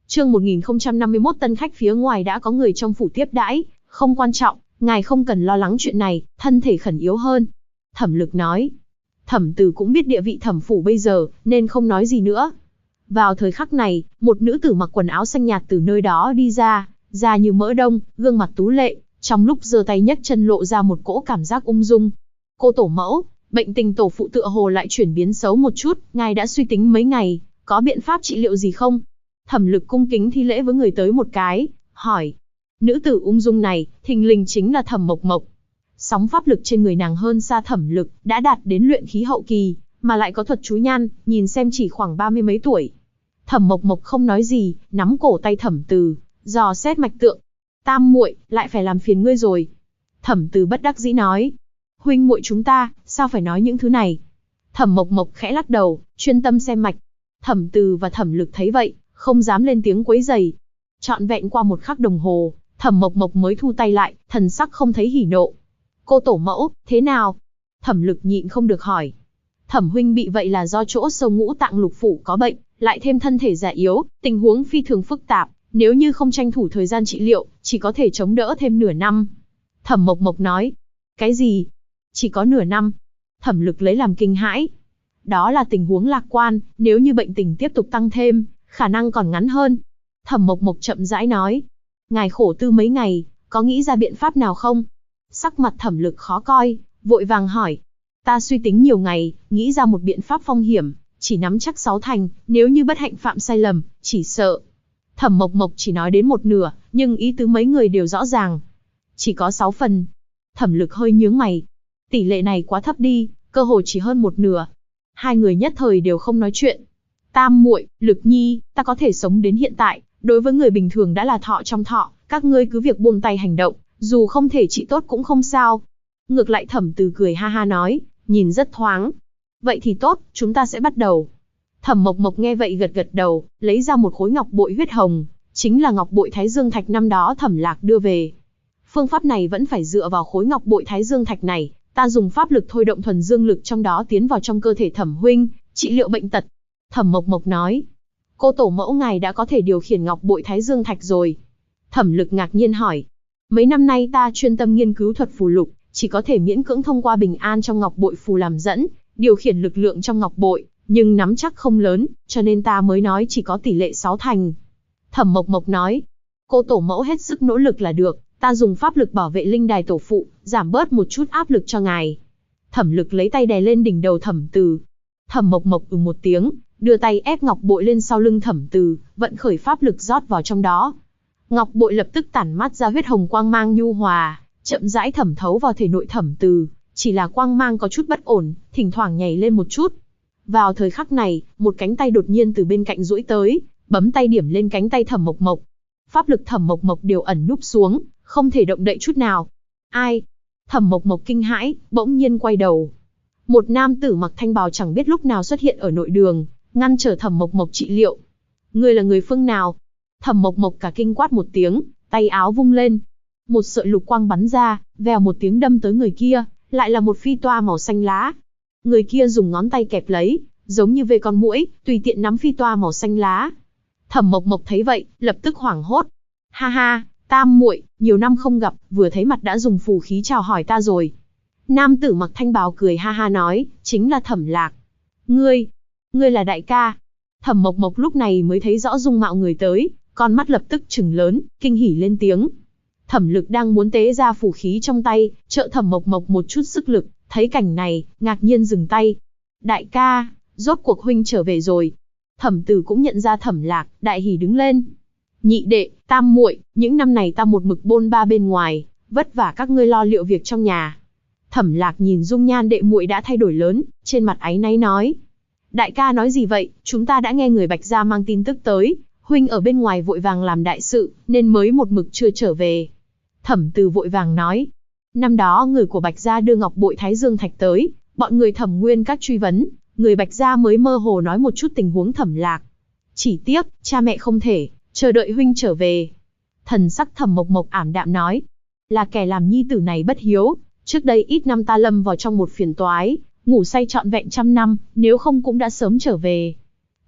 Chương 1051 tân khách phía ngoài đã có người trong phủ tiếp đãi, không quan trọng, ngài không cần lo lắng chuyện này, thân thể khẩn yếu hơn. Thẩm Lực nói. Thẩm Từ cũng biết địa vị thẩm phủ bây giờ, nên không nói gì nữa. Vào thời khắc này, một nữ tử mặc quần áo xanh nhạt từ nơi đó đi ra, da như mỡ đông, gương mặt tú lệ, trong lúc giơ tay nhấc chân lộ ra một cỗ cảm giác ung dung. Cô tổ mẫu, bệnh tình tổ phụ tựa hồ lại chuyển biến xấu một chút, ngài đã suy tính mấy ngày, có biện pháp trị liệu gì không? Thẩm Lực cung kính thi lễ với người tới một cái, hỏi. Nữ tử ung dung này, thình lình chính là Thẩm Mộc Mộc. Sóng pháp lực trên người nàng hơn xa Thẩm Lực, đã đạt đến luyện khí hậu kỳ, mà lại có thuật chú nhan, nhìn xem chỉ khoảng 30 mấy tuổi. Thẩm Mộc Mộc không nói gì, nắm cổ tay Thẩm Từ, dò xét mạch tượng. Tam muội, lại phải làm phiền ngươi rồi. Thẩm Từ bất đắc dĩ nói. Huynh muội chúng ta, sao phải nói những thứ này? Thẩm Mộc Mộc khẽ lắc đầu, chuyên tâm xem mạch. Thẩm Từ và Thẩm Lực thấy vậy, không dám lên tiếng quấy rầy. Trọn vẹn qua một khắc đồng hồ, Thẩm Mộc Mộc mới thu tay lại, thần sắc không thấy hỉ nộ. Cô tổ mẫu, thế nào? Thẩm Lực nhịn không được hỏi. Thẩm huynh bị vậy là do chỗ sâu ngũ tạng lục phủ có bệnh, lại thêm thân thể già yếu, tình huống phi thường phức tạp, nếu như không tranh thủ thời gian trị liệu, chỉ có thể chống đỡ thêm nửa năm. Thẩm Mộc Mộc nói. Cái gì? Chỉ có nửa năm? Thẩm Lực lấy làm kinh hãi. Đó là tình huống lạc quan, nếu như bệnh tình tiếp tục tăng thêm, khả năng còn ngắn hơn. Thẩm Mộc Mộc chậm rãi nói. Ngài khổ tư mấy ngày, có nghĩ ra biện pháp nào không? Sắc mặt Thẩm Lực khó coi, vội vàng hỏi. Ta suy tính nhiều ngày, nghĩ ra một biện pháp phong hiểm, chỉ nắm chắc 6 thành, nếu như bất hạnh phạm sai lầm, chỉ sợ. Thẩm Mộc Mộc chỉ nói đến một nửa, nhưng ý tứ mấy người đều rõ ràng. Chỉ có 6 phần. Thẩm Lực hơi nhướng mày. Tỷ lệ này quá thấp đi, cơ hội chỉ hơn một nửa. Hai người nhất thời đều không nói chuyện. Tam muội, Lực Nhi, ta có thể sống đến hiện tại, đối với người bình thường đã là thọ trong thọ, các ngươi cứ việc buông tay hành động, dù không thể trị tốt cũng không sao. Ngược lại Thẩm Từ cười ha ha nói, nhìn rất thoáng. Vậy thì tốt, chúng ta sẽ bắt đầu. Thẩm Mộc Mộc nghe vậy gật gật đầu, lấy ra một khối ngọc bội huyết hồng, chính là ngọc bội Thái Dương Thạch năm đó Thẩm Lạc đưa về. Phương pháp này vẫn phải dựa vào khối ngọc bội Thái Dương Thạch này, ta dùng pháp lực thôi động thuần dương lực trong đó tiến vào trong cơ thể Thẩm huynh, trị liệu bệnh tật. Thẩm Mộc Mộc nói. Cô tổ mẫu ngài đã có thể điều khiển ngọc bội Thái Dương Thạch rồi. Thẩm Lực ngạc nhiên hỏi. Mấy năm nay ta chuyên tâm nghiên cứu thuật phù lục, chỉ có thể miễn cưỡng thông qua bình an trong ngọc bội phù làm dẫn, điều khiển lực lượng trong ngọc bội, nhưng nắm chắc không lớn, cho nên ta mới nói chỉ có tỷ lệ 6 thành. Thẩm Mộc Mộc nói. Cô tổ mẫu hết sức nỗ lực là được, ta dùng pháp lực bảo vệ linh đài tổ phụ, giảm bớt một chút áp lực cho ngài. Thẩm Lực lấy tay đè lên đỉnh đầu Thẩm Từ. Thẩm Mộc Mộc một tiếng, đưa tay ép ngọc bội lên sau lưng Thẩm Từ, vận khởi pháp lực rót vào trong đó. Ngọc bội lập tức tản mát ra huyết hồng quang mang nhu hòa, chậm rãi thẩm thấu vào thể nội Thẩm Từ, chỉ là quang mang có chút bất ổn, thỉnh thoảng nhảy lên một chút. Vào thời khắc này, một cánh tay đột nhiên từ bên cạnh duỗi tới, bấm tay điểm lên cánh tay Thẩm Mộc Mộc. Pháp lực Thẩm Mộc Mộc đều ẩn núp xuống, không thể động đậy chút nào. Ai? Thẩm Mộc Mộc kinh hãi, bỗng nhiên quay đầu. Một nam tử mặc thanh bào chẳng biết lúc nào xuất hiện ở nội đường, ngăn trở Thẩm Mộc Mộc trị liệu. Ngươi là người phương nào? Thẩm Mộc Mộc cả kinh quát một tiếng, tay áo vung lên. Một sợi lục quang bắn ra, vèo một tiếng đâm tới người kia, lại là một phi toa màu xanh lá. Người kia dùng ngón tay kẹp lấy, giống như về con muỗi, tùy tiện nắm phi toa màu xanh lá. Thẩm Mộc Mộc thấy vậy, lập tức hoảng hốt. Ha ha, Tam muội, nhiều năm không gặp, vừa thấy mặt đã dùng phù khí chào hỏi ta rồi. Nam tử mặc thanh bào cười ha ha nói, chính là Thẩm Lạc. Ngươi là đại ca. Thẩm Mộc Mộc lúc này mới thấy rõ dung mạo người tới, con mắt lập tức trừng lớn, kinh hỉ lên tiếng. Thẩm Lực đang muốn tế ra phù khí trong tay, trợ Thẩm Mộc Mộc một chút sức lực, thấy cảnh này, ngạc nhiên dừng tay. Đại ca, rốt cuộc huynh trở về rồi. Thẩm Từ cũng nhận ra Thẩm Lạc, đại hỉ đứng lên. Nhị đệ, tam muội, những năm này ta một mực bôn ba bên ngoài, vất vả các ngươi lo liệu việc trong nhà. Thẩm Lạc nhìn dung nhan đệ muội đã thay đổi lớn, trên mặt áy náy nói. Đại ca nói gì vậy, chúng ta đã nghe người Bạch Gia mang tin tức tới, huynh ở bên ngoài vội vàng làm đại sự, nên mới một mực chưa trở về. Thẩm Từ vội vàng nói. Năm đó người của Bạch Gia đưa ngọc bội Thái Dương Thạch tới, bọn người Thẩm Nguyên các truy vấn, người Bạch Gia mới mơ hồ nói một chút tình huống Thẩm Lạc. Chỉ tiếc, cha mẹ không thể, chờ đợi huynh trở về. Thần sắc Thẩm Mộc Mộc ảm đạm nói. Là kẻ làm nhi tử này bất hiếu, trước đây ít năm ta lâm vào trong một phiền toái, ngủ say trọn vẹn 100 năm, nếu không cũng đã sớm trở về.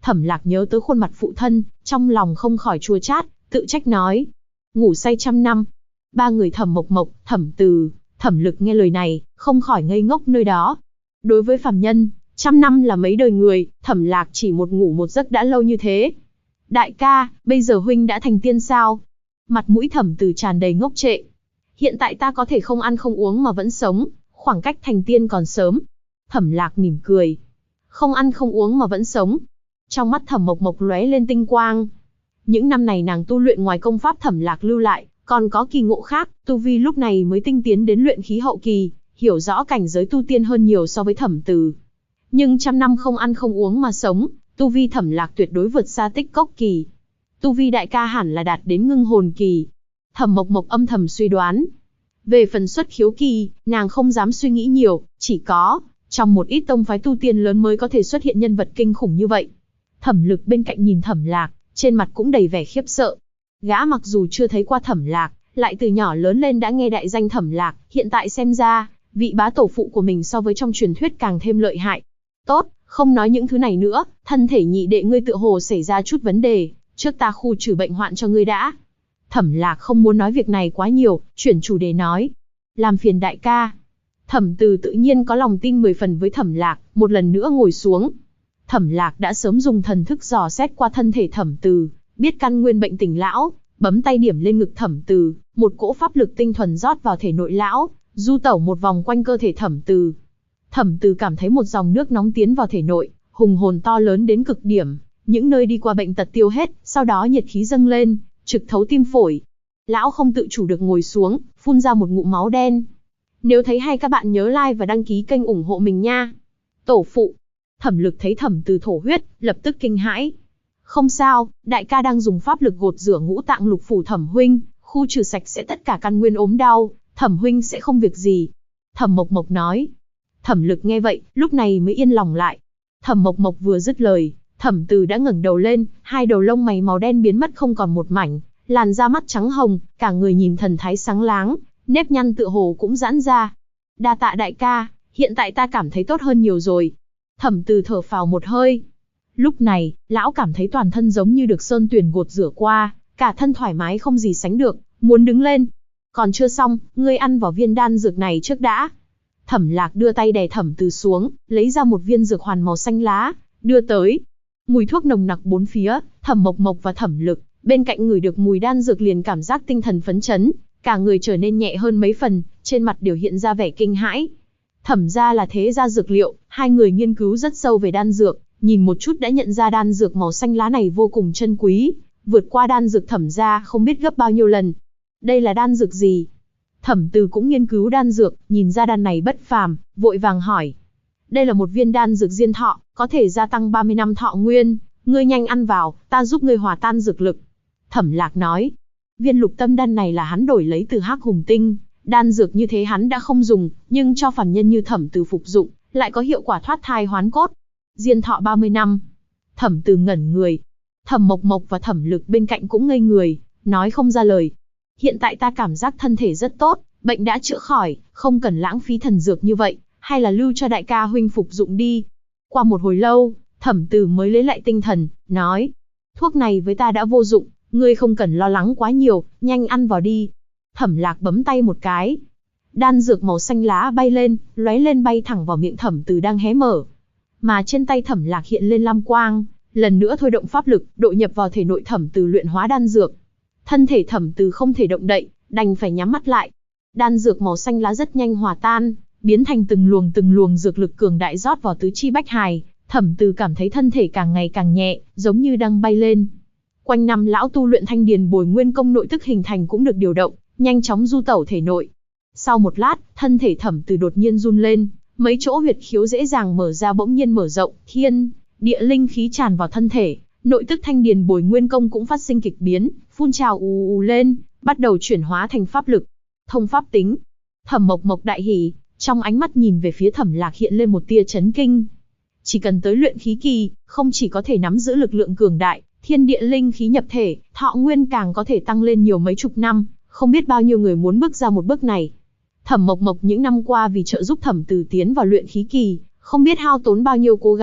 Thẩm Lạc nhớ tới khuôn mặt phụ thân, trong lòng không khỏi chua chát, tự trách nói. Ngủ say 100 năm. Ba người Thẩm Mộc Mộc, Thẩm Từ, Thẩm Lực nghe lời này, không khỏi ngây ngốc nơi đó. Đối với phàm nhân, 100 năm là mấy đời người, Thẩm Lạc chỉ một ngủ một giấc đã lâu như thế. Đại ca, bây giờ huynh đã thành tiên sao? Mặt mũi Thẩm Từ tràn đầy ngốc trệ. Hiện tại ta có thể không ăn không uống mà vẫn sống, khoảng cách thành tiên còn sớm. Thẩm Lạc mỉm cười. Không ăn không uống mà vẫn sống. Trong mắt Thẩm Mộc Mộc lóe lên tinh quang. Những năm này nàng tu luyện ngoài công pháp Thẩm Lạc lưu lại, còn có kỳ ngộ khác, tu vi lúc này mới tinh tiến đến luyện khí hậu kỳ, hiểu rõ cảnh giới tu tiên hơn nhiều so với Thẩm Từ. Nhưng 100 năm không ăn không uống mà sống, tu vi Thẩm Lạc tuyệt đối vượt xa tích cốc kỳ. Tu vi đại ca hẳn là đạt đến ngưng hồn kỳ. Thẩm Mộc Mộc âm thầm suy đoán. Về phần xuất khiếu kỳ, nàng không dám suy nghĩ nhiều, chỉ có trong một ít tông phái tu tiên lớn mới có thể xuất hiện nhân vật kinh khủng như vậy. Thẩm Lực bên cạnh nhìn Thẩm Lạc, trên mặt cũng đầy vẻ khiếp sợ. Gã mặc dù chưa thấy qua Thẩm Lạc, lại từ nhỏ lớn lên đã nghe đại danh Thẩm Lạc, hiện tại xem ra, vị bá tổ phụ của mình so với trong truyền thuyết càng thêm lợi hại. Tốt, không nói những thứ này nữa, thân thể nhị đệ ngươi tựa hồ xảy ra chút vấn đề, trước ta khu trừ bệnh hoạn cho ngươi đã. Thẩm Lạc không muốn nói việc này quá nhiều, chuyển chủ đề nói. Làm phiền đại ca. Thẩm Từ tự nhiên có lòng tin 10 phần với Thẩm Lạc, một lần nữa ngồi xuống. Thẩm Lạc đã sớm dùng thần thức dò xét qua thân thể Thẩm Từ, biết căn nguyên bệnh tình lão, bấm tay điểm lên ngực Thẩm Từ, một cỗ pháp lực tinh thuần rót vào thể nội lão, du tẩu một vòng quanh cơ thể Thẩm Từ. Thẩm Từ cảm thấy một dòng nước nóng tiến vào thể nội, hùng hồn to lớn đến cực điểm, những nơi đi qua bệnh tật tiêu hết, sau đó nhiệt khí dâng lên, trực thấu tim phổi. Lão không tự chủ được ngồi xuống, phun ra một ngụm máu đen. Nếu thấy hay các bạn nhớ like và đăng ký kênh ủng hộ mình nha. Tổ phụ. Thẩm Lực thấy Thẩm Từ thổ huyết, lập tức kinh hãi. Không sao, đại ca đang dùng pháp lực gột rửa ngũ tạng lục phủ Thẩm huynh, khu trừ sạch sẽ tất cả căn nguyên ốm đau, Thẩm huynh sẽ không việc gì. Thẩm Mộc Mộc nói. Thẩm Lực nghe vậy, lúc này mới yên lòng lại. Thẩm Mộc Mộc vừa dứt lời, Thẩm Từ đã ngẩng đầu lên, hai đầu lông mày màu đen biến mất không còn một mảnh, làn da mắt trắng hồng, cả người nhìn thần thái sáng láng, nếp nhăn tựa hồ cũng giãn ra. Đa tạ đại ca, hiện tại ta cảm thấy tốt hơn nhiều rồi. Thẩm Từ thở phào một hơi. Lúc này, lão cảm thấy toàn thân giống như được sơn tuyền gột rửa qua, cả thân thoải mái không gì sánh được, muốn đứng lên. Còn chưa xong, ngươi ăn vào viên đan dược này trước đã. Thẩm Lạc đưa tay đè Thẩm Từ xuống, lấy ra một viên dược hoàn màu xanh lá, đưa tới. Mùi thuốc nồng nặc bốn phía, Thẩm Mộc Mộc và Thẩm Lực, bên cạnh ngửi được mùi đan dược liền cảm giác tinh thần phấn chấn, cả người trở nên nhẹ hơn mấy phần, trên mặt đều hiện ra vẻ kinh hãi. Thẩm gia là thế gia dược liệu, hai người nghiên cứu rất sâu về đan dược, nhìn một chút đã nhận ra đan dược màu xanh lá này vô cùng chân quý, vượt qua đan dược Thẩm gia không biết gấp bao nhiêu lần. Đây là đan dược gì? Thẩm Từ cũng nghiên cứu đan dược, nhìn ra đan này bất phàm, vội vàng hỏi. Đây là một viên đan dược diên thọ, có thể gia tăng 30 năm thọ nguyên, ngươi nhanh ăn vào, ta giúp ngươi hòa tan dược lực. Thẩm Lạc nói. Viên lục tâm đan này là hắn đổi lấy từ Hắc Hùng Tinh, đan dược như thế hắn đã không dùng, nhưng cho phàm nhân như Thẩm Từ phục dụng, lại có hiệu quả thoát thai hoán cốt. Diên thọ 30 năm. Thẩm Từ ngẩn người. Thẩm Mộc Mộc và Thẩm Lực bên cạnh cũng ngây người, nói không ra lời. Hiện tại ta cảm giác thân thể rất tốt, bệnh đã chữa khỏi, không cần lãng phí thần dược như vậy, hay là lưu cho đại ca huynh phục dụng đi. Qua một hồi lâu, Thẩm Từ mới lấy lại tinh thần, nói. Thuốc này với ta đã vô dụng, ngươi không cần lo lắng quá nhiều, nhanh ăn vào đi. Thẩm Lạc bấm tay một cái. Đan dược màu xanh lá bay lên, lóe lên bay thẳng vào miệng Thẩm Từ đang hé mở. Mà trên tay Thẩm Lạc hiện lên lam quang, lần nữa thôi động pháp lực, độ nhập vào thể nội Thẩm Từ luyện hóa đan dược. Thân thể Thẩm Từ không thể động đậy, đành phải nhắm mắt lại. Đan dược màu xanh lá rất nhanh hòa tan, biến thành từng luồng dược lực cường đại rót vào tứ chi bách hài. Thẩm Từ cảm thấy thân thể càng ngày càng nhẹ, giống như đang bay lên. Quanh năm lão tu luyện Thanh Điền Bồi Nguyên Công nội tức hình thành cũng được điều động, nhanh chóng du tẩu thể nội. Sau một lát, thân thể Thẩm Từ đột nhiên run lên, mấy chỗ huyệt khiếu dễ dàng mở ra bỗng nhiên mở rộng, thiên địa linh khí tràn vào thân thể, nội tức Thanh Điền Bồi Nguyên Công cũng phát sinh kịch biến, phun trào ù ù lên, bắt đầu chuyển hóa thành pháp lực. Thông pháp tính. Thẩm Mộc Mộc đại hỉ, trong ánh mắt nhìn về phía Thẩm Lạc hiện lên một tia chấn kinh. Chỉ cần tới luyện khí kỳ, không chỉ có thể nắm giữ lực lượng cường đại, thiên địa linh khí nhập thể, thọ nguyên càng có thể tăng lên nhiều mấy chục năm, không biết bao nhiêu người muốn bước ra một bước này. Thẩm Mộc Mộc những năm qua vì trợ giúp Thẩm Từ tiến vào luyện khí kỳ, không biết hao tốn bao nhiêu cố gắng,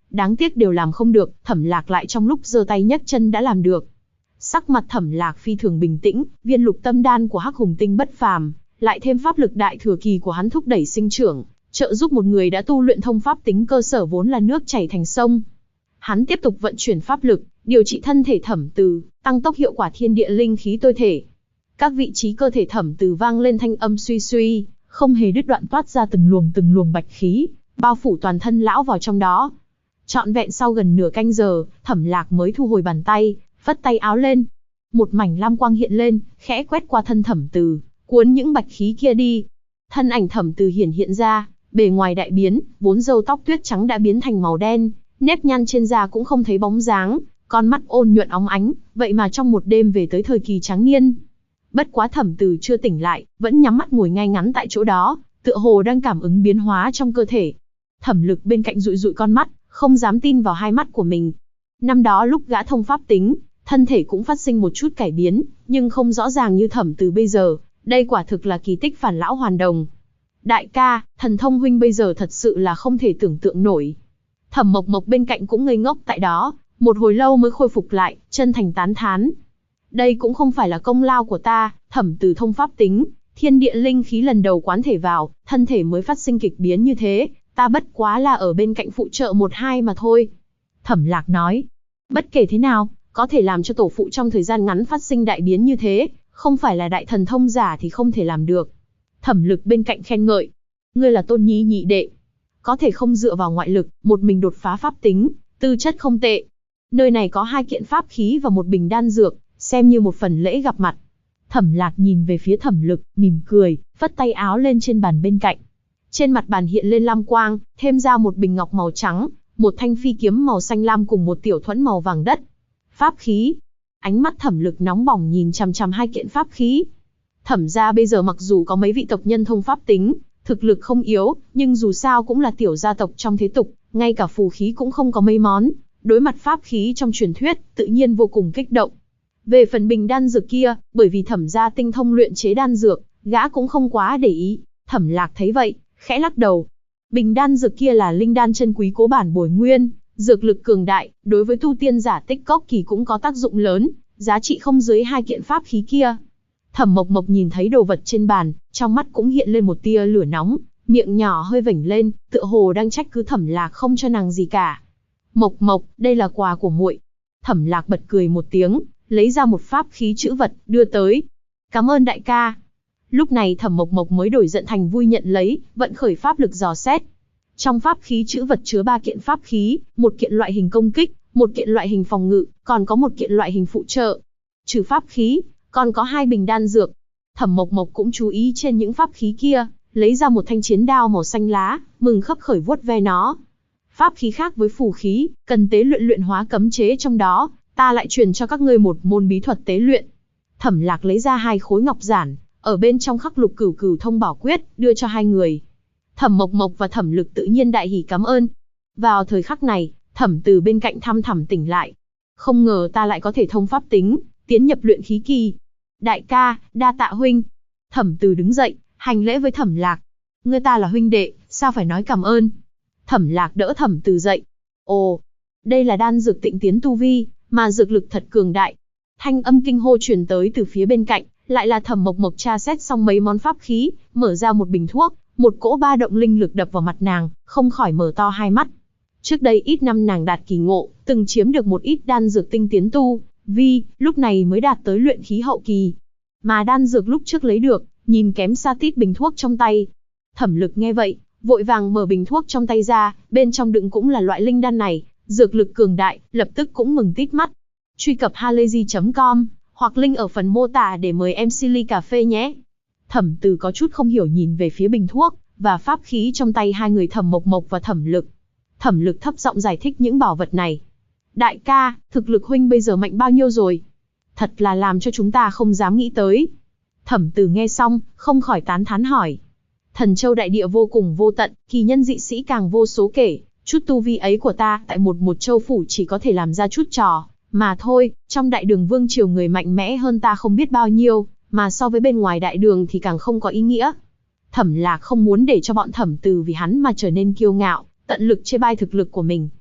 đáng tiếc đều làm không được, Thẩm Lạc lại trong lúc giơ tay nhấc chân đã làm được. Sắc mặt Thẩm Lạc phi thường bình tĩnh, viên lục tâm đan của Hắc Hùng Tinh bất phàm, lại thêm pháp lực đại thừa kỳ của hắn thúc đẩy sinh trưởng, trợ giúp một người đã tu luyện thông pháp tính cơ sở vốn là nước chảy thành sông. Hắn tiếp tục vận chuyển pháp lực, điều trị thân thể Thẩm Từ, tăng tốc hiệu quả thiên địa linh khí tôi thể. Các vị trí cơ thể Thẩm Từ vang lên thanh âm suy suy, không hề đứt đoạn toát ra từng luồng bạch khí, bao phủ toàn thân lão vào trong đó. Trọn vẹn sau gần nửa canh giờ, Thẩm Lạc mới thu hồi bàn tay, phất tay áo lên. Một mảnh lam quang hiện lên, khẽ quét qua thân Thẩm Từ, cuốn những bạch khí kia đi. Thân ảnh Thẩm Từ hiện ra, bề ngoài đại biến, vốn râu tóc tuyết trắng đã biến thành màu đen, nếp nhăn trên da cũng không thấy bóng dáng, con mắt ôn nhuận óng ánh, vậy mà trong một đêm về tới thời kỳ tráng niên. Bất quá Thẩm Từ chưa tỉnh lại, vẫn nhắm mắt ngồi ngay ngắn tại chỗ đó, tựa hồ đang cảm ứng biến hóa trong cơ thể. Thẩm Lực bên cạnh dụi dụi con mắt, không dám tin vào hai mắt của mình. Năm đó lúc gã thông pháp tính, thân thể cũng phát sinh một chút cải biến, nhưng không rõ ràng như Thẩm Từ bây giờ, đây quả thực là kỳ tích phản lão hoàn đồng. Đại ca, thần thông huynh bây giờ thật sự là không thể tưởng tượng nổi. Thẩm Mộc Mộc bên cạnh cũng ngây ngốc tại đó, một hồi lâu mới khôi phục lại, chân thành tán thán. Đây cũng không phải là công lao của ta, Thẩm Từ thông pháp tính, thiên địa linh khí lần đầu quán thể vào, thân thể mới phát sinh kịch biến như thế, ta bất quá là ở bên cạnh phụ trợ một hai mà thôi. Thẩm Lạc nói, bất kể thế nào, có thể làm cho tổ phụ trong thời gian ngắn phát sinh đại biến như thế, không phải là đại thần thông giả thì không thể làm được. Thẩm Lực bên cạnh khen ngợi, ngươi là Tôn Nhi nhị đệ, có thể không dựa vào ngoại lực, một mình đột phá pháp tính, tư chất không tệ. Nơi này có 2 kiện pháp khí và một bình đan dược, xem như một phần lễ gặp mặt. Thẩm Lạc nhìn về phía Thẩm Lực, mỉm cười, phất tay áo lên trên bàn bên cạnh. Trên mặt bàn hiện lên lam quang, thêm ra một bình ngọc màu trắng, một thanh phi kiếm màu xanh lam cùng một tiểu thuẫn màu vàng đất. Pháp khí. Ánh mắt Thẩm Lực nóng bỏng nhìn chằm chằm 2 kiện pháp khí. Thẩm gia bây giờ mặc dù có mấy vị tộc nhân thông pháp tính, thực lực không yếu, nhưng dù sao cũng là tiểu gia tộc trong thế tục, ngay cả phù khí cũng không có mấy món. Đối mặt pháp khí trong truyền thuyết, tự nhiên vô cùng kích động. Về phần bình đan dược kia, bởi vì Thẩm gia tinh thông luyện chế đan dược, gã cũng không quá để ý. Thẩm Lạc thấy vậy, khẽ lắc đầu. Bình đan dược kia là linh đan chân quý cố bản bồi nguyên, dược lực cường đại, đối với tu tiên giả tích cốc kỳ cũng có tác dụng lớn, giá trị không dưới 2 kiện pháp khí kia. Thẩm Mộc Mộc nhìn thấy đồ vật trên bàn, trong mắt cũng hiện lên một tia lửa nóng, miệng nhỏ hơi vểnh lên, tựa hồ đang trách cứ Thẩm Lạc không cho nàng gì cả. Mộc Mộc, đây là quà của muội. Thẩm Lạc bật cười một tiếng, lấy ra một pháp khí chữ vật, đưa tới. Cảm ơn đại ca. Lúc này Thẩm Mộc Mộc mới đổi giận thành vui nhận lấy, vận khởi pháp lực dò xét. Trong pháp khí chữ vật chứa 3 kiện pháp khí, một kiện loại hình công kích, một kiện loại hình phòng ngự, còn có một kiện loại hình phụ trợ. Trừ pháp khí, còn có 2 bình đan dược. Thẩm Mộc Mộc cũng chú ý trên những pháp khí kia, lấy ra một thanh chiến đao màu xanh lá, mừng khấp khởi vuốt ve nó. Pháp khí khác với phù khí, cần tế luyện hóa cấm chế trong đó, ta lại truyền cho các ngươi một môn bí thuật tế luyện. Thẩm Lạc lấy ra 2 khối ngọc giản, ở bên trong khắc lục cửu cửu thông bảo quyết, đưa cho 2 người. Thẩm Mộc Mộc và Thẩm Lực tự nhiên đại hỉ cảm ơn. Vào thời khắc này, Thẩm Từ bên cạnh thăm thẳm tỉnh lại. Không ngờ ta lại có thể thông pháp tính, tiến nhập luyện khí kỳ. Đại ca, đa tạ huynh. Thẩm Từ đứng dậy, hành lễ với Thẩm Lạc. Ngươi ta là huynh đệ, sao phải nói cảm ơn? Thẩm Lạc đỡ Thẩm Từ dậy. Ồ, đây là đan dược tịnh tiến tu vi, mà dược lực thật cường đại. Thanh âm kinh hô truyền tới từ phía bên cạnh, lại là Thẩm Mộc Mộc tra xét xong mấy món pháp khí, mở ra một bình thuốc, một cỗ ba động linh lực đập vào mặt nàng, không khỏi mở to hai mắt. Trước đây ít năm nàng đạt kỳ ngộ, từng chiếm được một ít đan dược tinh tiến tu vi, lúc này mới đạt tới luyện khí hậu kỳ. Mà đan dược lúc trước lấy được, nhìn kém xa tít bình thuốc trong tay. Thẩm Lực nghe vậy, vội vàng mở bình thuốc trong tay ra, bên trong đựng cũng là loại linh đan này, dược lực cường đại, lập tức cũng mừng tít mắt. Truy cập halayzi.com hoặc link ở phần mô tả để mời em Silly cà phê nhé. Thẩm Từ có chút không hiểu nhìn về phía bình thuốc và pháp khí trong tay 2 người Thẩm Mộc Mộc và Thẩm Lực. Thẩm Lực thấp giọng giải thích những bảo vật này. Đại ca, thực lực huynh bây giờ mạnh bao nhiêu rồi? Thật là làm cho chúng ta không dám nghĩ tới. Thẩm Từ nghe xong, không khỏi tán thán hỏi. Thần Châu đại địa vô cùng vô tận, kỳ nhân dị sĩ càng vô số kể, chút tu vi ấy của ta tại một châu phủ chỉ có thể làm ra chút trò mà thôi, trong đại đường vương triều người mạnh mẽ hơn ta không biết bao nhiêu, mà so với bên ngoài đại đường thì càng không có ý nghĩa. Thẩm Lạc không muốn để cho bọn Thẩm Từ vì hắn mà trở nên kiêu ngạo, tận lực chê bai thực lực của mình.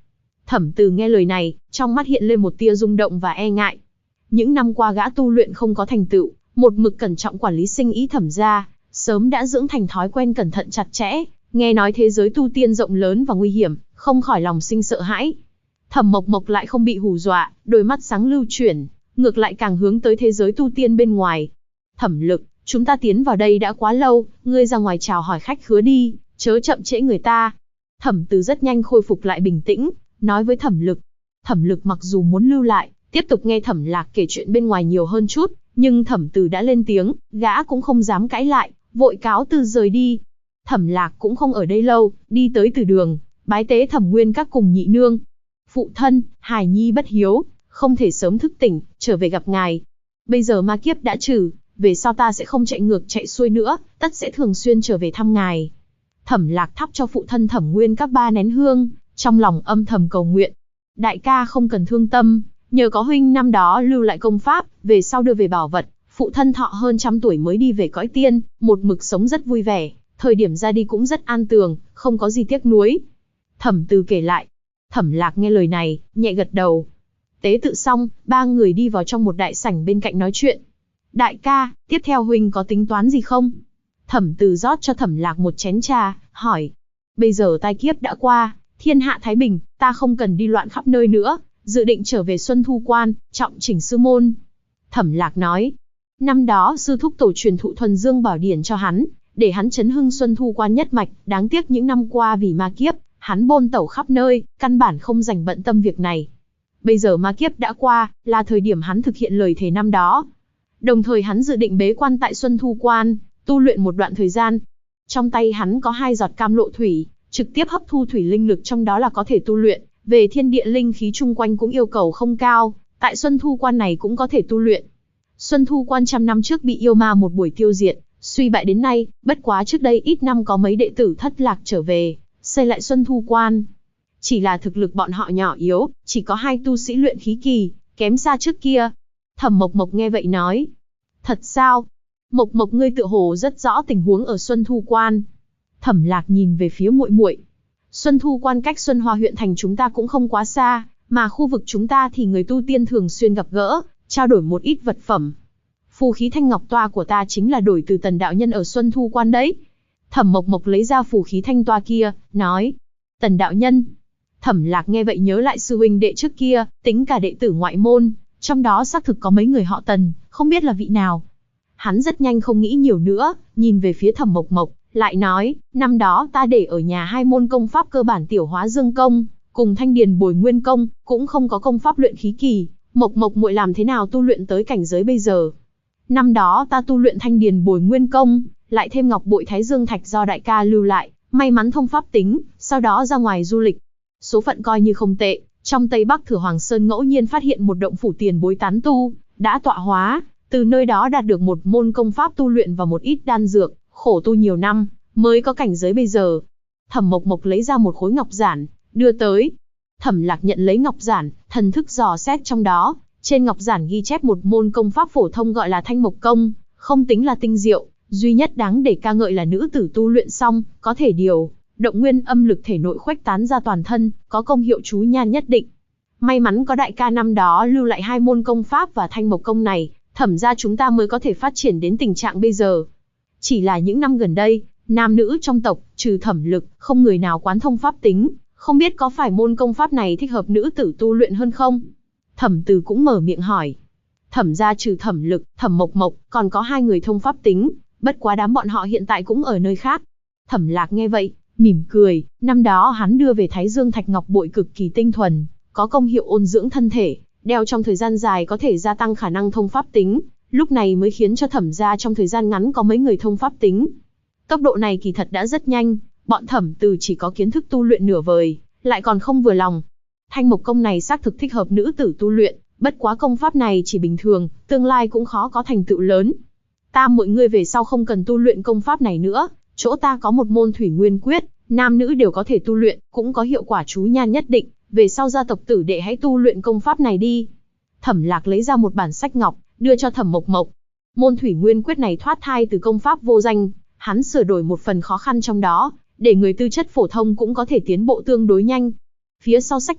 Thẩm Từ nghe lời này, trong mắt hiện lên một tia rung động và e ngại. Những năm qua gã tu luyện không có thành tựu, một mực cẩn trọng quản lý sinh ý Thẩm gia, sớm đã dưỡng thành thói quen cẩn thận chặt chẽ, nghe nói thế giới tu tiên rộng lớn và nguy hiểm, không khỏi lòng sinh sợ hãi. Thẩm Mộc Mộc lại không bị hù dọa, đôi mắt sáng lưu chuyển, ngược lại càng hướng tới thế giới tu tiên bên ngoài. Thẩm Lực, chúng ta tiến vào đây đã quá lâu, ngươi ra ngoài chào hỏi khách khứa đi, chớ chậm trễ người ta. Thẩm Từ rất nhanh khôi phục lại bình tĩnh, nói với Thẩm Lực. Thẩm Lực mặc dù muốn lưu lại, tiếp tục nghe Thẩm Lạc kể chuyện bên ngoài nhiều hơn chút, nhưng Thẩm Từ đã lên tiếng, gã cũng không dám cãi lại, vội cáo từ rời đi. Thẩm Lạc cũng không ở đây lâu, đi tới từ đường, bái tế Thẩm Nguyên các cùng nhị nương. Phụ thân, hài nhi bất hiếu, không thể sớm thức tỉnh, trở về gặp ngài. Bây giờ ma kiếp đã trừ, về sau ta sẽ không chạy ngược chạy xuôi nữa, tất sẽ thường xuyên trở về thăm ngài. Thẩm Lạc thắp cho phụ thân Thẩm Nguyên các 3 nén hương, trong lòng âm thầm cầu nguyện. Đại ca không cần thương tâm, nhờ có huynh năm đó lưu lại công pháp, về sau đưa về bảo vật, phụ thân thọ hơn 100 tuổi mới đi về cõi tiên, một mực sống rất vui vẻ, thời điểm ra đi cũng rất an tường, không có gì tiếc nuối. Thẩm Từ kể lại. Thẩm Lạc nghe lời này, nhẹ gật đầu. Tế tự xong, 3 người đi vào trong một đại sảnh bên cạnh nói chuyện. Đại ca, tiếp theo huynh có tính toán gì không? Thẩm Từ rót cho Thẩm Lạc một chén trà, hỏi. Bây giờ tai kiếp đã qua, thiên hạ thái bình, ta không cần đi loạn khắp nơi nữa, dự định trở về Xuân Thu Quan, trọng chỉnh sư môn. Thẩm Lạc nói. Năm đó sư thúc tổ truyền thụ Thuần Dương Bảo Điển cho hắn, để hắn chấn hưng Xuân Thu Quan nhất mạch, đáng tiếc những năm qua vì ma kiếp, hắn bôn tẩu khắp nơi, căn bản không dành bận tâm việc này. Bây giờ ma kiếp đã qua, là thời điểm hắn thực hiện lời thề năm đó. Đồng thời hắn dự định bế quan tại Xuân Thu Quan, tu luyện một đoạn thời gian. Trong tay hắn có 2 giọt cam lộ thủy, trực tiếp hấp thu thủy linh lực trong đó là có thể tu luyện. Về thiên địa linh khí chung quanh cũng yêu cầu không cao, tại Xuân Thu Quan này cũng có thể tu luyện. Xuân Thu Quan 100 năm trước bị yêu ma một buổi tiêu diệt, suy bại đến nay, bất quá trước đây ít năm có mấy đệ tử thất lạc trở về, xây lại Xuân Thu Quan. Chỉ là thực lực bọn họ nhỏ yếu, chỉ có 2 tu sĩ luyện khí kỳ, kém xa trước kia. Thẩm Mộc Mộc nghe vậy nói. Thật sao? Mộc Mộc ngươi tựa hồ rất rõ tình huống ở Xuân Thu Quan. Thẩm Lạc nhìn về phía muội muội. Xuân Thu Quan cách Xuân Hoa huyện thành chúng ta cũng không quá xa, mà khu vực chúng ta thì người tu tiên thường xuyên gặp gỡ, trao đổi một ít vật phẩm. Phù khí thanh ngọc toa của ta chính là đổi từ Tần đạo nhân ở Xuân Thu Quan đấy. Thẩm Mộc Mộc lấy ra phù khí thanh toa kia, nói. Tần đạo nhân. Thẩm Lạc nghe vậy nhớ lại sư huynh đệ trước kia, tính cả đệ tử ngoại môn, trong đó xác thực có mấy người họ Tần, không biết là vị nào. Hắn rất nhanh không nghĩ nhiều nữa, nhìn về phía Thẩm Mộc Mộc, lại nói, năm đó ta để ở nhà 2 môn công pháp cơ bản Tiểu Hóa Dương Công, cùng Thanh Điền Bồi Nguyên Công, cũng không có công pháp luyện khí kỳ, Mộc Mộc muội làm thế nào tu luyện tới cảnh giới bây giờ? Năm đó ta tu luyện Thanh Điền Bồi Nguyên Công, lại thêm ngọc bội Thái Dương Thạch do đại ca lưu lại, may mắn thông pháp tính, sau đó ra ngoài du lịch. Số phận coi như không tệ, trong Tây Bắc Thừa Hoàng Sơn ngẫu nhiên phát hiện một động phủ tiền bối tán tu, đã tọa hóa, từ nơi đó đạt được một môn công pháp tu luyện và một ít đan dược, khổ tu nhiều năm, mới có cảnh giới bây giờ. Thẩm Mộc Mộc lấy ra một khối ngọc giản, đưa tới. Thẩm Lạc nhận lấy ngọc giản, thần thức dò xét trong đó, trên ngọc giản ghi chép một môn công pháp phổ thông gọi là Thanh Mộc Công, không tính là tinh diệu, duy nhất đáng để ca ngợi là nữ tử tu luyện xong, có thể điều động nguyên âm lực thể nội khuếch tán ra toàn thân, có công hiệu chú nhan nhất định. May mắn có đại ca năm đó lưu lại 2 môn công pháp và Thanh Mộc Công này, Thẩm gia chúng ta mới có thể phát triển đến tình trạng bây giờ. Chỉ là những năm gần đây, nam nữ trong tộc, trừ Thẩm Lực, không người nào quán thông pháp tính, không biết có phải môn công pháp này thích hợp nữ tử tu luyện hơn không? Thẩm Từ cũng mở miệng hỏi. Thẩm gia trừ Thẩm Lực, Thẩm Mộc Mộc, còn có 2 người thông pháp tính, bất quá đám bọn họ hiện tại cũng ở nơi khác. Thẩm Lạc nghe vậy, mỉm cười, năm đó hắn đưa về Thái Dương Thạch ngọc bội cực kỳ tinh thuần, có công hiệu ôn dưỡng thân thể, đeo trong thời gian dài có thể gia tăng khả năng thông pháp tính, lúc này mới khiến cho Thẩm gia trong thời gian ngắn có mấy người thông pháp tính. Tốc độ này kỳ thật đã rất nhanh, bọn Thẩm Từ chỉ có kiến thức tu luyện nửa vời, lại còn không vừa lòng. Thanh Mộc Công này xác thực thích hợp nữ tử tu luyện, bất quá công pháp này chỉ bình thường, tương lai cũng khó có thành tựu lớn. Ta mọi người về sau không cần tu luyện công pháp này nữa, chỗ ta có một môn Thủy Nguyên Quyết, nam nữ đều có thể tu luyện, cũng có hiệu quả chú nhan nhất định, về sau gia tộc tử đệ hãy tu luyện công pháp này đi. Thẩm Lạc lấy ra một bản sách ngọc, đưa cho Thẩm Mộc Mộc. Môn Thủy Nguyên Quyết này thoát thai từ công pháp vô danh, hắn sửa đổi một phần khó khăn trong đó, để người tư chất phổ thông cũng có thể tiến bộ tương đối nhanh. Phía sau sách ngọc,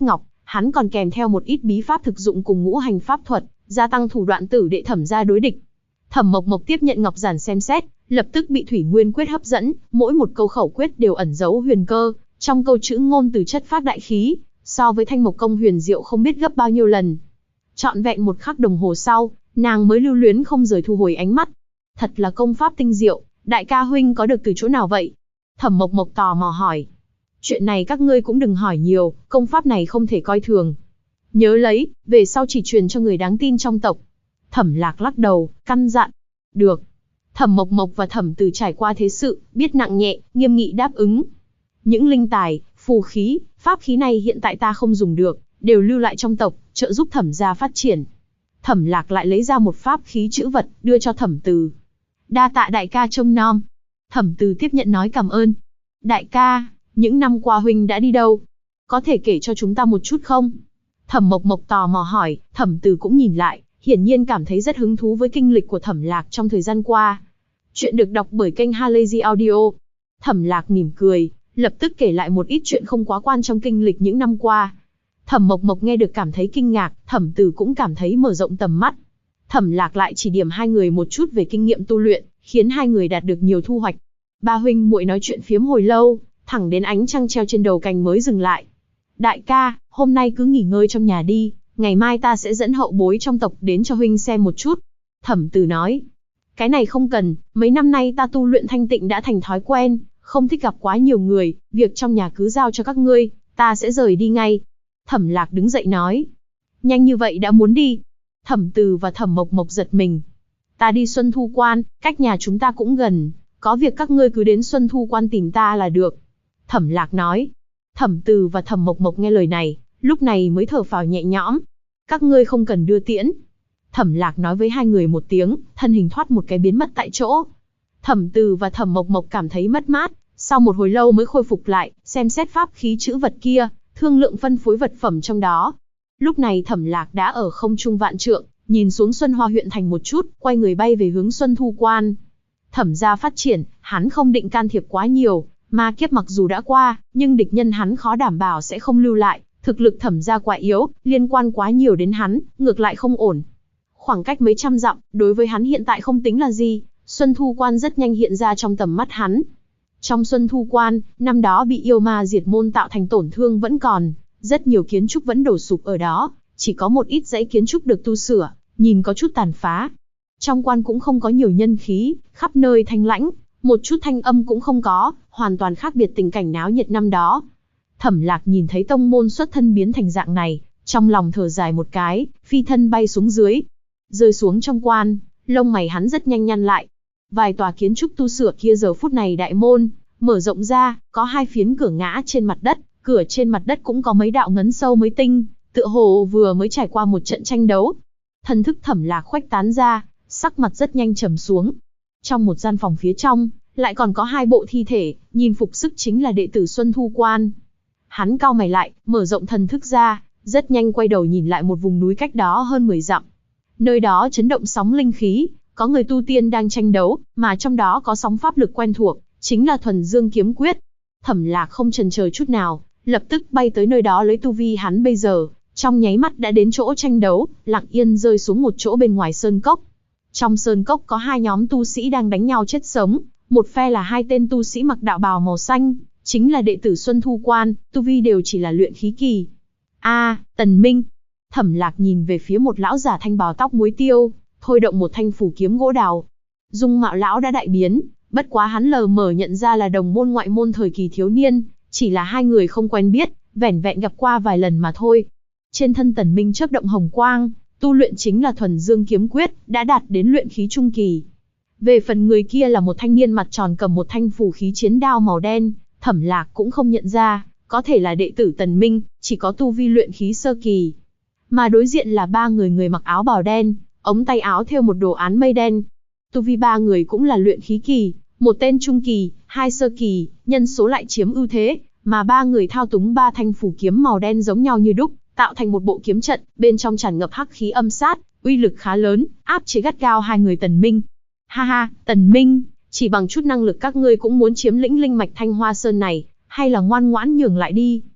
hắn còn kèm theo một ít bí pháp thực dụng cùng ngũ hành pháp thuật, gia tăng thủ đoạn tử đệ Thẩm gia đối địch. Thẩm Mộc Mộc tiếp nhận ngọc giản xem xét, lập tức bị Thủy Nguyên quyết hấp dẫn, mỗi một câu khẩu quyết đều ẩn giấu huyền cơ, trong câu chữ ngôn từ chất phác đại khí, so với Thanh Mộc công huyền diệu không biết gấp bao nhiêu lần. Trọn vẹn một khắc đồng hồ sau, nàng mới lưu luyến không rời thu hồi ánh mắt. Thật là công pháp tinh diệu, đại ca huynh có được từ chỗ nào vậy? Thẩm Mộc Mộc tò mò hỏi. Chuyện này các ngươi cũng đừng hỏi nhiều, công pháp này không thể coi thường. Nhớ lấy, về sau chỉ truyền cho người đáng tin trong tộc. Thẩm Lạc lắc đầu, căn dặn. Được. Thẩm Mộc Mộc và Thẩm Từ trải qua thế sự, biết nặng nhẹ, nghiêm nghị đáp ứng. Những linh tài, phù khí, pháp khí này hiện tại ta không dùng được, đều lưu lại trong tộc, trợ giúp Thẩm gia phát triển. Thẩm Lạc lại lấy ra một pháp khí chữ vật, đưa cho Thẩm Từ. Đa tạ đại ca trông nom. Thẩm Từ tiếp nhận nói cảm ơn. Đại ca, những năm qua huynh đã đi đâu? Có thể kể cho chúng ta một chút không? Thẩm Mộc Mộc tò mò hỏi, Thẩm Từ cũng nhìn lại, hiển nhiên cảm thấy rất hứng thú với kinh lịch của Thẩm Lạc trong thời gian qua. Chuyện được đọc bởi kênh Halazy Audio. Thẩm Lạc mỉm cười, lập tức kể lại một ít chuyện không quá quan trong kinh lịch những năm qua. Thẩm Mộc Mộc nghe được cảm thấy kinh ngạc, Thẩm Từ cũng cảm thấy mở rộng tầm mắt. Thẩm Lạc lại chỉ điểm hai người một chút về kinh nghiệm tu luyện, khiến hai người đạt được nhiều thu hoạch. Ba huynh muội nói chuyện phiếm hồi lâu, thẳng đến ánh trăng treo trên đầu cành mới dừng lại. Đại ca, hôm nay cứ nghỉ ngơi trong nhà đi, ngày mai ta sẽ dẫn hậu bối trong tộc đến cho huynh xem một chút. Thẩm Từ nói. Cái này không cần, mấy năm nay ta tu luyện thanh tịnh đã thành thói quen, không thích gặp quá nhiều người, việc trong nhà cứ giao cho các ngươi, ta sẽ rời đi ngay. Thẩm Lạc đứng dậy nói. Nhanh như vậy đã muốn đi. Thẩm Từ và Thẩm Mộc Mộc giật mình. Ta đi Xuân Thu Quan, cách nhà chúng ta cũng gần, có việc các ngươi cứ đến Xuân Thu Quan tìm ta là được. Thẩm Lạc nói. Thẩm Từ và Thẩm Mộc Mộc nghe lời này, lúc này mới thở phào nhẹ nhõm. Các ngươi không cần đưa tiễn. Thẩm Lạc nói với hai người một tiếng, thân hình thoát một cái biến mất tại chỗ. Thẩm Từ và Thẩm Mộc Mộc cảm thấy mất mát, sau một hồi lâu mới khôi phục lại, xem xét pháp khí chữ vật kia, thương lượng phân phối vật phẩm trong đó. Lúc này Thẩm Lạc đã ở không trung vạn trượng, nhìn xuống Xuân Hoa huyện thành một chút, quay người bay về hướng Xuân Thu Quan. Thẩm gia phát triển, hắn không định can thiệp quá nhiều, ma kiếp mặc dù đã qua, nhưng địch nhân hắn khó đảm bảo sẽ không lưu lại, thực lực Thẩm gia quá yếu, liên quan quá nhiều đến hắn, ngược lại không ổn. Khoảng cách mấy trăm dặm, đối với hắn hiện tại không tính là gì, Xuân Thu Quan rất nhanh hiện ra trong tầm mắt hắn. Trong Xuân Thu Quan, năm đó bị yêu ma diệt môn tạo thành tổn thương vẫn còn, rất nhiều kiến trúc vẫn đổ sụp ở đó, chỉ có một ít dãy kiến trúc được tu sửa, nhìn có chút tàn phá. Trong quan cũng không có nhiều nhân khí, khắp nơi thanh lãnh, một chút thanh âm cũng không có, hoàn toàn khác biệt tình cảnh náo nhiệt năm đó. Thẩm Lạc nhìn thấy tông môn xuất thân biến thành dạng này, trong lòng thở dài một cái, phi thân bay xuống dưới. Rơi xuống trong quan, lông mày hắn rất nhanh nhăn lại. Vài tòa kiến trúc tu sửa kia giờ phút này đại môn mở rộng ra, có hai phiến cửa ngã trên mặt đất, cửa trên mặt đất cũng có mấy đạo ngấn sâu mới tinh, tựa hồ vừa mới trải qua một trận tranh đấu. Thần thức Thẩm Lạc khuếch tán ra, sắc mặt rất nhanh trầm xuống. Trong một gian phòng phía trong, lại còn có hai bộ thi thể, nhìn phục sức chính là đệ tử Xuân Thu Quan. Hắn cau mày lại, mở rộng thần thức ra, rất nhanh quay đầu nhìn lại một vùng núi cách đó hơn 10 dặm. Nơi đó chấn động sóng linh khí, có người tu tiên đang tranh đấu, mà trong đó có sóng pháp lực quen thuộc, chính là Thuần Dương kiếm quyết. Thẩm Lạc không chần chờ chút nào, lập tức bay tới nơi đó lấy tu vi hắn bây giờ, trong nháy mắt đã đến chỗ tranh đấu, lặng yên rơi xuống một chỗ bên ngoài sơn cốc. Trong sơn cốc có hai nhóm tu sĩ đang đánh nhau chết sống, một phe là hai tên tu sĩ mặc đạo bào màu xanh, chính là đệ tử Xuân Thu Quan, tu vi đều chỉ là luyện khí kỳ. Tần Minh. Thẩm Lạc nhìn về phía một lão giả thanh bào tóc muối tiêu, thôi động một thanh phủ kiếm gỗ đào. Dung mạo lão đã đại biến, bất quá hắn lờ mờ nhận ra là đồng môn ngoại môn thời kỳ thiếu niên, chỉ là hai người không quen biết, vẻn vẹn gặp qua vài lần mà thôi. Trên thân Tần Minh chớp động hồng quang, tu luyện chính là Thuần Dương kiếm quyết, đã đạt đến luyện khí trung kỳ. Về phần người kia là một thanh niên mặt tròn cầm một thanh phù khí chiến đao màu đen, Thẩm Lạc cũng không nhận ra, có thể là đệ tử Tần Minh, chỉ có tu vi luyện khí sơ kỳ. Mà đối diện là ba người mặc áo bào đen, ống tay áo thêu một đồ án mây đen. Tu vi ba người cũng là luyện khí kỳ, một tên trung kỳ, hai sơ kỳ, nhân số lại chiếm ưu thế, mà ba người thao túng ba thanh phủ kiếm màu đen giống nhau như đúc, tạo thành một bộ kiếm trận, bên trong tràn ngập hắc khí âm sát, uy lực khá lớn, áp chế gắt gao hai người Tần Minh. Ha ha, Tần Minh, chỉ bằng chút năng lực các ngươi cũng muốn chiếm lĩnh linh mạch Thanh Hoa Sơn này, hay là ngoan ngoãn nhường lại đi.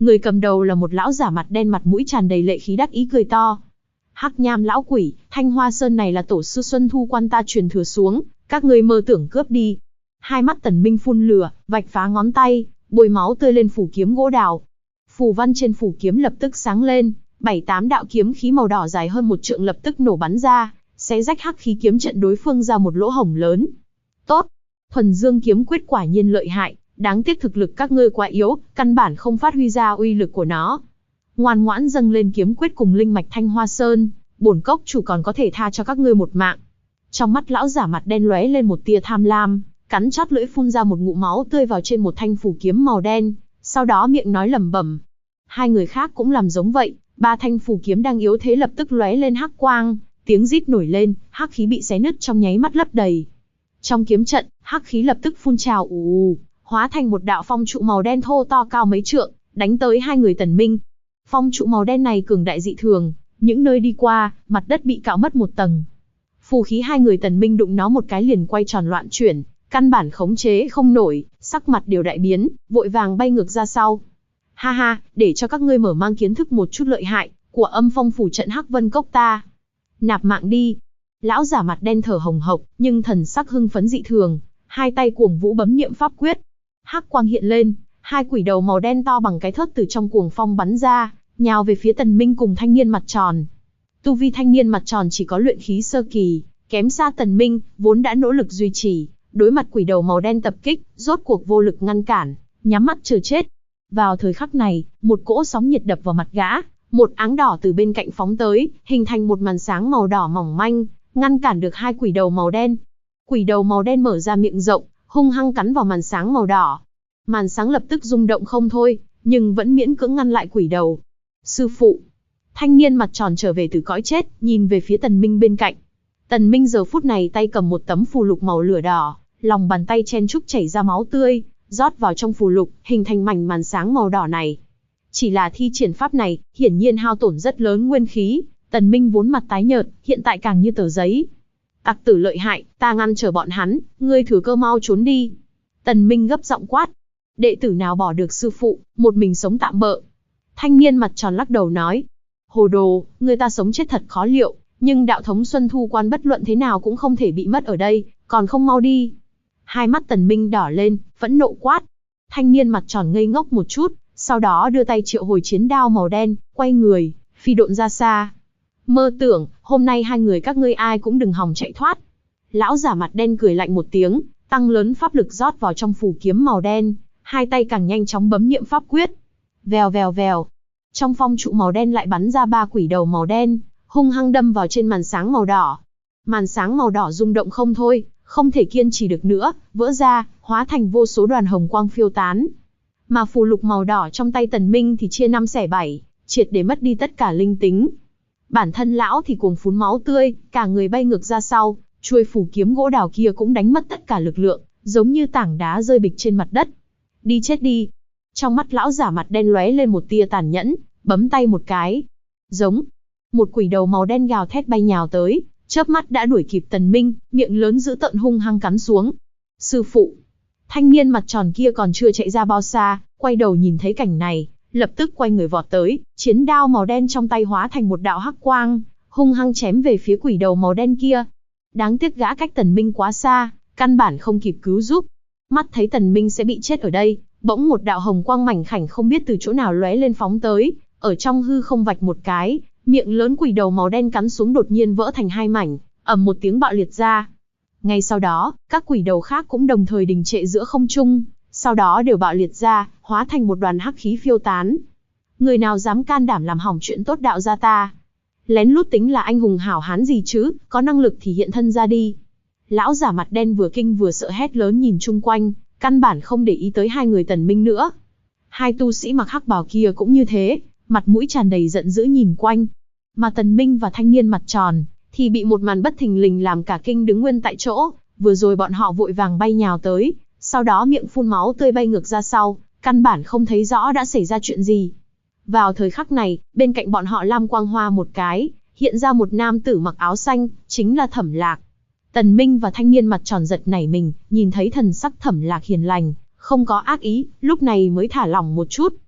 Người cầm đầu là một lão giả mặt đen, mặt mũi tràn đầy lệ khí, đắc ý cười to. Hắc Nham lão quỷ, Thanh Hoa Sơn này là tổ sư Xuân Thu Quan ta truyền thừa xuống, các ngươi mơ tưởng cướp đi. Hai mắt Tần Minh phun lửa, vạch phá ngón tay, bôi máu tươi lên phủ kiếm gỗ đào. Phù văn trên phủ kiếm lập tức sáng lên, 7-8 đạo kiếm khí màu đỏ dài hơn 1 trượng lập tức nổ bắn ra, xé rách hắc khí kiếm trận đối phương ra một lỗ hổng lớn. Tốt, Thuần Dương kiếm quyết quả nhiên lợi hại, đáng tiếc thực lực các ngươi quá yếu, căn bản không phát huy ra uy lực của nó. Ngoan ngoãn dâng lên kiếm quyết cùng linh mạch Thanh Hoa Sơn, bổn cốc chủ còn có thể tha cho các ngươi một mạng. Trong mắt lão giả mặt đen lóe lên một tia tham lam, cắn chót lưỡi phun ra một ngụm máu tươi vào trên một thanh phủ kiếm màu đen, sau đó miệng nói lẩm bẩm. Hai người khác cũng làm giống vậy, 3 thanh phủ kiếm đang yếu thế lập tức lóe lên hắc quang, tiếng rít nổi lên, hắc khí bị xé nứt trong nháy mắt lấp đầy. Trong kiếm trận, hắc khí lập tức phun trào hóa thành một đạo phong trụ màu đen thô to cao mấy trượng, đánh tới hai người Tần Minh. Phong trụ màu đen này cường đại dị thường, những nơi đi qua, mặt đất bị cạo mất một tầng. Phù khí hai người Tần Minh đụng nó một cái liền quay tròn loạn chuyển, căn bản khống chế không nổi, sắc mặt đều đại biến, vội vàng bay ngược ra sau. Ha ha, để cho các ngươi mở mang kiến thức một chút lợi hại của âm phong phủ trận Hắc Vân Cốc ta. Nạp mạng đi. Lão giả mặt đen thở hồng hộc, nhưng thần sắc hưng phấn dị thường, hai tay cuồng vũ bấm niệm pháp quyết. Hắc quang hiện lên, hai quỷ đầu màu đen to bằng cái thớt từ trong cuồng phong bắn ra, nhào về phía Tần Minh cùng thanh niên mặt tròn. Tu vi thanh niên mặt tròn chỉ có luyện khí sơ kỳ, kém xa Tần Minh, vốn đã nỗ lực duy trì, đối mặt quỷ đầu màu đen tập kích, rốt cuộc vô lực ngăn cản, nhắm mắt chờ chết. Vào thời khắc này, một cỗ sóng nhiệt đập vào mặt gã, một áng đỏ từ bên cạnh phóng tới, hình thành một màn sáng màu đỏ mỏng manh, ngăn cản được hai quỷ đầu màu đen. Quỷ đầu màu đen mở ra miệng rộng, hung hăng cắn vào màn sáng màu đỏ. Màn sáng lập tức rung động không thôi, nhưng vẫn miễn cưỡng ngăn lại quỷ đầu. Sư phụ. Thanh niên mặt tròn trở về từ cõi chết, nhìn về phía Tần Minh bên cạnh. Tần Minh giờ phút này tay cầm một tấm phù lục màu lửa đỏ, lòng bàn tay chen chúc chảy ra máu tươi, rót vào trong phù lục, hình thành mảnh màn sáng màu đỏ này. Chỉ là thi triển pháp này, hiển nhiên hao tổn rất lớn nguyên khí, Tần Minh vốn mặt tái nhợt, hiện tại càng như tờ giấy. Tặc tử lợi hại, ta ngăn trở bọn hắn, ngươi thừa cơ mau trốn đi. Tần Minh gấp giọng quát. Đệ tử nào bỏ được sư phụ, một mình sống tạm bợ. Thanh niên mặt tròn lắc đầu nói. Hồ đồ, người ta sống chết thật khó liệu, nhưng đạo thống Xuân Thu Quan bất luận thế nào cũng không thể bị mất ở đây, còn không mau đi. Hai mắt Tần Minh đỏ lên, phẫn nộ quát. Thanh niên mặt tròn ngây ngốc một chút, sau đó đưa tay triệu hồi chiến đao màu đen, quay người, phi độn ra xa. Mơ tưởng, hôm nay hai người các ngươi ai cũng đừng hòng chạy thoát. Lão giả mặt đen cười lạnh một tiếng, tăng lớn pháp lực rót vào trong phù kiếm màu đen, hai tay càng nhanh chóng bấm niệm pháp quyết. Vèo vèo vèo. Trong phong trụ màu đen lại bắn ra 3 quỷ đầu màu đen, hung hăng đâm vào trên màn sáng màu đỏ. Màn sáng màu đỏ rung động không thôi, không thể kiên trì được nữa, vỡ ra, hóa thành vô số đoàn hồng quang phiêu tán. Mà phù lục màu đỏ trong tay Tần Minh thì chia 5 xẻ 7, triệt để mất đi tất cả linh tính. Bản thân lão thì cuồng phún máu tươi, cả người bay ngược ra sau, chuôi phù kiếm gỗ đào kia cũng đánh mất tất cả lực lượng, giống như tảng đá rơi bịch trên mặt đất. Đi chết đi. Trong mắt lão giả mặt đen lóe lên một tia tàn nhẫn, bấm tay một cái. Giống. Một quỷ đầu màu đen gào thét bay nhào tới, chớp mắt đã đuổi kịp Tần Minh, miệng lớn dữ tợn hung hăng cắn xuống. Sư phụ. Thanh niên mặt tròn kia còn chưa chạy ra bao xa, quay đầu nhìn thấy cảnh này, lập tức quay người vọt tới, chiến đao màu đen trong tay hóa thành một đạo hắc quang, hung hăng chém về phía quỷ đầu màu đen kia. Đáng tiếc gã cách Tần Minh quá xa, căn bản không kịp cứu giúp. Mắt thấy Tần Minh sẽ bị chết ở đây, bỗng một đạo hồng quang mảnh khảnh không biết từ chỗ nào lóe lên phóng tới, ở trong hư không vạch một cái, miệng lớn quỷ đầu màu đen cắn xuống đột nhiên vỡ thành hai mảnh, ầm một tiếng bạo liệt ra. Ngay sau đó, các quỷ đầu khác cũng đồng thời đình trệ giữa không trung, sau đó đều bạo liệt ra, hóa thành một đoàn hắc khí phiêu tán. Người nào dám can đảm làm hỏng chuyện tốt đạo gia ta? Lén lút tính là anh hùng hảo hán gì chứ, có năng lực thì hiện thân ra đi. Lão giả mặt đen vừa kinh vừa sợ hét lớn nhìn chung quanh, căn bản không để ý tới hai người Tần Minh nữa. Hai tu sĩ mặc hắc bào kia cũng như thế, mặt mũi tràn đầy giận dữ nhìn quanh. Mà Tần Minh và thanh niên mặt tròn thì bị một màn bất thình lình làm cả kinh đứng nguyên tại chỗ. Vừa rồi bọn họ vội vàng bay nhào tới, sau đó miệng phun máu tươi bay ngược ra sau, căn bản không thấy rõ đã xảy ra chuyện gì. Vào thời khắc này, bên cạnh bọn họ lam quang hoa một cái, hiện ra một nam tử mặc áo xanh, chính là Thẩm Lạc. Tần Minh và thanh niên mặt tròn giật nảy mình, nhìn thấy thần sắc Thẩm Lạc hiền lành, không có ác ý, lúc này mới thả lỏng một chút.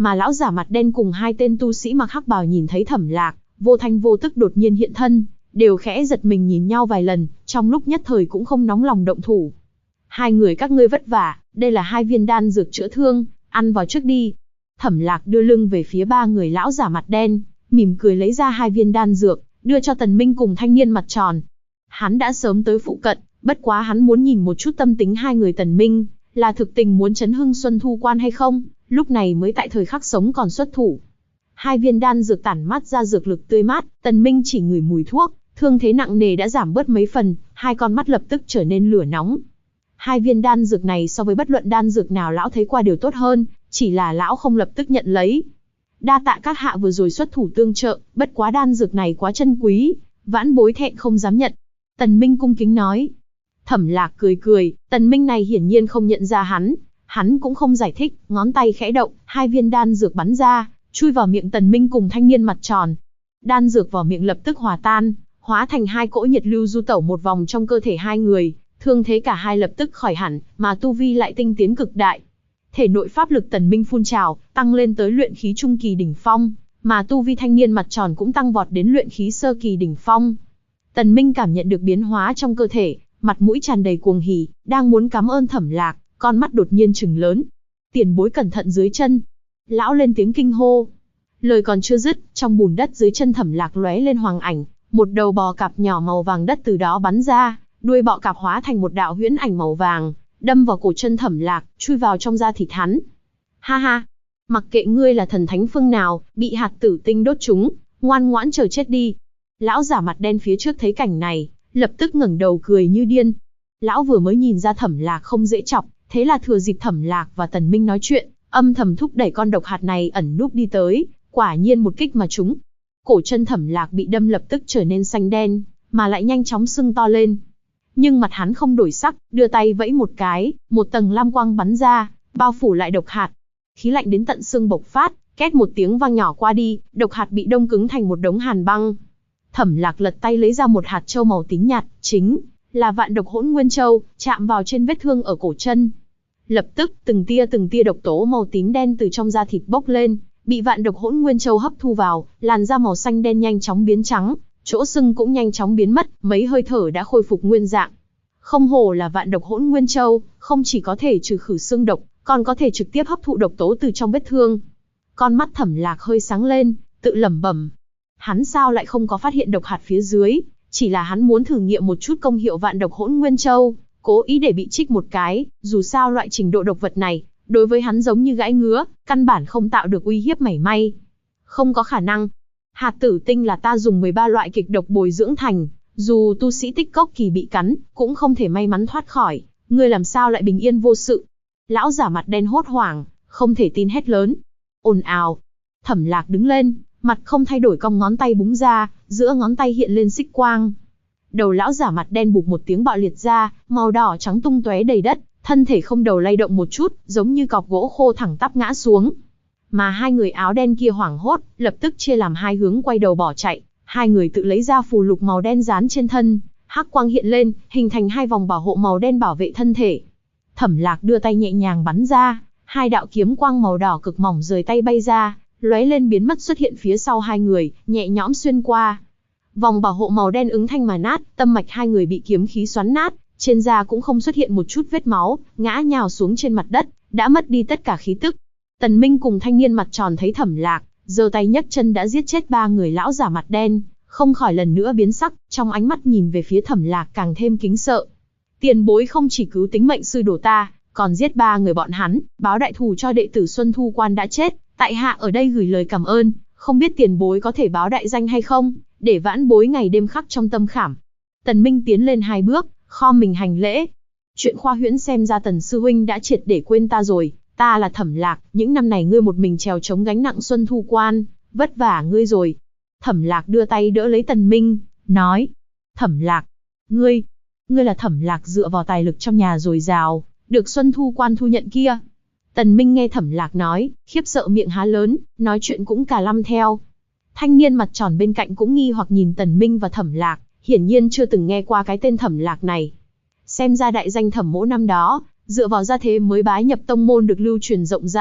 Mà lão giả mặt đen cùng hai tên tu sĩ mặc hắc bào nhìn thấy Thẩm Lạc, vô thanh vô tức đột nhiên hiện thân, đều khẽ giật mình nhìn nhau vài lần, trong lúc nhất thời cũng không nóng lòng động thủ. Hai người các ngươi vất vả, đây là 2 viên đan dược chữa thương, ăn vào trước đi. Thẩm Lạc đưa lưng về phía 3 người lão giả mặt đen, mỉm cười lấy ra 2 viên đan dược, đưa cho Tần Minh cùng thanh niên mặt tròn. Hắn đã sớm tới phụ cận, bất quá hắn muốn nhìn một chút tâm tính hai người Tần Minh, là thực tình muốn chấn hưng Xuân Thu Quan hay không, lúc này mới tại thời khắc sống còn xuất thủ. 2 viên đan dược tản mát ra dược lực tươi mát, Tần Minh chỉ ngửi mùi thuốc, thương thế nặng nề đã giảm bớt mấy phần, hai con mắt lập tức trở nên lửa nóng. 2 viên đan dược này so với bất luận đan dược nào lão thấy qua đều tốt hơn, chỉ là lão không lập tức nhận lấy. Đa tạ các hạ vừa rồi xuất thủ tương trợ, bất quá đan dược này quá chân quý, vãn bối thẹn không dám nhận. Tần Minh cung kính nói. Thẩm Lạc cười cười, Tần Minh này hiển nhiên không nhận ra hắn cũng không giải thích, ngón tay khẽ động, 2 viên đan dược bắn ra, chui vào miệng Tần Minh cùng thanh niên mặt tròn. Đan dược vào miệng lập tức hòa tan, hóa thành 2 cỗ nhiệt lưu du tẩu một vòng trong cơ thể hai người, thương thế cả hai lập tức khỏi hẳn, mà tu vi lại tinh tiến cực đại. Thể nội pháp lực Tần Minh phun trào, tăng lên tới luyện khí trung kỳ đỉnh phong, mà tu vi thanh niên mặt tròn cũng tăng vọt đến luyện khí sơ kỳ đỉnh phong. Tần Minh cảm nhận được biến hóa trong cơ thể, mặt mũi tràn đầy cuồng hỉ, đang muốn cảm ơn Thẩm Lạc, con mắt đột nhiên trừng lớn. Tiền bối cẩn thận dưới chân. Lão lên tiếng kinh hô. Lời còn chưa dứt, trong bùn đất dưới chân Thẩm Lạc lóe lên hoàng ảnh, một đầu bò cạp nhỏ màu vàng đất từ đó bắn ra, đuôi bọ cạp hóa thành một đạo huyễn ảnh màu vàng, đâm vào cổ chân Thẩm Lạc, chui vào trong da thịt hắn. Ha ha, mặc kệ ngươi là thần thánh phương nào, bị hạt tử tinh đốt trúng, ngoan ngoãn chờ chết đi. Lão giả mặt đen phía trước thấy cảnh này, lập tức ngẩng đầu cười như điên. Lão vừa mới nhìn ra Thẩm Lạc không dễ chọc, thế là thừa dịp Thẩm Lạc và Tần Minh nói chuyện, âm thầm thúc đẩy con độc hạt này ẩn núp đi tới, quả nhiên một kích mà trúng. Cổ chân Thẩm Lạc bị đâm lập tức trở nên xanh đen, mà lại nhanh chóng sưng to lên. Nhưng mặt hắn không đổi sắc, đưa tay vẫy một cái, một tầng lam quang bắn ra, bao phủ lại độc hạt. Khí lạnh đến tận xương bộc phát, két một tiếng vang nhỏ qua đi, độc hạt bị đông cứng thành một đống hàn băng. Thẩm Lạc lật tay lấy ra một hạt châu màu tím nhạt, chính là vạn độc hỗn nguyên châu, chạm vào trên vết thương ở cổ chân. Lập tức, từng tia độc tố màu tím đen từ trong da thịt bốc lên, bị vạn độc hỗn nguyên châu hấp thu vào, làn da màu xanh đen nhanh chóng biến trắng, chỗ sưng cũng nhanh chóng biến mất, mấy hơi thở đã khôi phục nguyên dạng. Không hổ là vạn độc hỗn nguyên châu, không chỉ có thể trừ khử xương độc, còn có thể trực tiếp hấp thụ độc tố từ trong vết thương. Con mắt Thẩm Lạc hơi sáng lên, tự lẩm bẩm. Hắn sao lại không có phát hiện độc hạt phía dưới, chỉ là hắn muốn thử nghiệm một chút công hiệu vạn độc hỗn nguyên châu, cố ý để bị trích một cái, dù sao loại trình độ độc vật này, đối với hắn giống như gãi ngứa, căn bản không tạo được uy hiếp mảy may. Không có khả năng. Hạt tử tinh là ta dùng 13 loại kịch độc bồi dưỡng thành, dù tu sĩ tích cốc kỳ bị cắn, cũng không thể may mắn thoát khỏi, ngươi làm sao lại bình yên vô sự. Lão giả mặt đen hốt hoảng, không thể tin hét lớn. Ồn ào. Thẩm Lạc đứng lên, mặt không thay đổi cong ngón tay búng ra, giữa ngón tay hiện lên xích quang. Đầu lão giả mặt đen bụp một tiếng bạo liệt ra, màu đỏ trắng tung tóe đầy đất, thân thể không đầu lay động một chút, giống như cọc gỗ khô thẳng tắp ngã xuống. Mà hai người áo đen kia hoảng hốt, lập tức chia làm hai hướng quay đầu bỏ chạy. Hai người tự lấy ra phù lục màu đen dán trên thân, hắc quang hiện lên, hình thành hai vòng bảo hộ màu đen bảo vệ thân thể. Thẩm Lạc đưa tay nhẹ nhàng bắn ra, hai đạo kiếm quang màu đỏ cực mỏng rời tay bay ra, lóe lên biến mất xuất hiện phía sau hai người, nhẹ nhõm xuyên qua. Vòng bảo hộ màu đen ứng thanh mà nát, tâm mạch hai người bị kiếm khí xoắn nát, trên da cũng không xuất hiện một chút vết máu, ngã nhào xuống trên mặt đất, đã mất đi tất cả khí tức. Tần Minh cùng thanh niên mặt tròn thấy Thẩm Lạc, giơ tay nhấc chân đã giết chết 3 người lão giả mặt đen, không khỏi lần nữa biến sắc, trong ánh mắt nhìn về phía Thẩm Lạc càng thêm kính sợ. Tiền bối không chỉ cứu tính mệnh sư đồ ta, còn giết 3 người bọn hắn, báo đại thù cho đệ tử Xuân Thu Quan đã chết, tại hạ ở đây gửi lời cảm ơn, không biết tiền bối có thể báo đại danh hay không, để vãn bối ngày đêm khắc trong tâm khảm. Tần Minh tiến lên 2 bước, khom mình hành lễ. Chuyện khoa huyễn xem ra Tần sư huynh đã triệt để quên ta rồi, ta là Thẩm Lạc, những năm này ngươi một mình trèo chống gánh nặng Xuân Thu Quan, vất vả ngươi rồi. Thẩm Lạc đưa tay đỡ lấy Tần Minh, nói, Thẩm Lạc, ngươi là Thẩm Lạc dựa vào tài lực trong nhà dồi dào, được Xuân Thu Quan thu nhận kia. Tần Minh nghe Thẩm Lạc nói, khiếp sợ miệng há lớn, nói chuyện cũng cả lăm theo. Thanh niên mặt tròn bên cạnh cũng nghi hoặc nhìn Tần Minh và Thẩm Lạc, hiển nhiên chưa từng nghe qua cái tên Thẩm Lạc này. Xem ra đại danh Thẩm Mỗ năm đó, dựa vào gia thế mới bái nhập tông môn được lưu truyền rộng rãi,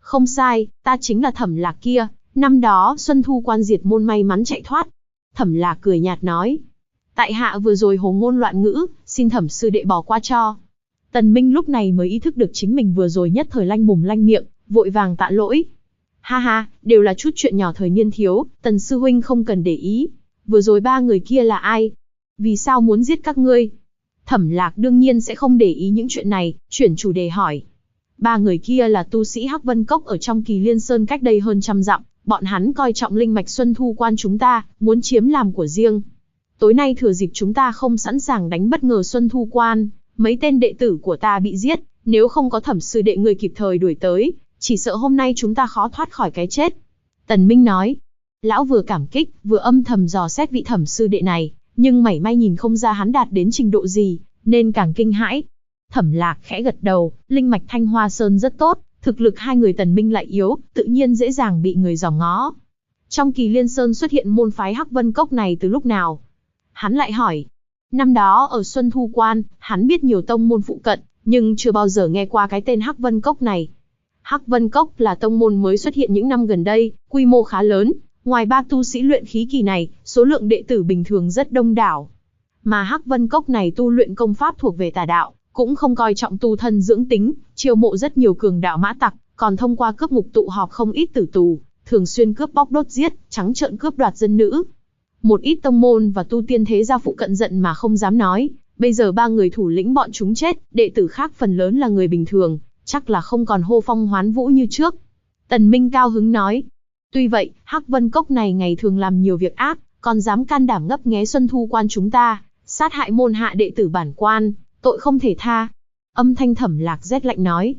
Không sai, ta chính là Thẩm Lạc kia, năm đó Xuân Thu Quan diệt môn may mắn chạy thoát. Thẩm Lạc cười nhạt nói. Tại hạ vừa rồi hồ ngôn loạn ngữ, xin Thẩm sư đệ bỏ qua cho. Tần Minh lúc này mới ý thức được chính mình vừa rồi nhất thời lanh mồm lanh miệng, vội vàng tạ lỗi. Ha ha, đều là chút chuyện nhỏ thời niên thiếu, Tần sư huynh không cần để ý. Vừa rồi ba người kia là ai? Vì sao muốn giết các ngươi? Thẩm Lạc đương nhiên sẽ không để ý những chuyện này, chuyển chủ đề hỏi. Ba người kia là tu sĩ Hắc Vân Cốc ở trong Kỳ Liên Sơn cách đây hơn 100 dặm, bọn hắn coi trọng linh mạch Xuân Thu Quan chúng ta, muốn chiếm làm của riêng. Tối nay thừa dịp chúng ta không sẵn sàng đánh bất ngờ Xuân Thu Quan, mấy tên đệ tử của ta bị giết, nếu không có Thẩm sư đệ người kịp thời đuổi tới, chỉ sợ hôm nay chúng ta khó thoát khỏi cái chết. Tần Minh nói. Lão vừa cảm kích, vừa âm thầm dò xét vị Thẩm sư đệ này, nhưng mảy may nhìn không ra hắn đạt đến trình độ gì, nên càng kinh hãi. Thẩm Lạc khẽ gật đầu, linh mạch Thanh Hoa Sơn rất tốt, thực lực hai người Tần Minh lại yếu, tự nhiên dễ dàng bị người dòm ngó. Trong Kỳ Liên Sơn xuất hiện môn phái Hắc Vân Cốc này từ lúc nào? Hắn lại hỏi. Năm đó ở Xuân Thu Quan, hắn biết nhiều tông môn phụ cận, nhưng chưa bao giờ nghe qua cái tên Hắc Vân Cốc này. Hắc Vân Cốc là tông môn mới xuất hiện những năm gần đây, quy mô khá lớn, ngoài ba tu sĩ luyện khí kỳ này, số lượng đệ tử bình thường rất đông đảo. Mà Hắc Vân Cốc này tu luyện công pháp thuộc về tà đạo, cũng không coi trọng tu thân dưỡng tính, chiêu mộ rất nhiều cường đạo mã tặc, còn thông qua cướp ngục tụ họp không ít tử tù, thường xuyên cướp bóc đốt giết, trắng trợn cướp đoạt dân nữ. Một ít tông môn và tu tiên thế gia phụ cận giận mà không dám nói, bây giờ ba người thủ lĩnh bọn chúng chết, đệ tử khác phần lớn là người bình thường, chắc là không còn hô phong hoán vũ như trước. Tần Minh cao hứng nói. Tuy vậy, Hắc Vân Cốc này ngày thường làm nhiều việc ác, còn dám can đảm ngấp nghé Xuân Thu Quan chúng ta, sát hại môn hạ đệ tử bản quan, tội không thể tha. Âm thanh Thẩm Lạc rét lạnh nói.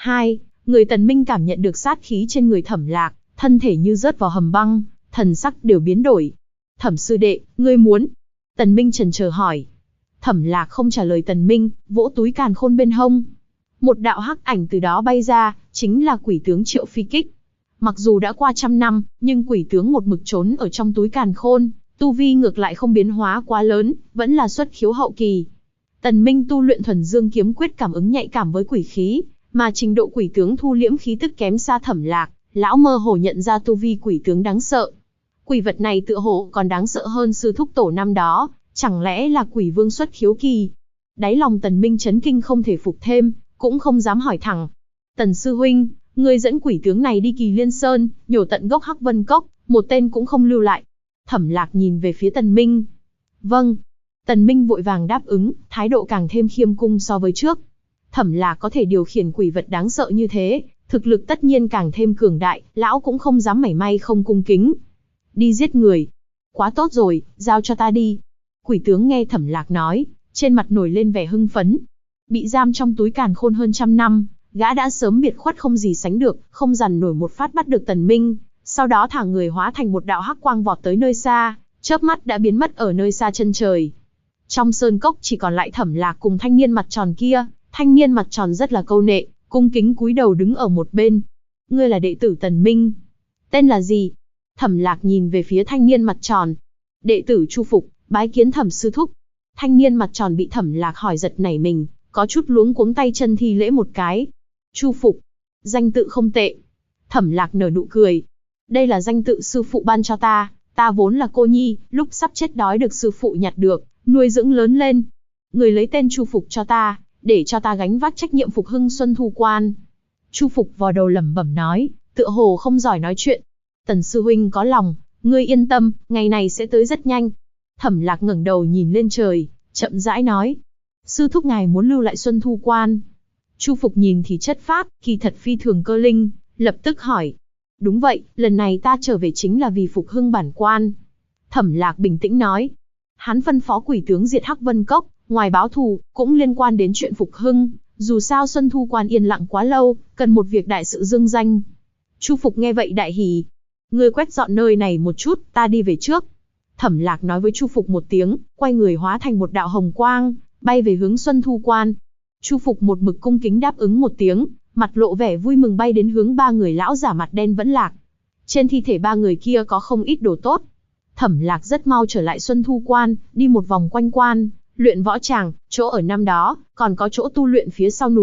Người Tần Minh cảm nhận được sát khí trên người Thẩm Lạc, thân thể như rớt vào hầm băng, thần sắc đều biến đổi. Thẩm sư đệ, ngươi muốn? Tần Minh chần chờ hỏi. Thẩm Lạc không trả lời Tần Minh, vỗ túi càn khôn bên hông. Một đạo hắc ảnh từ đó bay ra, chính là quỷ tướng Triệu Phi Kích. Mặc dù đã qua 100 năm, nhưng quỷ tướng một mực trốn ở trong túi càn khôn, tu vi ngược lại không biến hóa quá lớn, vẫn là xuất khiếu hậu kỳ. Tần Minh tu luyện Thuần Dương kiếm quyết cảm ứng nhạy cảm với quỷ khí, mà trình độ quỷ tướng thu liễm khí tức kém xa Thẩm Lạc, lão mơ hồ nhận ra tu vi quỷ tướng đáng sợ. Quỷ vật này tựa hồ còn đáng sợ hơn sư thúc tổ năm đó, chẳng lẽ là quỷ vương xuất khiếu kỳ? Đáy lòng Tần Minh chấn kinh không thể phục thêm, cũng không dám hỏi thẳng. Tần sư huynh, ngươi dẫn quỷ tướng này đi Kỳ Liên Sơn, nhổ tận gốc Hắc Vân Cốc, một tên cũng không lưu lại. Thẩm Lạc nhìn về phía Tần Minh. Vâng. Tần Minh vội vàng đáp ứng, thái độ càng thêm khiêm cung so với trước. Thẩm Lạc có thể điều khiển quỷ vật đáng sợ như thế, thực lực tất nhiên càng thêm cường đại, lão cũng không dám mảy may không cung kính. Đi giết người. Quá tốt rồi, giao cho ta đi. Quỷ tướng nghe Thẩm Lạc nói, trên mặt nổi lên vẻ hưng phấn. Bị giam trong túi càn khôn hơn 100 năm, gã đã sớm biệt khuất không gì sánh được, không dằn nổi một phát bắt được Tần Minh, sau đó thả người hóa thành một đạo hắc quang vọt tới nơi xa, chớp mắt đã biến mất ở nơi xa chân trời. Trong sơn cốc chỉ còn lại Thẩm Lạc cùng thanh niên mặt tròn kia, thanh niên mặt tròn rất là câu nệ, cung kính cúi đầu đứng ở một bên. Ngươi là đệ tử Tần Minh, tên là gì? Thẩm Lạc nhìn về phía thanh niên mặt tròn. Đệ tử Chu Phục, bái kiến Thẩm sư thúc. Thanh niên mặt tròn bị Thẩm Lạc hỏi giật nảy mình, có chút luống cuống tay chân thi lễ một cái. Chu Phục, danh tự không tệ. Thẩm Lạc nở nụ cười. Đây là danh tự sư phụ ban cho ta, ta vốn là cô nhi, lúc sắp chết đói được sư phụ nhặt được, nuôi dưỡng lớn lên. Người lấy tên Chu Phục cho ta, để cho ta gánh vác trách nhiệm phục hưng Xuân Thu Quan. Chu Phục vò đầu lẩm bẩm nói, tựa hồ không giỏi nói chuyện. Tần sư huynh có lòng, ngươi yên tâm, ngày này sẽ tới rất nhanh. Thẩm Lạc ngẩng đầu nhìn lên trời, chậm rãi nói. Sư thúc ngài muốn lưu lại Xuân Thu Quan. Chu Phục nhìn thì chất phác, kỳ thật phi thường cơ linh, lập tức hỏi. Đúng vậy, lần này ta trở về chính là vì phục hưng bản quan. Thẩm Lạc bình tĩnh nói. Hắn phân phó quỷ tướng diệt Hắc Vân Cốc, ngoài báo thù, cũng liên quan đến chuyện phục hưng. Dù sao Xuân Thu Quan yên lặng quá lâu, cần một việc đại sự dương danh. Chu Phục nghe vậy đại hỉ. Ngươi quét dọn nơi này một chút, ta đi về trước. Thẩm Lạc nói với Chu Phục một tiếng, quay người hóa thành một đạo hồng quang, bay về hướng Xuân Thu Quan. Chu Phục một mực cung kính đáp ứng một tiếng, mặt lộ vẻ vui mừng bay đến hướng ba người lão giả mặt đen vẫn lạc. Trên thi thể ba người kia có không ít đồ tốt. Thẩm Lạc rất mau trở lại Xuân Thu Quan, đi một vòng quanh quan, luyện võ tràng, chỗ ở năm đó, còn có chỗ tu luyện phía sau núi,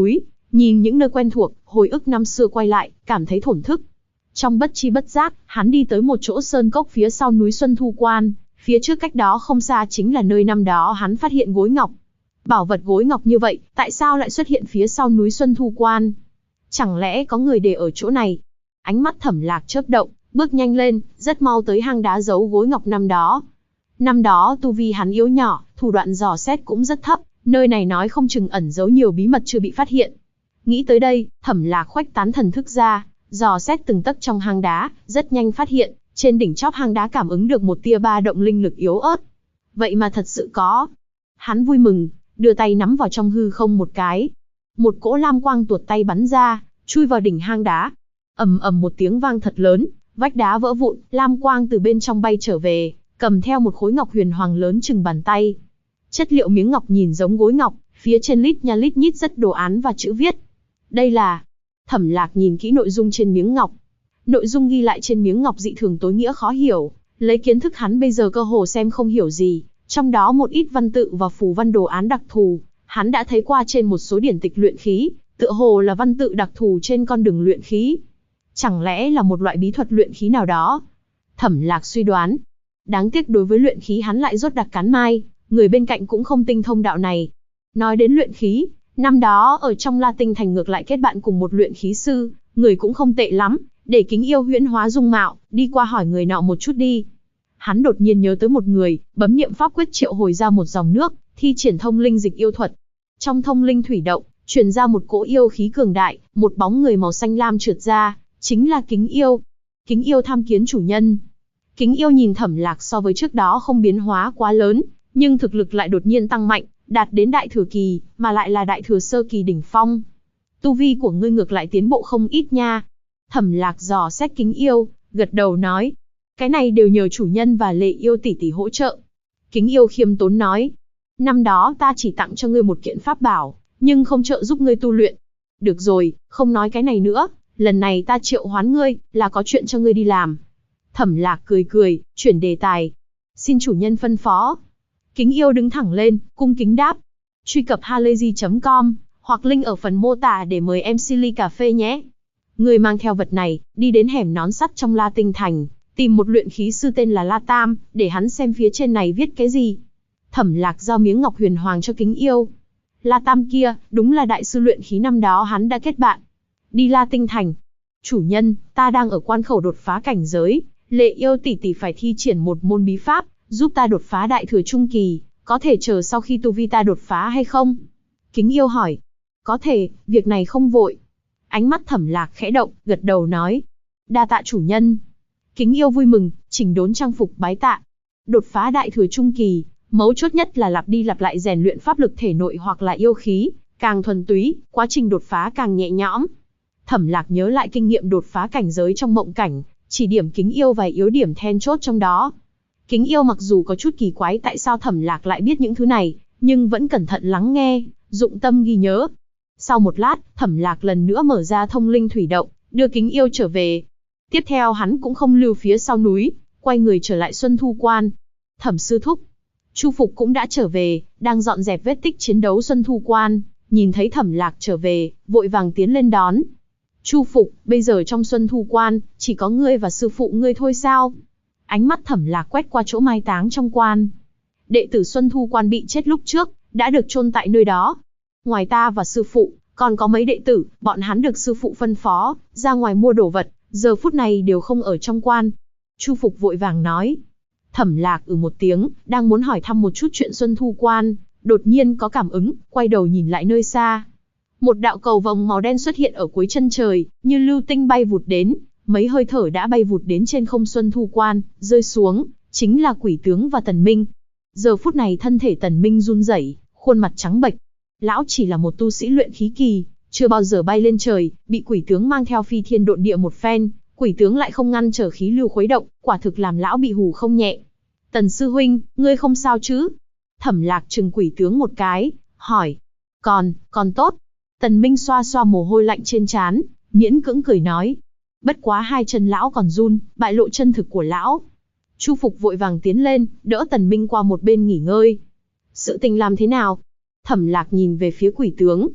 Nhìn những nơi quen thuộc, hồi ức năm xưa quay lại, cảm thấy thổn thức. Trong bất chi bất giác, hắn đi tới một chỗ sơn cốc phía sau núi Xuân Thu Quan, phía trước cách đó không xa chính là nơi năm đó hắn phát hiện gối ngọc. Bảo vật gối ngọc như vậy, tại sao lại xuất hiện phía sau núi Xuân Thu Quan? Chẳng lẽ có người để ở chỗ này? Ánh mắt Thẩm Lạc chớp động, bước nhanh lên, rất mau tới hang đá giấu gối ngọc năm đó. Năm đó tu vi hắn yếu nhỏ, thủ đoạn dò xét cũng rất thấp, nơi này nói không chừng ẩn giấu nhiều bí mật chưa bị phát hiện. Nghĩ tới đây, Thẩm Lạc khuếch tán thần thức ra, dò xét từng tấc trong hang đá, rất nhanh phát hiện, trên đỉnh chóp hang đá cảm ứng được một tia ba động linh lực yếu ớt. Vậy mà thật sự có. Hắn vui mừng, đưa tay nắm vào trong hư không một cái. Một cỗ lam quang tuột tay bắn ra, chui vào đỉnh hang đá. Ầm ầm một tiếng vang thật lớn, vách đá vỡ vụn, lam quang từ bên trong bay trở về, cầm theo một khối ngọc huyền hoàng lớn chừng bàn tay. Chất liệu miếng ngọc nhìn giống gối ngọc, phía trên lít nha lít nhít rất đồ án và chữ viết. Đây là... Thẩm Lạc nhìn kỹ nội dung trên miếng ngọc. Nội dung ghi lại trên miếng ngọc dị thường tối nghĩa khó hiểu, lấy kiến thức hắn bây giờ cơ hồ xem không hiểu gì, trong đó một ít văn tự và phù văn đồ án đặc thù, hắn đã thấy qua trên một số điển tịch luyện khí, tựa hồ là văn tự đặc thù trên con đường luyện khí. Chẳng lẽ là một loại bí thuật luyện khí nào đó? Thẩm Lạc suy đoán. Đáng tiếc đối với luyện khí hắn lại rốt đặc cán mai, người bên cạnh cũng không tinh thông đạo này. Nói đến luyện khí, năm đó ở trong La Tinh Thành ngược lại kết bạn cùng một luyện khí sư, người cũng không tệ lắm, để Kính Yêu huyễn hóa dung mạo, đi qua hỏi người nọ một chút đi. Hắn đột nhiên nhớ tới một người, bấm niệm pháp quyết triệu hồi ra một dòng nước, thi triển thông linh dịch yêu thuật. Trong thông linh thủy động, truyền ra một cỗ yêu khí cường đại, một bóng người màu xanh lam trượt ra, chính là Kính Yêu. Kính Yêu tham kiến chủ nhân. Kính Yêu nhìn Thẩm Lạc so với trước đó không biến hóa quá lớn, nhưng thực lực lại đột nhiên tăng mạnh, đạt đến đại thừa kỳ, mà lại là đại thừa sơ kỳ đỉnh phong. Tu vi của ngươi ngược lại tiến bộ không ít nha. Thẩm Lạc dò xét Kính Yêu, gật đầu nói. Cái này đều nhờ chủ nhân và Lệ Yêu tỷ tỷ hỗ trợ. Kính Yêu khiêm tốn nói. Năm đó ta chỉ tặng cho ngươi một kiện pháp bảo, nhưng không trợ giúp ngươi tu luyện. Được rồi, không nói cái này nữa, lần này ta triệu hoán ngươi, là có chuyện cho ngươi đi làm. Thẩm Lạc cười cười, chuyển đề tài. Xin chủ nhân phân phó. Kính Yêu đứng thẳng lên, cung kính đáp. Truy cập halayzi.com, hoặc link ở phần mô tả để mời MC ly cà phê nhé. Người mang theo vật này, đi đến hẻm nón sắt trong La Tinh Thành, tìm một luyện khí sư tên là La Tam, để hắn xem phía trên này viết cái gì. Thẩm Lạc giao miếng ngọc huyền hoàng cho Kính Yêu. La Tam kia, đúng là đại sư luyện khí năm đó hắn đã kết bạn. Đi La Tinh Thành. Chủ nhân, ta đang ở quan khẩu đột phá cảnh giới, Lệ Yêu tỷ tỷ phải thi triển một môn bí pháp, giúp ta đột phá đại thừa trung kỳ, có thể chờ sau khi tu vi ta đột phá hay không? Kính Yêu hỏi. Có thể, việc này không vội. Ánh mắt Thẩm Lạc khẽ động, gật đầu nói. Đa tạ chủ nhân. Kính Yêu vui mừng, chỉnh đốn trang phục bái tạ. Đột phá đại thừa trung kỳ, mấu chốt nhất là lặp đi lặp lại rèn luyện pháp lực thể nội hoặc là yêu khí, càng thuần túy, quá trình đột phá càng nhẹ nhõm. Thẩm Lạc nhớ lại kinh nghiệm đột phá cảnh giới trong mộng cảnh, chỉ điểm Kính Yêu vài yếu điểm then chốt trong đó. Kính Yêu mặc dù có chút kỳ quái tại sao Thẩm Lạc lại biết những thứ này, nhưng vẫn cẩn thận lắng nghe, dụng tâm ghi nhớ. Sau một lát, Thẩm Lạc lần nữa mở ra thông linh thủy động, đưa Kính Yêu trở về. Tiếp theo hắn cũng không lưu phía sau núi, quay người trở lại Xuân Thu Quan. Thẩm sư thúc, Chu Phục cũng đã trở về, đang dọn dẹp vết tích chiến đấu Xuân Thu Quan, nhìn thấy Thẩm Lạc trở về, vội vàng tiến lên đón. Chu Phục, bây giờ trong Xuân Thu Quan, chỉ có ngươi và sư phụ ngươi thôi sao? Ánh mắt Thẩm Lạc quét qua chỗ mai táng trong quan. Đệ tử Xuân Thu Quan bị chết lúc trước, đã được chôn tại nơi đó. Ngoài ta và sư phụ, còn có mấy đệ tử, bọn hắn được sư phụ phân phó, ra ngoài mua đồ vật, giờ phút này đều không ở trong quan. Chu Phục vội vàng nói. Thẩm Lạc một tiếng, đang muốn hỏi thăm một chút chuyện Xuân Thu Quan, đột nhiên có cảm ứng, quay đầu nhìn lại nơi xa. Một đạo cầu vồng màu đen xuất hiện ở cuối chân trời, như lưu tinh bay vụt đến, mấy hơi thở đã bay vụt đến trên không Xuân Thu Quan, rơi xuống, chính là Quỷ Tướng và Tần Minh. Giờ phút này thân thể Tần Minh run rẩy, khuôn mặt trắng bệch. Lão chỉ là một tu sĩ luyện khí kỳ, chưa bao giờ bay lên trời, bị Quỷ Tướng mang theo phi thiên độn địa một phen, Quỷ Tướng lại không ngăn trở khí lưu khuấy động, quả thực làm lão bị hù không nhẹ. Tần sư huynh, ngươi không sao chứ? Thẩm Lạc trừng Quỷ Tướng một cái, hỏi. Còn tốt. Tần Minh xoa xoa mồ hôi lạnh trên trán, miễn cưỡng cười nói. Bất quá hai chân lão còn run, bại lộ chân thực của lão. Chu Phục vội vàng tiến lên, đỡ Tần Minh qua một bên nghỉ ngơi. Sự tình làm thế nào? Thẩm Lạc nhìn về phía Quỷ Tướng.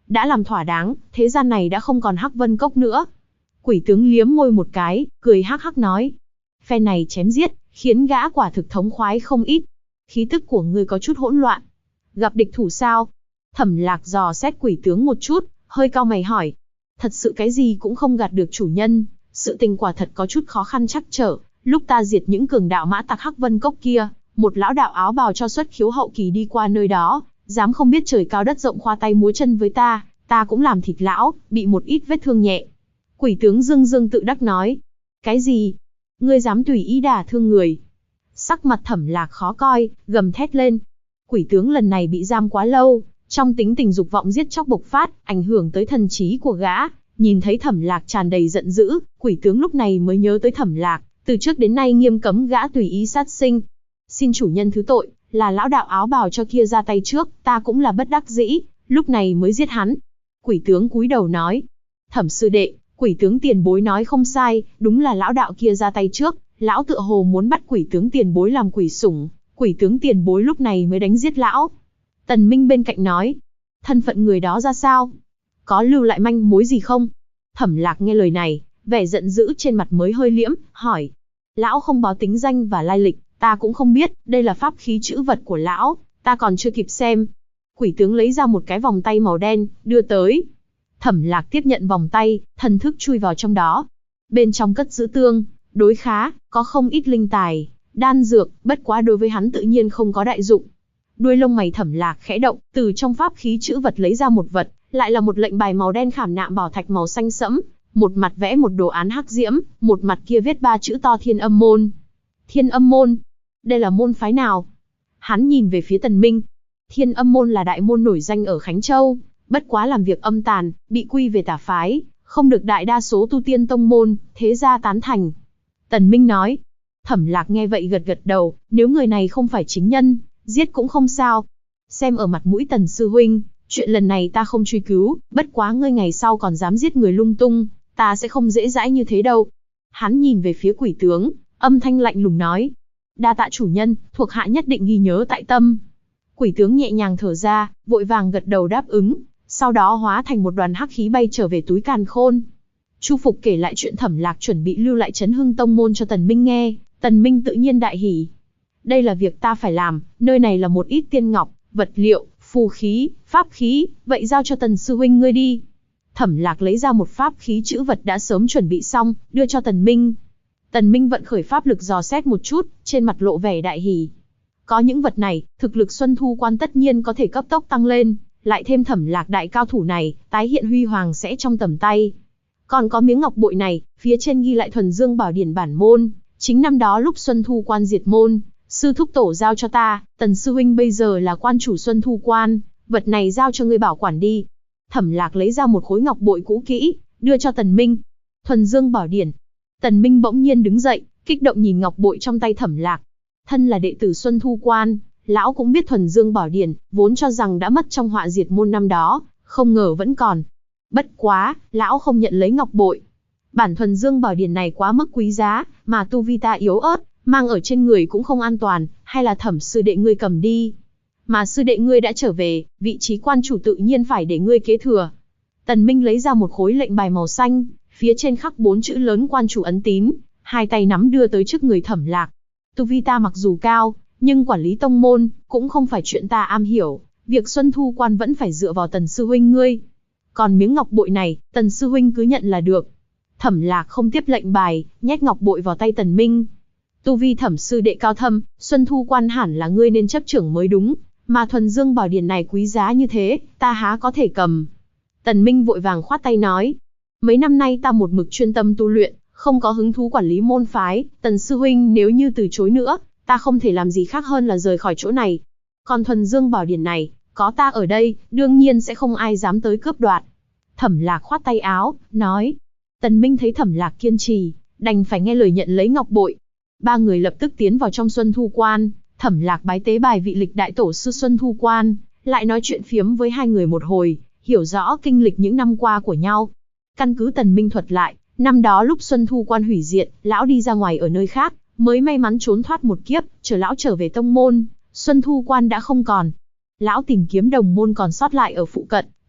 đã làm thỏa đáng, thế gian này đã không còn Hắc Vân Cốc nữa. Quỷ tướng liếm môi một cái, cười hắc hắc nói. Phe này chém giết, khiến gã quả thực thống khoái không ít. Khí tức của ngươi có chút hỗn loạn. Gặp địch thủ sao? Thẩm Lạc dò xét quỷ tướng một chút, hơi cau mày hỏi. Thật sự cái gì cũng không gạt được chủ nhân, sự tình quả thật có chút khó khăn trắc trở. Lúc ta diệt những cường đạo mã tặc Hắc Vân Cốc kia, một lão đạo áo bào cho xuất khiếu hậu kỳ đi qua nơi đó, dám không biết trời cao đất rộng khoa tay múa chân với ta cũng làm thịt lão, bị một ít vết thương nhẹ. Quỷ tướng dương dương tự đắc nói. Cái gì? Ngươi dám tùy ý đả thương người? Sắc mặt Thẩm Lạc khó coi, gầm thét lên. Quỷ tướng lần này bị giam quá lâu, trong tính tình dục vọng giết chóc bộc phát, ảnh hưởng tới thần trí của gã. Nhìn thấy Thẩm Lạc tràn đầy giận dữ, quỷ tướng lúc này mới nhớ tới Thẩm Lạc, từ trước đến nay nghiêm cấm gã tùy ý sát sinh. Xin chủ nhân thứ tội, là lão đạo áo bào cho kia ra tay trước, ta cũng là bất đắc dĩ, lúc này mới giết hắn. Quỷ tướng cúi đầu nói. Thẩm sư đệ, quỷ tướng tiền bối nói không sai, đúng là lão đạo kia ra tay trước, lão tựa hồ muốn bắt quỷ tướng tiền bối làm quỷ sủng, quỷ tướng tiền bối lúc này mới đánh giết lão. Tần Minh bên cạnh nói. Thân phận người đó ra sao? Có lưu lại manh mối gì không? Thẩm Lạc nghe lời này, vẻ giận dữ trên mặt mới hơi liễm, hỏi. Lão không báo tính danh và lai lịch, ta cũng không biết, đây là pháp khí chữ vật của lão, ta còn chưa kịp xem. Quỷ tướng lấy ra một cái vòng tay màu đen, đưa tới. Thẩm Lạc tiếp nhận vòng tay, thần thức chui vào trong đó. Bên trong cất giữ tương đối khá, có không ít linh tài, đan dược, bất quá đối với hắn tự nhiên không có đại dụng. Đuôi lông mày Thẩm Lạc khẽ động, từ trong pháp khí chữ vật lấy ra một vật, lại là một lệnh bài màu đen khảm nạm bảo thạch màu xanh sẫm, một mặt vẽ một đồ án hắc diễm, một mặt kia viết 3 chữ to Thiên Âm Môn. Thiên Âm Môn? Đây là môn phái nào? Hắn nhìn về phía Tần Minh. Thiên Âm Môn là đại môn nổi danh ở Khánh Châu, bất quá làm việc âm tàn, bị quy về tà phái, không được đại đa số tu tiên tông môn, thế gia tán thành. Tần Minh nói. Thẩm Lạc nghe vậy gật gật đầu, nếu người này không phải chính nhân, giết cũng không sao. Xem ở mặt mũi Tần sư huynh, chuyện lần này ta không truy cứu, bất quá ngươi ngày sau còn dám giết người lung tung, ta sẽ không dễ dãi như thế đâu. Hắn nhìn về phía quỷ tướng, âm thanh lạnh lùng nói. Đa tạ chủ nhân, thuộc hạ nhất định ghi nhớ tại tâm. Quỷ tướng nhẹ nhàng thở ra, vội vàng gật đầu đáp ứng, sau đó hóa thành một đoàn hắc khí bay trở về túi càn khôn. Chu Phục kể lại chuyện Thẩm Lạc chuẩn bị lưu lại Chấn Hưng Tông môn cho Tần Minh nghe, Tần Minh tự nhiên đại hỉ. Đây là việc ta phải làm, nơi này là một ít tiên ngọc, vật liệu, phù khí, pháp khí, vậy giao cho Tần sư huynh ngươi đi. Thẩm Lạc lấy ra một pháp khí chữ vật đã sớm chuẩn bị xong, đưa cho Tần Minh. Tần Minh vận khởi pháp lực dò xét một chút, trên mặt lộ vẻ đại hỉ. Có những vật này, thực lực Xuân Thu Quan tất nhiên có thể cấp tốc tăng lên, lại thêm Thẩm Lạc đại cao thủ này, tái hiện huy hoàng sẽ trong tầm tay. Còn có miếng ngọc bội này, phía trên ghi lại Thuần Dương Bảo Điển bản môn, chính năm đó lúc Xuân Thu Quan diệt môn, sư thúc tổ giao cho ta, Tần sư huynh bây giờ là quan chủ Xuân Thu Quan, vật này giao cho ngươi bảo quản đi. Thẩm Lạc lấy ra một khối ngọc bội cũ kỹ, đưa cho Tần Minh. Thuần Dương Bảo Điển. Tần Minh bỗng nhiên đứng dậy, kích động nhìn ngọc bội trong tay Thẩm Lạc. Thân là đệ tử Xuân Thu Quan, lão cũng biết Thuần Dương Bảo Điển, vốn cho rằng đã mất trong họa diệt môn năm đó, không ngờ vẫn còn. Bất quá, lão không nhận lấy ngọc bội. Bản Thuần Dương Bảo Điển này quá mức quý giá, mà tu vi ta yếu ớt, mang ở trên người cũng không an toàn, hay là Thẩm sư đệ ngươi cầm đi. Mà sư đệ ngươi đã trở về, vị trí quan chủ tự nhiên phải để ngươi kế thừa. Tần Minh lấy ra một khối lệnh bài màu xanh, phía trên khắc 4 chữ lớn quan chủ ấn tín, hai tay nắm đưa tới trước người Thẩm Lạc. Tu vi ta mặc dù cao, nhưng quản lý tông môn cũng không phải chuyện ta am hiểu, việc Xuân Thu Quan vẫn phải dựa vào Tần sư huynh ngươi. Còn miếng ngọc bội này, Tần sư huynh cứ nhận là được. Thẩm Lạc không tiếp lệnh bài, nhét ngọc bội vào tay Tần Minh. Tu vi Thẩm sư đệ cao thâm, Xuân Thu Quan hẳn là ngươi nên chấp trưởng mới đúng, mà Thuần Dương Bảo Điển này quý giá như thế, ta há có thể cầm. Tần Minh vội vàng khoát tay nói, mấy năm nay ta một mực chuyên tâm tu luyện, không có hứng thú quản lý môn phái, Tần sư huynh nếu như từ chối nữa, ta không thể làm gì khác hơn là rời khỏi chỗ này. Còn Thuần Dương Bảo Điển này, có ta ở đây, đương nhiên sẽ không ai dám tới cướp đoạt. Thẩm Lạc khoát tay áo, nói. Tần Minh thấy Thẩm Lạc kiên trì, đành phải nghe lời nhận lấy ngọc bội. Ba người lập tức tiến vào trong Xuân Thu Quan, Thẩm Lạc bái tế bài vị lịch đại tổ sư Xuân Thu Quan, lại nói chuyện phiếm với hai người một hồi, hiểu rõ kinh lịch những năm qua của nhau. Căn cứ Tần Minh thuật lại, năm đó lúc Xuân Thu Quan hủy diệt, lão đi ra ngoài ở nơi khác, mới may mắn trốn thoát một kiếp, chờ lão trở về tông môn, Xuân Thu Quan đã không còn. Lão tìm kiếm đồng môn còn sót lại ở phụ cận,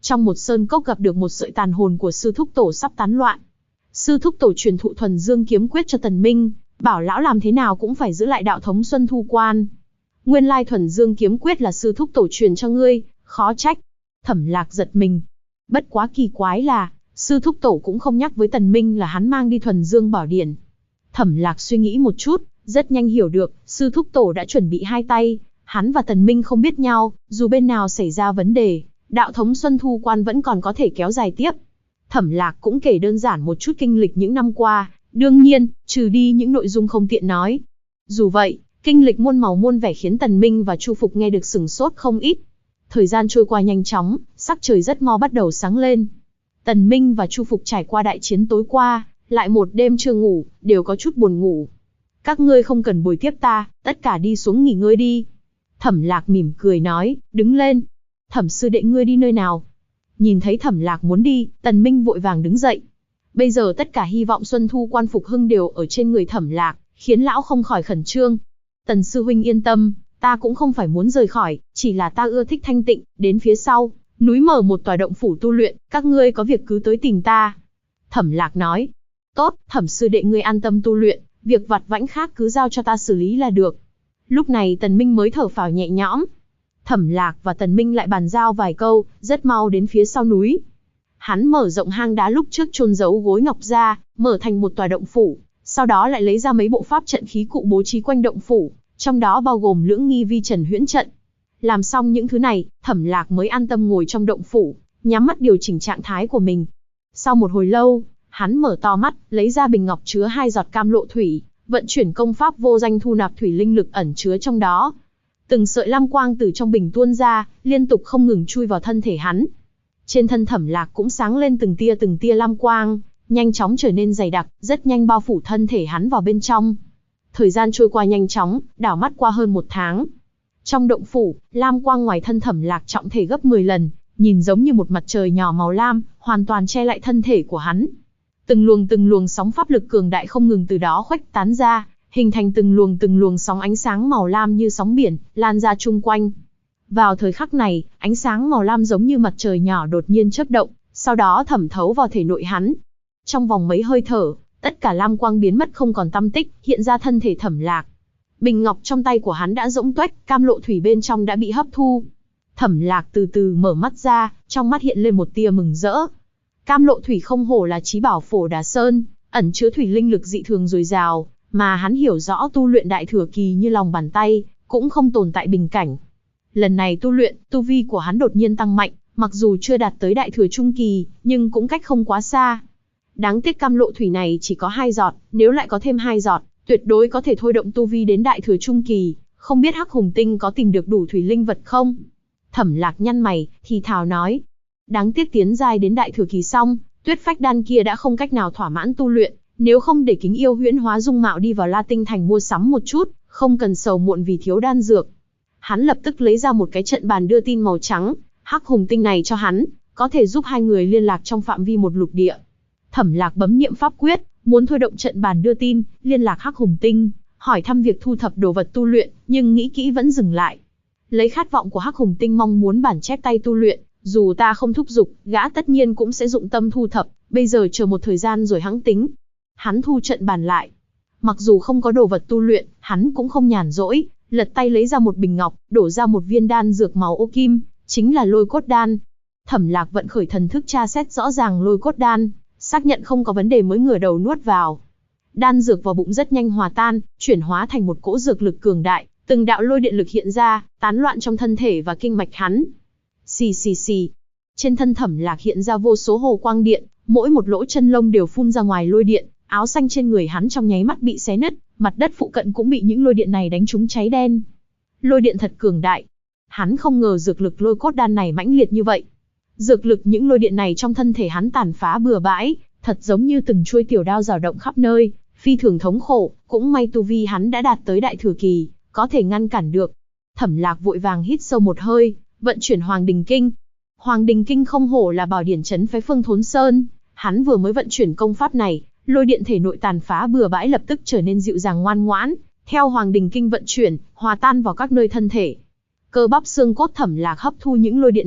trong một sơn cốc gặp được một sợi tàn hồn của sư thúc tổ sắp tán loạn. Sư thúc tổ truyền thụ Thuần Dương kiếm quyết cho Tần Minh, bảo lão làm thế nào cũng phải giữ lại đạo thống Xuân Thu Quan. Nguyên lai Thuần Dương kiếm quyết là sư thúc tổ truyền cho ngươi, khó trách. Thẩm Lạc giật mình. Bất quá kỳ quái là, sư thúc tổ cũng không nhắc với Tần Minh là hắn mang đi Thuần Dương bảo điển. Thẩm Lạc suy nghĩ một chút, rất nhanh hiểu được, sư thúc tổ đã chuẩn bị hai tay, hắn và Tần Minh không biết nhau, dù bên nào xảy ra vấn đề, đạo thống Xuân Thu Quan vẫn còn có thể kéo dài tiếp. Thẩm Lạc cũng kể đơn giản một chút kinh lịch những năm qua, đương nhiên, trừ đi những nội dung không tiện nói. Dù vậy, kinh lịch muôn màu muôn vẻ khiến Tần Minh và Chu Phục nghe được sừng sốt không ít. Thời gian trôi qua nhanh chóng, sắc trời rất mau bắt đầu sáng lên. Tần Minh và Chu Phục trải qua đại chiến tối qua, lại một đêm chưa ngủ, đều có chút buồn ngủ. Các ngươi không cần bồi tiếp ta, tất cả đi xuống nghỉ ngơi đi. Thẩm Lạc mỉm cười nói, đứng lên. Thẩm sư đệ ngươi đi nơi nào? Nhìn thấy Thẩm Lạc muốn đi, Tần Minh vội vàng đứng dậy. Bây giờ tất cả hy vọng Xuân Thu Quan phục hưng đều ở trên người Thẩm Lạc, khiến lão không khỏi khẩn trương. Tần sư huynh yên tâm, ta cũng không phải muốn rời khỏi, chỉ là ta ưa thích thanh tịnh, đến phía sau, núi mở một tòa động phủ tu luyện, các ngươi có việc cứ tới tìm ta. Thẩm Lạc nói, tốt, Thẩm sư đệ ngươi an tâm tu luyện, việc vặt vãnh khác cứ giao cho ta xử lý là được. Lúc này Tần Minh mới thở phào nhẹ nhõm. Thẩm Lạc và Tần Minh lại bàn giao vài câu, rất mau đến phía sau núi. Hắn mở rộng hang đá lúc trước chôn giấu gối ngọc ra, mở thành một tòa động phủ, sau đó lại lấy ra mấy bộ pháp trận khí cụ bố trí quanh động phủ, trong đó bao gồm Lưỡng Nghi Vi Trần Huyễn trận. Làm xong những thứ này, Thẩm Lạc mới an tâm ngồi trong động phủ, nhắm mắt điều chỉnh trạng thái của mình. Sau một hồi lâu, hắn mở to mắt, lấy ra bình ngọc chứa 2 giọt cam lộ thủy, vận chuyển công pháp vô danh thu nạp thủy linh lực ẩn chứa trong đó. Từng sợi lam quang từ trong bình tuôn ra, liên tục không ngừng chui vào thân thể hắn. Trên thân Thẩm Lạc cũng sáng lên từng tia lam quang, nhanh chóng trở nên dày đặc, rất nhanh bao phủ thân thể hắn vào bên trong. Thời gian trôi qua nhanh chóng, đảo mắt qua hơn 1 tháng. Trong động phủ, lam quang ngoài thân Thẩm Lạc trọng thể gấp 10 lần, nhìn giống như một mặt trời nhỏ màu lam, hoàn toàn che lại thân thể của hắn. Từng luồng sóng pháp lực cường đại không ngừng từ đó khuếch tán ra, hình thành từng luồng sóng ánh sáng màu lam như sóng biển, lan ra chung quanh. Vào thời khắc này, ánh sáng màu lam giống như mặt trời nhỏ đột nhiên chớp động, sau đó thẩm thấu vào thể nội hắn. Trong vòng mấy hơi thở, tất cả lam quang biến mất không còn tăm tích, hiện ra thân thể Thẩm Lạc. Bình ngọc trong tay của hắn đã rỗng tuếch, cam lộ thủy bên trong đã bị hấp thu. Thẩm Lạc từ từ mở mắt ra, trong mắt hiện lên một tia mừng rỡ. Cam lộ thủy không hổ là chí bảo Phổ Đà Sơn, ẩn chứa thủy linh lực dị thường dồi dào, mà hắn hiểu rõ tu luyện đại thừa kỳ như lòng bàn tay, cũng không tồn tại bình cảnh. Lần này tu luyện, tu vi của hắn đột nhiên tăng mạnh, mặc dù chưa đạt tới đại thừa trung kỳ, nhưng cũng cách không quá xa. Đáng tiếc cam lộ thủy này chỉ có 2 giọt, nếu lại có thêm 2 giọt, tuyệt đối có thể thôi động tu vi đến đại thừa trung kỳ, không biết Hắc Hùng Tinh có tìm được đủ thủy linh vật không? Thẩm Lạc nhăn mày, thì thào nói. Đáng tiếc tiến giai đến đại thừa kỳ xong, Tuyết Phách đan kia đã không cách nào thỏa mãn tu luyện, nếu không để Kính Yêu huyễn hóa dung mạo đi vào La Tinh Thành mua sắm một chút, không cần sầu muộn vì thiếu đan dược. Hắn lập tức lấy ra một cái trận bàn đưa tin màu trắng, Hắc Hùng Tinh này cho hắn, có thể giúp hai người liên lạc trong phạm vi một lục địa. Thẩm Lạc bấm niệm pháp quyết, muốn thôi động trận bàn đưa tin, liên lạc Hắc Hùng Tinh, hỏi thăm việc thu thập đồ vật tu luyện, nhưng nghĩ kỹ vẫn dừng lại. Lấy khát vọng của Hắc Hùng Tinh mong muốn bản chép tay tu luyện, dù ta không thúc giục, gã tất nhiên cũng sẽ dụng tâm thu thập, bây giờ chờ một thời gian rồi hẵng tính. Hắn thu trận bàn lại. Mặc dù không có đồ vật tu luyện, hắn cũng không nhàn rỗi, lật tay lấy ra một bình ngọc, đổ ra một viên đan dược màu ô kim, chính là Lôi Cốt đan. Thẩm Lạc vận khởi thần thức tra xét rõ ràng Lôi Cốt đan, xác nhận không có vấn đề mới ngửa đầu nuốt vào. Đan dược vào bụng rất nhanh hòa tan, chuyển hóa thành một cỗ dược lực cường đại, từng đạo lôi điện lực hiện ra, tán loạn trong thân thể và kinh mạch hắn. Xì xì xì. Trên thân Thẩm Lạc hiện ra vô số hồ quang điện, mỗi một lỗ chân lông đều phun ra ngoài lôi điện, áo xanh trên người hắn trong nháy mắt bị xé nứt, mặt đất phụ cận cũng bị những lôi điện này đánh trúng cháy đen. Lôi điện thật cường đại. Hắn không ngờ dược lực Lôi Cốt đan này mãnh liệt như vậy. Dược lực những lôi điện này trong thân thể hắn tàn phá bừa bãi, thật giống như từng chuôi tiểu đao rào động khắp nơi, phi thường thống khổ, cũng may tu vi hắn đã đạt tới đại thừa kỳ, có thể ngăn cản được. Thẩm Lạc vội vàng hít sâu một hơi, vận chuyển Hoàng Đình Kinh. Hoàng Đình Kinh không hổ là bảo điển trấn phái Phương Thốn Sơn, hắn vừa mới vận chuyển công pháp này, lôi điện thể nội tàn phá bừa bãi lập tức trở nên dịu dàng ngoan ngoãn, theo Hoàng Đình Kinh vận chuyển, hòa tan vào các nơi thân thể. Cơ bắp xương cốt Thẩm Lạc hấp thu những lôi điện này,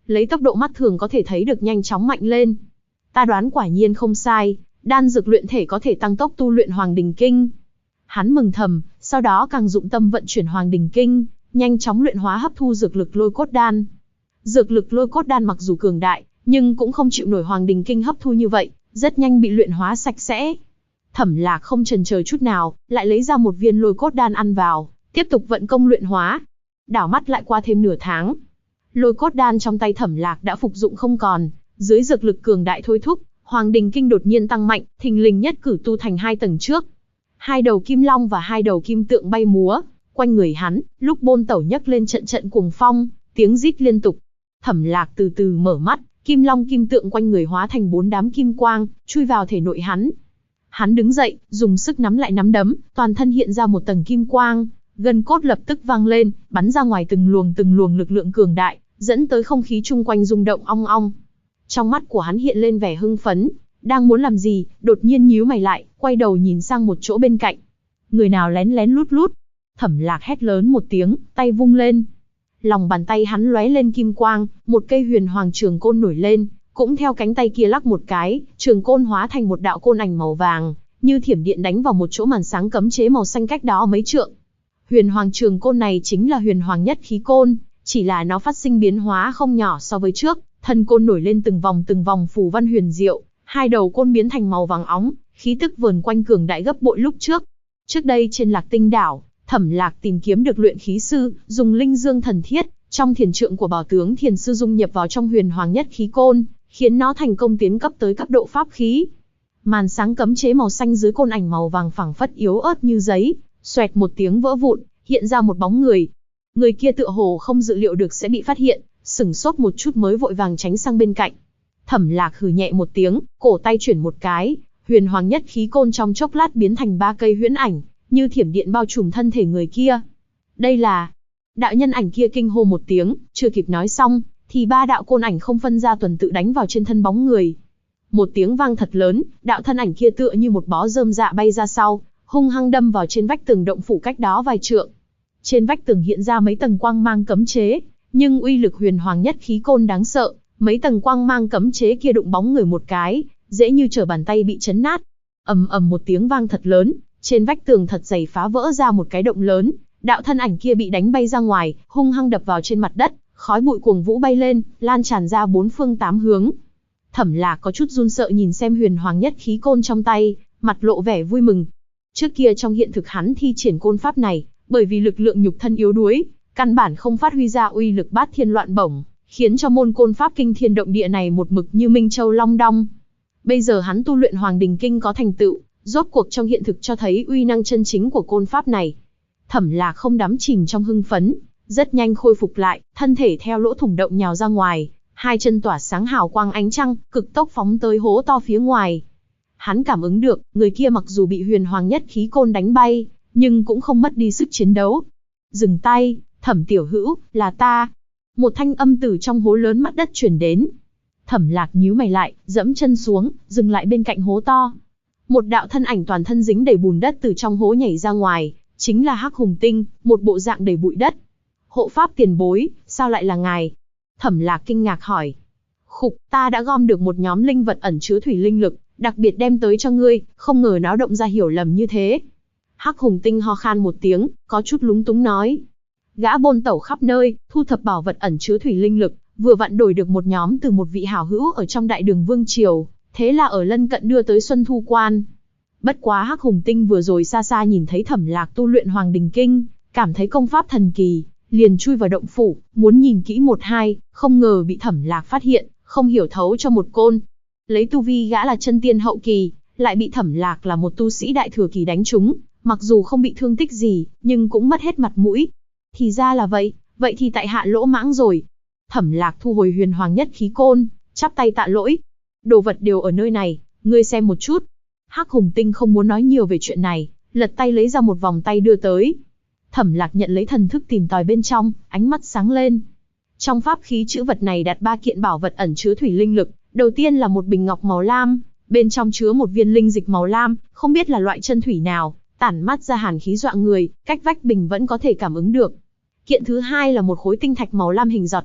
lấy tốc độ mắt thường có thể thấy được nhanh chóng mạnh lên. Ta đoán quả nhiên không sai, đan dược luyện thể có thể tăng tốc tu luyện Hoàng Đình Kinh. Hắn mừng thầm, sau đó càng dụng tâm vận chuyển Hoàng Đình Kinh, nhanh chóng luyện hóa hấp thu dược lực Lôi Cốt Đan. Dược lực Lôi Cốt Đan mặc dù cường đại, nhưng cũng không chịu nổi Hoàng Đình Kinh hấp thu như vậy, rất nhanh bị luyện hóa sạch sẽ. Thẩm Lạc không chần chờ chút nào, lại lấy ra một viên Lôi Cốt Đan ăn vào, tiếp tục vận công luyện hóa. Đảo mắt lại qua thêm nửa tháng. Lôi Cốt Đan trong tay Thẩm Lạc đã phục dụng không còn, dưới dược lực cường đại thôi thúc, Hoàng Đình Kinh đột nhiên tăng mạnh, thình lình nhất cử tu thành 2 tầng trước. 2 đầu kim long và 2 đầu kim tượng bay múa, quanh người hắn, lúc bôn tẩu nhấc lên trận trận cuồng phong, tiếng rít liên tục. Thẩm Lạc từ từ mở mắt, kim long kim tượng quanh người hóa thành 4 đám kim quang, chui vào thể nội hắn. Hắn đứng dậy, dùng sức nắm lại nắm đấm, toàn thân hiện ra một tầng kim quang, gân cốt lập tức vang lên, bắn ra ngoài từng luồng lực lượng cường đại, dẫn tới không khí chung quanh rung động ong ong. Trong mắt của hắn hiện lên vẻ hưng phấn, đang muốn làm gì, đột nhiên nhíu mày lại, quay đầu nhìn sang một chỗ bên cạnh. Người nào lén lén lút lút? Thẩm Lạc hét lớn một tiếng, tay vung lên. Lòng bàn tay hắn lóe lên kim quang, một cây huyền hoàng trường côn nổi lên, cũng theo cánh tay kia lắc một cái, trường côn hóa thành một đạo côn ảnh màu vàng, như thiểm điện đánh vào một chỗ màn sáng cấm chế màu xanh cách đó mấy trượng. Huyền hoàng trường côn này chính là huyền hoàng nhất khí côn, chỉ là nó phát sinh biến hóa không nhỏ so với trước, thân côn nổi lên từng vòng phù văn huyền diệu, 2 đầu côn biến thành màu vàng óng, khí tức vờn quanh cường đại gấp bội lúc trước. Trước đây trên Lạc Tinh đảo, Thẩm Lạc tìm kiếm được luyện khí sư, dùng linh dương thần thiết, trong thiền trượng của bảo tướng thiền sư dung nhập vào trong huyền hoàng nhất khí côn, khiến nó thành công tiến cấp tới cấp độ pháp khí. Màn sáng cấm chế màu xanh dưới côn ảnh màu vàng phẳng phất yếu ớt như giấy, xoẹt một tiếng vỡ vụn, hiện ra một bóng người. Người kia tựa hồ không dự liệu được sẽ bị phát hiện, sửng sốt một chút mới vội vàng tránh sang bên cạnh. Thẩm Lạc hừ nhẹ một tiếng, cổ tay chuyển một cái, huyền hoàng nhất khí côn trong chốc lát biến thành 3 cây huyễn ảnh, như thiểm điện bao trùm thân thể người kia. Đây là... Đạo nhân ảnh kia kinh hô một tiếng, chưa kịp nói xong, thì 3 đạo côn ảnh không phân ra tuần tự đánh vào trên thân bóng người. Một tiếng vang thật lớn, đạo thân ảnh kia tựa như một bó rơm dạ bay ra sau, hung hăng đâm vào trên vách tường động phủ cách đó vài trượng. Trên vách tường hiện ra mấy tầng quang mang cấm chế, nhưng uy lực huyền hoàng nhất khí côn đáng sợ, mấy tầng quang mang cấm chế kia đụng bóng người một cái, dễ như trở bàn tay bị chấn nát. Ầm ầm một tiếng vang thật lớn, trên vách tường thật dày phá vỡ ra một cái động lớn, đạo thân ảnh kia bị đánh bay ra ngoài, hung hăng đập vào trên mặt đất, khói bụi cuồng vũ bay lên, lan tràn ra 4 phương 8 hướng. Thẩm Lạc có chút run sợ nhìn xem huyền hoàng nhất khí côn trong tay, mặt lộ vẻ vui mừng. Trước kia trong hiện thực hắn thi triển côn pháp này, bởi vì lực lượng nhục thân yếu đuối, căn bản không phát huy ra uy lực bát thiên loạn bổng, khiến cho môn côn pháp kinh thiên động địa này một mực như minh châu long đong. Bây giờ hắn tu luyện Hoàng Đình Kinh có thành tựu, rốt cuộc trong hiện thực cho thấy uy năng chân chính của côn pháp này. Thẩm Lạc không đắm chìm trong hưng phấn, rất nhanh khôi phục lại, thân thể theo lỗ thủng động nhào ra ngoài, 2 chân tỏa sáng hào quang ánh trăng, cực tốc phóng tới hố to phía ngoài. Hắn cảm ứng được, người kia mặc dù bị huyền hoàng nhất khí côn đánh bay, nhưng cũng không mất đi sức chiến đấu. Dừng tay, Thẩm tiểu hữu, là ta. Một thanh âm từ trong hố lớn mắt đất truyền đến. Thẩm Lạc nhíu mày lại, dẫm chân xuống, dừng lại bên cạnh hố to. Một đạo thân ảnh toàn thân dính đầy bùn đất từ trong hố nhảy ra ngoài, chính là Hắc Hùng Tinh, một bộ dạng đầy bụi đất. Hộ pháp tiền bối, sao lại là ngài? Thẩm Lạc kinh ngạc hỏi. Khục, ta đã gom được một nhóm linh vật ẩn chứa thủy linh lực, đặc biệt đem tới cho ngươi, không ngờ náo động ra hiểu lầm như thế. Hắc Hùng Tinh ho khan một tiếng, có chút lúng túng nói. Gã bôn tẩu khắp nơi, thu thập bảo vật ẩn chứa thủy linh lực, vừa vặn đổi được một nhóm từ một vị hảo hữu ở trong Đại Đường Vương Triều, thế là ở lân cận đưa tới Xuân Thu Quan. Bất quá Hắc Hùng Tinh vừa rồi xa xa nhìn thấy Thẩm Lạc tu luyện Hoàng Đình Kinh, cảm thấy công pháp thần kỳ, liền chui vào động phủ, muốn nhìn kỹ một hai, không ngờ bị Thẩm Lạc phát hiện, không hiểu thấu cho một côn. Lấy tu vi gã là chân tiên hậu kỳ, lại bị Thẩm Lạc là một tu sĩ đại thừa kỳ đánh trúng, mặc dù không bị thương tích gì, nhưng cũng mất hết mặt mũi. Thì ra là vậy, vậy thì tại hạ lỗ mãng rồi. Thẩm Lạc thu hồi huyền hoàng nhất khí côn, chắp tay tạ lỗi. Đồ vật đều ở nơi này, ngươi xem một chút. Hắc Hùng Tinh không muốn nói nhiều về chuyện này, lật tay lấy ra một vòng tay đưa tới. Thẩm Lạc nhận lấy thần thức tìm tòi bên trong, ánh mắt sáng lên. Trong pháp khí chữ vật này đặt 3 kiện bảo vật ẩn chứa thủy linh lực. Đầu tiên là một bình ngọc màu lam, bên trong chứa một viên linh dịch màu lam, không biết là loại chân thủy nào, tản mát ra hàn khí dọa người, cách vách bình vẫn có thể cảm ứng được. Kiện thứ hai là một khối tinh thạch màu lam hình giọt nước,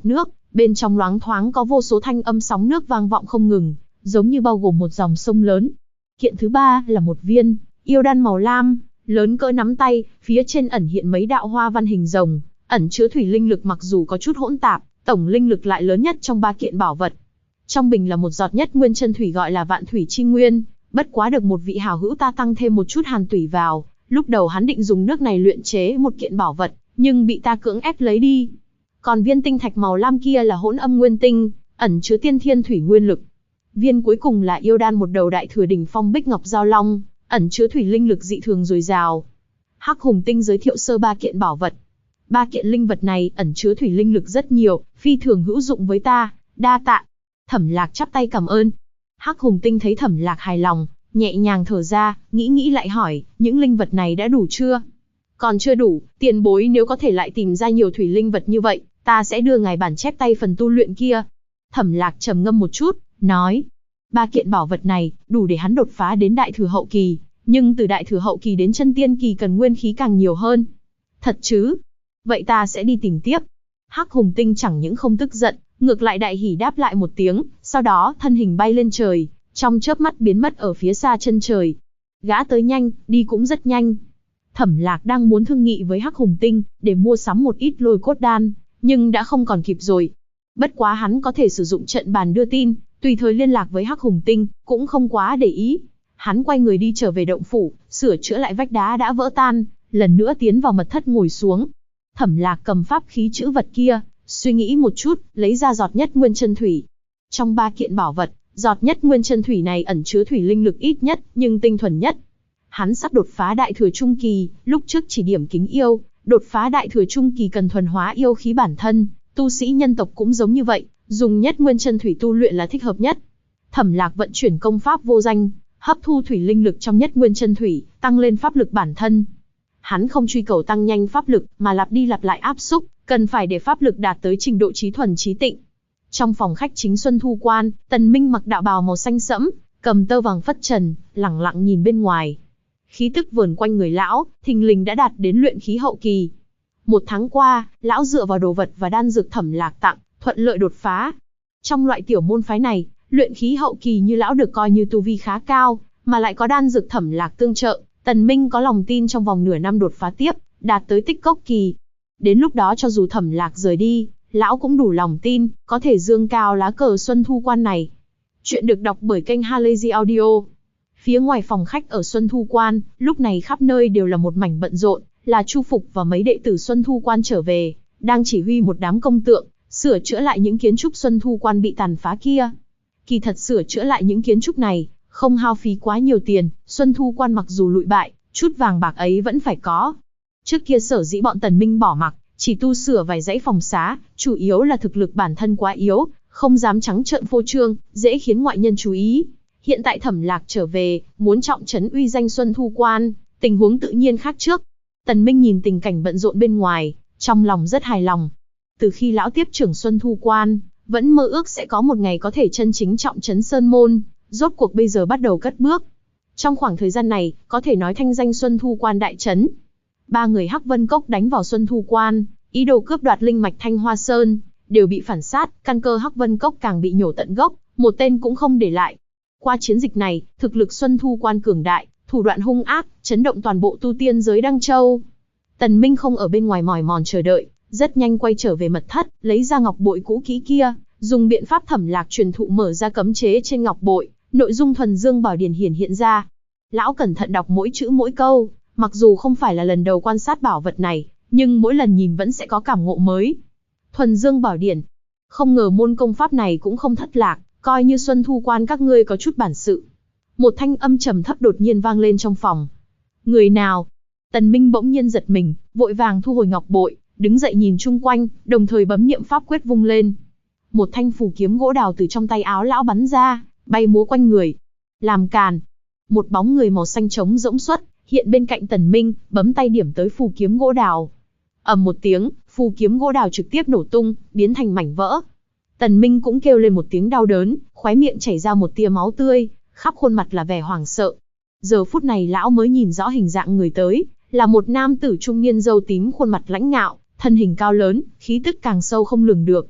bên trong loáng thoáng có vô số thanh âm sóng nước vang vọng không ngừng, giống như bao gồm một dòng sông lớn. Kiện thứ ba là một viên yêu đan màu lam, lớn cỡ nắm tay, phía trên ẩn hiện mấy đạo hoa văn hình rồng, ẩn chứa thủy linh lực mặc dù có chút hỗn tạp, tổng linh lực lại lớn nhất trong ba kiện bảo vật. Trong bình là một giọt nhất nguyên chân thủy gọi là vạn thủy chi nguyên, bất quá được một vị hảo hữu ta tăng thêm một chút hàn tủy vào, lúc đầu hắn định dùng nước này luyện chế một kiện bảo vật, nhưng bị ta cưỡng ép lấy đi. Còn viên tinh thạch màu lam kia là hỗn âm nguyên tinh, ẩn chứa tiên thiên thủy nguyên lực. Viên cuối cùng là yêu đan một đầu đại thừa đỉnh phong bích ngọc giao long, ẩn chứa thủy linh lực dị thường dồi dào. Hắc Hùng Tinh giới thiệu sơ ba kiện bảo vật. Ba kiện linh vật này ẩn chứa thủy linh lực rất nhiều, phi thường hữu dụng với ta, đa tạ. Thẩm Lạc chắp tay cảm ơn. Hắc Hùng Tinh thấy Thẩm Lạc hài lòng, nhẹ nhàng thở ra, nghĩ lại hỏi, những linh vật này đã đủ chưa? Còn chưa đủ, tiền bối nếu có thể lại tìm ra nhiều thủy linh vật như vậy, ta sẽ đưa ngài bản chép tay phần tu luyện kia. Thẩm Lạc trầm ngâm một chút, nói, ba kiện bảo vật này, đủ để hắn đột phá đến đại thừa hậu kỳ, nhưng từ đại thừa hậu kỳ đến chân tiên kỳ cần nguyên khí càng nhiều hơn. Thật chứ? Vậy ta sẽ đi tìm tiếp. Hắc Hùng Tinh chẳng những không tức giận, ngược lại đại hỉ đáp lại một tiếng, sau đó thân hình bay lên trời, trong chớp mắt biến mất ở phía xa chân trời. Gã tới nhanh, đi cũng rất nhanh. Thẩm Lạc đang muốn thương nghị với Hắc Hùng Tinh, để mua sắm một ít lôi cốt đan, nhưng đã không còn kịp rồi. Bất quá hắn có thể sử dụng trận bàn đưa tin, tùy thời liên lạc với Hắc Hùng Tinh, cũng không quá để ý. Hắn quay người đi trở về động phủ, sửa chữa lại vách đá đã vỡ tan, lần nữa tiến vào mật thất ngồi xuống. Thẩm Lạc cầm pháp khí chữ vật kia, suy nghĩ một chút, lấy ra giọt nhất nguyên chân thủy. Trong ba kiện bảo vật, giọt nhất nguyên chân thủy này ẩn chứa thủy linh lực ít nhất, nhưng tinh thuần nhất. Hắn sắp đột phá đại thừa trung kỳ, lúc trước chỉ điểm kính yêu, đột phá đại thừa trung kỳ cần thuần hóa yêu khí bản thân, tu sĩ nhân tộc cũng giống như vậy, dùng nhất nguyên chân thủy tu luyện là thích hợp nhất. Thẩm Lạc vận chuyển công pháp vô danh, hấp thu thủy linh lực trong nhất nguyên chân thủy, tăng lên pháp lực bản thân. Hắn không truy cầu tăng nhanh pháp lực, mà lặp đi lặp lại áp xúc, cần phải để pháp lực đạt tới trình độ trí thuần trí tịnh. Trong phòng khách chính Xuân Thu Quan, Tần Minh mặc đạo bào màu xanh sẫm, cầm tơ vàng phất trần, lẳng lặng nhìn bên ngoài. Khí tức vờn quanh người lão, thình lình đã đạt đến luyện khí hậu kỳ. Một tháng qua, lão dựa vào đồ vật và đan dược Thẩm Lạc tặng, thuận lợi đột phá. Trong loại tiểu môn phái này, luyện khí hậu kỳ như lão được coi như tu vi khá cao, mà lại có đan dược Thẩm Lạc tương trợ, Tần Minh có lòng tin trong vòng nửa năm đột phá tiếp, đạt tới tích cốc kỳ. Đến lúc đó cho dù Thẩm Lạc rời đi, lão cũng đủ lòng tin, có thể dương cao lá cờ Xuân Thu Quan này. Chuyện được đọc bởi kênh Halazy Audio. Phía ngoài phòng khách ở Xuân Thu Quan, lúc này khắp nơi đều là một mảnh bận rộn, là Chu Phục và mấy đệ tử Xuân Thu Quan trở về, đang chỉ huy một đám công tượng, sửa chữa lại những kiến trúc Xuân Thu Quan bị tàn phá kia. Kỳ thật sửa chữa lại những kiến trúc này, không hao phí quá nhiều tiền, Xuân Thu Quan mặc dù lụi bại, chút vàng bạc ấy vẫn phải có. Trước kia sở dĩ bọn Tần Minh bỏ mặc, chỉ tu sửa vài dãy phòng xá, chủ yếu là thực lực bản thân quá yếu, không dám trắng trợn phô trương, dễ khiến ngoại nhân chú ý. Hiện tại Thẩm Lạc trở về, muốn trọng trấn uy danh Xuân Thu Quan, tình huống tự nhiên khác trước. Tần Minh nhìn tình cảnh bận rộn bên ngoài, trong lòng rất hài lòng. Từ khi lão tiếp trưởng Xuân Thu Quan, vẫn mơ ước sẽ có một ngày có thể chân chính trọng trấn Sơn Môn, rốt cuộc bây giờ bắt đầu cất bước. Trong khoảng thời gian này, có thể nói thanh danh Xuân Thu Quan đại trấn. Ba người Hắc Vân Cốc đánh vào Xuân Thu Quan, ý đồ cướp đoạt linh mạch Thanh Hoa Sơn, đều bị phản sát, căn cơ Hắc Vân Cốc càng bị nhổ tận gốc, một tên cũng không để lại. Qua chiến dịch này, thực lực Xuân Thu Quan cường đại, thủ đoạn hung ác, chấn động toàn bộ tu tiên giới Đăng Châu. Tần Minh không ở bên ngoài mỏi mòn chờ đợi, rất nhanh quay trở về mật thất, lấy ra ngọc bội cũ kỹ kia, dùng biện pháp Thẩm Lạc truyền thụ mở ra cấm chế trên ngọc bội, nội dung thuần dương bảo điển hiển hiện ra. Lão cẩn thận đọc mỗi chữ mỗi câu, mặc dù không phải là lần đầu quan sát bảo vật này, nhưng mỗi lần nhìn vẫn sẽ có cảm ngộ mới. Thuần dương bảo điển, không ngờ môn công pháp này cũng không thất lạc, coi như Xuân Thu Quan các ngươi có chút bản sự. Một thanh âm trầm thấp đột nhiên vang lên trong phòng. Người nào? Tần Minh bỗng nhiên giật mình, vội vàng thu hồi ngọc bội, đứng dậy nhìn chung quanh, đồng thời bấm niệm pháp quyết vung lên. Một thanh phù kiếm gỗ đào từ trong tay áo lão bắn ra, bay múa quanh người. Làm càn. Một bóng người màu xanh trống rỗng xuất, hiện bên cạnh Tần Minh, bấm tay điểm tới phù kiếm gỗ đào. Ầm một tiếng, phù kiếm gỗ đào trực tiếp nổ tung, biến thành mảnh vỡ. Tần Minh cũng kêu lên một tiếng đau đớn, khóe miệng chảy ra một tia máu tươi, khắp khuôn mặt là vẻ hoảng sợ. Giờ phút này lão mới nhìn rõ hình dạng người tới, là một nam tử trung niên râu tím, khuôn mặt lãnh ngạo, thân hình cao lớn, khí tức càng sâu không lường được.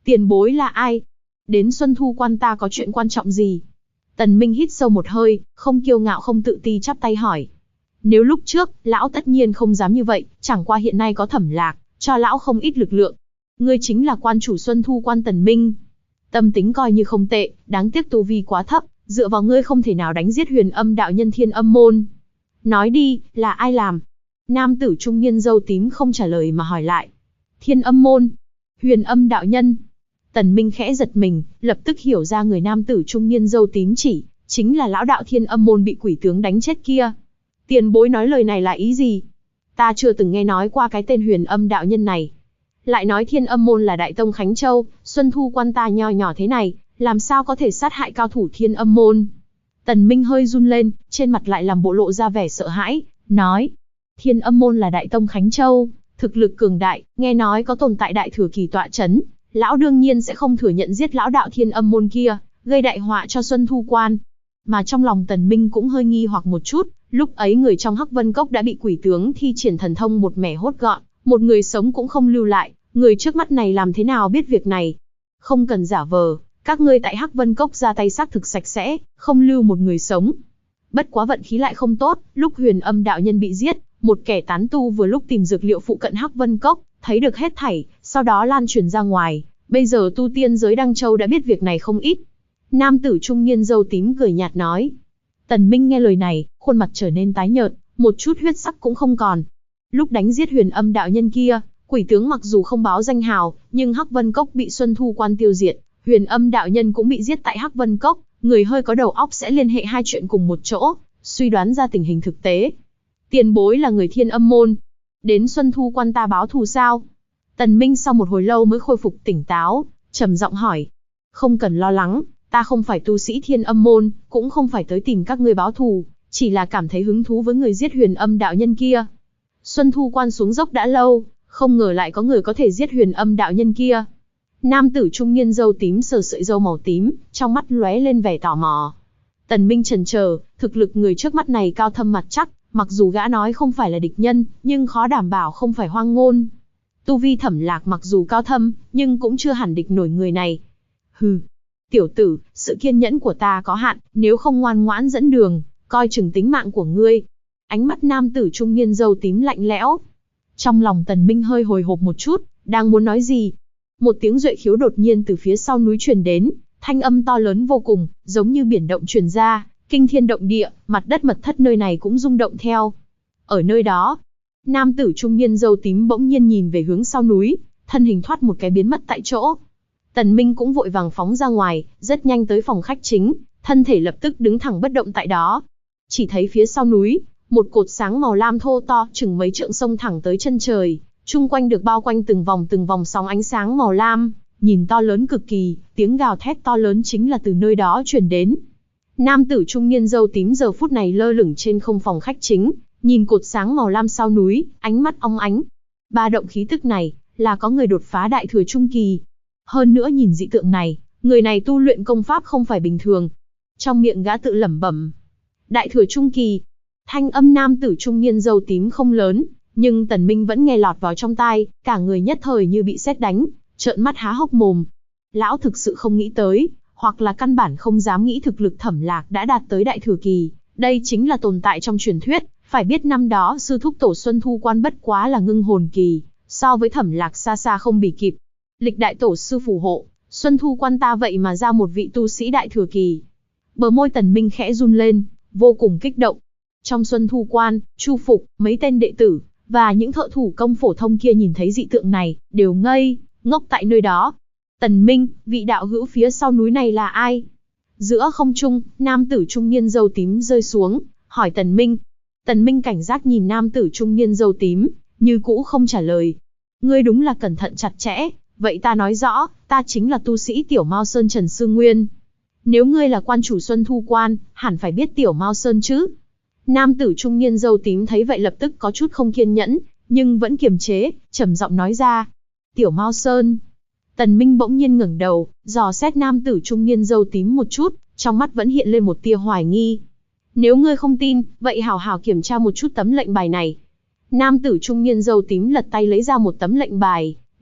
Tiền bối là ai? Đến Xuân Thu Quan ta có chuyện quan trọng gì? Tần Minh hít sâu một hơi, không kiêu ngạo không tự ti chắp tay hỏi. Nếu lúc trước, lão tất nhiên không dám như vậy, chẳng qua hiện nay có Thẩm Lạc, cho lão không ít lực lượng. Ngươi chính là quan chủ Xuân Thu Quan Tần Minh. Tâm tính coi như không tệ, đáng tiếc tu vi quá thấp, dựa vào ngươi không thể nào đánh giết Huyền Âm đạo nhân Thiên Âm môn. Nói đi, là ai làm? Nam tử trung niên râu tím không trả lời mà hỏi lại. Thiên Âm môn, Huyền Âm đạo nhân. Tần Minh khẽ giật mình, lập tức hiểu ra người nam tử trung niên râu tím chỉ, chính là lão đạo Thiên Âm môn bị quỷ tướng đánh chết kia. Tiền bối nói lời này là ý gì? Ta chưa từng nghe nói qua cái tên Huyền Âm đạo nhân này. Lại nói Thiên Âm môn là đại tông Khánh Châu, Xuân Thu Quan ta nho nhỏ thế này, làm sao có thể sát hại cao thủ Thiên Âm môn? Tần Minh hơi run lên, trên mặt lại làm bộ lộ ra vẻ sợ hãi, nói. Thiên Âm môn là đại tông Khánh Châu, thực lực cường đại, nghe nói có tồn tại đại thừa kỳ tọa chấn, lão đương nhiên sẽ không thừa nhận giết lão đạo Thiên Âm môn kia, gây đại họa cho Xuân Thu Quan. Mà trong lòng Tần Minh cũng hơi nghi hoặc một chút, lúc ấy người trong Hắc Vân Cốc đã bị quỷ tướng thi triển thần thông một mẻ hốt gọn, một người sống cũng không lưu lại, người trước mắt này làm thế nào biết việc này? Không cần giả vờ, các ngươi tại Hắc Vân Cốc ra tay xác thực sạch sẽ, không lưu một người sống. Bất quá vận khí lại không tốt, lúc Huyền Âm đạo nhân bị giết, một kẻ tán tu vừa lúc tìm dược liệu phụ cận Hắc Vân Cốc, thấy được hết thảy, sau đó lan truyền ra ngoài, bây giờ tu tiên giới Đăng Châu đã biết việc này không ít. Nam tử trung niên râu tím cười nhạt nói. Tần Minh nghe lời này, khuôn mặt trở nên tái nhợt, một chút huyết sắc cũng không còn. Lúc đánh giết Huyền Âm đạo nhân kia, quỷ tướng mặc dù không báo danh hào, nhưng Hắc Vân Cốc bị Xuân Thu Quan tiêu diệt, Huyền Âm đạo nhân cũng bị giết tại Hắc Vân Cốc, người hơi có đầu óc sẽ liên hệ hai chuyện cùng một chỗ, suy đoán ra tình hình thực tế. Tiền bối là người Thiên Âm môn, đến Xuân Thu Quan ta báo thù sao? Tần Minh sau một hồi lâu mới khôi phục tỉnh táo, trầm giọng hỏi. Không cần lo lắng, ta không phải tu sĩ Thiên Âm môn, cũng không phải tới tìm các ngươi báo thù, chỉ là cảm thấy hứng thú với người giết Huyền Âm đạo nhân kia. Xuân Thu Quan xuống dốc đã lâu, không ngờ lại có người có thể giết Huyền Âm đạo nhân kia. Nam tử trung niên râu tím sờ sợi râu màu tím, trong mắt lóe lên vẻ tò mò. Tần Minh chần chờ, thực lực người trước mắt này cao thâm mặt chắc, mặc dù gã nói không phải là địch nhân, nhưng khó đảm bảo không phải hoang ngôn. Tu vi Thẩm Lạc mặc dù cao thâm, nhưng cũng chưa hẳn địch nổi người này. Hừ, tiểu tử, sự kiên nhẫn của ta có hạn, nếu không ngoan ngoãn dẫn đường, coi chừng tính mạng của ngươi. Ánh mắt nam tử trung niên râu tím lạnh lẽo. Trong lòng Tần Minh hơi hồi hộp một chút, đang muốn nói gì. Một tiếng duệ khiếu đột nhiên từ phía sau núi truyền đến, thanh âm to lớn vô cùng, giống như biển động truyền ra, kinh thiên động địa, mặt đất mật thất nơi này cũng rung động theo. Ở nơi đó, nam tử trung niên râu tím bỗng nhiên nhìn về hướng sau núi, thân hình thoát một cái biến mất tại chỗ. Tần Minh cũng vội vàng phóng ra ngoài, rất nhanh tới phòng khách chính, thân thể lập tức đứng thẳng bất động tại đó. Chỉ thấy phía sau núi, một cột sáng màu lam thô to, chừng mấy trượng xông thẳng tới chân trời, chung quanh được bao quanh từng vòng sóng ánh sáng màu lam, nhìn to lớn cực kỳ, tiếng gào thét to lớn chính là từ nơi đó truyền đến. Nam tử trung niên râu tím giờ phút này lơ lửng trên không phòng khách chính, nhìn cột sáng màu lam sau núi, ánh mắt óng ánh. Ba động khí tức này, là có người đột phá đại thừa trung kỳ. Hơn nữa nhìn dị tượng này, người này tu luyện công pháp không phải bình thường. Trong miệng gã tự lẩm bẩm. Đại thừa trung kỳ. Thanh âm nam tử trung niên râu tím không lớn, nhưng Tần Minh vẫn nghe lọt vào trong tai, cả người nhất thời như bị sét đánh, trợn mắt há hốc mồm. Lão thực sự không nghĩ tới, hoặc là căn bản không dám nghĩ thực lực Thẩm Lạc đã đạt tới đại thừa kỳ, đây chính là tồn tại trong truyền thuyết, phải biết năm đó sư thúc tổ Xuân Thu Quan bất quá là ngưng hồn kỳ, so với Thẩm Lạc xa xa không bì kịp. Lịch đại tổ sư phù hộ, Xuân Thu Quan ta vậy mà ra một vị tu sĩ đại thừa kỳ. Bờ môi Tần Minh khẽ run lên, vô cùng kích động. Trong Xuân Thu Quan, Chu Phục, mấy tên đệ tử và những thợ thủ công phổ thông kia nhìn thấy dị tượng này, đều ngây ngốc tại nơi đó. Tần Minh, vị đạo hữu phía sau núi này là ai? Giữa không trung, nam tử trung niên râu tím rơi xuống, hỏi Tần Minh. Tần Minh cảnh giác nhìn nam tử trung niên râu tím, như cũ không trả lời. Ngươi đúng là cẩn thận chặt chẽ, vậy ta nói rõ, ta chính là tu sĩ Tiểu Mao Sơn Trần Sư Nguyên. Nếu ngươi là quan chủ Xuân Thu Quan, hẳn phải biết Tiểu Mao Sơn chứ? Nam tử trung niên râu tím thấy vậy lập tức có chút không kiên nhẫn, nhưng vẫn kiềm chế, trầm giọng nói ra. Tiểu Mao Sơn. Tần Minh bỗng nhiên ngẩng đầu, dò xét nam tử trung niên râu tím một chút, trong mắt vẫn hiện lên một tia hoài nghi. Nếu ngươi không tin, vậy hảo hảo kiểm tra một chút tấm lệnh bài này. Nam tử trung niên râu tím lật tay lấy ra một tấm lệnh bài,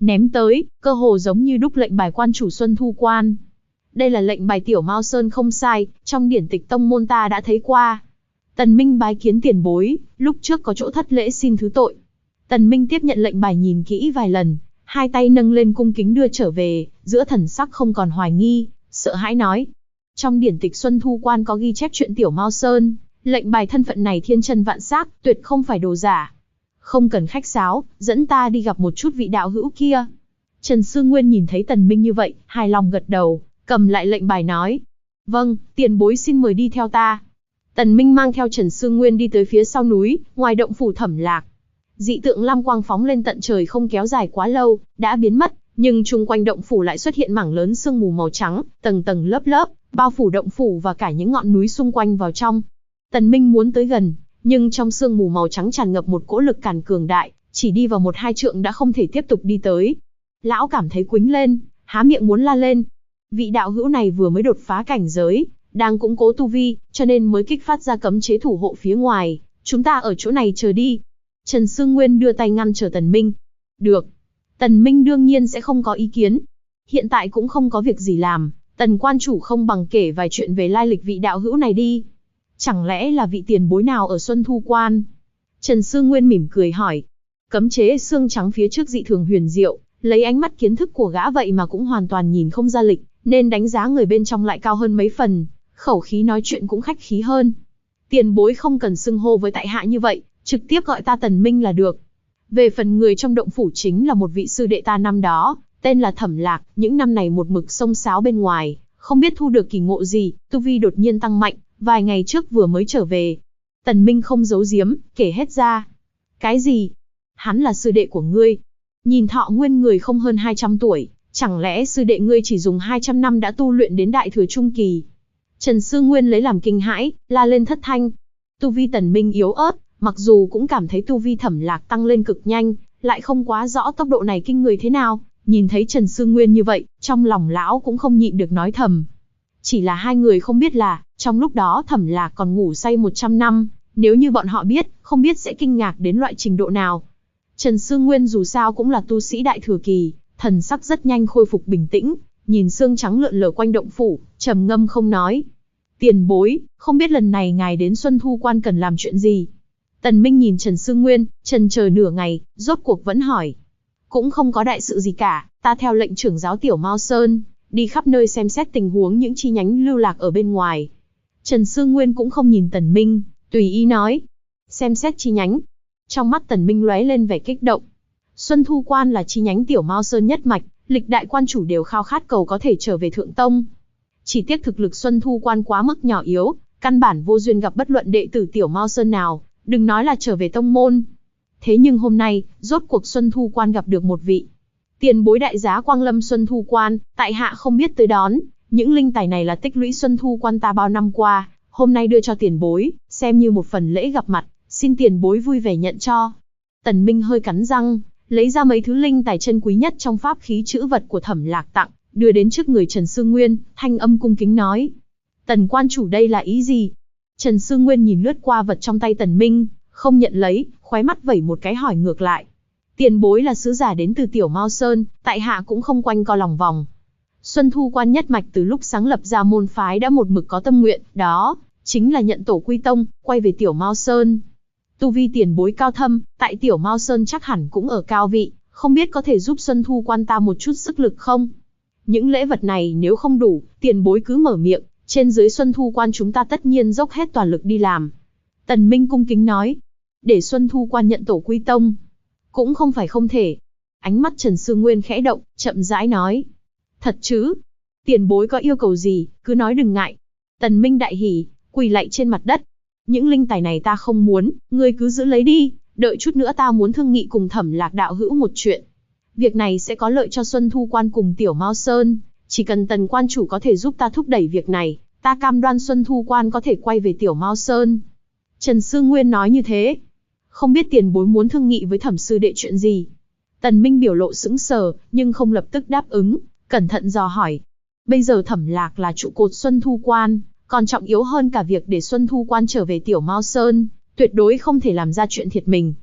ném tới, cơ hồ giống như đúc lệnh bài quan chủ Xuân Thu Quan. Đây là lệnh bài Tiểu Mao Sơn không sai, trong điển tịch tông môn ta đã thấy qua. Tần Minh bái kiến tiền bối, lúc trước có chỗ thất lễ xin thứ tội. Tần Minh tiếp nhận lệnh bài nhìn kỹ vài lần, hai tay nâng lên cung kính đưa trở về, giữa thần sắc không còn hoài nghi, sợ hãi nói. Trong điển tịch Xuân Thu Quan có ghi chép chuyện Tiểu Mao Sơn, lệnh bài thân phận này thiên chân vạn xác, tuyệt không phải đồ giả. Không cần khách sáo, dẫn ta đi gặp một chút vị đạo hữu kia. Trần Sư Nguyên nhìn thấy Tần Minh như vậy, hài lòng gật đầu, cầm lại lệnh bài nói. Vâng, tiền bối xin mời đi theo ta. Tần Minh mang theo Trần Sư Nguyên đi tới phía sau núi, ngoài động phủ Thẩm Lạc. Dị tượng lam quang phóng lên tận trời không kéo dài quá lâu, đã biến mất, nhưng chung quanh động phủ lại xuất hiện mảng lớn sương mù màu trắng, tầng tầng lớp lớp, bao phủ động phủ và cả những ngọn núi xung quanh vào trong. Tần Minh muốn tới gần, nhưng trong sương mù màu trắng tràn ngập một cỗ lực cản cường đại, chỉ đi vào 1-2 trượng đã không thể tiếp tục đi tới. Lão cảm thấy quĩnh lên, há miệng muốn la lên. Vị đạo hữu này vừa mới đột phá cảnh giới, đang củng cố tu vi, cho nên mới kích phát ra cấm chế thủ hộ phía ngoài. Chúng ta ở chỗ này chờ đi. Trần Sương Nguyên đưa tay ngăn trở Tần Minh. Được. Tần Minh đương nhiên sẽ không có ý kiến. Hiện tại cũng không có việc gì làm, Tần quan chủ không bằng kể vài chuyện về lai lịch vị đạo hữu này đi. Chẳng lẽ là vị tiền bối nào ở Xuân Thu Quan? Trần Sương Nguyên mỉm cười hỏi. Cấm chế xương trắng phía trước dị thường huyền diệu, lấy ánh mắt kiến thức của gã vậy mà cũng hoàn toàn nhìn không ra lịch, nên đánh giá người bên trong lại cao hơn mấy phần, khẩu khí nói chuyện cũng khách khí hơn. Tiền bối không cần xưng hô với tại hạ như vậy, trực tiếp gọi ta Tần Minh là được. Về phần người trong động phủ chính là một vị sư đệ ta năm đó, tên là Thẩm Lạc, những năm này một mực xông xáo bên ngoài, không biết thu được kỳ ngộ gì, tu vi đột nhiên tăng mạnh, vài ngày trước vừa mới trở về. Tần Minh không giấu giếm, kể hết ra. Cái gì? Hắn là sư đệ của ngươi? Nhìn thọ nguyên người không hơn 200 tuổi, chẳng lẽ sư đệ ngươi chỉ dùng 200 năm đã tu luyện đến đại thừa trung kỳ? Trần Sư Nguyên lấy làm kinh hãi, la lên thất thanh. Tu vi Tần Minh yếu ớt, mặc dù cũng cảm thấy tu vi Thẩm Lạc tăng lên cực nhanh, lại không quá rõ tốc độ này kinh người thế nào. Nhìn thấy Trần Sư Nguyên như vậy, trong lòng lão cũng không nhịn được nói thầm. Chỉ là hai người không biết là, trong lúc đó Thẩm Lạc còn ngủ say 100 năm, nếu như bọn họ biết, không biết sẽ kinh ngạc đến loại trình độ nào. Trần Sư Nguyên dù sao cũng là tu sĩ đại thừa kỳ, thần sắc rất nhanh khôi phục bình tĩnh, nhìn xương trắng lượn lờ quanh động phủ, trầm ngâm không nói. Tiền bối, không biết lần này ngài đến Xuân Thu Quan cần làm chuyện gì? Tần Minh nhìn Trần Sư Nguyên, chần chờ nửa ngày, rốt cuộc vẫn hỏi. Cũng không có đại sự gì cả, ta theo lệnh trưởng giáo Tiểu Mao Sơn, đi khắp nơi xem xét tình huống những chi nhánh lưu lạc ở bên ngoài. Trần Sư Nguyên cũng không nhìn Tần Minh, tùy ý nói. Xem xét chi nhánh. Trong mắt Tần Minh lóe lên vẻ kích động. Xuân Thu Quan là chi nhánh Tiểu Mao Sơn nhất mạch, lịch đại quan chủ đều khao khát cầu có thể trở về thượng tông. Chỉ tiếc thực lực Xuân Thu Quan quá mức nhỏ yếu, căn bản vô duyên gặp bất luận đệ tử Tiểu Mao Sơn nào, đừng nói là trở về tông môn. Thế nhưng hôm nay, rốt cuộc Xuân Thu Quan gặp được một vị tiền bối đại giá quang lâm Xuân Thu Quan, tại hạ không biết tới đón, những linh tài này là tích lũy Xuân Thu Quan ta bao năm qua, hôm nay đưa cho tiền bối, xem như một phần lễ gặp mặt, xin tiền bối vui vẻ nhận cho. Tần Minh hơi cắn răng, lấy ra mấy thứ linh tài chân quý nhất trong pháp khí chữ vật của Thẩm Lạc tặng, đưa đến trước người Trần Sư Nguyên, thanh âm cung kính nói. Tần quan chủ đây là ý gì? Trần Sư Nguyên nhìn lướt qua vật trong tay Tần Minh, không nhận lấy, khóe mắt vẩy một cái hỏi ngược lại. Tiền bối là sứ giả đến từ Tiểu Mao Sơn, tại hạ cũng không quanh co lòng vòng. Xuân Thu Quan nhất mạch từ lúc sáng lập ra môn phái đã một mực có tâm nguyện, đó chính là nhận tổ quy tông, quay về Tiểu Mao Sơn. Tu vi tiền bối cao thâm, tại Tiểu Mao Sơn chắc hẳn cũng ở cao vị, không biết có thể giúp Xuân Thu Quan ta một chút sức lực không? Những lễ vật này nếu không đủ, tiền bối cứ mở miệng, trên dưới Xuân Thu Quan chúng ta tất nhiên dốc hết toàn lực đi làm. Tần Minh cung kính nói, để Xuân Thu Quan nhận tổ quy tông, cũng không phải không thể. Ánh mắt Trần Sư Nguyên khẽ động, chậm rãi nói, thật chứ? Tiền bối có yêu cầu gì, cứ nói đừng ngại. Tần Minh đại hỉ, quỳ lạy trên mặt đất. Những linh tài này ta không muốn, ngươi cứ giữ lấy đi, đợi chút nữa ta muốn thương nghị cùng Thẩm Lạc đạo hữu một chuyện. Việc này sẽ có lợi cho Xuân Thu Quan cùng Tiểu Mao Sơn, chỉ cần Tần quan chủ có thể giúp ta thúc đẩy việc này, ta cam đoan Xuân Thu Quan có thể quay về Tiểu Mao Sơn. Trần Sư Nguyên nói như thế. Không biết tiền bối muốn thương nghị với Thẩm sư đệ chuyện gì? Tần Minh biểu lộ sững sờ, nhưng không lập tức đáp ứng, cẩn thận dò hỏi. Bây giờ Thẩm Lạc là trụ cột Xuân Thu Quan, còn trọng yếu hơn cả việc để Xuân Thu Quan trở về Tiểu Mao Sơn, tuyệt đối không thể làm ra chuyện thiệt mình.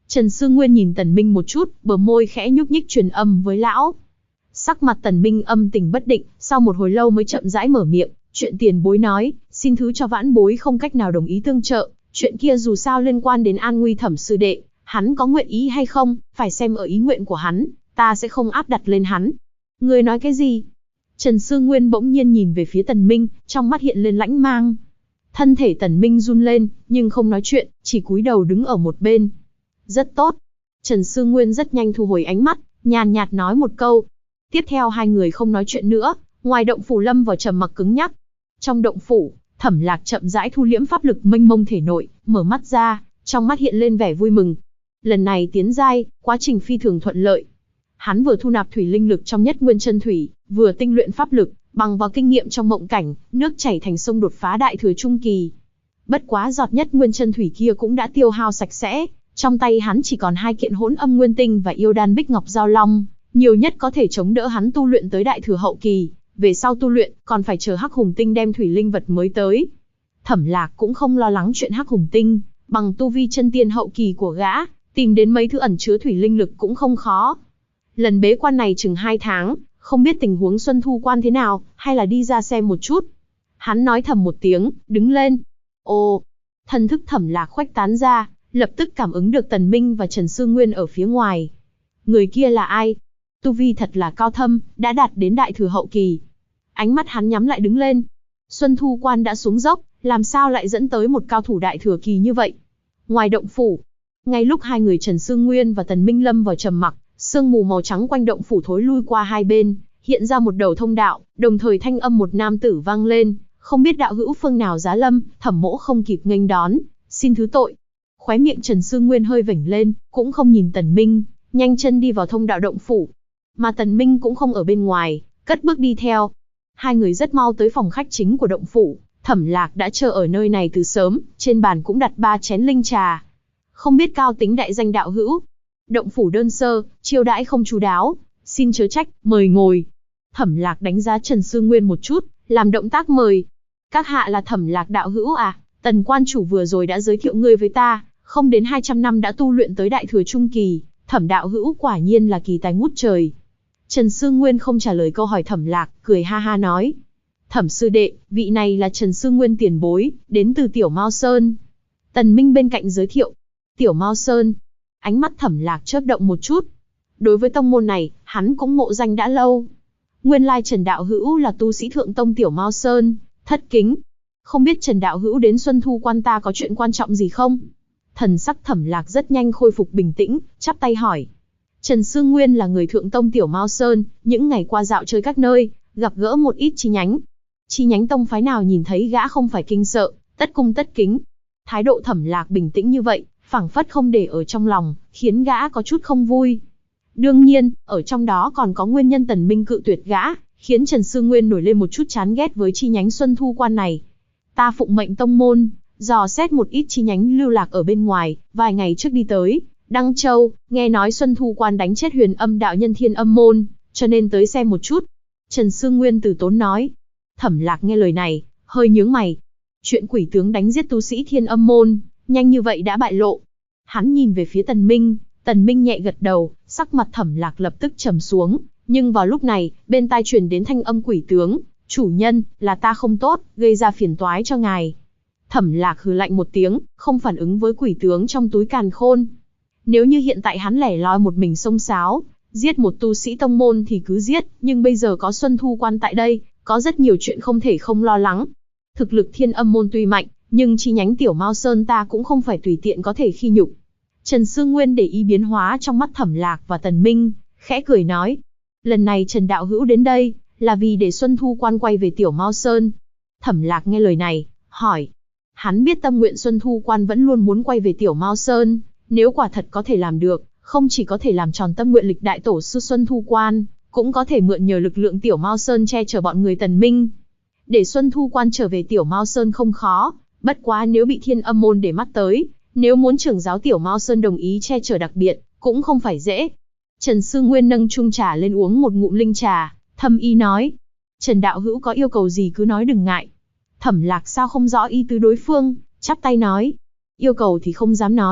Trần Sư Nguyên nhìn Tần Minh một chút, bờ môi khẽ nhúc nhích truyền âm với lão. Sắc mặt Tần Minh âm tình bất định, sau một hồi lâu mới chậm rãi mở miệng, chuyện tiền bối nói, xin thứ cho vãn bối không cách nào đồng ý tương trợ, chuyện kia dù sao liên quan đến an nguy Thẩm sư đệ, hắn có nguyện ý hay không, phải xem ở ý nguyện của hắn, ta sẽ không áp đặt lên hắn. Ngươi nói cái gì? Trần Sư Nguyên bỗng nhiên nhìn về phía Tần Minh, trong mắt hiện lên lãnh mang. Thân thể Tần Minh run lên, nhưng không nói chuyện, chỉ cúi đầu đứng ở một bên. Rất tốt. Trần Sư Nguyên rất nhanh thu hồi ánh mắt, nhàn nhạt nói một câu. Tiếp theo hai người không nói chuyện nữa, ngoài động phủ lâm vào trầm mặc cứng nhắc. Trong động phủ, Thẩm Lạc chậm rãi thu liễm pháp lực mênh mông thể nội, mở mắt ra, trong mắt hiện lên vẻ vui mừng. Lần này tiến giai, quá trình phi thường thuận lợi. Hắn vừa thu nạp thủy linh lực trong Nhất Nguyên Chân Thủy, vừa tinh luyện pháp lực, bằng vào kinh nghiệm trong mộng cảnh, nước chảy thành sông đột phá đại thừa trung kỳ. Bất quá giọt Nhất Nguyên Chân Thủy kia cũng đã tiêu hao sạch sẽ, trong tay hắn chỉ còn 2 kiện Hỗn Âm Nguyên Tinh và Yêu Đan Bích Ngọc Giao Long, nhiều nhất có thể chống đỡ hắn tu luyện tới đại thừa hậu kỳ, về sau tu luyện còn phải chờ Hắc Hùng Tinh đem thủy linh vật mới tới. Thẩm Lạc cũng không lo lắng chuyện Hắc Hùng Tinh, bằng tu vi chân tiên hậu kỳ của gã, tìm đến mấy thứ ẩn chứa thủy linh lực cũng không khó. Lần bế quan này chừng 2 tháng, không biết tình huống Xuân Thu Quan thế nào, hay là đi ra xem một chút. Hắn nói thầm một tiếng, đứng lên. Ồ, thần thức Thẩm Lạc khuếch tán ra, lập tức cảm ứng được Tần Minh và Trần Sư Nguyên ở phía ngoài. Người kia là ai? Tu vi thật là cao thâm, đã đạt đến đại thừa hậu kỳ. Ánh mắt hắn nhắm lại đứng lên. Xuân Thu Quan đã xuống dốc, làm sao lại dẫn tới một cao thủ đại thừa kỳ như vậy? Ngoài động phủ, ngay lúc hai người Trần Sư Nguyên và Tần Minh lâm vào trầm mặc, sương mù màu trắng quanh động phủ thối lui qua hai bên, hiện ra một đầu thông đạo, đồng thời thanh âm một nam tử vang lên, không biết đạo hữu phương nào giá lâm, Thẩm mỗ không kịp nghênh đón, xin thứ tội. Khóe miệng Trần Sư Nguyên hơi vểnh lên, cũng không nhìn Tần Minh, nhanh chân đi vào thông đạo động phủ. Mà Tần Minh cũng không ở bên ngoài, cất bước đi theo. Hai người rất mau tới phòng khách chính của động phủ, Thẩm Lạc đã chờ ở nơi này từ sớm, trên bàn cũng đặt 3 chén linh trà. Không biết cao tính đại danh đạo hữu. Động phủ đơn sơ, chiêu đãi không chu đáo, xin chớ trách, mời ngồi. Thẩm Lạc đánh giá Trần Sư Nguyên một chút, làm động tác mời. Các hạ là Thẩm Lạc đạo hữu à? Tần quan chủ vừa rồi đã giới thiệu ngươi với ta, không đến 200 năm đã tu luyện tới đại thừa trung kỳ, Thẩm đạo hữu quả nhiên là kỳ tài ngút trời. Trần Sư Nguyên không trả lời câu hỏi Thẩm Lạc, cười ha ha nói. Thẩm sư đệ, vị này là Trần Sư Nguyên tiền bối, đến từ Tiểu Mao Sơn. Tần Minh bên cạnh giới thiệu. Tiểu Mao Sơn. Ánh mắt Thẩm Lạc chớp động một chút. Đối với tông môn này, hắn cũng mộ danh đã lâu. Nguyên lai Trần đạo hữu là tu sĩ thượng tông Tiểu Mao Sơn, thất kính. Không biết Trần đạo hữu đến Xuân Thu Quan ta có chuyện quan trọng gì không? Thần sắc Thẩm Lạc rất nhanh khôi phục bình tĩnh, chắp tay hỏi. Trần Sư Nguyên là người thượng tông Tiểu Mao Sơn, những ngày qua dạo chơi các nơi, gặp gỡ một ít chi nhánh. Chi nhánh tông phái nào nhìn thấy gã không phải kinh sợ, tất cung tất kính. Thái độ Thẩm Lạc bình tĩnh như vậy, phảng phất không để ở trong lòng, khiến gã có chút không vui. Đương nhiên, ở trong đó còn có nguyên nhân Tần Minh cự tuyệt gã, khiến Trần Sư Nguyên nổi lên một chút chán ghét với chi nhánh Xuân Thu Quan này. Ta phụng mệnh tông môn, dò xét một ít chi nhánh lưu lạc ở bên ngoài, vài ngày trước đi tới Đăng Châu, nghe nói Xuân Thu Quan đánh chết Huyền Âm đạo nhân Thiên Âm môn, cho nên tới xem một chút. Trần Sư Nguyên từ tốn nói. Thẩm Lạc nghe lời này, hơi nhướng mày. Chuyện quỷ tướng đánh giết tu sĩ Thiên Âm môn, nhanh như vậy đã bại lộ. Hắn nhìn về phía Tần Minh nhẹ gật đầu, sắc mặt Thẩm Lạc lập tức trầm xuống, nhưng vào lúc này, bên tai truyền đến thanh âm quỷ tướng, chủ nhân, là ta không tốt, gây ra phiền toái cho ngài. Thẩm Lạc hừ lạnh một tiếng, không phản ứng với quỷ tướng trong túi càn khôn. Nếu như hiện tại hắn lẻ loi một mình xông xáo, giết một tu sĩ tông môn thì cứ giết, nhưng bây giờ có Xuân Thu Quan tại đây, có rất nhiều chuyện không thể không lo lắng. Thực lực Thiên Âm môn tuy mạnh, nhưng chi nhánh Tiểu Mao Sơn ta cũng không phải tùy tiện có thể khi nhục. Trần Sư Nguyên để ý biến hóa trong mắt Thẩm Lạc và Tần Minh, khẽ cười nói. Lần này Trần đạo hữu đến đây, là vì để Xuân Thu Quan quay về Tiểu Mao Sơn. Thẩm Lạc nghe lời này, hỏi. Hắn biết tâm nguyện Xuân Thu Quan vẫn luôn muốn quay về Tiểu Mao Sơn, nếu quả thật có thể làm được, không chỉ có thể làm tròn tâm nguyện lịch đại tổ sư Xuân Thu Quan, cũng có thể mượn nhờ lực lượng Tiểu Mao Sơn che chở bọn người Tần Minh. Để Xuân Thu Quan trở về Tiểu Mao Sơn không khó, bất quá nếu bị Thiên Âm môn để mắt tới, nếu muốn trưởng giáo Tiểu Mao Sơn đồng ý che chở đặc biệt, cũng không phải dễ. Trần Sư Nguyên nâng chung trà lên uống một ngụm linh trà, thâm ý nói. Trần đạo hữu có yêu cầu gì cứ nói đừng ngại. Thẩm Lạc sao không rõ ý tứ đối phương, chắp tay nói. Yêu cầu thì không dám nói,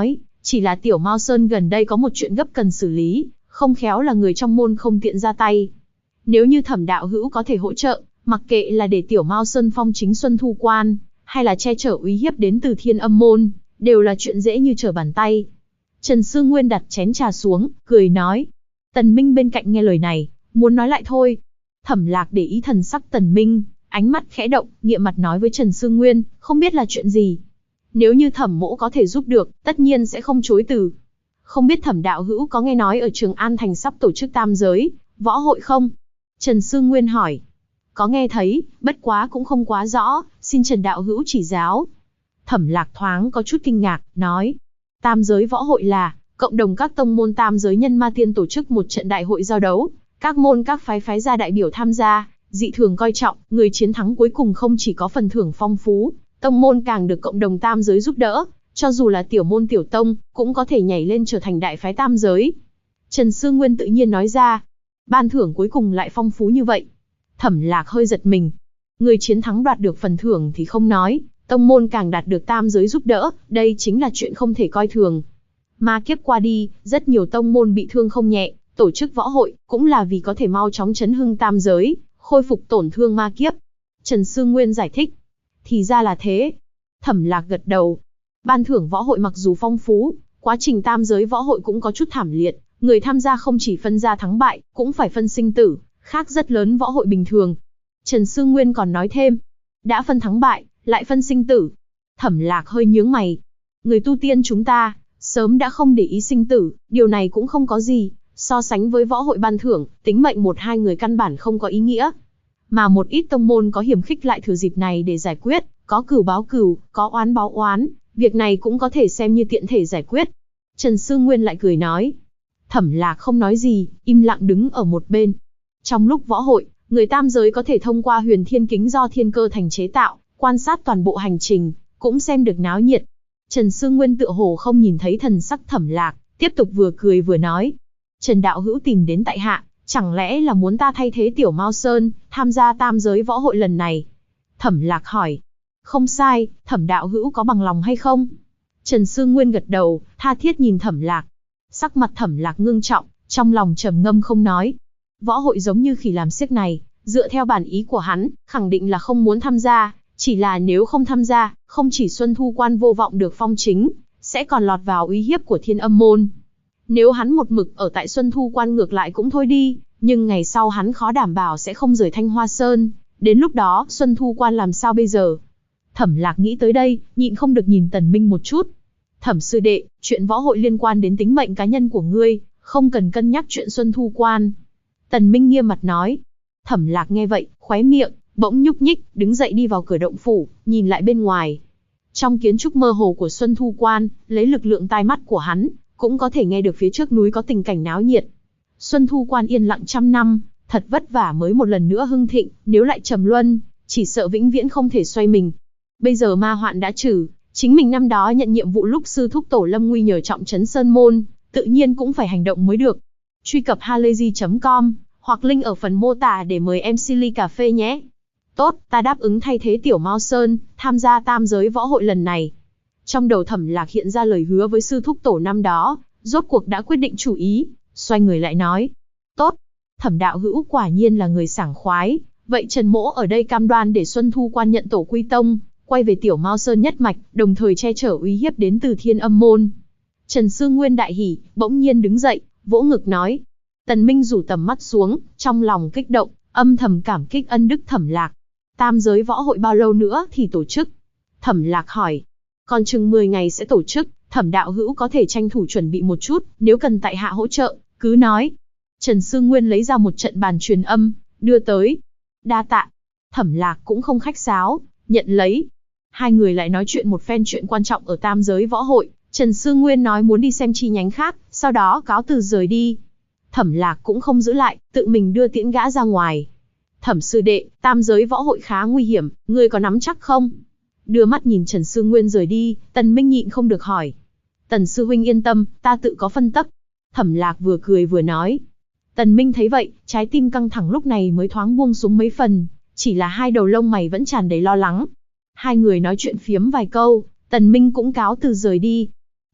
Chỉ là Tiểu Mao Sơn gần đây có một chuyện gấp cần xử lý, không khéo là người trong môn không tiện ra tay. Nếu như Thẩm đạo hữu có thể hỗ trợ, mặc kệ là để Tiểu Mao Sơn phong chính Xuân Thu Quan, hay là che chở uy hiếp đến từ Thiên Âm môn, đều là chuyện dễ như trở bàn tay. Trần Sư Nguyên đặt chén trà xuống, cười nói. Tần Minh bên cạnh nghe lời này, muốn nói lại thôi. Thẩm Lạc để ý thần sắc Tần Minh, ánh mắt khẽ động, nghiêm mặt nói với Trần Sư Nguyên, không biết là chuyện gì. Nếu như Thẩm mỗ có thể giúp được, tất nhiên sẽ không chối từ. Không biết Thẩm đạo hữu có nghe nói ở Trường An Thành sắp tổ chức tam giới võ hội không? Trần Sư Nguyên hỏi. Có nghe thấy, bất quá cũng không quá rõ, xin Trần đạo hữu chỉ giáo. Thẩm Lạc thoáng có chút kinh ngạc, nói. Tam giới võ hội là cộng đồng các tông môn tam giới nhân ma tiên tổ chức một trận đại hội giao đấu, các môn các phái ra đại biểu tham gia, dị thường coi trọng, người chiến thắng cuối cùng không chỉ có phần thưởng phong phú, tông môn càng được cộng đồng tam giới giúp đỡ, cho dù là tiểu môn tiểu tông, cũng có thể nhảy lên trở thành đại phái tam giới. Trần Sư Nguyên tự nhiên nói ra, ban thưởng cuối cùng lại phong phú như vậy. Thẩm Lạc hơi giật mình. Người chiến thắng đoạt được phần thưởng thì không nói, tông môn càng đạt được tam giới giúp đỡ, đây chính là chuyện không thể coi thường. Ma kiếp qua đi, rất nhiều tông môn bị thương không nhẹ, tổ chức võ hội, cũng là vì có thể mau chóng chấn hưng tam giới, khôi phục tổn thương ma kiếp. Trần Sư Nguyên giải thích. Thì ra là thế. Thẩm Lạc gật đầu. Ban thưởng võ hội mặc dù phong phú, quá trình tam giới võ hội cũng có chút thảm liệt, người tham gia không chỉ phân ra thắng bại, cũng phải phân sinh tử, khác rất lớn võ hội bình thường. Trần Sư Nguyên còn nói thêm, đã phân thắng bại, lại phân sinh tử. Thẩm Lạc hơi nhướng mày. Người tu tiên chúng ta, sớm đã không để ý sinh tử, điều này cũng không có gì, so sánh với võ hội ban thưởng, tính mệnh một hai người căn bản không có ý nghĩa. Mà một ít tông môn có hiểm khích lại thừa dịp này để giải quyết, có cửu báo cửu, có oán báo oán, việc này cũng có thể xem như tiện thể giải quyết. Trần Sư Nguyên lại cười nói. Thẩm Lạc không nói gì, im lặng đứng ở một bên. Trong lúc võ hội, người tam giới có thể thông qua huyền thiên kính do Thiên Cơ Thành chế tạo, quan sát toàn bộ hành trình, cũng xem được náo nhiệt. Trần Sư Nguyên tựa hồ không nhìn thấy thần sắc Thẩm Lạc, tiếp tục vừa cười vừa nói. Trần đạo hữu tìm đến tại hạ, chẳng lẽ là muốn ta thay thế Tiểu Mao Sơn, tham gia tam giới võ hội lần này? Thẩm Lạc hỏi. Không sai, Thẩm đạo hữu có bằng lòng hay không? Trần Sư Nguyên gật đầu, tha thiết nhìn Thẩm Lạc. Sắc mặt Thẩm Lạc ngưng trọng, trong lòng trầm ngâm không nói. Võ hội giống như khỉ làm xiếc này, dựa theo bản ý của hắn, khẳng định là không muốn tham gia, chỉ là nếu không tham gia, không chỉ Xuân Thu Quan vô vọng được phong chính, sẽ còn lọt vào uy hiếp của Thiên Âm môn. Nếu hắn một mực ở tại Xuân Thu Quan ngược lại cũng thôi đi, nhưng ngày sau hắn khó đảm bảo sẽ không rời Thanh Hoa Sơn, đến lúc đó Xuân Thu Quan làm sao bây giờ? Thẩm Lạc nghĩ tới đây, nhịn không được nhìn Tần Minh một chút. Thẩm sư đệ, chuyện võ hội liên quan đến tính mệnh cá nhân của ngươi, không cần cân nhắc chuyện Xuân Thu Quan. Tần Minh nghiêm mặt nói. Thẩm Lạc nghe vậy, khóe miệng bỗng nhúc nhích, đứng dậy đi vào cửa động phủ, nhìn lại bên ngoài. Trong kiến trúc mơ hồ của Xuân Thu Quan, lấy lực lượng tai mắt của hắn, cũng có thể nghe được phía trước núi có tình cảnh náo nhiệt. Xuân Thu Quan yên lặng trăm năm, thật vất vả mới một lần nữa hưng thịnh, nếu lại trầm luân, chỉ sợ vĩnh viễn không thể xoay mình. Bây giờ ma hoạn đã trừ, chính mình năm đó nhận nhiệm vụ lúc sư thúc Tổ Lâm Nguy nhờ trọng trấn Sơn Môn, tự nhiên cũng phải hành động mới được. Truy cập halayzi.com, hoặc link ở phần mô tả để mời em Silly Cà Phê nhé. Tốt, ta đáp ứng thay thế Tiểu Mao Sơn, tham gia tam giới võ hội lần này. Trong đầu Thẩm Lạc hiện ra lời hứa với sư thúc Tổ năm đó, rốt cuộc đã quyết định chủ ý, xoay người lại nói. Tốt, Thẩm đạo hữu quả nhiên là người sảng khoái, vậy Trần mỗ ở đây cam đoan để Xuân Thu Quan nhận tổ quy tông, quay về Tiểu Mao Sơn nhất mạch, đồng thời che chở uy hiếp đến từ Thiên Âm môn. Trần Sư Nguyên đại hỉ, bỗng nhiên đứng dậy, vỗ ngực nói. Tần Minh rủ tầm mắt xuống, trong lòng kích động, âm thầm cảm kích ân đức Thẩm Lạc. Tam giới võ hội bao lâu nữa thì tổ chức? Thẩm Lạc hỏi. Còn chừng 10 ngày sẽ tổ chức, Thẩm đạo hữu có thể tranh thủ chuẩn bị một chút, nếu cần tại hạ hỗ trợ, cứ nói. Trần Sư Nguyên lấy ra một trận bàn truyền âm, đưa tới. Đa tạ. Thẩm Lạc cũng không khách sáo, nhận lấy. Hai người lại nói chuyện một phen chuyện quan trọng ở tam giới võ hội. Trần Sư Nguyên nói muốn đi xem chi nhánh khác, sau đó cáo từ rời đi. Thẩm Lạc cũng không giữ lại, tự mình đưa tiễn gã ra ngoài. Thẩm sư đệ, tam giới võ hội khá nguy hiểm, ngươi có nắm chắc không? Đưa mắt nhìn Trần Sư Nguyên rời đi, Tần Minh nhịn không được hỏi. Tần sư huynh yên tâm, ta tự có phân tấp. Thẩm Lạc vừa cười vừa nói. Tần Minh thấy vậy, trái tim căng thẳng lúc này mới thoáng buông xuống mấy phần, chỉ là hai đầu lông mày vẫn tràn đầy lo lắng. Hai người nói chuyện phiếm vài câu, Tần Minh cũng cáo từ rời đi.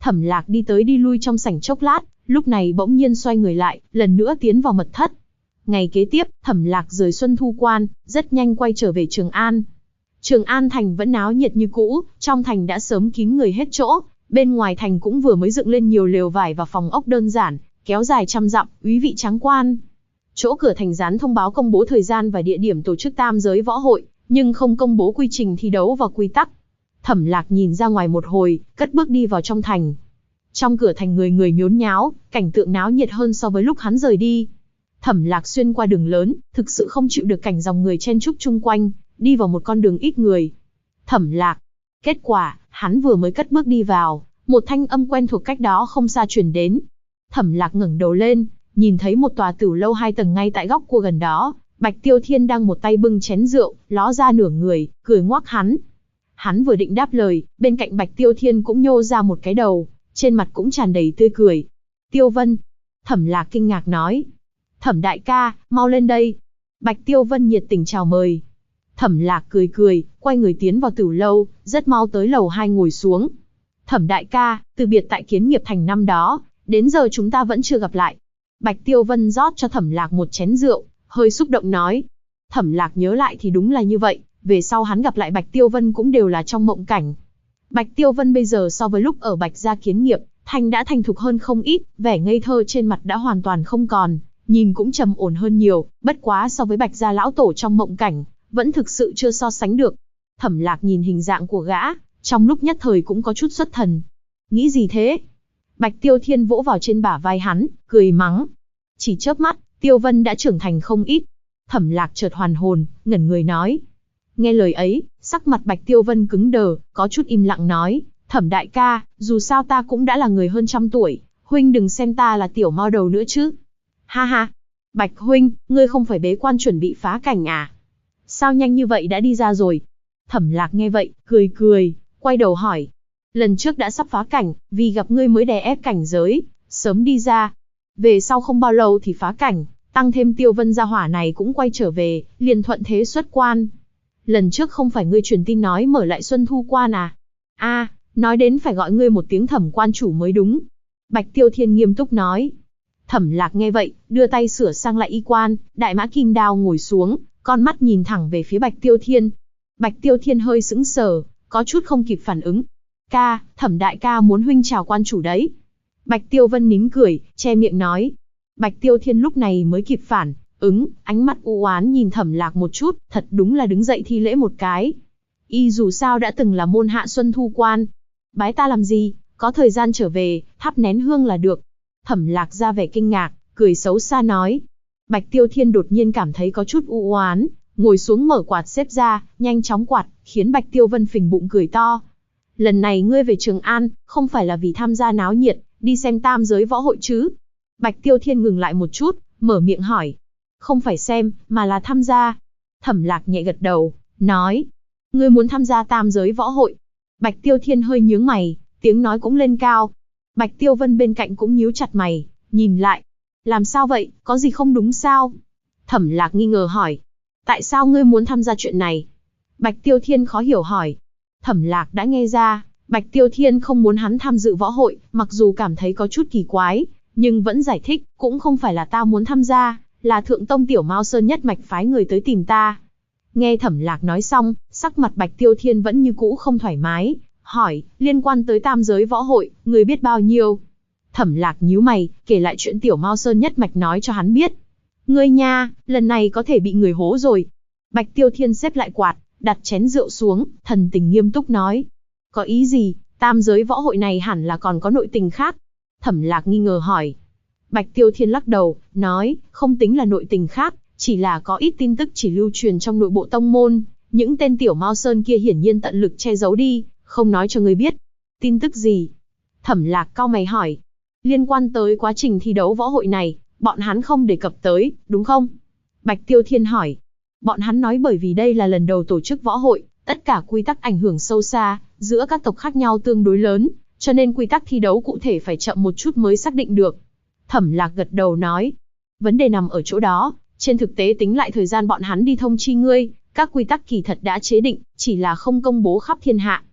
Thẩm Lạc đi tới đi lui trong sảnh chốc lát, lúc này bỗng nhiên xoay người lại, lần nữa tiến vào mật thất. Ngày kế tiếp, Thẩm Lạc rời Xuân Thu Quan, rất nhanh quay trở về Trường An. Trường An thành vẫn náo nhiệt như cũ, trong thành đã sớm kín người hết chỗ, bên ngoài thành cũng vừa mới dựng lên nhiều lều vải và phòng ốc đơn giản, kéo dài trăm dặm, úy vị tráng quan. Chỗ cửa thành dán thông báo công bố thời gian và địa điểm tổ chức tam giới võ hội, nhưng không công bố quy trình thi đấu và quy tắc. Thẩm Lạc nhìn ra ngoài một hồi, cất bước đi vào trong thành. Trong cửa thành người người nhốn nháo, cảnh tượng náo nhiệt hơn so với lúc hắn rời đi. Thẩm Lạc xuyên qua đường lớn, thực sự không chịu được cảnh dòng người chen chúc chung quanh, đi vào một con đường ít người. Thẩm Lạc. Kết quả, hắn vừa mới cất bước đi vào, một thanh âm quen thuộc cách đó không xa truyền đến. Thẩm Lạc ngẩng đầu lên, nhìn thấy một tòa tửu lâu 2 tầng ngay tại góc cua gần đó, Bạch Tiêu Thiên đang một tay bưng chén rượu, ló ra nửa người, cười ngoác hắn. Hắn vừa định đáp lời, bên cạnh Bạch Tiêu Thiên cũng nhô ra một cái đầu, trên mặt cũng tràn đầy tươi cười. Tiêu Vân. Thẩm Lạc kinh ngạc nói. Thẩm đại ca, mau lên đây. Bạch Tiêu Vân nhiệt tình chào mời. Thẩm Lạc cười cười, quay người tiến vào tửu lâu, rất mau tới lầu 2 ngồi xuống. Thẩm đại ca, từ biệt tại Kiến Nghiệp Thành năm đó, đến giờ chúng ta vẫn chưa gặp lại. Bạch Tiêu Vân rót cho Thẩm Lạc một chén rượu, hơi xúc động nói. Thẩm Lạc nhớ lại thì đúng là như vậy, về sau hắn gặp lại Bạch Tiêu Vân cũng đều là trong mộng cảnh. Bạch Tiêu Vân bây giờ so với lúc ở Bạch Gia Kiến Nghiệp Thành đã thành thục hơn không ít, vẻ ngây thơ trên mặt đã hoàn toàn không còn, nhìn cũng trầm ổn hơn nhiều, bất quá so với Bạch Gia lão tổ trong mộng cảnh, vẫn thực sự chưa so sánh được. Thẩm Lạc nhìn hình dạng của gã, trong lúc nhất thời cũng có chút xuất thần. Nghĩ gì thế? Bạch Tiêu Thiên vỗ vào trên bả vai hắn, cười mắng. Chỉ chớp mắt, Tiêu Vân đã trưởng thành không ít. Thẩm Lạc chợt hoàn hồn, ngẩn người nói. Nghe lời ấy, sắc mặt Bạch Tiêu Vân cứng đờ, có chút im lặng nói. Thẩm đại ca, dù sao ta cũng đã là người hơn trăm tuổi, huynh đừng xem ta là tiểu mao đầu nữa chứ. Ha ha, Bạch huynh, ngươi không phải bế quan chuẩn bị phá cảnh à? Sao nhanh như vậy đã đi ra rồi? Thẩm Lạc nghe vậy, cười cười, quay đầu hỏi. Lần trước đã sắp phá cảnh, vì gặp ngươi mới đè ép cảnh giới, sớm đi ra. Về sau không bao lâu thì phá cảnh, tăng thêm Tiêu Vân gia hỏa này cũng quay trở về, liền thuận thế xuất quan. Lần trước không phải ngươi truyền tin nói mở lại Xuân Thu Quan à? À, nói đến phải gọi ngươi một tiếng Thẩm quan chủ mới đúng. Bạch Tiêu Thiên nghiêm túc nói. Thẩm Lạc nghe vậy, đưa tay sửa sang lại y quan, đại mã kim đao ngồi xuống, con mắt nhìn thẳng về phía Bạch Tiêu Thiên. Bạch Tiêu Thiên hơi sững sờ, có chút không kịp phản ứng. Ca, Thẩm đại ca muốn huynh chào quan chủ đấy. Bạch Tiêu Vân nín cười, che miệng nói. Bạch Tiêu Thiên lúc này mới kịp phản ứng, ánh mắt u oán nhìn Thẩm Lạc một chút, thật đúng là đứng dậy thi lễ một cái. Y dù sao đã từng là môn hạ Xuân Thu Quan. Bái ta làm gì, có thời gian trở về, thắp nén hương là được. Thẩm Lạc ra vẻ kinh ngạc, cười xấu xa nói. Bạch Tiêu Thiên đột nhiên cảm thấy có chút u oán, ngồi xuống mở quạt xếp ra, nhanh chóng quạt, khiến Bạch Tiêu Vân phình bụng cười to. Lần này ngươi về Trường An, không phải là vì tham gia náo nhiệt, đi xem tam giới võ hội chứ? Bạch Tiêu Thiên ngừng lại một chút, mở miệng hỏi. Không phải xem, mà là tham gia. Thẩm Lạc nhẹ gật đầu, nói. Ngươi muốn tham gia tam giới võ hội? Bạch Tiêu Thiên hơi nhướng mày, tiếng nói cũng lên cao. Bạch Tiêu Vân bên cạnh cũng nhíu chặt mày, nhìn lại. Làm sao vậy, có gì không đúng sao? Thẩm Lạc nghi ngờ hỏi. Tại sao ngươi muốn tham gia chuyện này? Bạch Tiêu Thiên khó hiểu hỏi. Thẩm Lạc đã nghe ra, Bạch Tiêu Thiên không muốn hắn tham dự võ hội, mặc dù cảm thấy có chút kỳ quái, nhưng vẫn giải thích, cũng không phải là ta muốn tham gia, là Thượng Tông Tiểu Mao Sơn nhất mạch phái người tới tìm ta. Nghe Thẩm Lạc nói xong, sắc mặt Bạch Tiêu Thiên vẫn như cũ không thoải mái, hỏi, liên quan tới tam giới võ hội, người biết bao nhiêu? Thẩm Lạc nhíu mày, kể lại chuyện Tiểu Mao Sơn nhất mạch nói cho hắn biết. Ngươi nha, lần này có thể bị người hố rồi. Bạch Tiêu Thiên xếp lại quạt, đặt chén rượu xuống, thần tình nghiêm túc nói. Có ý gì, tam giới võ hội này hẳn là còn có nội tình khác. Thẩm Lạc nghi ngờ hỏi. Bạch Tiêu Thiên lắc đầu, nói, không tính là nội tình khác, chỉ là có ít tin tức chỉ lưu truyền trong nội bộ tông môn. Những tên Tiểu Mao Sơn kia hiển nhiên tận lực che giấu đi, không nói cho ngươi biết. Tin tức gì? Thẩm Lạc cau mày hỏi. Liên quan tới quá trình thi đấu võ hội này, bọn hắn không đề cập tới, đúng không? Bạch Tiêu Thiên hỏi. Bọn hắn nói bởi vì đây là lần đầu tổ chức võ hội, tất cả quy tắc ảnh hưởng sâu xa, giữa các tộc khác nhau tương đối lớn, cho nên quy tắc thi đấu cụ thể phải chậm một chút mới xác định được. Thẩm Lạc gật đầu nói. Vấn đề nằm ở chỗ đó, trên thực tế tính lại thời gian bọn hắn đi thông chi ngươi, các quy tắc kỳ thật đã chế định, chỉ là không công bố khắp thiên hạ.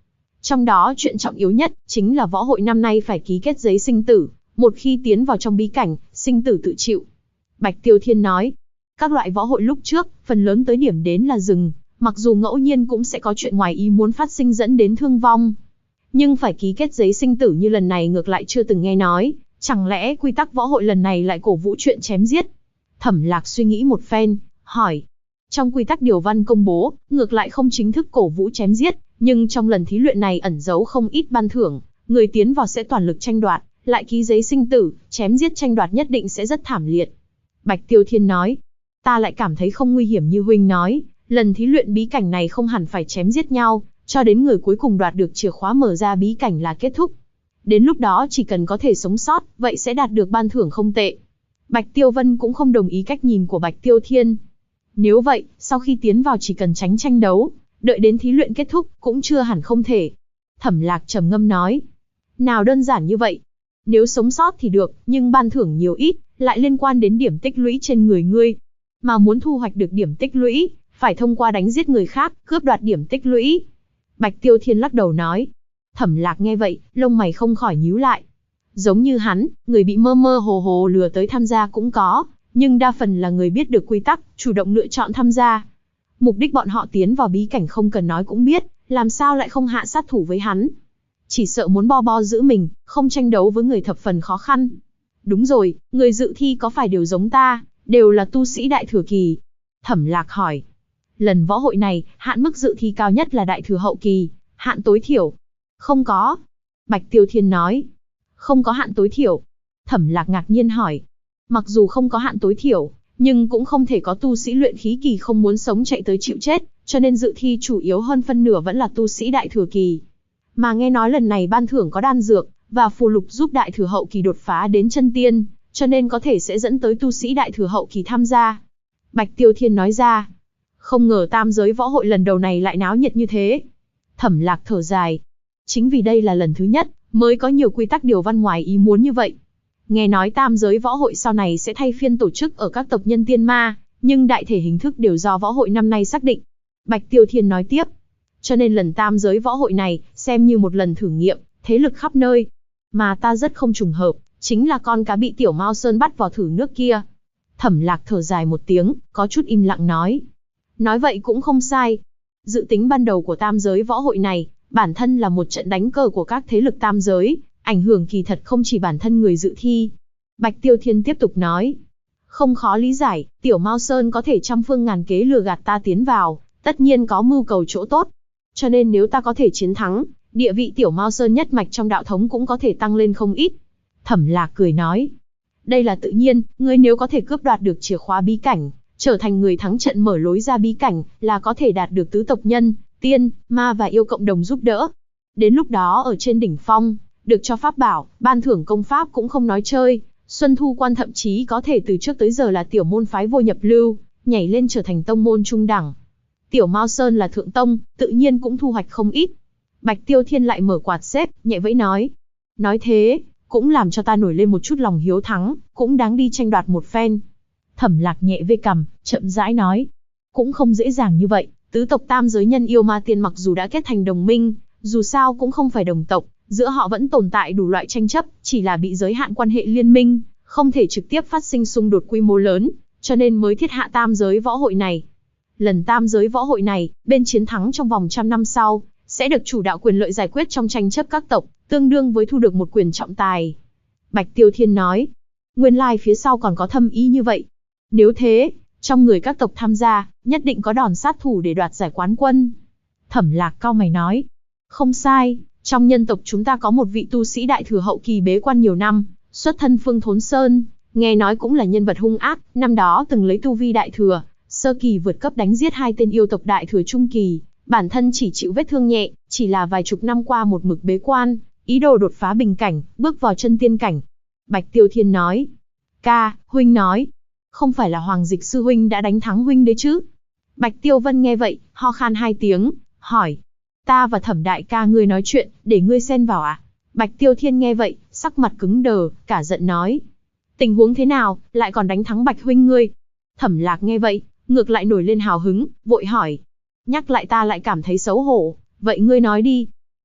Trong đó chuyện trọng yếu nhất, chính là võ hội năm nay phải ký kết giấy sinh tử, một khi tiến vào trong bí cảnh, sinh tử tự chịu. Bạch Tiêu Thiên nói, các loại võ hội lúc trước, phần lớn tới điểm đến là dừng, mặc dù ngẫu nhiên cũng sẽ có chuyện ngoài ý muốn phát sinh dẫn đến thương vong. Nhưng phải ký kết giấy sinh tử như lần này ngược lại chưa từng nghe nói, chẳng lẽ quy tắc võ hội lần này lại cổ vũ chuyện chém giết? Thẩm Lạc suy nghĩ một phen, hỏi, trong quy tắc điều văn công bố, ngược lại không chính thức cổ vũ chém giết, nhưng trong lần thí luyện này ẩn giấu không ít ban thưởng, người tiến vào sẽ toàn lực tranh đoạt, lại ký giấy sinh tử, chém giết tranh đoạt nhất định sẽ rất thảm liệt. Bạch Tiêu Thiên nói, ta lại cảm thấy không nguy hiểm như huynh nói, lần thí luyện bí cảnh này không hẳn phải chém giết nhau, cho đến người cuối cùng đoạt được chìa khóa mở ra bí cảnh là kết thúc. Đến lúc đó chỉ cần có thể sống sót, vậy sẽ đạt được ban thưởng không tệ. Bạch Tiêu Vân cũng không đồng ý cách nhìn của Bạch Tiêu Thiên. Nếu vậy, sau khi tiến vào chỉ cần tránh tranh đấu, đợi đến thí luyện kết thúc, cũng chưa hẳn không thể. Thẩm Lạc trầm ngâm nói, nào đơn giản như vậy. Nếu sống sót thì được, nhưng ban thưởng nhiều ít, lại liên quan đến điểm tích lũy trên người ngươi. Mà muốn thu hoạch được điểm tích lũy, phải thông qua đánh giết người khác, cướp đoạt điểm tích lũy. Bạch Tiêu Thiên lắc đầu nói. Thẩm Lạc nghe vậy, lông mày không khỏi nhíu lại. Giống như hắn, người bị mơ mơ hồ hồ lừa tới tham gia cũng có, nhưng đa phần là người biết được quy tắc, chủ động lựa chọn tham gia. Mục đích bọn họ tiến vào bí cảnh không cần nói cũng biết, làm sao lại không hạ sát thủ với hắn. Chỉ sợ muốn bo bo giữ mình, không tranh đấu với người thập phần khó khăn. Đúng rồi, người dự thi có phải đều giống ta, đều là tu sĩ đại thừa kỳ? Thẩm Lạc hỏi. Lần võ hội này, hạn mức dự thi cao nhất là đại thừa hậu kỳ, hạn tối thiểu. Không có. Bạch Tiêu Thiên nói. Không có hạn tối thiểu. Thẩm Lạc ngạc nhiên hỏi. Mặc dù không có hạn tối thiểu, nhưng cũng không thể có tu sĩ luyện khí kỳ không muốn sống chạy tới chịu chết, cho nên dự thi chủ yếu hơn phân nửa vẫn là tu sĩ đại thừa kỳ. Mà nghe nói lần này ban thưởng có đan dược, và phù lục giúp đại thừa hậu kỳ đột phá đến chân tiên, cho nên có thể sẽ dẫn tới tu sĩ đại thừa hậu kỳ tham gia. Bạch Tiêu Thiên nói ra. Không ngờ tam giới võ hội lần đầu này lại náo nhiệt như thế. Thẩm Lạc thở dài. Chính vì đây là lần thứ nhất, mới có nhiều quy tắc điều văn ngoài ý muốn như vậy. Nghe nói tam giới võ hội sau này sẽ thay phiên tổ chức ở các tộc nhân tiên ma, nhưng đại thể hình thức đều do võ hội năm nay xác định. Bạch Tiêu Thiên nói tiếp. Cho nên lần tam giới võ hội này, xem như một lần thử nghiệm, thế lực khắp nơi. Mà ta rất không trùng hợp, chính là con cá bị Tiểu Mao Sơn bắt vào thử nước kia. Thẩm Lạc thở dài một tiếng, có chút im lặng nói. Nói vậy cũng không sai. Dự tính ban đầu của tam giới võ hội này, bản thân là một trận đánh cờ của các thế lực tam giới, ảnh hưởng kỳ thật không chỉ bản thân người dự thi. Bạch Tiêu Thiên tiếp tục nói. Không khó lý giải, Tiểu Mao Sơn có thể trăm phương ngàn kế lừa gạt ta tiến vào, tất nhiên có mưu cầu chỗ tốt. Cho nên nếu ta có thể chiến thắng, địa vị Tiểu Mao Sơn nhất mạch trong đạo thống cũng có thể tăng lên không ít. Thẩm Lạc cười nói. Đây là tự nhiên, ngươi nếu có thể cướp đoạt được chìa khóa bí cảnh, trở thành người thắng trận mở lối ra bí cảnh, là có thể đạt được tứ tộc nhân, tiên, ma và yêu cộng đồng giúp đỡ. Đến lúc đó ở trên đỉnh phong, được cho pháp bảo, ban thưởng công pháp cũng không nói chơi. Xuân Thu Quan thậm chí có thể từ trước tới giờ là tiểu môn phái vô nhập lưu, nhảy lên trở thành tông môn trung đẳng. Tiểu Mao Sơn là thượng tông, tự nhiên cũng thu hoạch không ít. Bạch Tiêu Thiên lại mở quạt xếp, nhẹ vẫy nói. Nói thế, cũng làm cho ta nổi lên một chút lòng hiếu thắng, cũng đáng đi tranh đoạt một phen. Thẩm Lạc nhẹ vê cằm, chậm rãi nói. Cũng không dễ dàng như vậy, tứ tộc tam giới nhân yêu ma tiên mặc dù đã kết thành đồng minh, dù sao cũng không phải đồng tộc, giữa họ vẫn tồn tại đủ loại tranh chấp, chỉ là bị giới hạn quan hệ liên minh, không thể trực tiếp phát sinh xung đột quy mô lớn, cho nên mới thiết hạ tam giới võ hội này. Lần tam giới võ hội này, bên chiến thắng trong vòng 100 năm sau, sẽ được chủ đạo quyền lợi giải quyết trong tranh chấp các tộc, tương đương với thu được một quyền trọng tài. Bạch Tiêu Thiên nói, nguyên lai phía sau còn có thâm ý như vậy. Nếu thế, trong người các tộc tham gia, nhất định có đòn sát thủ để đoạt giải quán quân. Thẩm Lạc cau mày nói, không sai, trong nhân tộc chúng ta có một vị tu sĩ đại thừa hậu kỳ bế quan nhiều năm, xuất thân Phương Thốn Sơn, nghe nói cũng là nhân vật hung ác, năm đó từng lấy tu vi đại thừa sơ kỳ vượt cấp đánh giết 2 tên yêu tộc đại thừa trung kỳ, bản thân chỉ chịu vết thương nhẹ, chỉ là vài chục năm qua một mực bế quan, ý đồ đột phá bình cảnh, bước vào chân tiên cảnh. Bạch Tiêu Thiên nói, ca, huynh nói, không phải là Hoàng Dịch sư huynh đã đánh thắng huynh đấy chứ? Bạch Tiêu Vân nghe vậy, ho khan 2 tiếng, hỏi, ta và Thẩm đại ca ngươi nói chuyện, để ngươi xen vào à? Bạch Tiêu Thiên nghe vậy, sắc mặt cứng đờ, cả giận nói, tình huống thế nào, lại còn đánh thắng Bạch huynh ngươi? Thẩm Lạc nghe vậy, ngược lại nổi lên hào hứng, vội hỏi, nhắc lại ta lại cảm thấy xấu hổ, vậy ngươi nói đi.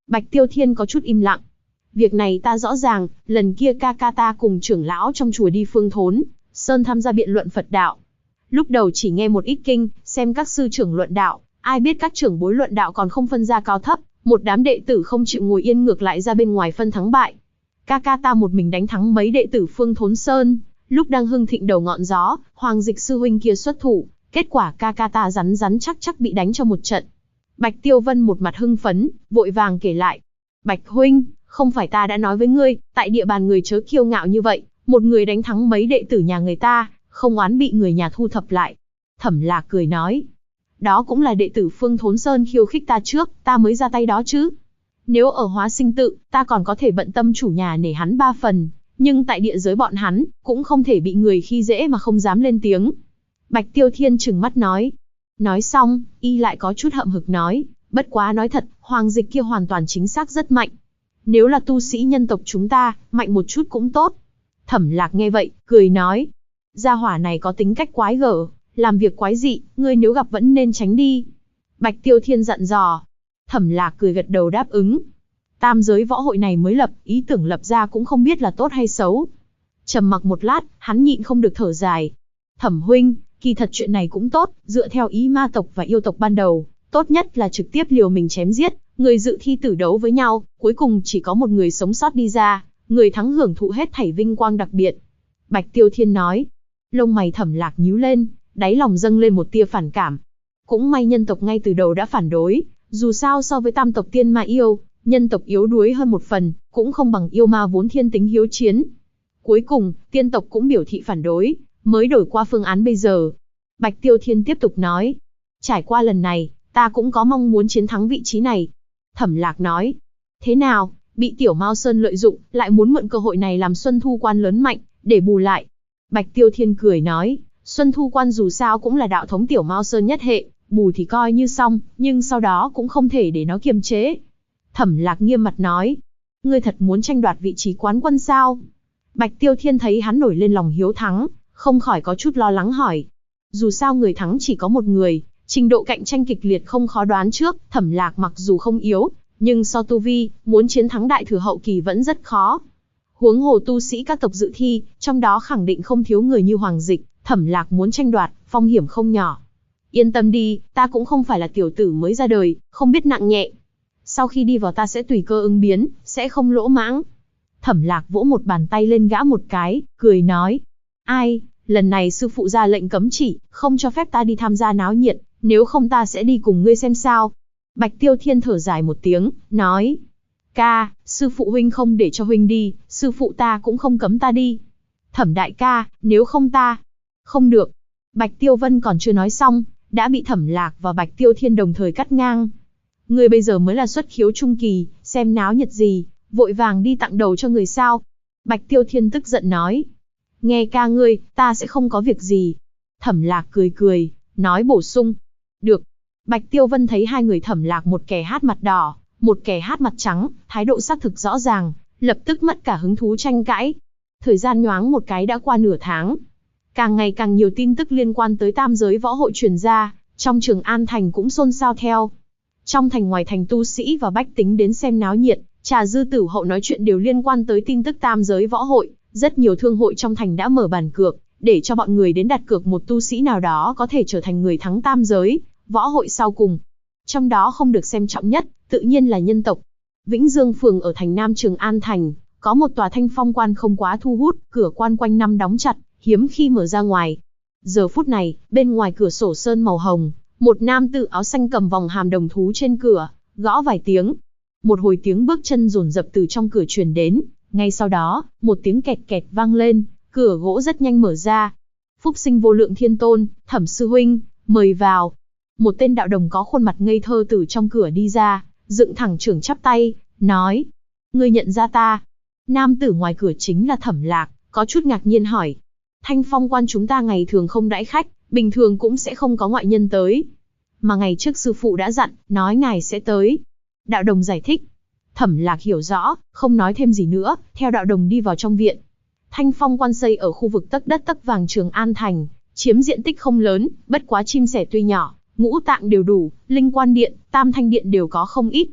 Bạch Tiêu Thiên có chút im lặng. Việc này ta rõ ràng, lần kia ca ca ta cùng trưởng lão trong chùa đi Phương Thốn Sơn tham gia biện luận Phật đạo. Lúc đầu chỉ nghe một ít kinh, xem các sư trưởng luận đạo, ai biết các trưởng bối luận đạo còn không phân ra cao thấp, một đám đệ tử không chịu ngồi yên ngược lại ra bên ngoài phân thắng bại. Ca ca ta một mình đánh thắng mấy đệ tử Phương Thốn Sơn, lúc đang hưng thịnh đầu ngọn gió, Hoàng Dịch sư huynh kia xuất thủ, kết quả ca ca ta rắn rắn chắc bị đánh cho một trận. Bạch Tiêu Vân một mặt hưng phấn, vội vàng kể lại. Bạch huynh, không phải ta đã nói với ngươi, tại địa bàn người chớ kiêu ngạo như vậy, một người đánh thắng mấy đệ tử nhà người ta, không oán bị người nhà thu thập lại. Thẩm Lạc cười nói, đó cũng là đệ tử Phương Thốn Sơn khiêu khích ta trước, ta mới ra tay đó chứ. Nếu ở Hóa Sinh tự, ta còn có thể bận tâm chủ nhà nể hắn 3 phần, nhưng tại địa giới bọn hắn, cũng không thể bị người khi dễ mà không dám lên tiếng. Bạch Tiêu Thiên trừng mắt nói. Nói xong, y lại có chút hậm hực nói, bất quá nói thật, Hoàng Dịch kia hoàn toàn chính xác rất mạnh. Nếu là tu sĩ nhân tộc chúng ta, mạnh một chút cũng tốt. Thẩm Lạc nghe vậy, cười nói, gia hỏa này có tính cách quái gở, làm việc quái dị, ngươi nếu gặp vẫn nên tránh đi. Bạch Tiêu Thiên dặn dò. Thẩm Lạc cười gật đầu đáp ứng. Tam giới võ hội này mới lập, ý tưởng lập ra cũng không biết là tốt hay xấu. Trầm mặc một lát, hắn nhịn không được thở dài. Thẩm huynh, kỳ thật chuyện này cũng tốt, dựa theo ý ma tộc và yêu tộc ban đầu, tốt nhất là trực tiếp liều mình chém giết, người dự thi tử đấu với nhau, cuối cùng chỉ có một người sống sót đi ra, người thắng hưởng thụ hết thảy vinh quang đặc biệt. Bạch Tiêu Thiên nói. Lông mày Thẩm Lạc nhíu lên, đáy lòng dâng lên một tia phản cảm. Cũng may nhân tộc ngay từ đầu đã phản đối, dù sao so với tam tộc tiên ma yêu, nhân tộc yếu đuối hơn một phần, cũng không bằng yêu ma vốn thiên tính hiếu chiến. Cuối cùng, tiên tộc cũng biểu thị phản đối, mới đổi qua phương án bây giờ. Bạch Tiêu Thiên tiếp tục nói, trải qua lần này, ta cũng có mong muốn chiến thắng vị trí này. Thẩm Lạc nói, thế nào, bị Tiểu Mao Sơn lợi dụng, lại muốn mượn cơ hội này làm Xuân Thu Quan lớn mạnh, để bù lại. Bạch Tiêu Thiên cười nói, Xuân Thu Quan dù sao cũng là đạo thống Tiểu Mao Sơn nhất hệ, bù thì coi như xong, nhưng sau đó cũng không thể để nó kiềm chế. Thẩm Lạc nghiêm mặt nói, ngươi thật muốn tranh đoạt vị trí quán quân sao? Bạch Tiêu Thiên thấy hắn nổi lên lòng hiếu thắng, không khỏi có chút lo lắng hỏi. Dù sao người thắng chỉ có một người, trình độ cạnh tranh kịch liệt không khó đoán trước, Thẩm Lạc mặc dù không yếu, nhưng so tu vi, muốn chiến thắng đại thừa hậu kỳ vẫn rất khó. Huống hồ tu sĩ các tộc dự thi, trong đó khẳng định không thiếu người như Hoàng Dịch, Thẩm Lạc muốn tranh đoạt, phong hiểm không nhỏ. Yên tâm đi, ta cũng không phải là tiểu tử mới ra đời, không biết nặng nhẹ. Sau khi đi vào ta sẽ tùy cơ ứng biến, sẽ không lỗ mãng. Thẩm Lạc vỗ một bàn tay lên gã một cái, cười nói. Ai, lần này sư phụ ra lệnh cấm chỉ, không cho phép ta đi tham gia náo nhiệt, nếu không ta sẽ đi cùng ngươi xem sao. Bạch Tiêu Thiên thở dài một tiếng, nói. Ca, sư phụ huynh không để cho huynh đi, sư phụ ta cũng không cấm ta đi. Thẩm đại ca, nếu không ta. Không được. Bạch Tiêu Vân còn chưa nói xong, đã bị Thẩm Lạc và Bạch Tiêu Thiên đồng thời cắt ngang. Ngươi bây giờ mới là xuất khiếu trung kỳ, xem náo nhiệt gì, vội vàng đi tặng đầu cho người sao. Bạch Tiêu Thiên tức giận nói. Nghe ca ngươi, ta sẽ không có việc gì. Thẩm Lạc cười cười, nói bổ sung. Được. Bạch Tiêu Vân thấy hai người Thẩm Lạc một kẻ hát mặt đỏ, một kẻ hát mặt trắng, thái độ xác thực rõ ràng, lập tức mất cả hứng thú tranh cãi. Thời gian nhoáng một cái đã qua nửa tháng. Càng ngày càng nhiều tin tức liên quan tới tam giới võ hội truyền ra, trong Trường An Thành cũng xôn xao theo. Trong thành ngoài thành tu sĩ và bách tính đến xem náo nhiệt, trà dư tử hậu nói chuyện đều liên quan tới tin tức tam giới võ hội. Rất nhiều thương hội trong thành đã mở bàn cược, để cho bọn người đến đặt cược một tu sĩ nào đó có thể trở thành người thắng tam giới võ hội sau cùng. Trong đó không được xem trọng nhất, tự nhiên là nhân tộc. Vĩnh Dương phường ở thành Nam Trường An Thành, có một tòa thanh phong quan không quá thu hút, cửa quan quanh năm đóng chặt, hiếm khi mở ra ngoài. Giờ phút này, bên ngoài cửa sổ sơn màu hồng, một nam tử áo xanh cầm vòng hàm đồng thú trên cửa, gõ vài tiếng. Một hồi tiếng bước chân dồn dập từ trong cửa truyền đến, ngay sau đó, một tiếng kẹt kẹt vang lên, cửa gỗ rất nhanh mở ra. Phúc sinh vô lượng thiên tôn, Thẩm sư huynh, mời vào. Một tên đạo đồng có khuôn mặt ngây thơ từ trong cửa đi ra, dựng thẳng chưởng chắp tay, nói. Ngươi nhận ra ta? Nam tử ngoài cửa chính là Thẩm Lạc, có chút ngạc nhiên hỏi. Thanh phong quan chúng ta ngày thường không đãi khách, bình thường cũng sẽ không có ngoại nhân tới. Mà ngày trước sư phụ đã dặn, nói ngài sẽ tới. Đạo đồng giải thích. Thẩm Lạc hiểu rõ, không nói thêm gì nữa, theo đạo đồng đi vào trong viện. Thanh phong quan xây ở khu vực tấc đất tấc vàng Trường An Thành, chiếm diện tích không lớn, bất quá chim sẻ tuy nhỏ, ngũ tạng đều đủ, linh quan điện, tam thanh điện đều có không ít.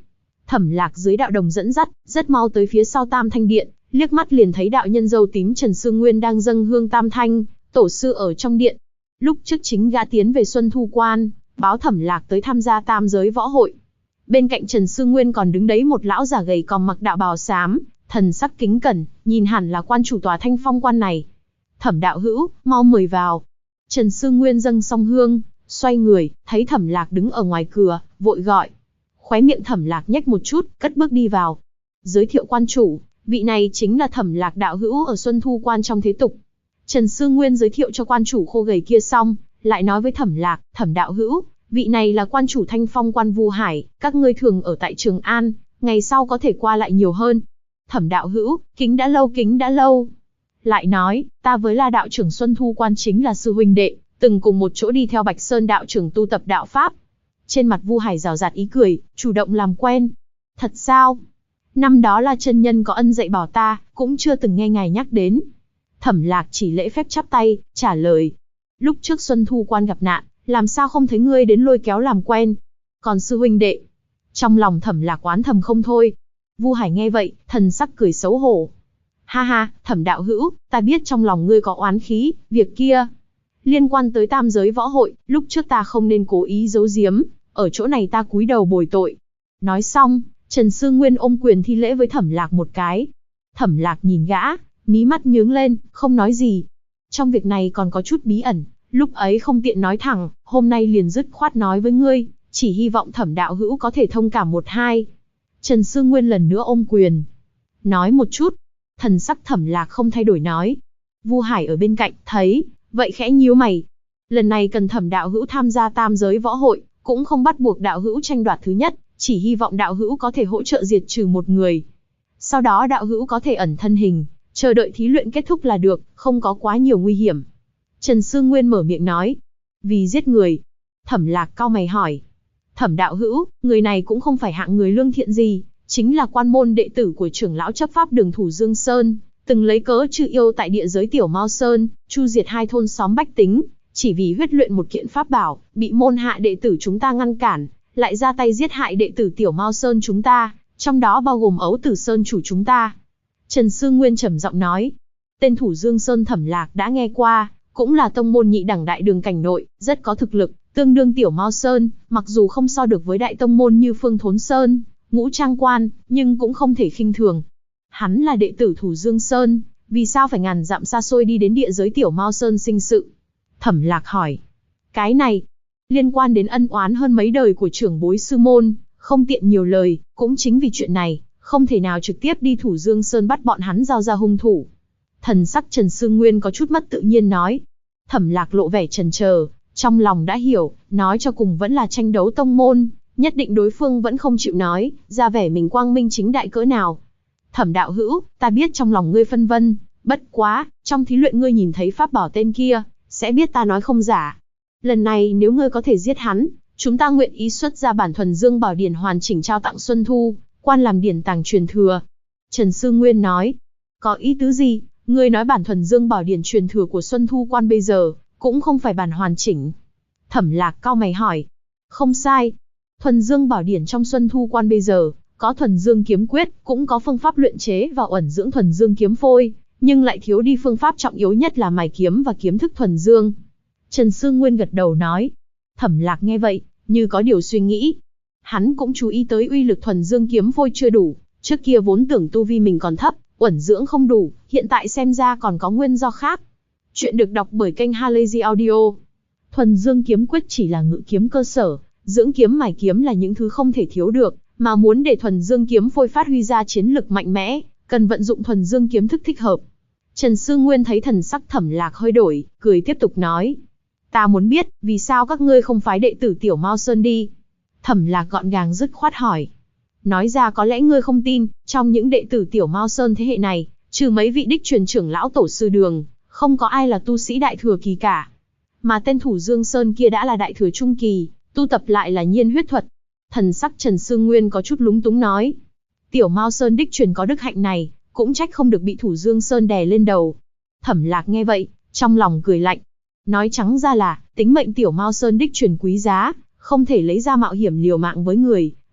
Thẩm Lạc dưới đạo đồng dẫn dắt, rất mau tới phía sau Tam Thanh Điện, liếc mắt liền thấy đạo nhân râu tím Trần Sương Nguyên đang dâng hương Tam Thanh, tổ sư ở trong điện. Lúc trước chính gã tiến về Xuân Thu Quan, báo Thẩm Lạc tới tham gia tam giới võ hội. Bên cạnh Trần Sương Nguyên còn đứng đấy một lão già gầy còm mặc đạo bào xám, thần sắc kính cẩn, nhìn hẳn là quan chủ tòa Thanh Phong Quan này. Thẩm đạo hữu, mau mời vào. Trần Sương Nguyên dâng xong hương, xoay người, thấy Thẩm Lạc đứng ở ngoài cửa, vội gọi. Khóe miệng Thẩm Lạc nhếch một chút, cất bước đi vào. Giới thiệu quan chủ, vị này chính là Thẩm Lạc đạo hữu ở Xuân Thu Quan trong thế tục. Trần Sương Nguyên giới thiệu cho quan chủ khô gầy kia xong, lại nói với Thẩm Lạc, Thẩm đạo hữu, vị này là quan chủ Thanh Phong Quan Vu Hải, các ngươi thường ở tại Trường An, ngày sau có thể qua lại nhiều hơn. Thẩm đạo hữu, kính đã lâu. Lại nói, ta với La đạo trưởng Xuân Thu Quan chính là sư huynh đệ, từng cùng một chỗ đi theo Bạch Sơn đạo trưởng tu tập đạo pháp. Trên mặt Vu Hải rào rạt ý cười, chủ động làm quen. Thật sao? Năm đó La chân nhân có ân dạy bảo ta, cũng chưa từng nghe ngài nhắc đến. Thẩm Lạc chỉ lễ phép chắp tay, trả lời. Lúc trước Xuân Thu Quan gặp nạn, làm sao không thấy ngươi đến lôi kéo làm quen? Còn sư huynh đệ? Trong lòng Thẩm Lạc oán thầm không thôi. Vu Hải nghe vậy, thần sắc cười xấu hổ. Ha ha, Thẩm đạo hữu, ta biết trong lòng ngươi có oán khí, việc kia liên quan tới tam giới võ hội, lúc trước ta không nên cố ý giấu giếm, ở chỗ này ta cúi đầu bồi tội. Nói xong, Trần Sương Nguyên ôm quyền thi lễ với Thẩm Lạc một cái. Thẩm Lạc nhìn gã, mí mắt nhướng lên, không nói gì. Trong việc này còn có chút bí ẩn, lúc ấy không tiện nói thẳng, hôm nay liền dứt khoát nói với ngươi, chỉ hy vọng Thẩm đạo hữu có thể thông cảm một hai. Trần Sương Nguyên lần nữa ôm quyền. Nói một chút. Thần sắc Thẩm Lạc không thay đổi nói. Vu Hải ở bên cạnh, thấy, vậy khẽ nhíu mày. Lần này cần Thẩm đạo hữu tham gia tam giới võ hội, cũng không bắt buộc đạo hữu tranh đoạt thứ nhất, chỉ hy vọng đạo hữu có thể hỗ trợ diệt trừ một người. Sau đó đạo hữu có thể ẩn thân hình, chờ đợi thí luyện kết thúc là được, không có quá nhiều nguy hiểm. Trần Sương Nguyên mở miệng nói. Vì giết người. Thẩm Lạc cau mày hỏi. Thẩm đạo hữu, người này cũng không phải hạng người lương thiện gì, chính là quan môn đệ tử của trưởng lão chấp pháp Đường Thủ Dương Sơn, từng lấy cớ trừ yêu tại địa giới Tiểu Mao Sơn, chu diệt 2 thôn xóm bách tính, chỉ vì huyết luyện một kiện pháp bảo, bị môn hạ đệ tử chúng ta ngăn cản, lại ra tay giết hại đệ tử Tiểu Mao Sơn chúng ta, trong đó bao gồm Ấu Tử Sơn chủ chúng ta. Trần Sương Nguyên trầm giọng nói. Tên Thủ Dương Sơn Thẩm Lạc đã nghe qua, cũng là tông môn nhị đẳng đại đường cảnh nội, rất có thực lực, tương đương Tiểu Mao Sơn, mặc dù không so được với đại tông môn như Phương Thốn Sơn, Ngũ Trang Quan, nhưng cũng không thể khinh thường. Hắn là đệ tử Thủ Dương Sơn, vì sao phải ngàn dặm xa xôi đi đến địa giới Tiểu Mao Sơn sinh sự? Thẩm Lạc hỏi. Cái này, liên quan đến ân oán hơn mấy đời của trưởng bối sư môn, không tiện nhiều lời, cũng chính vì chuyện này, không thể nào trực tiếp đi Thủ Dương Sơn bắt bọn hắn giao ra hung thủ. Thần sắc Trần Sương Nguyên có chút mất tự nhiên nói. Thẩm Lạc lộ vẻ chần chờ, trong lòng đã hiểu, nói cho cùng vẫn là tranh đấu tông môn, nhất định đối phương vẫn không chịu nói, ra vẻ mình quang minh chính đại cỡ nào. Thẩm đạo hữu, ta biết trong lòng ngươi phân vân, bất quá, trong thí luyện ngươi nhìn thấy pháp bảo tên kia, sẽ biết ta nói không giả. Lần này nếu ngươi có thể giết hắn, chúng ta nguyện ý xuất ra bản Thuần Dương Bảo Điển hoàn chỉnh trao tặng Xuân Thu Quan làm điển tàng truyền thừa. Trần Sương Nguyên nói. Có ý tứ gì? Ngươi nói bản Thuần Dương Bảo Điển truyền thừa của Xuân Thu Quan bây giờ, cũng không phải bản hoàn chỉnh. Thẩm Lạc cau mày hỏi. Không sai. Thuần Dương Bảo Điển trong Xuân Thu Quan bây giờ, có Thuần Dương Kiếm Quyết, cũng có phương pháp luyện chế và ẩn dưỡng Thuần Dương Kiếm Phôi, nhưng lại thiếu đi phương pháp trọng yếu nhất là mài kiếm và kiếm thức Thuần Dương. Trần Sương Nguyên gật đầu nói. Thẩm Lạc nghe vậy, như có điều suy nghĩ. Hắn cũng chú ý tới uy lực Thuần Dương Kiếm Phôi chưa đủ, trước kia vốn tưởng tu vi mình còn thấp, ẩn dưỡng không đủ, hiện tại xem ra còn có nguyên do khác. Chuyện được đọc bởi kênh Halazy Audio. Thuần Dương Kiếm Quyết chỉ là ngự kiếm cơ sở, dưỡng kiếm mài kiếm là những thứ không thể thiếu được, mà muốn để Thuần Dương Kiếm Phôi phát huy ra chiến lực mạnh mẽ, cần vận dụng Thuần Dương kiếm thức thích hợp. Trần Sương Nguyên thấy thần sắc Thẩm Lạc hơi đổi, cười tiếp tục nói. Ta muốn biết, vì sao các ngươi không phái đệ tử Tiểu Mao Sơn đi? Thẩm Lạc gọn gàng dứt khoát hỏi. Nói ra có lẽ ngươi không tin, trong những đệ tử Tiểu Mao Sơn thế hệ này, trừ mấy vị đích truyền trưởng lão tổ sư Đường, không có ai là tu sĩ đại thừa kỳ cả. Mà tên Thủ Dương Sơn kia đã là đại thừa trung kỳ, tu tập lại là nhiên huyết thuật. Thần sắc Trần Sương Nguyên có chút lúng túng nói. Tiểu Mao Sơn đích truyền có đức hạnh này, cũng trách không được bị Thủ Dương Sơn đè lên đầu. Thẩm Lạc nghe vậy, trong lòng cười lạnh. Nói trắng ra là, tính mệnh Tiểu Mao Sơn đích truyền quý giá, không thể lấy ra mạo hiểm liều mạng với người,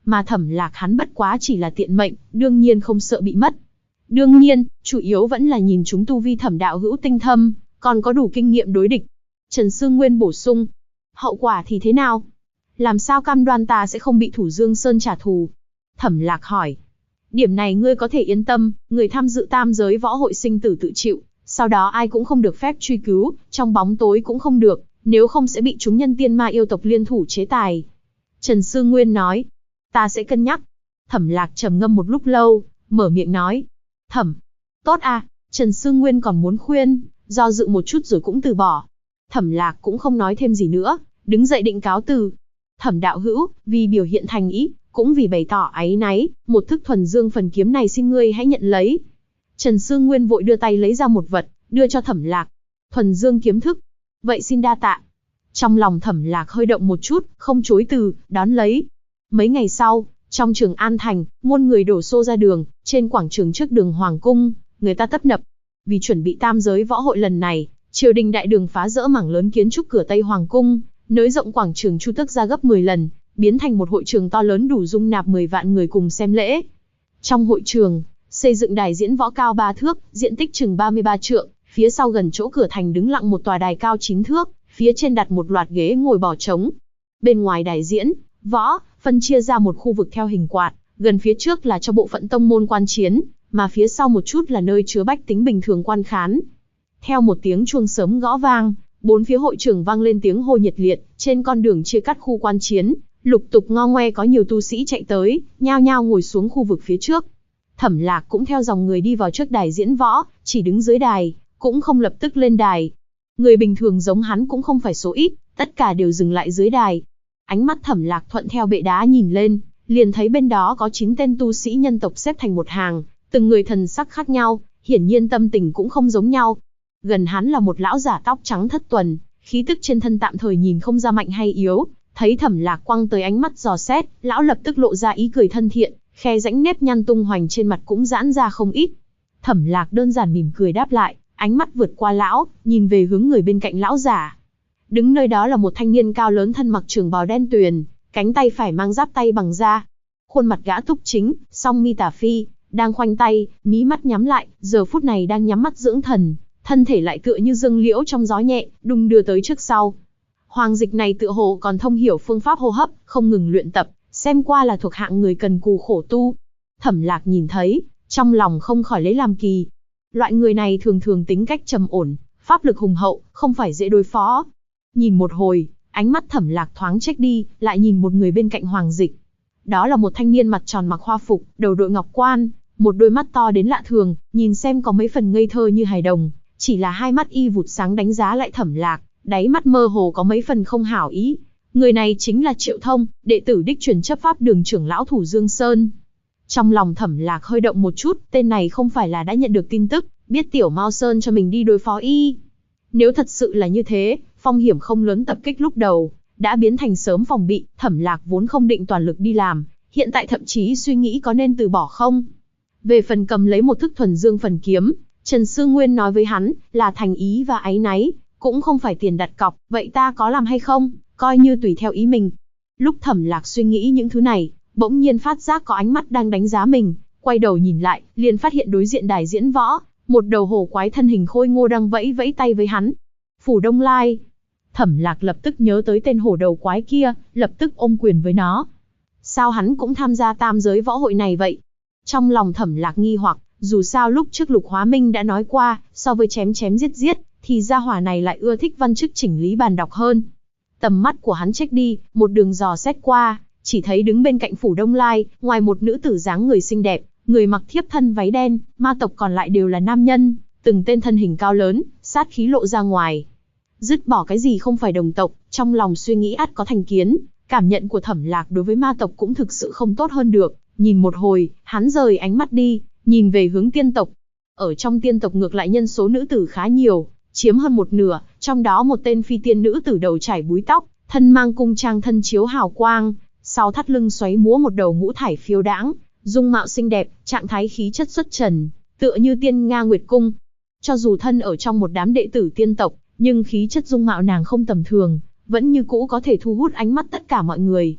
mà Thẩm Lạc hắn bất quá chỉ là tiện mệnh, đương nhiên không sợ bị mất. Đương nhiên, chủ yếu vẫn là nhìn chúng tu vi Thẩm đạo hữu tinh thâm, còn có đủ kinh nghiệm đối địch. Trần Sương Nguyên bổ sung. Hậu quả thì thế nào? Làm sao cam đoan ta sẽ không bị Thủ Dương Sơn trả thù? Thẩm Lạc hỏi. Điểm này ngươi có thể yên tâm, người tham dự tam giới võ hội sinh tử tự chịu, sau đó ai cũng không được phép truy cứu, trong bóng tối cũng không được, nếu không sẽ bị chúng nhân tiên ma yêu tộc liên thủ chế tài. Trần Sương Nguyên nói. Ta sẽ cân nhắc. Thẩm Lạc trầm ngâm một lúc lâu, mở miệng nói. Thẩm. Tốt à, Trần Sương Nguyên còn muốn khuyên, do dự một chút rồi cũng từ bỏ. Thẩm Lạc cũng không nói thêm gì nữa, đứng dậy định cáo từ. Thẩm đạo hữu, vì biểu hiện thành ý, cũng vì bày tỏ áy náy, một thức thuần dương phần kiếm này xin ngươi hãy nhận lấy. Trần Sương Nguyên vội đưa tay lấy ra một vật, đưa cho Thẩm Lạc. Thuần dương kiếm thức. Vậy xin đa tạ. Trong lòng Thẩm Lạc hơi động một chút, không chối từ, đón lấy. Mấy ngày sau, trong Trường An Thành, muôn người đổ xô ra đường, trên quảng trường trước đường Hoàng Cung, người ta tấp nập. Vì chuẩn bị tam giới võ hội lần này, triều đình đại đường phá dỡ mảng lớn kiến trúc cửa Tây Hoàng Cung, nới rộng quảng trường Chu Tước ra gấp 10 lần, biến thành một hội trường to lớn đủ dung nạp 10 vạn người cùng xem lễ. Trong hội trường, xây dựng đài diễn võ cao 3 thước, diện tích chừng 33 trượng, phía sau gần chỗ cửa thành đứng lặng một tòa đài cao 9 thước, phía trên đặt một loạt ghế ngồi bỏ trống. Bên ngoài đài diễn võ, phân chia ra một khu vực theo hình quạt, gần phía trước là cho bộ phận tông môn quan chiến, mà phía sau một chút là nơi chứa bách tính bình thường quan khán. Theo một tiếng chuông sớm gõ vang, bốn phía hội trường vang lên tiếng hô nhiệt liệt, trên con đường chia cắt khu quan chiến, lục tục ngo ngoe có nhiều tu sĩ chạy tới, nhao nhao ngồi xuống khu vực phía trước. Thẩm Lạc cũng theo dòng người đi vào trước đài diễn võ, chỉ đứng dưới đài, cũng không lập tức lên đài. Người bình thường giống hắn cũng không phải số ít, tất cả đều dừng lại dưới đài. Ánh mắt Thẩm Lạc thuận theo bệ đá nhìn lên, liền thấy bên đó có 9 tên tu sĩ nhân tộc xếp thành một hàng, từng người thần sắc khác nhau, hiển nhiên tâm tình cũng không giống nhau. Gần hắn là một lão giả tóc trắng thất tuần, khí tức trên thân tạm thời nhìn không ra mạnh hay yếu, thấy Thẩm Lạc quăng tới ánh mắt dò xét, lão lập tức lộ ra ý cười thân thiện, khe rãnh nếp nhăn tung hoành trên mặt cũng giãn ra không ít. Thẩm Lạc đơn giản mỉm cười đáp lại, ánh mắt vượt qua lão, nhìn về hướng người bên cạnh lão giả. Đứng nơi đó là một thanh niên cao lớn thân mặc trường bào đen tuyền, cánh tay phải mang giáp tay bằng da. Khuôn mặt gã túc chính, song mi tả phi, đang khoanh tay, mí mắt nhắm lại, giờ phút này đang nhắm mắt dưỡng thần, thân thể lại tựa như dương liễu trong gió nhẹ, đung đưa tới trước sau. Hoàng Dịch này tựa hồ còn thông hiểu phương pháp hô hấp, không ngừng luyện tập, xem qua là thuộc hạng người cần cù khổ tu. Thẩm Lạc nhìn thấy, trong lòng không khỏi lấy làm kỳ. Loại người này thường thường tính cách trầm ổn, pháp lực hùng hậu, không phải dễ đối phó. Nhìn một hồi, ánh mắt Thẩm Lạc thoáng trách đi, lại nhìn một người bên cạnh Hoàng Dịch. Đó là một thanh niên mặt tròn mặc hoa phục, đầu đội ngọc quan, một đôi mắt to đến lạ thường, nhìn xem có mấy phần ngây thơ như hài đồng, chỉ là hai mắt y vụt sáng đánh giá lại Thẩm Lạc, đáy mắt mơ hồ có mấy phần không hảo ý. Người này chính là Triệu Thông, đệ tử đích truyền chấp pháp đường trưởng lão Thủ Dương Sơn. Trong lòng Thẩm Lạc hơi động một chút, tên này không phải là đã nhận được tin tức, biết Tiểu Mao Sơn cho mình đi đối phó y. Nếu thật sự là như thế, phong hiểm không lớn tập kích lúc đầu, đã biến thành sớm phòng bị, Thẩm Lạc vốn không định toàn lực đi làm, hiện tại thậm chí suy nghĩ có nên từ bỏ không. Về phần cầm lấy một thức thuần dương phần kiếm, Trần Sương Nguyên nói với hắn, là thành ý và áy náy, cũng không phải tiền đặt cọc, vậy ta có làm hay không, coi như tùy theo ý mình. Lúc Thẩm Lạc suy nghĩ những thứ này, bỗng nhiên phát giác có ánh mắt đang đánh giá mình, quay đầu nhìn lại, liền phát hiện đối diện đài diễn võ, một đầu hổ quái thân hình khôi ngô đang vẫy vẫy tay với hắn. Phủ Đông Lai. Thẩm Lạc lập tức nhớ tới tên hổ đầu quái kia, lập tức ôm quyền với nó. Sao hắn cũng tham gia tam giới võ hội này vậy? Trong lòng Thẩm Lạc nghi hoặc, dù sao lúc trước Lục Hóa Minh đã nói qua, so với chém chém giết giết, thì gia hỏa này lại ưa thích văn chức chỉnh lý bàn đọc hơn. Tầm mắt của hắn chếch đi, một đường dò xét qua, chỉ thấy đứng bên cạnh Phủ Đông Lai, ngoài một nữ tử dáng người xinh đẹp, người mặc thiếp thân váy đen, ma tộc còn lại đều là nam nhân, từng tên thân hình cao lớn, sát khí lộ ra ngoài. Dứt bỏ cái gì không phải đồng tộc, trong lòng suy nghĩ ắt có thành kiến, cảm nhận của Thẩm Lạc đối với ma tộc cũng thực sự không tốt hơn được. Nhìn một hồi, hắn rời ánh mắt đi, nhìn về hướng tiên tộc. Ở trong tiên tộc ngược lại nhân số nữ tử khá nhiều, chiếm hơn một nửa, trong đó một tên phi tiên nữ tử đầu trải búi tóc, thân mang cung trang thân chiếu hào quang, sau thắt lưng xoáy múa một đầu ngũ thải phiêu đãng, dung mạo xinh đẹp, trạng thái khí chất xuất trần, tựa như tiên nga nguyệt cung. Cho dù thân ở trong một đám đệ tử tiên tộc, nhưng khí chất dung mạo nàng không tầm thường, vẫn như cũ có thể thu hút ánh mắt tất cả mọi người.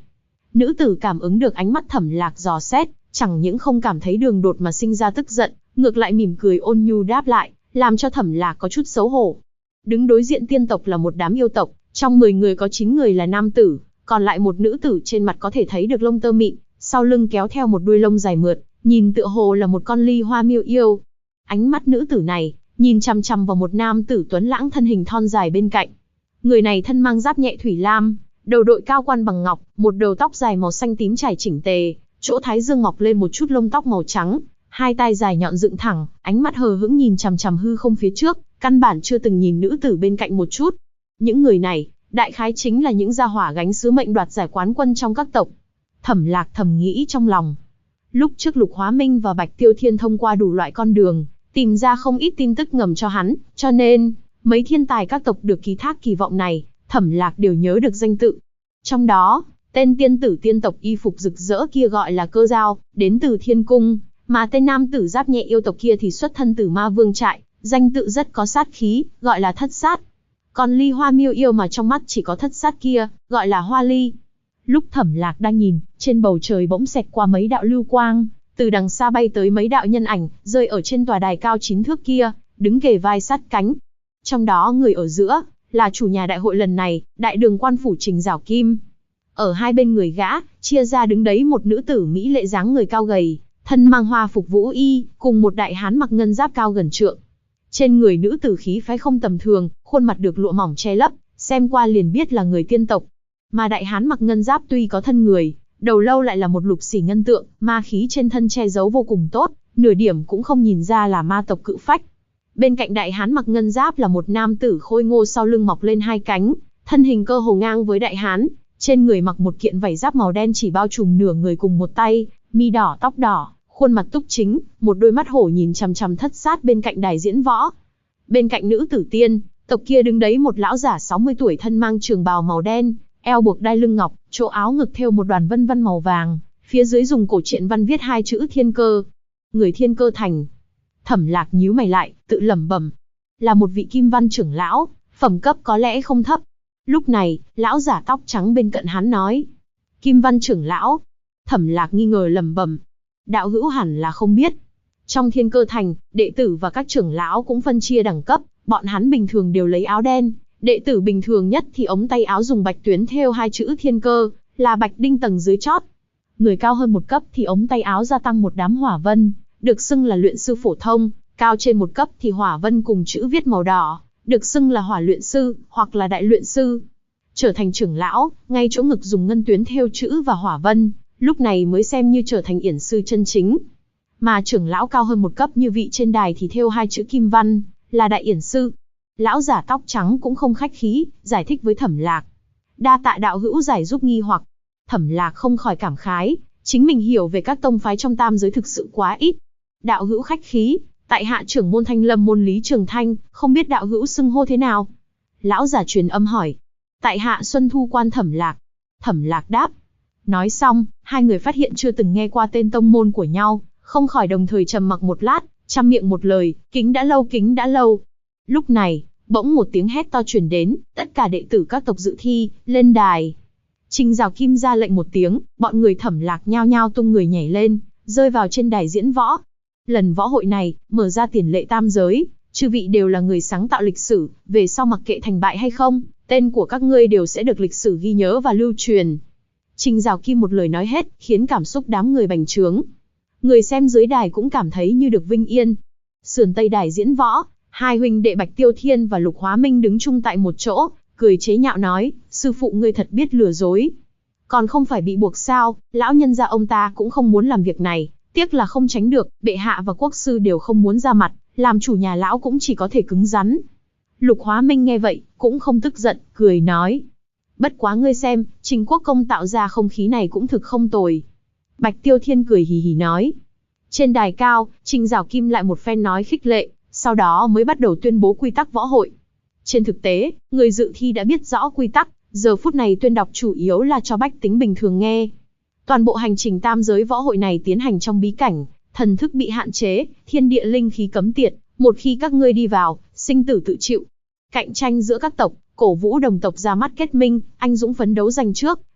Nữ tử cảm ứng được ánh mắt Thẩm Lạc dò xét, chẳng những không cảm thấy đường đột mà sinh ra tức giận, ngược lại mỉm cười ôn nhu đáp lại, làm cho Thẩm Lạc có chút xấu hổ. Đứng đối diện tiên tộc là một đám yêu tộc, trong 10 người có 9 người là nam tử, còn lại một nữ tử trên mặt có thể thấy được lông tơ mịn, sau lưng kéo theo một đuôi lông dài mượt, nhìn tựa hồ là một con ly hoa miêu yêu. Ánh mắt nữ tử này nhìn chằm chằm vào một nam tử tuấn lãng thân hình thon dài bên cạnh. Người này thân mang giáp nhẹ thủy lam, đầu đội cao quan bằng ngọc, một đầu tóc dài màu xanh tím trải chỉnh tề, chỗ thái dương mọc lên một chút lông tóc màu trắng, hai tai dài nhọn dựng thẳng, ánh mắt hờ hững nhìn chằm chằm hư không phía trước, căn bản chưa từng nhìn nữ tử bên cạnh một chút. Những người này, đại khái chính là những gia hỏa gánh sứ mệnh đoạt giải quán quân trong các tộc. Thẩm Lạc thầm nghĩ trong lòng. Lúc trước Lục Hóa Minh và Bạch Tiêu Thiên thông qua đủ loại con đường, tìm ra không ít tin tức ngầm cho hắn, cho nên, mấy thiên tài các tộc được ký thác kỳ vọng này, Thẩm Lạc đều nhớ được danh tự. Trong đó, tên tiên tử tiên tộc y phục rực rỡ kia gọi là Cơ Giao, đến từ Thiên Cung, mà tên nam tử giáp nhẹ yêu tộc kia thì xuất thân từ Ma Vương trại, danh tự rất có sát khí, gọi là Thất Sát. Còn ly hoa miêu yêu mà trong mắt chỉ có thất sát kia, gọi là Hoa Ly. Lúc Thẩm Lạc đang nhìn, trên bầu trời bỗng xẹt qua mấy đạo lưu quang, từ đằng xa bay tới mấy đạo nhân ảnh, rơi ở trên tòa đài cao 9 thước kia, đứng kề vai sát cánh. Trong đó người ở giữa, là chủ nhà đại hội lần này, Đại Đường Quan phủ Trình Giảo Kim. Ở hai bên người gã, chia ra đứng đấy một nữ tử mỹ lệ dáng người cao gầy, thân mang hoa phục vũ y, cùng một đại hán mặc ngân giáp cao gần trượng. Trên người nữ tử khí phái không tầm thường, khuôn mặt được lụa mỏng che lấp, xem qua liền biết là người tiên tộc. Mà đại hán mặc ngân giáp tuy có thân người, đầu lâu lại là một lục xỉ ngân tượng, ma khí trên thân che giấu vô cùng tốt, nửa điểm cũng không nhìn ra là ma tộc cự phách. Bên cạnh đại hán mặc ngân giáp là một nam tử khôi ngô sau lưng mọc lên hai cánh, thân hình cơ hồ ngang với đại hán, trên người mặc một kiện vảy giáp màu đen chỉ bao trùm nửa người cùng một tay, mi đỏ tóc đỏ, khuôn mặt túc chính, một đôi mắt hổ nhìn chằm chằm Thất Sát bên cạnh đài diễn võ. Bên cạnh nữ tử tiên tộc kia đứng đấy một lão giả 60 tuổi thân mang trường bào màu đen, eo buộc đai lưng ngọc, chỗ áo ngực thêu một đoàn vân vân màu vàng, phía dưới dùng cổ truyện văn viết hai chữ Thiên Cơ. Người Thiên Cơ thành. Thẩm Lạc nhíu mày lại, tự lẩm bẩm, là một vị kim văn trưởng lão, phẩm cấp có lẽ không thấp. Lúc này, lão giả tóc trắng bên cạnh hắn nói, Kim văn trưởng lão. Thẩm Lạc nghi ngờ lẩm bẩm, đạo hữu hẳn là không biết. Trong Thiên Cơ thành, đệ tử và các trưởng lão cũng phân chia đẳng cấp, bọn hắn bình thường đều lấy áo đen, đệ tử bình thường nhất thì ống tay áo dùng bạch tuyến thêu hai chữ Thiên Cơ, là bạch đinh tầng dưới chót. Người cao hơn một cấp thì ống tay áo gia tăng một đám hỏa vân, được xưng là luyện sư phổ thông, cao trên một cấp thì hỏa vân cùng chữ viết màu đỏ, được xưng là hỏa luyện sư, hoặc là đại luyện sư. Trở thành trưởng lão, ngay chỗ ngực dùng ngân tuyến thêu chữ và hỏa vân, lúc này mới xem như trở thành yển sư chân chính. Mà trưởng lão cao hơn một cấp như vị trên đài thì thêu hai chữ kim văn, là đại yển sư. Lão giả tóc trắng cũng không khách khí, giải thích với Thẩm Lạc. Đa tạ đạo hữu giải giúp nghi hoặc. Thẩm Lạc không khỏi cảm khái, chính mình hiểu về các tông phái trong tam giới thực sự quá ít. Đạo hữu khách khí, tại hạ trưởng môn Thanh Lâm môn Lý Trường Thanh, không biết đạo hữu xưng hô thế nào? Lão giả truyền âm hỏi. Tại hạ Xuân Thu Quan Thẩm Lạc. Thẩm Lạc đáp. Nói xong, hai người phát hiện chưa từng nghe qua tên tông môn của nhau, không khỏi đồng thời trầm mặc một lát, trăm miệng một lời, kính đã lâu kính đã lâu. Lúc này, bỗng một tiếng hét to truyền đến, tất cả đệ tử các tộc dự thi, lên đài. Trình Giảo Kim ra lệnh một tiếng, bọn người Thẩm Lạc nhao nhao tung người nhảy lên, rơi vào trên đài diễn võ. Lần võ hội này, mở ra tiền lệ tam giới, chư vị đều là người sáng tạo lịch sử, về sau mặc kệ thành bại hay không, tên của các ngươi đều sẽ được lịch sử ghi nhớ và lưu truyền. Trình Giảo Kim một lời nói hết, khiến cảm xúc đám người bành trướng. Người xem dưới đài cũng cảm thấy như được vinh yên. Sườn tây đài diễn võ, hai huynh đệ Bạch Tiêu Thiên và Lục Hóa Minh đứng chung tại một chỗ, cười chế nhạo nói, sư phụ ngươi thật biết lừa dối. Còn không phải bị buộc sao, lão nhân gia ông ta cũng không muốn làm việc này, tiếc là không tránh được, bệ hạ và quốc sư đều không muốn ra mặt, làm chủ nhà lão cũng chỉ có thể cứng rắn. Lục Hóa Minh nghe vậy, cũng không tức giận, cười nói. Bất quá ngươi xem, Trình Quốc công tạo ra không khí này cũng thực không tồi. Bạch Tiêu Thiên cười hì hì nói. Trên đài cao, Trình Giảo Kim lại một phen nói khích lệ, sau đó mới bắt đầu tuyên bố quy tắc võ hội. Trên thực tế, người dự thi đã biết rõ quy tắc, giờ phút này tuyên đọc chủ yếu là cho bách tính bình thường nghe. Toàn bộ hành trình tam giới võ hội này tiến hành trong bí cảnh, thần thức bị hạn chế, thiên địa linh khí cấm tiệt, một khi các ngươi đi vào, sinh tử tự chịu. Cạnh tranh giữa các tộc, cổ vũ đồng tộc ra mắt kết minh, anh dũng phấn đấu giành trước,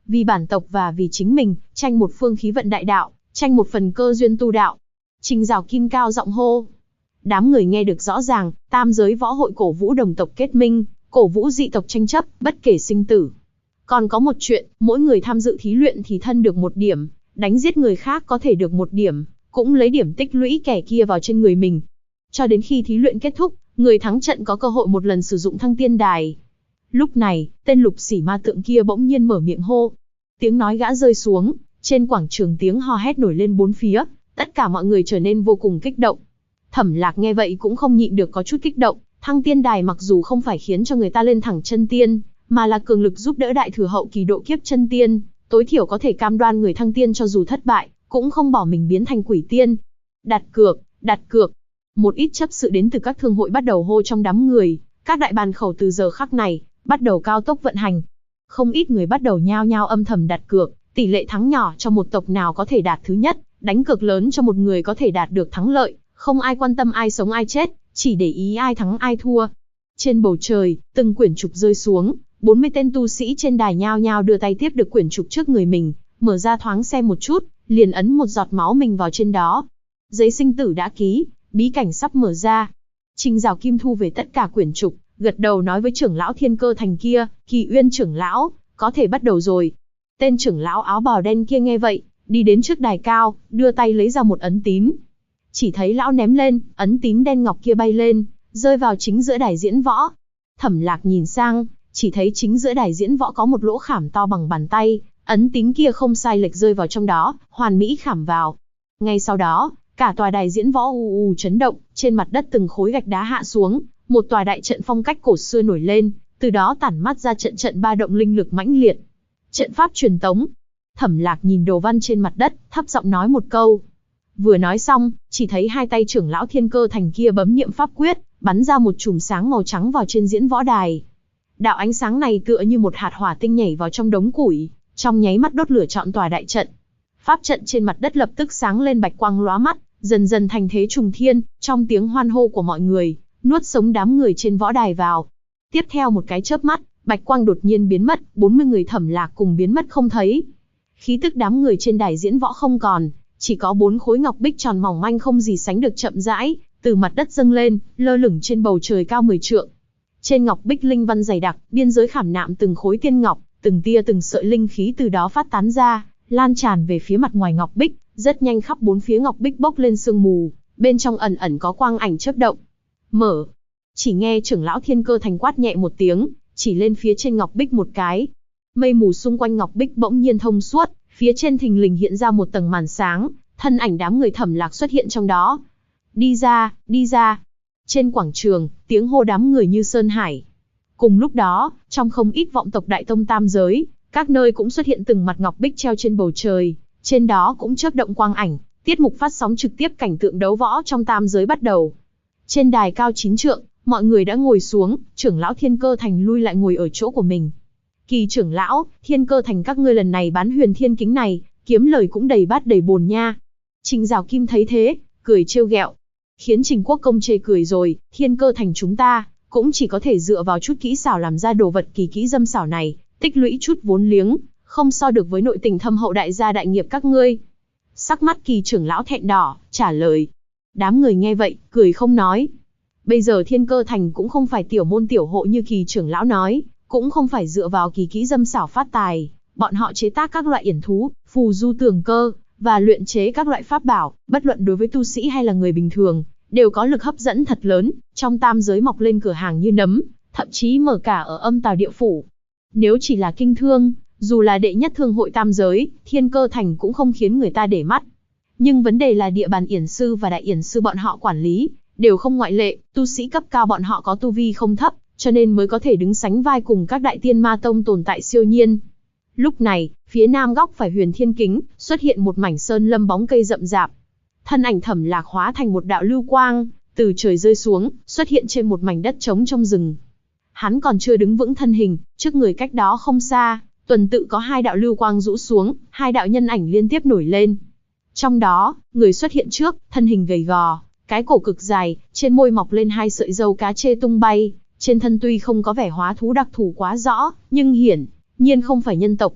vì bản tộc và vì chính mình, tranh một phương khí vận đại đạo, tranh một phần cơ duyên tu đạo. Trình Giảo Kim cao giọng hô. Đám người nghe được rõ ràng, tam giới võ hội cổ vũ đồng tộc kết minh, cổ vũ dị tộc tranh chấp, bất kể sinh tử. Còn có một chuyện, mỗi người tham dự thí luyện thì thân được 1 điểm, đánh giết người khác có thể được 1 điểm, cũng lấy điểm tích lũy kẻ kia vào trên người mình. Cho đến khi thí luyện kết thúc, người thắng trận có cơ hội một lần sử dụng thăng tiên đài. Lúc này, tên Lục Sỉ Ma Tượng kia bỗng nhiên mở miệng hô. Tiếng nói gã rơi xuống, trên quảng trường tiếng hò hét nổi lên 4 phía, tất cả mọi người trở nên vô cùng kích động. Thẩm Lạc nghe vậy cũng không nhịn được có chút kích động, thăng tiên đài mặc dù không phải khiến cho người ta lên thẳng chân tiên, mà là cường lực giúp đỡ đại thừa hậu kỳ độ kiếp chân tiên, tối thiểu có thể cam đoan người thăng tiên cho dù thất bại, cũng không bỏ mình biến thành quỷ tiên. Đặt cược, đặt cược. Một ít chấp sự đến từ các thương hội bắt đầu hô trong đám người, các đại bàn khẩu từ giờ khắc này bắt đầu cao tốc vận hành. Không ít người bắt đầu nhao nhao âm thầm đặt cược, tỷ lệ thắng nhỏ cho một tộc nào có thể đạt thứ nhất, đánh cược lớn cho một người có thể đạt được thắng lợi, không ai quan tâm ai sống ai chết, chỉ để ý ai thắng ai thua. Trên bầu trời, từng quyển trục rơi xuống, 40 tên tu sĩ trên đài nhao nhao đưa tay tiếp được quyển trục trước người mình, mở ra thoáng xem một chút, liền ấn một giọt máu mình vào trên đó. Giấy sinh tử đã ký, bí cảnh sắp mở ra. Trình Giảo Kim thu về tất cả quyển trục, gật đầu nói với trưởng lão Thiên Cơ Thành kia, Kỳ Uyên trưởng lão, có thể bắt đầu rồi. Tên trưởng lão áo bào đen kia nghe vậy, đi đến trước đài cao, đưa tay lấy ra một ấn tín. Chỉ thấy lão ném lên, ấn tín đen ngọc kia bay lên, rơi vào chính giữa đài diễn võ. Thẩm Lạc nhìn sang, chỉ thấy chính giữa đài diễn võ có một lỗ khảm to bằng bàn tay, ấn tín kia không sai lệch rơi vào trong đó, hoàn mỹ khảm vào. Ngay sau đó, cả tòa đài diễn võ ù ù chấn động, trên mặt đất từng khối gạch đá hạ xuống, một tòa đại trận phong cách cổ xưa nổi lên, từ đó tản mắt ra trận trận ba động linh lực mãnh liệt. Trận pháp truyền tống. Thẩm Lạc nhìn đồ văn trên mặt đất, thấp giọng nói một câu. Vừa nói xong, chỉ thấy hai tay trưởng lão Thiên Cơ Thành kia bấm niệm pháp quyết, bắn ra một chùm sáng màu trắng vào trên diễn võ đài. Đạo ánh sáng này tựa như một hạt hỏa tinh nhảy vào trong đống củi, trong nháy mắt đốt lửa trọn tòa đại trận. Pháp trận trên mặt đất lập tức sáng lên bạch quang lóa mắt, dần dần thành thế trùng thiên, trong tiếng hoan hô của mọi người, nuốt sống đám người trên võ đài vào. Tiếp theo một cái chớp mắt, bạch quang đột nhiên biến mất, 40 người Thẩm Lạc cùng biến mất không thấy. Khí tức đám người trên đài diễn võ không còn, chỉ có 4 khối ngọc bích tròn mỏng manh không gì sánh được chậm rãi, từ mặt đất dâng lên, lơ lửng trên bầu trời cao 10 trượng. Trên ngọc bích linh văn dày đặc, biên giới khảm nạm từng khối tiên ngọc, từng tia từng sợi linh khí từ đó phát tán ra, lan tràn về phía mặt ngoài ngọc bích, rất nhanh khắp 4 phía ngọc bích bốc lên sương mù, bên trong ẩn ẩn có quang ảnh chớp động. Mở. Chỉ nghe trưởng lão Thiên Cơ Thành quát nhẹ một tiếng, chỉ lên phía trên ngọc bích một cái. Mây mù xung quanh ngọc bích bỗng nhiên thông suốt, phía trên thình lình hiện ra một tầng màn sáng, thân ảnh đám người Thẩm Lạc xuất hiện trong đó. Đi ra, đi ra. Trên quảng trường, tiếng hô đám người như sơn hải. Cùng lúc đó, trong không ít vọng tộc đại tông tam giới, các nơi cũng xuất hiện từng mặt ngọc bích treo trên bầu trời, trên đó cũng chớp động quang ảnh, tiết mục phát sóng trực tiếp cảnh tượng đấu võ trong tam giới bắt đầu. Trên đài cao 9 trượng, mọi người đã ngồi xuống, trưởng lão Thiên Cơ Thành lui lại ngồi ở chỗ của mình. Kỳ trưởng lão, Thiên Cơ Thành các ngươi lần này bán huyền thiên kính này, kiếm lời cũng đầy bát đầy bồn nha. Trình Giảo Kim thấy thế, cười trêu ghẹo. Khiến Trình Quốc Công chê cười rồi, Thiên Cơ Thành chúng ta, cũng chỉ có thể dựa vào chút kỹ xảo làm ra đồ vật kỳ kỹ dâm xảo này, tích lũy chút vốn liếng, không so được với nội tình thâm hậu đại gia đại nghiệp các ngươi. Sắc mắt Kỳ trưởng lão thẹn đỏ, trả lời. Đám người nghe vậy, cười không nói. Bây giờ Thiên Cơ Thành cũng không phải tiểu môn tiểu hộ như Kỳ trưởng lão nói, cũng không phải dựa vào kỳ kỹ dâm xảo phát tài, bọn họ chế tác các loại yển thú, phù du tường cơ, và luyện chế các loại pháp bảo, bất luận đối với tu sĩ hay là người bình thường, đều có lực hấp dẫn thật lớn, trong tam giới mọc lên cửa hàng như nấm, thậm chí mở cả ở âm tào địa phủ. Nếu chỉ là kinh thương, dù là đệ nhất thương hội tam giới, Thiên Cơ Thành cũng không khiến người ta để mắt. Nhưng vấn đề là địa bàn yển sư và đại yển sư bọn họ quản lý, đều không ngoại lệ, tu sĩ cấp cao bọn họ có tu vi không thấp, cho nên mới có thể đứng sánh vai cùng các đại tiên ma tông tồn tại siêu nhiên. Lúc này, phía nam góc phải huyền thiên kính, xuất hiện một mảnh sơn lâm bóng cây rậm rạp. Thân ảnh Thẩm Lạc hóa thành một đạo lưu quang, từ trời rơi xuống, xuất hiện trên một mảnh đất trống trong rừng. Hắn còn chưa đứng vững thân hình, trước người cách đó không xa, tuần tự có 2 đạo lưu quang rũ xuống, 2 đạo nhân ảnh liên tiếp nổi lên. Trong đó, người xuất hiện trước, thân hình gầy gò, cái cổ cực dài, trên môi mọc lên 2 sợi râu cá chê tung bay, trên thân tuy không có vẻ hóa thú đặc thù quá rõ, nhưng hiển nhiên không phải nhân tộc.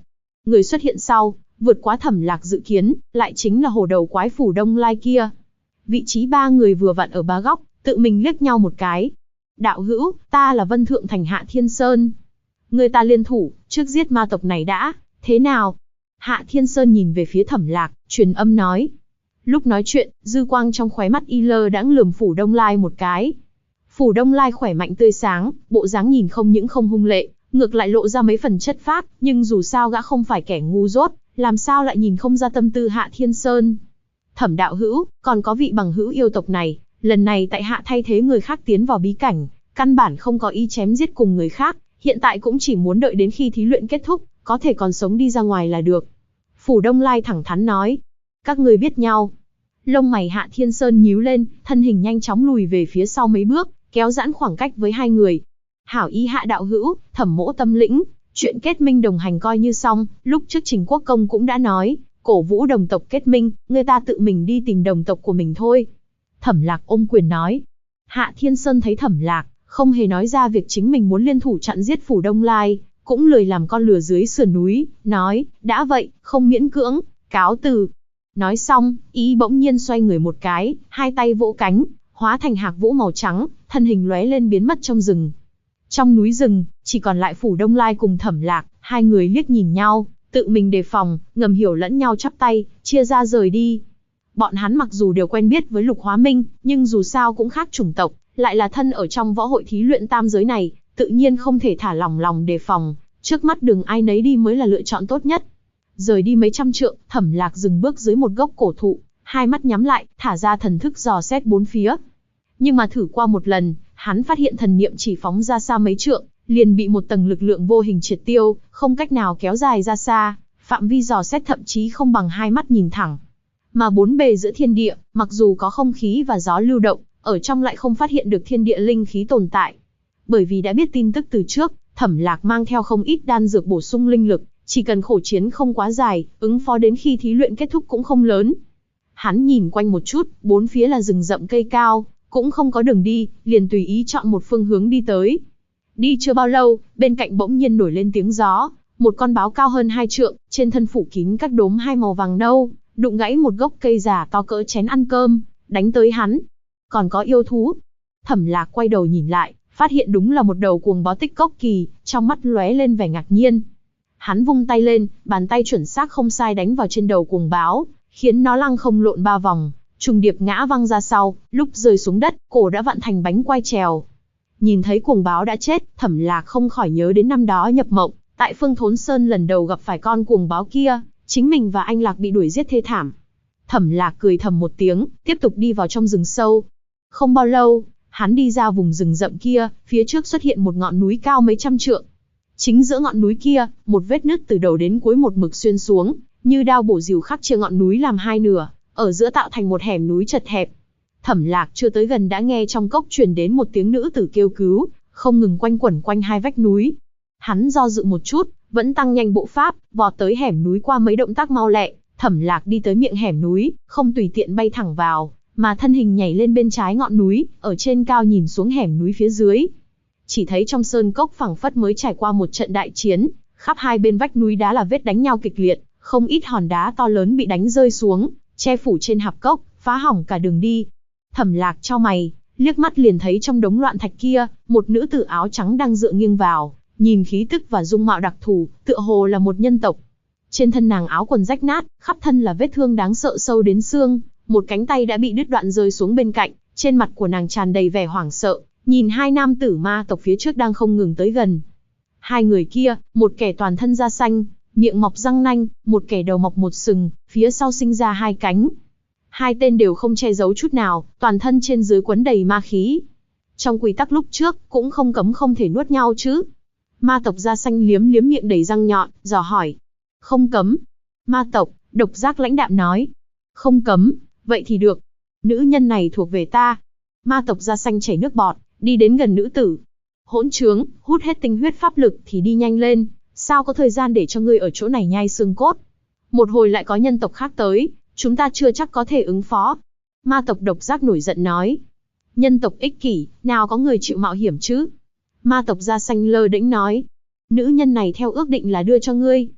Người xuất hiện sau, vượt quá Thẩm Lạc dự kiến, lại chính là hổ đầu quái Phủ Đông Lai kia. Vị trí ba người vừa vặn ở ba góc, tự mình liếc nhau một cái. Đạo hữu, ta là Vân Thượng Thành Hạ Thiên Sơn. Người ta liên thủ, trước giết ma tộc này đã, thế nào? Hạ Thiên Sơn nhìn về phía Thẩm Lạc, truyền âm nói. Lúc nói chuyện, dư quang trong khóe mắt y lơ đãng lườm Phủ Đông Lai một cái. Phủ Đông Lai khỏe mạnh tươi sáng, bộ dáng nhìn không những không hung lệ, ngược lại lộ ra mấy phần chất phác, nhưng dù sao gã không phải kẻ ngu dốt, làm sao lại nhìn không ra tâm tư Hạ Thiên Sơn. Thẩm đạo hữu, còn có vị bằng hữu yêu tộc này, lần này tại hạ thay thế người khác tiến vào bí cảnh, căn bản không có ý chém giết cùng người khác, hiện tại cũng chỉ muốn đợi đến khi thí luyện kết thúc, có thể còn sống đi ra ngoài là được. Phủ Đông Lai thẳng thắn nói. Các người biết nhau. Lông mày Hạ Thiên Sơn nhíu lên, thân hình nhanh chóng lùi về phía sau mấy bước, kéo giãn khoảng cách với hai người. Hảo ý Hạ đạo hữu, Thẩm mỗ tâm lĩnh, chuyện kết minh đồng hành coi như xong, lúc trước Trình Quốc Công cũng đã nói, cổ vũ đồng tộc kết minh, người ta tự mình đi tìm đồng tộc của mình thôi. Thẩm Lạc ôm quyền nói. Hạ Thiên Sơn thấy Thẩm Lạc không hề nói ra việc chính mình muốn liên thủ chặn giết Phủ Đông Lai, cũng lười làm con lừa dưới sườn núi, nói, đã vậy, không miễn cưỡng, cáo từ. Nói xong, ý bỗng nhiên xoay người một cái, hai tay vỗ cánh, hóa thành hạc vũ màu trắng, thân hình lóe lên biến mất trong rừng. Trong núi rừng, chỉ còn lại Phủ Đông Lai cùng Thẩm Lạc, hai người liếc nhìn nhau, tự mình đề phòng, ngầm hiểu lẫn nhau chắp tay, chia ra rời đi. Bọn hắn mặc dù đều quen biết với Lục Hóa Minh, nhưng dù sao cũng khác chủng tộc, lại là thân ở trong võ hội thí luyện tam giới này, tự nhiên không thể thả lỏng lòng đề phòng, trước mắt đường ai nấy đi mới là lựa chọn tốt nhất. Rời đi mấy trăm trượng, Thẩm Lạc dừng bước dưới một gốc cổ thụ, hai mắt nhắm lại, thả ra thần thức dò xét bốn phía. Nhưng mà thử qua một lần, hắn phát hiện thần niệm chỉ phóng ra xa mấy trượng, liền bị một tầng lực lượng vô hình triệt tiêu, không cách nào kéo dài ra xa, phạm vi dò xét thậm chí không bằng hai mắt nhìn thẳng. Mà bốn bề giữa thiên địa, mặc dù có không khí và gió lưu động, ở trong lại không phát hiện được thiên địa linh khí tồn tại. Bởi vì đã biết tin tức từ trước, Thẩm Lạc mang theo không ít đan dược bổ sung linh lực, chỉ cần khổ chiến không quá dài, ứng phó đến khi thí luyện kết thúc cũng không lớn. Hắn nhìn quanh một chút, bốn phía là rừng rậm cây cao, cũng không có đường đi, liền tùy ý chọn một phương hướng đi tới. Đi chưa bao lâu, bên cạnh bỗng nhiên nổi lên tiếng gió, một con báo cao hơn 2 trượng, trên thân phủ kín các đốm hai màu vàng nâu, đụng gãy một gốc cây già to cỡ chén ăn cơm, đánh tới hắn. Còn có yêu thú. Thẩm Lạc quay đầu nhìn lại, phát hiện đúng là một đầu cuồng báo tích cốc kỳ, trong mắt lóe lên vẻ ngạc nhiên. Hắn vung tay lên, bàn tay chuẩn xác không sai đánh vào trên đầu cuồng báo, khiến nó lăng không lộn 3 vòng, trùng điệp ngã văng ra sau, lúc rơi xuống đất, cổ đã vặn thành bánh quai trèo. Nhìn thấy cuồng báo đã chết, Thẩm Lạc không khỏi nhớ đến năm đó nhập mộng, tại Phương Thốn Sơn lần đầu gặp phải con cuồng báo kia, chính mình và anh Lạc bị đuổi giết thê thảm. Thẩm Lạc cười thầm một tiếng, tiếp tục đi vào trong rừng sâu. Không bao lâu, hắn đi ra vùng rừng rậm kia, phía trước xuất hiện một ngọn núi cao mấy trăm trượng. Chính giữa ngọn núi kia, một vết nứt từ đầu đến cuối một mực xuyên xuống, như đao bổ rìu khắc chia ngọn núi làm hai nửa, ở giữa tạo thành một hẻm núi chật hẹp. Thẩm Lạc chưa tới gần đã nghe trong cốc truyền đến một tiếng nữ tử kêu cứu, không ngừng quanh quẩn quanh hai vách núi. Hắn do dự một chút, vẫn tăng nhanh bộ pháp, vọt tới hẻm núi qua mấy động tác mau lẹ. Thẩm Lạc đi tới miệng hẻm núi, không tùy tiện bay thẳng vào, mà thân hình nhảy lên bên trái ngọn núi, ở trên cao nhìn xuống hẻm núi phía dưới. Chỉ thấy trong sơn cốc phảng phất mới trải qua một trận đại chiến, khắp hai bên vách núi đá là vết đánh nhau kịch liệt, không ít hòn đá to lớn bị đánh rơi xuống, che phủ trên hạp cốc, phá hỏng cả đường đi. Thẩm Lạc chau mày, liếc mắt liền thấy trong đống loạn thạch kia, một nữ tử áo trắng đang dựa nghiêng vào, nhìn khí tức và dung mạo đặc thù, tựa hồ là một nhân tộc. Trên thân nàng áo quần rách nát, khắp thân là vết thương đáng sợ sâu đến xương, một cánh tay đã bị đứt đoạn rơi xuống bên cạnh, trên mặt của nàng tràn đầy vẻ hoảng sợ, nhìn hai nam tử ma tộc phía trước đang không ngừng tới gần. Hai người kia, một kẻ toàn thân da xanh, miệng mọc răng nanh, một kẻ đầu mọc một sừng, phía sau sinh ra hai cánh. Hai tên đều không che giấu chút nào, toàn thân trên dưới quấn đầy ma khí. Trong quy tắc lúc trước, cũng không cấm không thể nuốt nhau chứ. Ma tộc da xanh liếm liếm miệng đầy răng nhọn, dò hỏi. Không cấm. Ma tộc, độc giác lãnh đạm nói. Không cấm, vậy thì được. Nữ nhân này thuộc về ta. Ma tộc da xanh chảy nước bọt, đi đến gần nữ tử. Hỗn trướng, hút hết tinh huyết pháp lực thì đi nhanh lên, sao có thời gian để cho ngươi ở chỗ này nhai xương cốt. Một hồi lại có nhân tộc khác tới, chúng ta chưa chắc có thể ứng phó. Ma tộc độc giác nổi giận nói. Nhân tộc ích kỷ, nào có người chịu mạo hiểm chứ? Ma tộc da xanh lơ đễnh nói. Nữ nhân này theo ước định là đưa cho ngươi,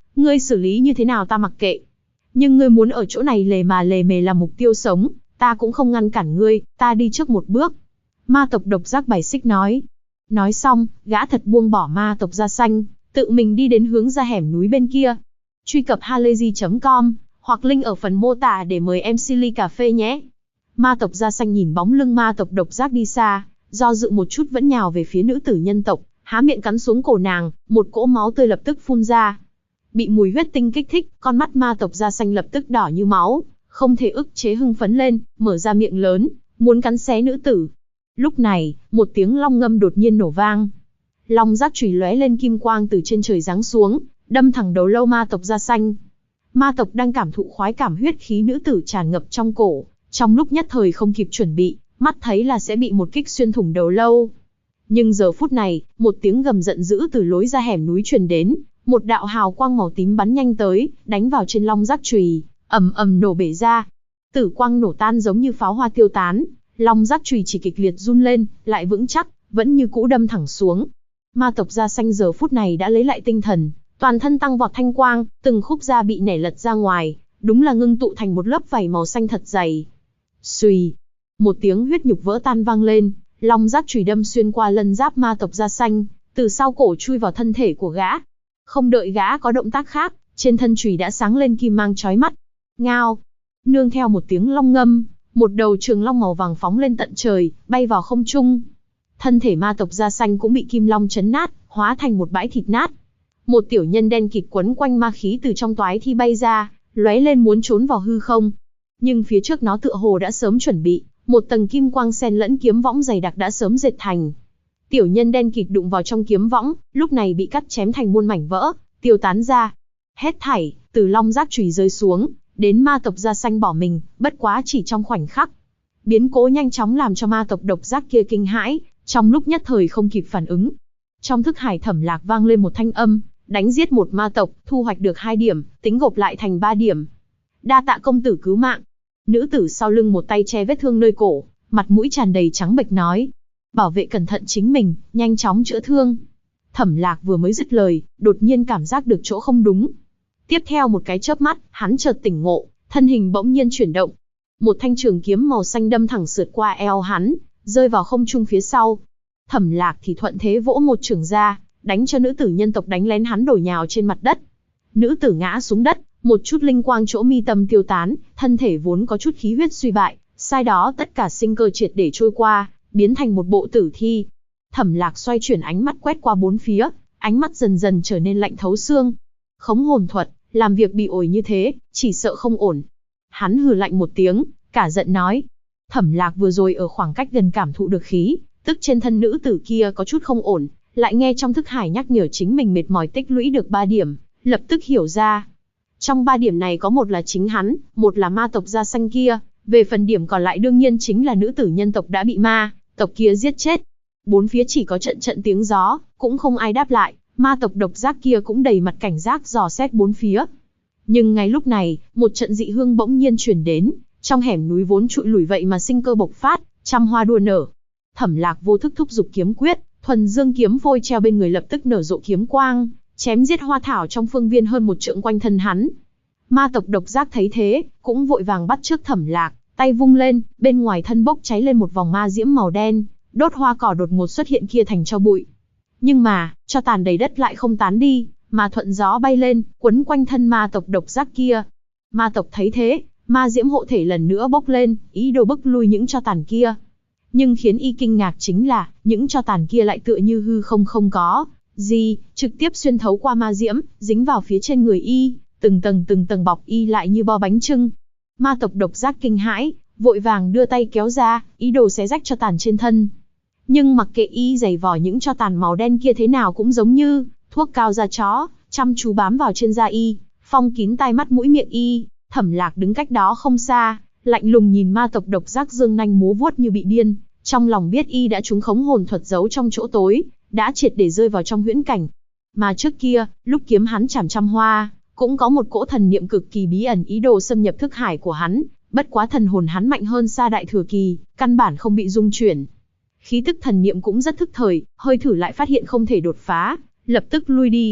Ngươi xử lý như thế nào ta mặc kệ. Nhưng ngươi muốn ở chỗ này lề mề là mục tiêu sống, ta cũng không ngăn cản ngươi, ta đi trước một bước. Ma tộc độc giác bài xích nói. Nói xong, gã thật buông bỏ ma tộc da xanh, tự mình đi đến hướng ra hẻm núi bên kia. Truy cập halayzi.com, hoặc link ở phần mô tả để mời MC ly cà phê nhé. Ma tộc da xanh nhìn bóng lưng ma tộc độc giác đi xa, do dự một chút vẫn nhào về phía nữ tử nhân tộc, há miệng cắn xuống cổ nàng, một cỗ máu tươi lập tức phun ra. Bị mùi huyết tinh kích thích, con mắt ma tộc da xanh lập tức đỏ như máu, không thể ức chế hưng phấn lên, mở ra miệng lớn, muốn cắn xé nữ tử. Lúc này, một tiếng long ngâm đột nhiên nổ vang. Long giác chùy lóe lên kim quang từ trên trời giáng xuống, đâm thẳng đầu lâu ma tộc da xanh. Ma tộc đang cảm thụ khoái cảm huyết khí nữ tử tràn ngập trong cổ, trong lúc nhất thời không kịp chuẩn bị, mắt thấy là sẽ bị một kích xuyên thủng đầu lâu. Nhưng giờ phút này, một tiếng gầm giận dữ từ lối ra hẻm núi truyền đến, một đạo hào quang màu tím bắn nhanh tới, đánh vào trên long giác chùy, ầm ầm nổ bể ra. Tử quang nổ tan giống như pháo hoa tiêu tán, long giác chùy chỉ kịch liệt run lên, lại vững chắc, vẫn như cũ đâm thẳng xuống. Ma tộc da xanh giờ phút này đã lấy lại tinh thần, toàn thân tăng vọt thanh quang, từng khúc da bị nẻ lật ra ngoài, đúng là ngưng tụ thành một lớp vảy màu xanh thật dày. Xùy, một tiếng huyết nhục vỡ tan vang lên, long giác chùy đâm xuyên qua lân giáp ma tộc da xanh, từ sau cổ chui vào thân thể của gã. Không đợi gã có động tác khác, trên thân chùy đã sáng lên kim mang chói mắt. Ngao, nương theo một tiếng long ngâm, một đầu trường long màu vàng phóng lên tận trời, bay vào không trung. Thân thể ma tộc da xanh cũng bị kim long chấn nát, hóa thành một bãi thịt nát. Một tiểu nhân đen kịt quấn quanh ma khí từ trong toái thi bay ra, lóe lên muốn trốn vào hư không. Nhưng phía trước nó tựa hồ đã sớm chuẩn bị, một tầng kim quang xen lẫn kiếm võng dày đặc đã sớm dệt thành. Tiểu nhân đen kịt đụng vào trong kiếm võng, lúc này bị cắt chém thành muôn mảnh vỡ, tiêu tán ra. Hết thảy, từ long giác chùy rơi xuống, đến ma tộc da xanh bỏ mình, bất quá chỉ trong khoảnh khắc. Biến cố nhanh chóng làm cho ma tộc độc giác kia kinh hãi, trong lúc nhất thời không kịp phản ứng. Trong thức hải Thẩm Lạc vang lên một thanh âm, đánh giết một ma tộc, thu hoạch được 2 điểm, tính gộp lại thành 3 điểm. Đa tạ công tử cứu mạng. Nữ tử sau lưng một tay che vết thương nơi cổ, mặt mũi tràn đầy trắng bệch nói. Bảo vệ cẩn thận chính mình, nhanh chóng chữa thương. Thẩm Lạc vừa mới dứt lời, đột nhiên cảm giác được chỗ không đúng. Tiếp theo một cái chớp mắt, hắn chợt tỉnh ngộ, thân hình bỗng nhiên chuyển động. Một thanh trường kiếm màu xanh đâm thẳng sượt qua eo hắn, rơi vào không trung phía sau. Thẩm Lạc thì thuận thế vỗ một chưởng ra, đánh cho nữ tử nhân tộc đánh lén hắn đổ nhào trên mặt đất. Nữ tử ngã xuống đất, một chút linh quang chỗ mi tâm tiêu tán, thân thể vốn có chút khí huyết suy bại, sai đó tất cả sinh cơ triệt để trôi qua, biến thành một bộ tử thi. Thẩm Lạc xoay chuyển ánh mắt quét qua bốn phía, ánh mắt dần dần trở nên lạnh thấu xương. Khống hồn thuật, làm việc bị ổi như thế, chỉ sợ không ổn. Hắn hừ lạnh một tiếng, cả giận nói. Thẩm Lạc vừa rồi ở khoảng cách gần cảm thụ được khí, tức trên thân nữ tử kia có chút không ổn, lại nghe trong thức hải nhắc nhở chính mình mệt mỏi tích lũy được 3 điểm, lập tức hiểu ra. Trong 3 điểm này có một là chính hắn, một là ma tộc da xanh kia, về phần điểm còn lại đương nhiên chính là nữ tử nhân tộc đã bị ma tộc kia giết chết. Bốn phía chỉ có trận trận tiếng gió, cũng không ai đáp lại, ma tộc độc giác kia cũng đầy mặt cảnh giác dò xét bốn phía. Nhưng ngay lúc này, một trận dị hương bỗng nhiên truyền đến, trong hẻm núi vốn trụi lủi vậy mà sinh cơ bộc phát, trăm hoa đua nở. Thẩm Lạc vô thức thúc giục kiếm quyết, thuần dương kiếm phôi treo bên người lập tức nở rộ kiếm quang, chém giết hoa thảo trong phương viên hơn 1 trượng quanh thân hắn. Ma tộc độc giác thấy thế, cũng vội vàng bắt trước Thẩm Lạc, tay vung lên, bên ngoài thân bốc cháy lên một vòng ma diễm màu đen, đốt hoa cỏ đột ngột xuất hiện kia thành tro bụi. Nhưng mà, cho tàn đầy đất lại không tán đi, mà thuận gió bay lên, quấn quanh thân ma tộc độc giác kia. Ma tộc thấy thế, ma diễm hộ thể lần nữa bốc lên, ý đồ bức lui những tro tàn kia. Nhưng khiến y kinh ngạc chính là, những tro tàn kia lại tựa như hư không không có gì, trực tiếp xuyên thấu qua ma diễm, dính vào phía trên người y, từng tầng bọc y lại như bo bánh chưng. Ma tộc độc giác kinh hãi, vội vàng đưa tay kéo ra, ý đồ xé rách tro tàn trên thân. Nhưng mặc kệ y giày vò những tro tàn màu đen kia thế nào cũng giống như thuốc cao da chó, chăm chú bám vào trên da y, phong kín tai mắt mũi miệng y. Thẩm Lạc đứng cách đó không xa, lạnh lùng nhìn ma tộc độc giác dương nanh múa vuốt như bị điên, trong lòng biết y đã trúng khống hồn thuật giấu trong chỗ tối, đã triệt để rơi vào trong huyễn cảnh. Mà trước kia, lúc kiếm hắn chảm trăm hoa, cũng có một cỗ thần niệm cực kỳ bí ẩn ý đồ xâm nhập thức hải của hắn, bất quá thần hồn hắn mạnh hơn xa đại thừa kỳ, căn bản không bị dung chuyển. Khí tức thần niệm cũng rất thức thời, hơi thử lại phát hiện không thể đột phá, lập tức lui đi.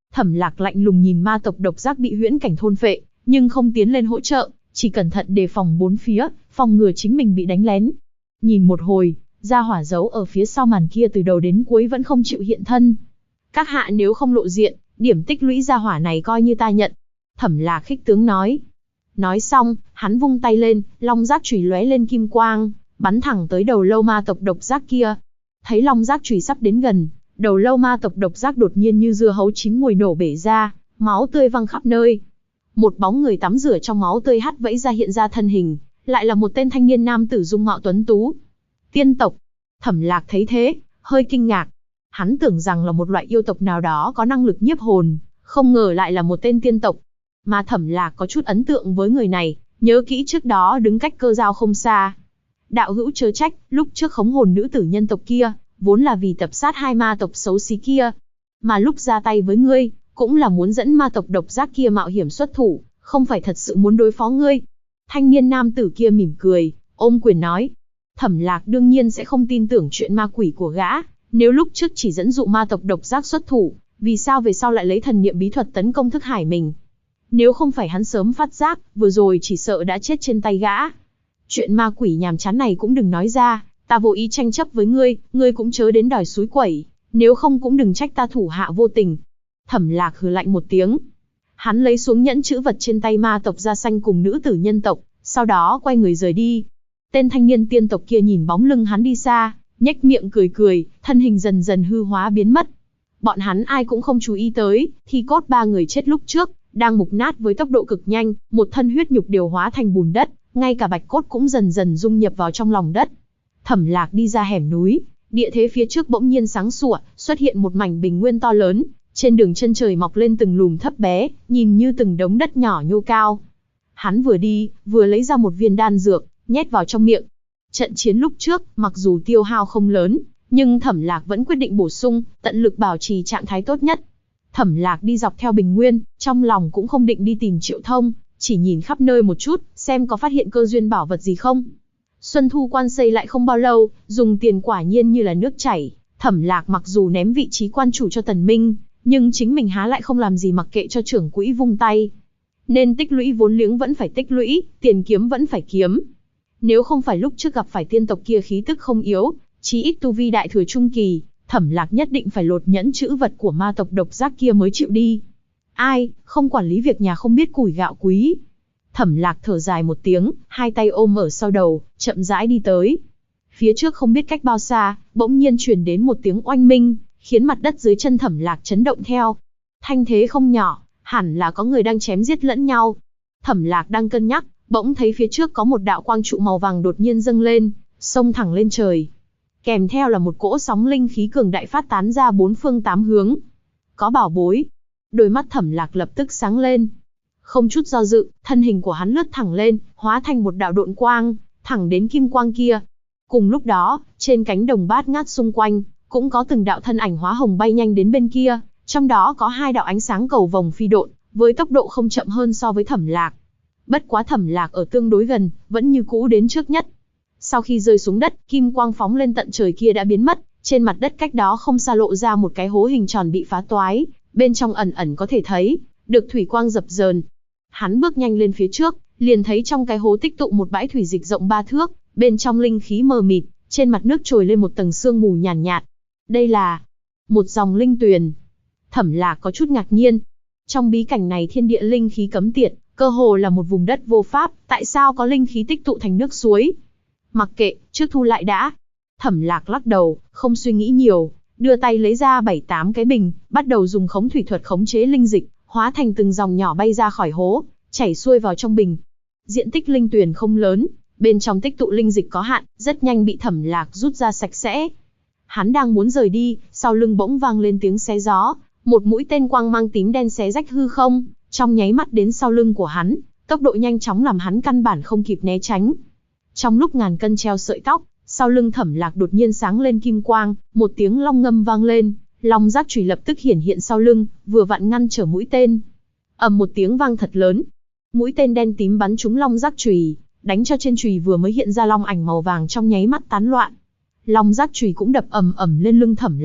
Thẩm Lạc lạnh lùng nhìn ma tộc độc giác bị huyễn cảnh thôn phệ, nhưng không tiến lên hỗ trợ, chỉ cẩn thận đề phòng bốn phía, phòng ngừa chính mình bị đánh lén. Nhìn một hồi, gia hỏa giấu ở phía sau màn kia từ đầu đến cuối vẫn không chịu hiện thân. Các hạ nếu không lộ diện, điểm tích lũy gia hỏa này coi như ta nhận. Thẩm Lạc khích tướng nói. Nói xong, hắn vung tay lên, long giác chùy lóe lên kim quang, bắn thẳng tới đầu lâu ma tộc độc giác kia. Thấy long giác chùy sắp đến gần, đầu lâu ma tộc độc giác đột nhiên như dưa hấu chín mùi nổ bể ra, máu tươi văng khắp nơi. Một bóng người tắm rửa trong máu tươi hắt vẫy ra hiện ra thân hình, lại là một tên thanh niên nam tử dung mạo tuấn tú. Tiên tộc. Thẩm Lạc thấy thế, hơi kinh ngạc. Hắn tưởng rằng là một loại yêu tộc nào đó có năng lực nhiếp hồn, không ngờ lại là một tên tiên tộc. Mà Thẩm Lạc có chút ấn tượng với người này, nhớ kỹ trước đó đứng cách cơ giao không xa. Đạo hữu chớ trách, lúc trước khống hồn nữ tử nhân tộc kia, vốn là vì tập sát hai ma tộc xấu xí kia. Mà lúc ra tay với ngươi, cũng là muốn dẫn ma tộc độc giác kia mạo hiểm xuất thủ, không phải thật sự muốn đối phó ngươi. Thanh niên nam tử kia mỉm cười, ôm quyền nói. Thẩm Lạc đương nhiên sẽ không tin tưởng chuyện ma quỷ của gã, nếu lúc trước chỉ dẫn dụ ma tộc độc giác xuất thủ, vì sao về sau lại lấy thần niệm bí thuật tấn công thức hải mình? Nếu không phải hắn sớm phát giác, vừa rồi chỉ sợ đã chết trên tay gã. Chuyện ma quỷ nhàm chán này cũng đừng nói ra, ta vô ý tranh chấp với ngươi, ngươi cũng chớ đến đòi xúi quẩy, nếu không cũng đừng trách ta thủ hạ vô tình. Thẩm Lạc hừ lạnh một tiếng. Hắn lấy xuống nhẫn chữ vật trên tay ma tộc da xanh cùng nữ tử nhân tộc, sau đó quay người rời đi. Tên thanh niên tiên tộc kia nhìn bóng lưng hắn đi xa, nhếch miệng cười cười, thân hình dần dần hư hóa biến mất. Bọn hắn ai cũng không chú ý tới, thi cốt ba người chết lúc trước, đang mục nát với tốc độ cực nhanh, một thân huyết nhục đều hóa thành bùn đất, ngay cả bạch cốt cũng dần dần dung nhập vào trong lòng đất. Thẩm Lạc đi ra hẻm núi, địa thế phía trước bỗng nhiên sáng sủa, xuất hiện một mảnh bình nguyên to lớn, trên đường chân trời mọc lên từng lùm thấp bé, nhìn như từng đống đất nhỏ nhô cao. Hắn vừa đi, vừa lấy ra một viên đan dược, nhét vào trong miệng. Trận chiến lúc trước, mặc dù tiêu hao không lớn, nhưng Thẩm Lạc vẫn quyết định bổ sung, tận lực bảo trì trạng thái tốt nhất. Thẩm Lạc đi dọc theo bình nguyên, trong lòng cũng không định đi tìm Triệu Thông, chỉ nhìn khắp nơi một chút, xem có phát hiện cơ duyên bảo vật gì không. Xuân Thu Quan xây lại không bao lâu, dùng tiền quả nhiên như là nước chảy. Thẩm Lạc mặc dù ném vị trí quan chủ cho Tần Minh, nhưng chính mình há lại không làm gì mặc kệ cho trưởng quỹ vung tay. Nên tích lũy vốn liếng vẫn phải tích lũy, tiền kiếm vẫn phải kiếm. Nếu không phải lúc trước gặp phải tiên tộc kia khí tức không yếu, chí ít tu vi đại thừa trung kỳ, Thẩm Lạc nhất định phải lột nhẫn chữ vật của ma tộc độc giác kia mới chịu đi. Ai, không quản lý việc nhà không biết củi gạo quý. Thẩm Lạc thở dài một tiếng, hai tay ôm ở sau đầu, chậm rãi đi tới. Phía trước không biết cách bao xa, bỗng nhiên truyền đến một tiếng oanh minh, khiến mặt đất dưới chân Thẩm Lạc chấn động theo. Thanh thế không nhỏ, hẳn là có người đang chém giết lẫn nhau. Thẩm Lạc đang cân nhắc, bỗng thấy phía trước có một đạo quang trụ màu vàng đột nhiên dâng lên, xông thẳng lên trời. Kèm theo là một cỗ sóng linh khí cường đại phát tán ra bốn phương tám hướng. Có bảo bối. Đôi mắt Thẩm Lạc lập tức sáng lên. Không chút do dự, thân hình của hắn lướt thẳng lên, hóa thành một đạo độn quang, thẳng đến kim quang kia. Cùng lúc đó, trên cánh đồng bát ngát xung quanh, cũng có từng đạo thân ảnh hóa hồng bay nhanh đến bên kia, trong đó có hai đạo ánh sáng cầu vồng phi độn, với tốc độ không chậm hơn so với Thẩm Lạc. Bất quá Thẩm Lạc ở tương đối gần, vẫn như cũ đến trước nhất. Sau khi rơi xuống đất, kim quang phóng lên tận trời kia đã biến mất, trên mặt đất cách đó không xa lộ ra một cái hố hình tròn bị phá toái, bên trong ẩn ẩn có thể thấy được thủy quang dập dờn. Hắn bước nhanh lên phía trước, liền thấy trong cái hố tích tụ một bãi thủy dịch rộng 3 thước, bên trong linh khí mờ mịt, trên mặt nước trồi lên một tầng sương mù nhàn nhạt. Đây là một dòng linh tuyền. Thẩm Lạc có chút ngạc nhiên. Trong bí cảnh này thiên địa linh khí cấm tiệt, cơ hồ là một vùng đất vô pháp, tại sao có linh khí tích tụ thành nước suối? Mặc kệ, trước thu lại đã. Thẩm Lạc lắc đầu, không suy nghĩ nhiều, đưa tay lấy ra 7-8 cái bình, bắt đầu dùng khống thủy thuật khống chế linh dịch, hóa thành từng dòng nhỏ bay ra khỏi hố, chảy xuôi vào trong bình. Diện tích linh tuyền không lớn, bên trong tích tụ linh dịch có hạn, rất nhanh bị Thẩm Lạc rút ra sạch sẽ. Hắn đang muốn rời đi, sau lưng bỗng vang lên tiếng xé gió, một mũi tên quang mang tím đen xé rách hư không, trong nháy mắt đến sau lưng của hắn, tốc độ nhanh chóng làm hắn căn bản không kịp né tránh. Trong lúc ngàn cân treo sợi tóc, sau lưng Thẩm Lạc đột nhiên sáng lên kim quang, một tiếng long ngâm vang lên, long giác chùy lập tức hiển hiện sau lưng, vừa vặn ngăn trở mũi tên. Ầm một tiếng vang thật lớn, mũi tên đen tím bắn trúng long giác chùy, đánh cho trên chùy vừa mới hiện ra long ảnh màu vàng trong nháy mắt tán loạn. Long giác chùy cũng đập ầm ầm lên lưng Thẩm Lạc,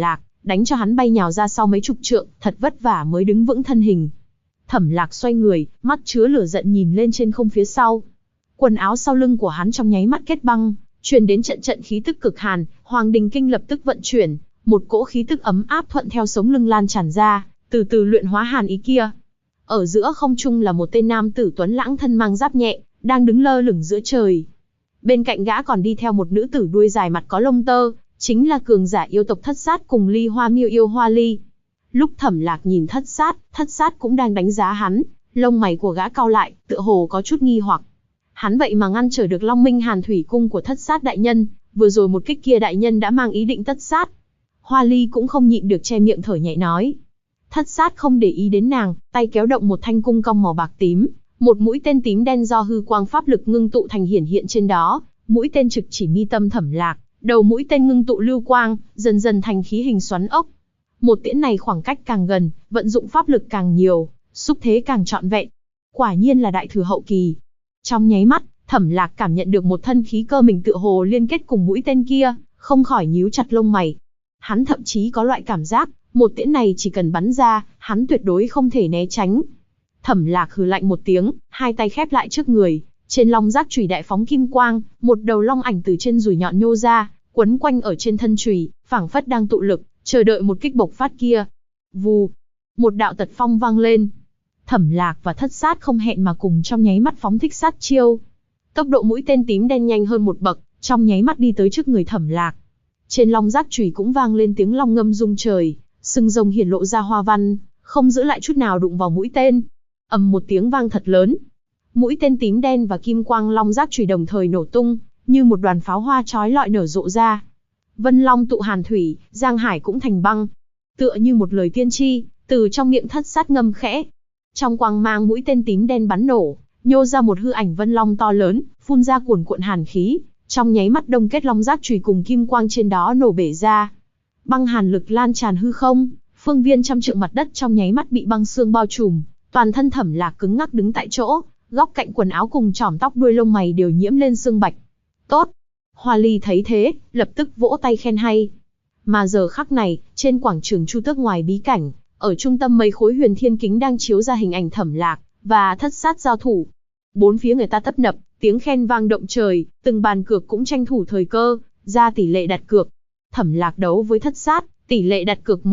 đánh cho hắn bay nhào ra sau mấy chục trượng, thật vất vả mới đứng vững thân hình. Thẩm Lạc xoay người, mắt chứa lửa giận nhìn lên trên không phía sau. Quần áo sau lưng của hắn trong nháy mắt kết băng, truyền đến trận trận khí tức cực hàn, Hoàng Đình Kinh lập tức vận chuyển, một cỗ khí tức ấm áp thuận theo sống lưng lan tràn ra, từ từ luyện hóa hàn ý kia. Ở giữa không trung là một tên nam tử tuấn lãng thân mang giáp nhẹ, đang đứng lơ lửng giữa trời. Bên cạnh gã còn đi theo một nữ tử đuôi dài mặt có lông tơ, chính là cường giả yêu tộc Thất Sát cùng Ly Hoa Miêu yêu Hoa Ly. Lúc Thẩm Lạc nhìn Thất Sát cũng đang đánh giá hắn, lông mày của gã cau lại, tựa hồ có chút nghi hoặc. Hắn vậy mà ngăn trở được Long Minh Hàn Thủy Cung của Thất Sát đại nhân, vừa rồi một kích kia đại nhân đã mang ý định tất sát. Hoa Ly cũng không nhịn được che miệng thở nhẹ nói. Thất Sát không để ý đến nàng, tay kéo động một thanh cung cong màu bạc tím, một mũi tên tím đen do hư quang pháp lực ngưng tụ thành hiển hiện trên đó, mũi tên trực chỉ mi tâm Thẩm Lạc, đầu mũi tên ngưng tụ lưu quang, dần dần thành khí hình xoắn ốc. Một tiễn này khoảng cách càng gần, vận dụng pháp lực càng nhiều, xúc thế càng trọn vẹn. Quả nhiên là đại thừa hậu kỳ. Trong nháy mắt, Thẩm Lạc cảm nhận được một thân khí cơ mình tựa hồ liên kết cùng mũi tên kia, không khỏi nhíu chặt lông mày. Hắn thậm chí có loại cảm giác, một tiễn này chỉ cần bắn ra, hắn tuyệt đối không thể né tránh. Thẩm Lạc hừ lạnh một tiếng, hai tay khép lại trước người, trên long giác chùy đại phóng kim quang, một đầu long ảnh từ trên dùi nhọn nhô ra, quấn quanh ở trên thân chùy, phảng phất đang tụ lực, chờ đợi một kích bộc phát kia. Vù, một đạo tật phong vang lên. Thẩm Lạc và Thất Sát không hẹn mà cùng trong nháy mắt phóng thích sát chiêu. Tốc độ mũi tên tím đen nhanh hơn một bậc, trong nháy mắt đi tới trước người Thẩm Lạc. Trên long giác chùy cũng vang lên tiếng long ngâm rung trời, sừng rồng hiển lộ ra hoa văn, không giữ lại chút nào đụng vào mũi tên. Ầm một tiếng vang thật lớn. Mũi tên tím đen và kim quang long giác chùy đồng thời nổ tung, như một đoàn pháo hoa chói lọi nở rộ ra. Vân Long tụ hàn thủy, Giang Hải cũng thành băng. Tựa như một lời tiên tri, từ trong miệng Thất Sát ngâm khẽ. Trong quang mang mũi tên tím đen bắn nổ, nhô ra một hư ảnh Vân Long to lớn, phun ra cuồn cuộn hàn khí, trong nháy mắt đông kết long giác chùy cùng kim quang trên đó nổ bể ra. Băng hàn lực lan tràn hư không, phương viên trăm trượng mặt đất trong nháy mắt bị băng xương bao trùm, toàn thân Thẩm Lạc cứng ngắc đứng tại chỗ, góc cạnh quần áo cùng chỏm tóc đuôi lông mày đều nhiễm lên sương bạch. Tốt! Hoa Ly thấy thế, lập tức vỗ tay khen hay. Mà giờ khắc này, trên quảng trường Chu Tước ngoài bí cảnh, ở trung tâm mấy khối huyền thiên kính đang chiếu ra hình ảnh Thẩm Lạc và Thất Sát giao thủ. Bốn phía người ta tấp nập, tiếng khen vang động trời, từng bàn cược cũng tranh thủ thời cơ, ra tỷ lệ đặt cược. Thẩm Lạc đấu với Thất Sát, tỷ lệ đặt cược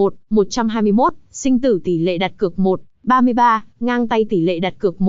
121, sinh tử tỷ lệ đặt cược 33, ngang tay tỷ lệ đặt cược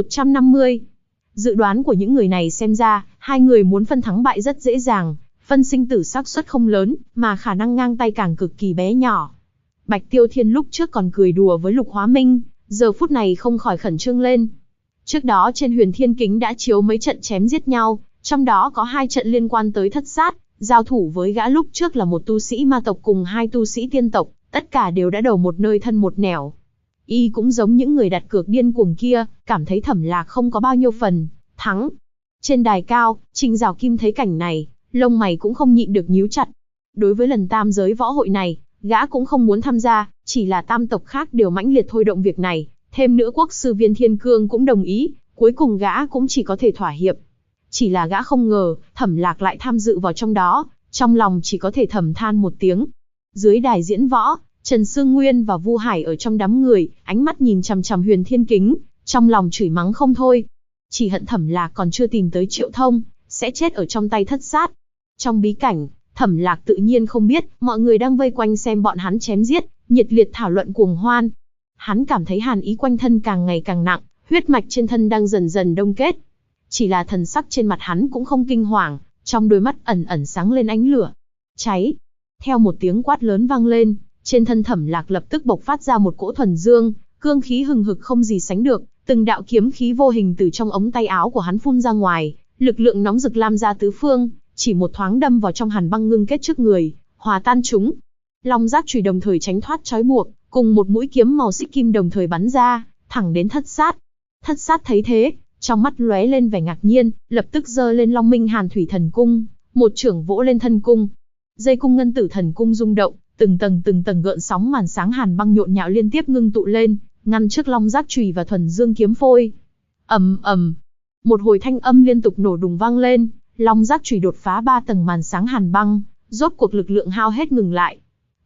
150. Dự đoán của những người này xem ra, hai người muốn phân thắng bại rất dễ dàng, phân sinh tử xác suất không lớn, mà khả năng ngang tay càng cực kỳ bé nhỏ. Bạch Tiêu Thiên lúc trước còn cười đùa với Lục Hóa Minh, giờ phút này không khỏi khẩn trương lên. Trước đó trên huyền thiên kính đã chiếu mấy trận chém giết nhau, trong đó có 2 trận liên quan tới Thất Sát, giao thủ với gã lúc trước là một tu sĩ ma tộc cùng 2 tu sĩ tiên tộc, tất cả đều đã đầu một nơi thân một nẻo. Y cũng giống những người đặt cược điên cuồng kia, cảm thấy Thẩm Lạc không có bao nhiêu phần thắng. Trên đài cao, Trình Giảo Kim thấy cảnh này, lông mày cũng không nhịn được nhíu chặt. Đối với lần tam giới võ hội này, gã cũng không muốn tham gia, chỉ là tam tộc khác đều mãnh liệt thôi động việc này, thêm nữa quốc sư Viên Thiên Cương cũng đồng ý, cuối cùng gã cũng chỉ có thể thỏa hiệp. Chỉ là gã không ngờ, Thẩm Lạc lại tham dự vào trong đó, trong lòng chỉ có thể thầm than một tiếng. Dưới đài diễn võ, Trần Sương Nguyên và Vu Hải ở trong đám người, ánh mắt nhìn chằm chằm huyền thiên kính, trong lòng chửi mắng không thôi. Chỉ hận Thẩm Lạc còn chưa tìm tới Triệu Thông, sẽ chết ở trong tay Thất Sát. Trong bí cảnh, Thẩm Lạc tự nhiên không biết, mọi người đang vây quanh xem bọn hắn chém giết, nhiệt liệt thảo luận cuồng hoan. Hắn cảm thấy hàn ý quanh thân càng ngày càng nặng, huyết mạch trên thân đang dần dần đông kết. Chỉ là thần sắc trên mặt hắn cũng không kinh hoàng, trong đôi mắt ẩn ẩn sáng lên ánh lửa. Cháy! Theo một tiếng quát lớn vang lên, trên thân Thẩm Lạc lập tức bộc phát ra một cỗ thuần dương, cương khí hừng hực không gì sánh được, từng đạo kiếm khí vô hình từ trong ống tay áo của hắn phun ra ngoài, lực lượng nóng rực lam ra tứ phương, chỉ một thoáng đâm vào trong hàn băng ngưng kết trước người, hòa tan chúng. Long giác chùy đồng thời tránh thoát trói buộc, cùng một mũi kiếm màu xích kim đồng thời bắn ra, thẳng đến Thất Sát. Thất Sát thấy thế, trong mắt lóe lên vẻ ngạc nhiên, lập tức giơ lên Long Minh Hàn Thủy Thần Cung, một chưởng vỗ lên thân cung. Dây cung ngân tử thần cung rung động, từng tầng gợn sóng màn sáng hàn băng nhộn nhạo liên tiếp ngưng tụ lên, ngăn trước long giác chùy và thuần dương kiếm phôi. Ầm ầm, một hồi thanh âm liên tục nổ đùng vang lên, long giác chùy đột phá 3 tầng màn sáng hàn băng, rốt cuộc lực lượng hao hết ngừng lại.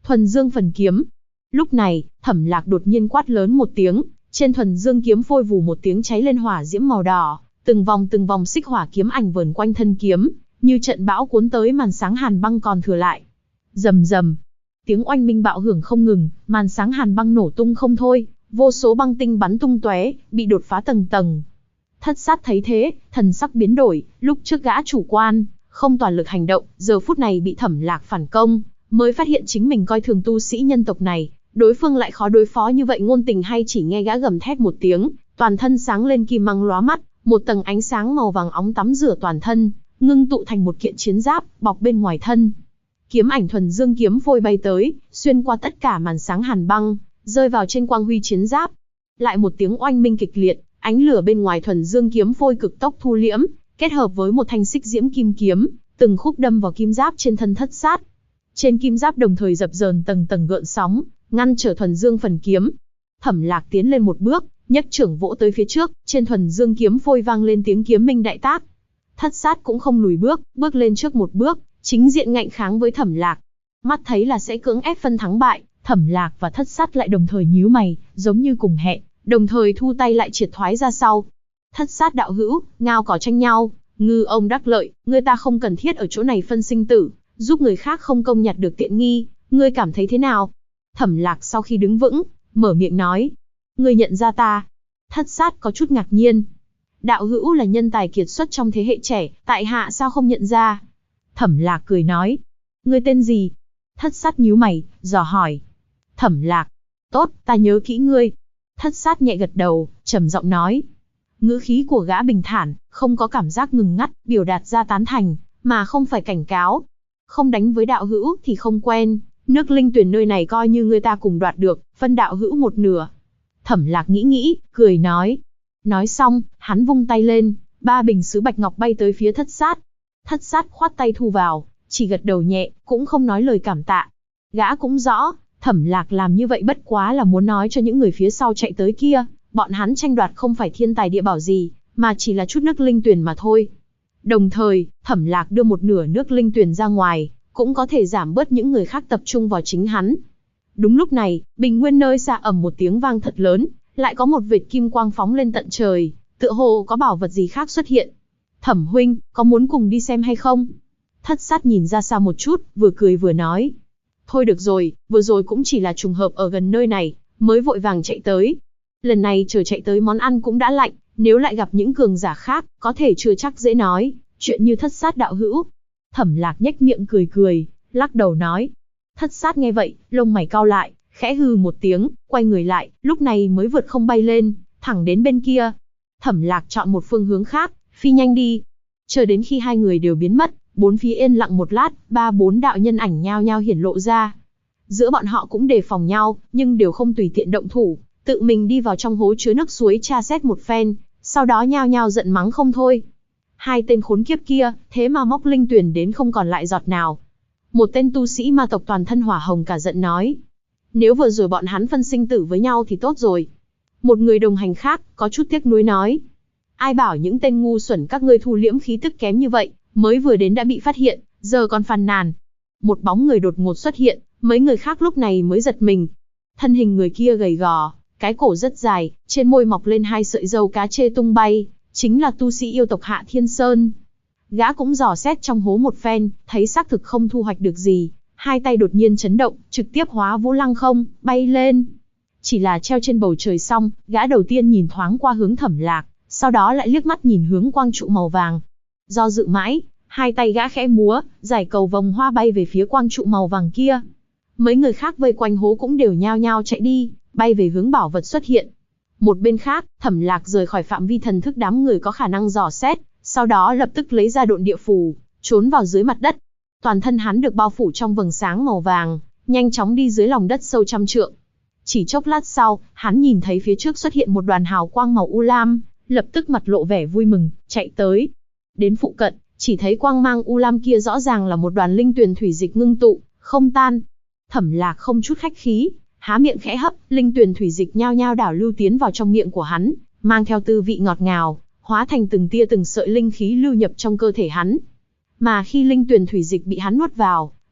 Thuần Dương Phần Kiếm. Lúc này, Thẩm Lạc đột nhiên quát lớn một tiếng, trên thuần dương kiếm phôi vù một tiếng cháy lên hỏa diễm màu đỏ, từng vòng xích hỏa kiếm ảnh vờn quanh thân kiếm, như trận bão cuốn tới màn sáng hàn băng còn thừa lại. Rầm rầm, tiếng oanh minh bạo hưởng không ngừng, màn sáng hàn băng nổ tung không thôi, vô số băng tinh bắn tung tóe, bị đột phá tầng tầng. Thất Sát thấy thế, thần sắc biến đổi, lúc trước gã chủ quan, không toàn lực hành động, giờ phút này bị Thẩm Lạc phản công, mới phát hiện chính mình coi thường tu sĩ nhân tộc này, đối phương lại khó đối phó như vậy. Ngôn Tình hay chỉ nghe gã gầm thét một tiếng, toàn thân sáng lên kim mang lóa mắt, một tầng ánh sáng màu vàng óng tắm rửa toàn thân, ngưng tụ thành một kiện chiến giáp, bọc bên ngoài thân. Kiếm ảnh thuần dương kiếm phôi bay tới, xuyên qua tất cả màn sáng hàn băng, rơi vào trên quang huy chiến giáp. Lại một tiếng oanh minh kịch liệt, ánh lửa bên ngoài thuần dương kiếm phôi cực tốc thu liễm, kết hợp với một thanh xích diễm kim kiếm, từng khúc đâm vào kim giáp trên thân Thất Sát. Trên kim giáp đồng thời dập dờn tầng tầng gợn sóng, ngăn trở thuần dương phần kiếm. Thẩm Lạc tiến lên một bước, nhấc trưởng vỗ tới phía trước, trên thuần dương kiếm phôi vang lên tiếng kiếm minh đại tác. Thất Sát cũng không lùi bước, bước lên trước một bước, chính diện ngạnh kháng với Thẩm Lạc. Mắt thấy là sẽ cưỡng ép phân thắng bại, Thẩm Lạc và Thất Sát lại đồng thời nhíu mày, giống như cùng hẹn, đồng thời thu tay lại triệt thoái ra sau. Thất Sát đạo hữu, ngao cỏ tranh nhau, ngư ông đắc lợi, người ta không cần thiết ở chỗ này phân sinh tử, giúp người khác không công nhặt được tiện nghi, ngươi cảm thấy thế nào? Thẩm Lạc sau khi đứng vững, mở miệng nói. Ngươi nhận ra ta? Thất Sát có chút ngạc nhiên. Đạo hữu là nhân tài kiệt xuất trong thế hệ trẻ, tại hạ sao không nhận ra? Thẩm Lạc cười nói. Ngươi tên gì? Thất Sát nhíu mày, dò hỏi. Thẩm Lạc. Tốt, ta nhớ kỹ ngươi. Thất Sát nhẹ gật đầu, trầm giọng nói. Ngữ khí của gã bình thản, không có cảm giác ngừng ngắt, biểu đạt ra tán thành, mà không phải cảnh cáo. Không đánh với đạo hữu thì không quen, nước linh tuyển nơi này coi như người ta cùng đoạt được, phân đạo hữu một nửa. Thẩm Lạc nghĩ, cười nói. Nói xong, hắn vung tay lên, 3 bình sứ bạch ngọc bay tới phía Thất Sát. Thất Sát khoát tay thu vào, chỉ gật đầu nhẹ, cũng không nói lời cảm tạ. Gã cũng rõ, Thẩm Lạc làm như vậy bất quá là muốn nói cho những người phía sau chạy tới kia, bọn hắn tranh đoạt không phải thiên tài địa bảo gì, mà chỉ là chút nước linh tuyển mà thôi. Đồng thời, Thẩm Lạc đưa một nửa nước linh tuyển ra ngoài, cũng có thể giảm bớt những người khác tập trung vào chính hắn. Đúng lúc này, bình nguyên nơi xa ầm một tiếng vang thật lớn, lại có một vệt kim quang phóng lên tận trời, tựa hồ có bảo vật gì khác xuất hiện. Thẩm huynh, có muốn cùng đi xem hay không? Thất Sát nhìn ra xa một chút, vừa cười vừa nói. Thôi được rồi, vừa rồi cũng chỉ là trùng hợp ở gần nơi này, mới vội vàng chạy tới. Lần này chờ chạy tới món ăn cũng đã lạnh, nếu lại gặp những cường giả khác, có thể chưa chắc dễ nói, chuyện như Thất Sát đạo hữu. Thẩm Lạc nhếch miệng cười, lắc đầu nói. Thất Sát nghe vậy, lông mày cau lại, khẽ hừ một tiếng, quay người lại, lúc này mới vượt không bay lên, thẳng đến bên kia. Thẩm Lạc chọn một phương hướng khác, phi nhanh đi. Chờ đến khi hai người đều biến mất, bốn phía yên lặng một lát, 3-4 đạo nhân ảnh nhao nhao hiển lộ ra. Giữa bọn họ cũng đề phòng nhau, nhưng đều không tùy tiện động thủ, tự mình đi vào trong hố chứa nước suối tra xét một phen, sau đó nhao nhao giận mắng không thôi. Hai tên khốn kiếp kia, thế mà móc linh tuyển đến không còn lại giọt nào. Một tên tu sĩ ma tộc toàn thân hỏa hồng cả giận nói. Nếu vừa rồi bọn hắn phân sinh tử với nhau thì tốt rồi. Một người đồng hành khác, có chút tiếc nuối nói. Ai bảo những tên ngu xuẩn các ngươi thu liễm khí tức kém như vậy, mới vừa đến đã bị phát hiện, giờ còn phàn nàn. Một bóng người đột ngột xuất hiện, mấy người khác lúc này mới giật mình. Thân hình người kia gầy gò, cái cổ rất dài, trên môi mọc lên 2 sợi râu cá chê tung bay, chính là tu sĩ yêu tộc Hạ Thiên Sơn. Gã cũng dò xét trong hố một phen, thấy xác thực không thu hoạch được gì, hai tay đột nhiên chấn động, trực tiếp hóa vũ lăng không, bay lên. Chỉ là treo trên bầu trời xong, gã đầu tiên nhìn thoáng qua hướng Thẩm Lạc, sau đó lại liếc mắt nhìn hướng quang trụ màu vàng. Do dự mãi, hai tay gã khẽ múa, giải cầu vòng hoa bay về phía quang trụ màu vàng kia. Mấy người khác vây quanh hố cũng đều nhao nhao chạy đi, bay về hướng bảo vật xuất hiện. Một bên khác, Thẩm Lạc rời khỏi phạm vi thần thức đám người có khả năng dò xét, sau đó lập tức lấy ra độn địa phù, trốn vào dưới mặt đất. Toàn thân hắn được bao phủ trong vầng sáng màu vàng, nhanh chóng đi dưới lòng đất sâu 100 trượng. Chỉ chốc lát sau, hắn nhìn thấy phía trước xuất hiện một đoàn hào quang màu u lam, lập tức mặt lộ vẻ vui mừng, chạy tới. Đến phụ cận, chỉ thấy quang mang u lam kia rõ ràng là một đoàn linh tuyền thủy dịch ngưng tụ, không tan. Thẩm Lạc không chút khách khí, há miệng khẽ hấp, linh tuyền thủy dịch nhao nhao đảo lưu tiến vào trong miệng của hắn, mang theo tư vị ngọt ngào, hóa thành từng tia từng sợi linh khí lưu nhập trong cơ thể hắn. Mà khi linh tuyền thủy dịch bị hắn nuốt vào,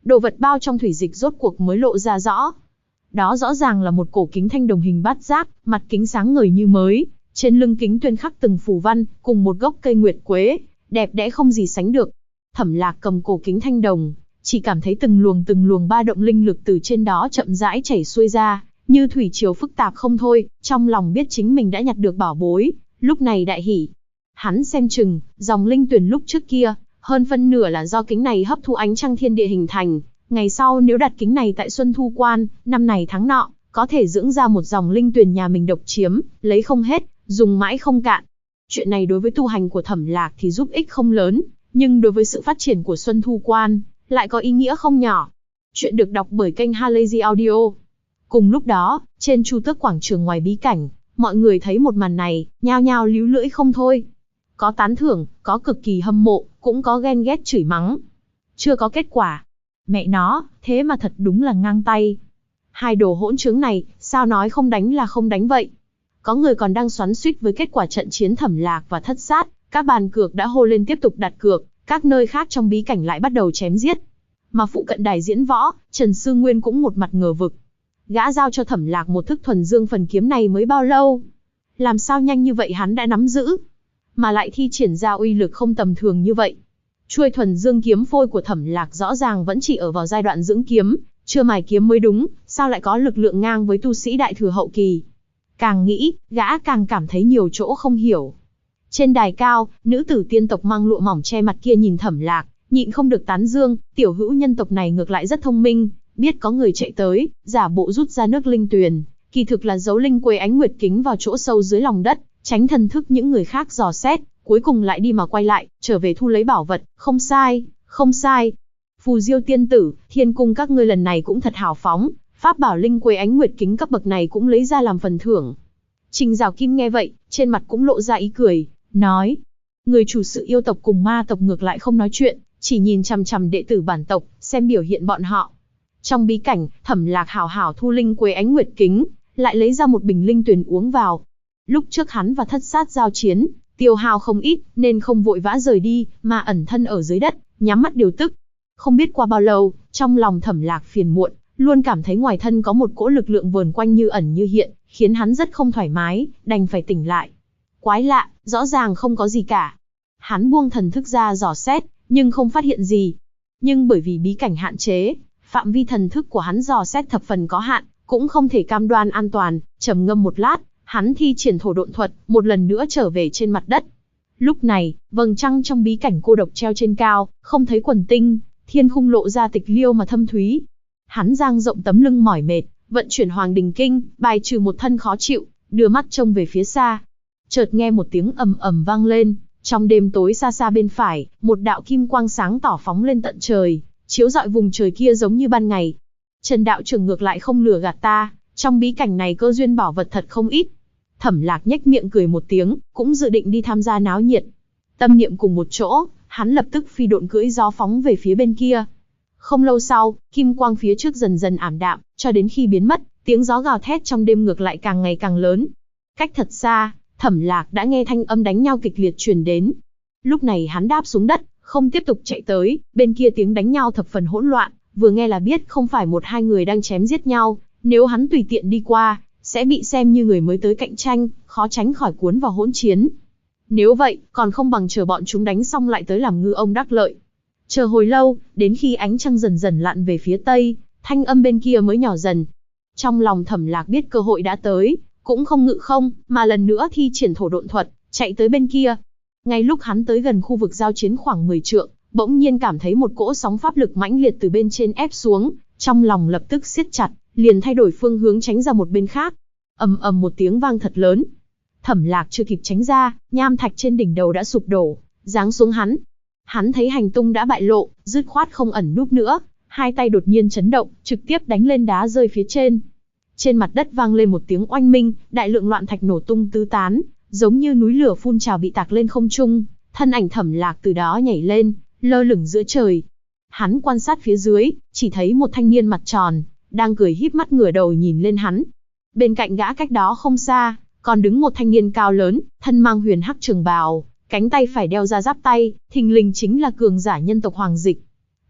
đồ vật bao trong thủy dịch rốt cuộc mới lộ ra rõ. Đó rõ ràng là một cổ kính thanh đồng hình bát giác, mặt kính sáng ngời như mới, trên lưng kính tuyên khắc từng phù văn, cùng một gốc cây nguyệt quế, đẹp đẽ không gì sánh được. Thẩm Lạc cầm cổ kính thanh đồng, chỉ cảm thấy từng luồng ba động linh lực từ trên đó chậm rãi chảy xuôi ra, như thủy triều phức tạp không thôi, trong lòng biết chính mình đã nhặt được bảo bối, lúc này đại hỉ. Hắn xem chừng, dòng linh tuyền lúc trước kia, hơn phân nửa là do kính này hấp thu ánh trăng thiên địa hình thành, ngày sau nếu đặt kính này tại Xuân Thu Quan, năm này tháng nọ, có thể dưỡng ra một dòng linh tuyền nhà mình độc chiếm, lấy không hết, dùng mãi không cạn. Chuyện này đối với tu hành của Thẩm Lạc thì giúp ích không lớn, nhưng đối với sự phát triển của Xuân Thu Quan, lại có ý nghĩa không nhỏ. Chuyện được đọc bởi kênh Halazy Audio. Cùng lúc đó, trên Chu Tước quảng trường ngoài bí cảnh, mọi người thấy một màn này, nhao nhao líu lưỡi không thôi. Có tán thưởng, có cực kỳ hâm mộ, cũng có ghen ghét chửi mắng. Chưa có kết quả. Mẹ nó, thế mà thật đúng là ngang tay. Hai đồ hỗn trướng này, sao nói không đánh là không đánh vậy? Có người còn đang xoắn xuýt với kết quả trận chiến Thẩm Lạc và Thất Sát, các bàn cược đã hô lên tiếp tục đặt cược, các nơi khác trong bí cảnh lại bắt đầu chém giết. Mà phụ cận đài diễn võ, Trần Sư Nguyên cũng một mặt ngờ vực. Gã giao cho Thẩm Lạc một thức thuần dương phần kiếm này mới bao lâu? Làm sao nhanh như vậy hắn đã nắm giữ? Mà lại thi triển ra uy lực không tầm thường như vậy. Chuôi thuần dương kiếm phôi của Thẩm Lạc rõ ràng vẫn chỉ ở vào giai đoạn dưỡng kiếm, chưa mài kiếm mới đúng, sao lại có lực lượng ngang với tu sĩ đại thừa hậu kỳ? Càng nghĩ, gã càng cảm thấy nhiều chỗ không hiểu. Trên đài cao, nữ tử tiên tộc mang lụa mỏng che mặt kia nhìn Thẩm Lạc, nhịn không được tán dương, tiểu hữu nhân tộc này ngược lại rất thông minh, biết có người chạy tới, giả bộ rút ra nước linh tuyền, kỳ thực là giấu linh quế ánh nguyệt kính vào chỗ sâu dưới lòng đất, tránh thần thức những người khác dò xét, cuối cùng lại đi mà quay lại, trở về thu lấy bảo vật, không sai, không sai. Phù Diêu tiên tử, Thiên cung các ngươi lần này cũng thật hào phóng, pháp bảo linh quế ánh nguyệt kính cấp bậc này cũng lấy ra làm phần thưởng. Trình Giảo Kim nghe vậy, trên mặt cũng lộ ra ý cười, nói: người chủ sự yêu tộc cùng ma tộc ngược lại không nói chuyện, chỉ nhìn chằm chằm đệ tử bản tộc, xem biểu hiện bọn họ. Trong bí cảnh, Thẩm Lạc hảo hảo thu linh quế ánh nguyệt kính, lại lấy ra một bình linh tuyền uống vào. Lúc trước hắn và Thất Sát giao chiến, tiêu hao không ít, nên không vội vã rời đi, mà ẩn thân ở dưới đất, nhắm mắt điều tức. Không biết qua bao lâu, trong lòng Thẩm Lạc phiền muộn, luôn cảm thấy ngoài thân có một cỗ lực lượng vờn quanh như ẩn như hiện, khiến hắn rất không thoải mái, đành phải tỉnh lại. Quái lạ, rõ ràng không có gì cả. Hắn buông thần thức ra dò xét, nhưng không phát hiện gì. Nhưng bởi vì bí cảnh hạn chế, phạm vi thần thức của hắn dò xét thập phần có hạn, cũng không thể cam đoan an toàn. Trầm ngâm một lát, hắn thi triển thổ độn thuật, một lần nữa trở về trên mặt đất. Lúc này, vầng trăng trong bí cảnh cô độc treo trên cao, không thấy quần tinh, thiên khung lộ ra tịch liêu mà thâm thúy. Hắn dang rộng tấm lưng mỏi mệt, vận chuyển Hoàng Đình Kinh, bài trừ một thân khó chịu, đưa mắt trông về phía xa. Chợt nghe một tiếng ầm ầm vang lên, trong đêm tối xa xa bên phải, một đạo kim quang sáng tỏ phóng lên tận trời, chiếu rọi vùng trời kia giống như ban ngày. Trần đạo trưởng ngược lại không lừa gạt ta, trong bí cảnh này cơ duyên bảo vật thật không ít. Thẩm Lạc nhếch miệng cười một tiếng, cũng dự định đi tham gia náo nhiệt. Tâm niệm cùng một chỗ, hắn lập tức phi độn cưỡi gió phóng về phía bên kia. Không lâu sau, kim quang phía trước dần dần ảm đạm, cho đến khi biến mất, tiếng gió gào thét trong đêm ngược lại càng ngày càng lớn. Cách thật xa, Thẩm Lạc đã nghe thanh âm đánh nhau kịch liệt truyền đến. Lúc này hắn đáp xuống đất, không tiếp tục chạy tới, bên kia tiếng đánh nhau thập phần hỗn loạn, vừa nghe là biết không phải một hai người đang chém giết nhau, nếu hắn tùy tiện đi qua, sẽ bị xem như người mới tới cạnh tranh, khó tránh khỏi cuốn vào hỗn chiến. Nếu vậy, còn không bằng chờ bọn chúng đánh xong lại tới làm ngư ông đắc lợi. Chờ hồi lâu, đến khi ánh trăng dần dần lặn về phía tây, thanh âm bên kia mới nhỏ dần. Trong lòng Thẩm Lạc biết cơ hội đã tới, cũng không ngự không, mà lần nữa thi triển thổ độn thuật, chạy tới bên kia. Ngay lúc hắn tới gần khu vực giao chiến khoảng 10 trượng, bỗng nhiên cảm thấy một cỗ sóng pháp lực mãnh liệt từ bên trên ép xuống, trong lòng lập tức siết chặt, liền thay đổi phương hướng tránh ra một bên khác. Ầm ầm một tiếng vang thật lớn. Thẩm Lạc chưa kịp tránh ra, nham thạch trên đỉnh đầu đã sụp đổ, giáng xuống hắn. Hắn thấy hành tung đã bại lộ, dứt khoát không ẩn núp nữa, hai tay đột nhiên chấn động, trực tiếp đánh lên đá rơi phía trên. Trên mặt đất vang lên một tiếng oanh minh, đại lượng loạn thạch nổ tung tứ tán, giống như núi lửa phun trào bị tạc lên không trung, thân ảnh Thẩm Lạc từ đó nhảy lên, lơ lửng giữa trời. Hắn quan sát phía dưới, chỉ thấy một thanh niên mặt tròn, đang cười híp mắt ngửa đầu nhìn lên hắn. Bên cạnh gã cách đó không xa, còn đứng một thanh niên cao lớn, thân mang huyền hắc trường bào, cánh tay phải đeo ra giáp tay, thình lình chính là cường giả nhân tộc Hoàng Dịch.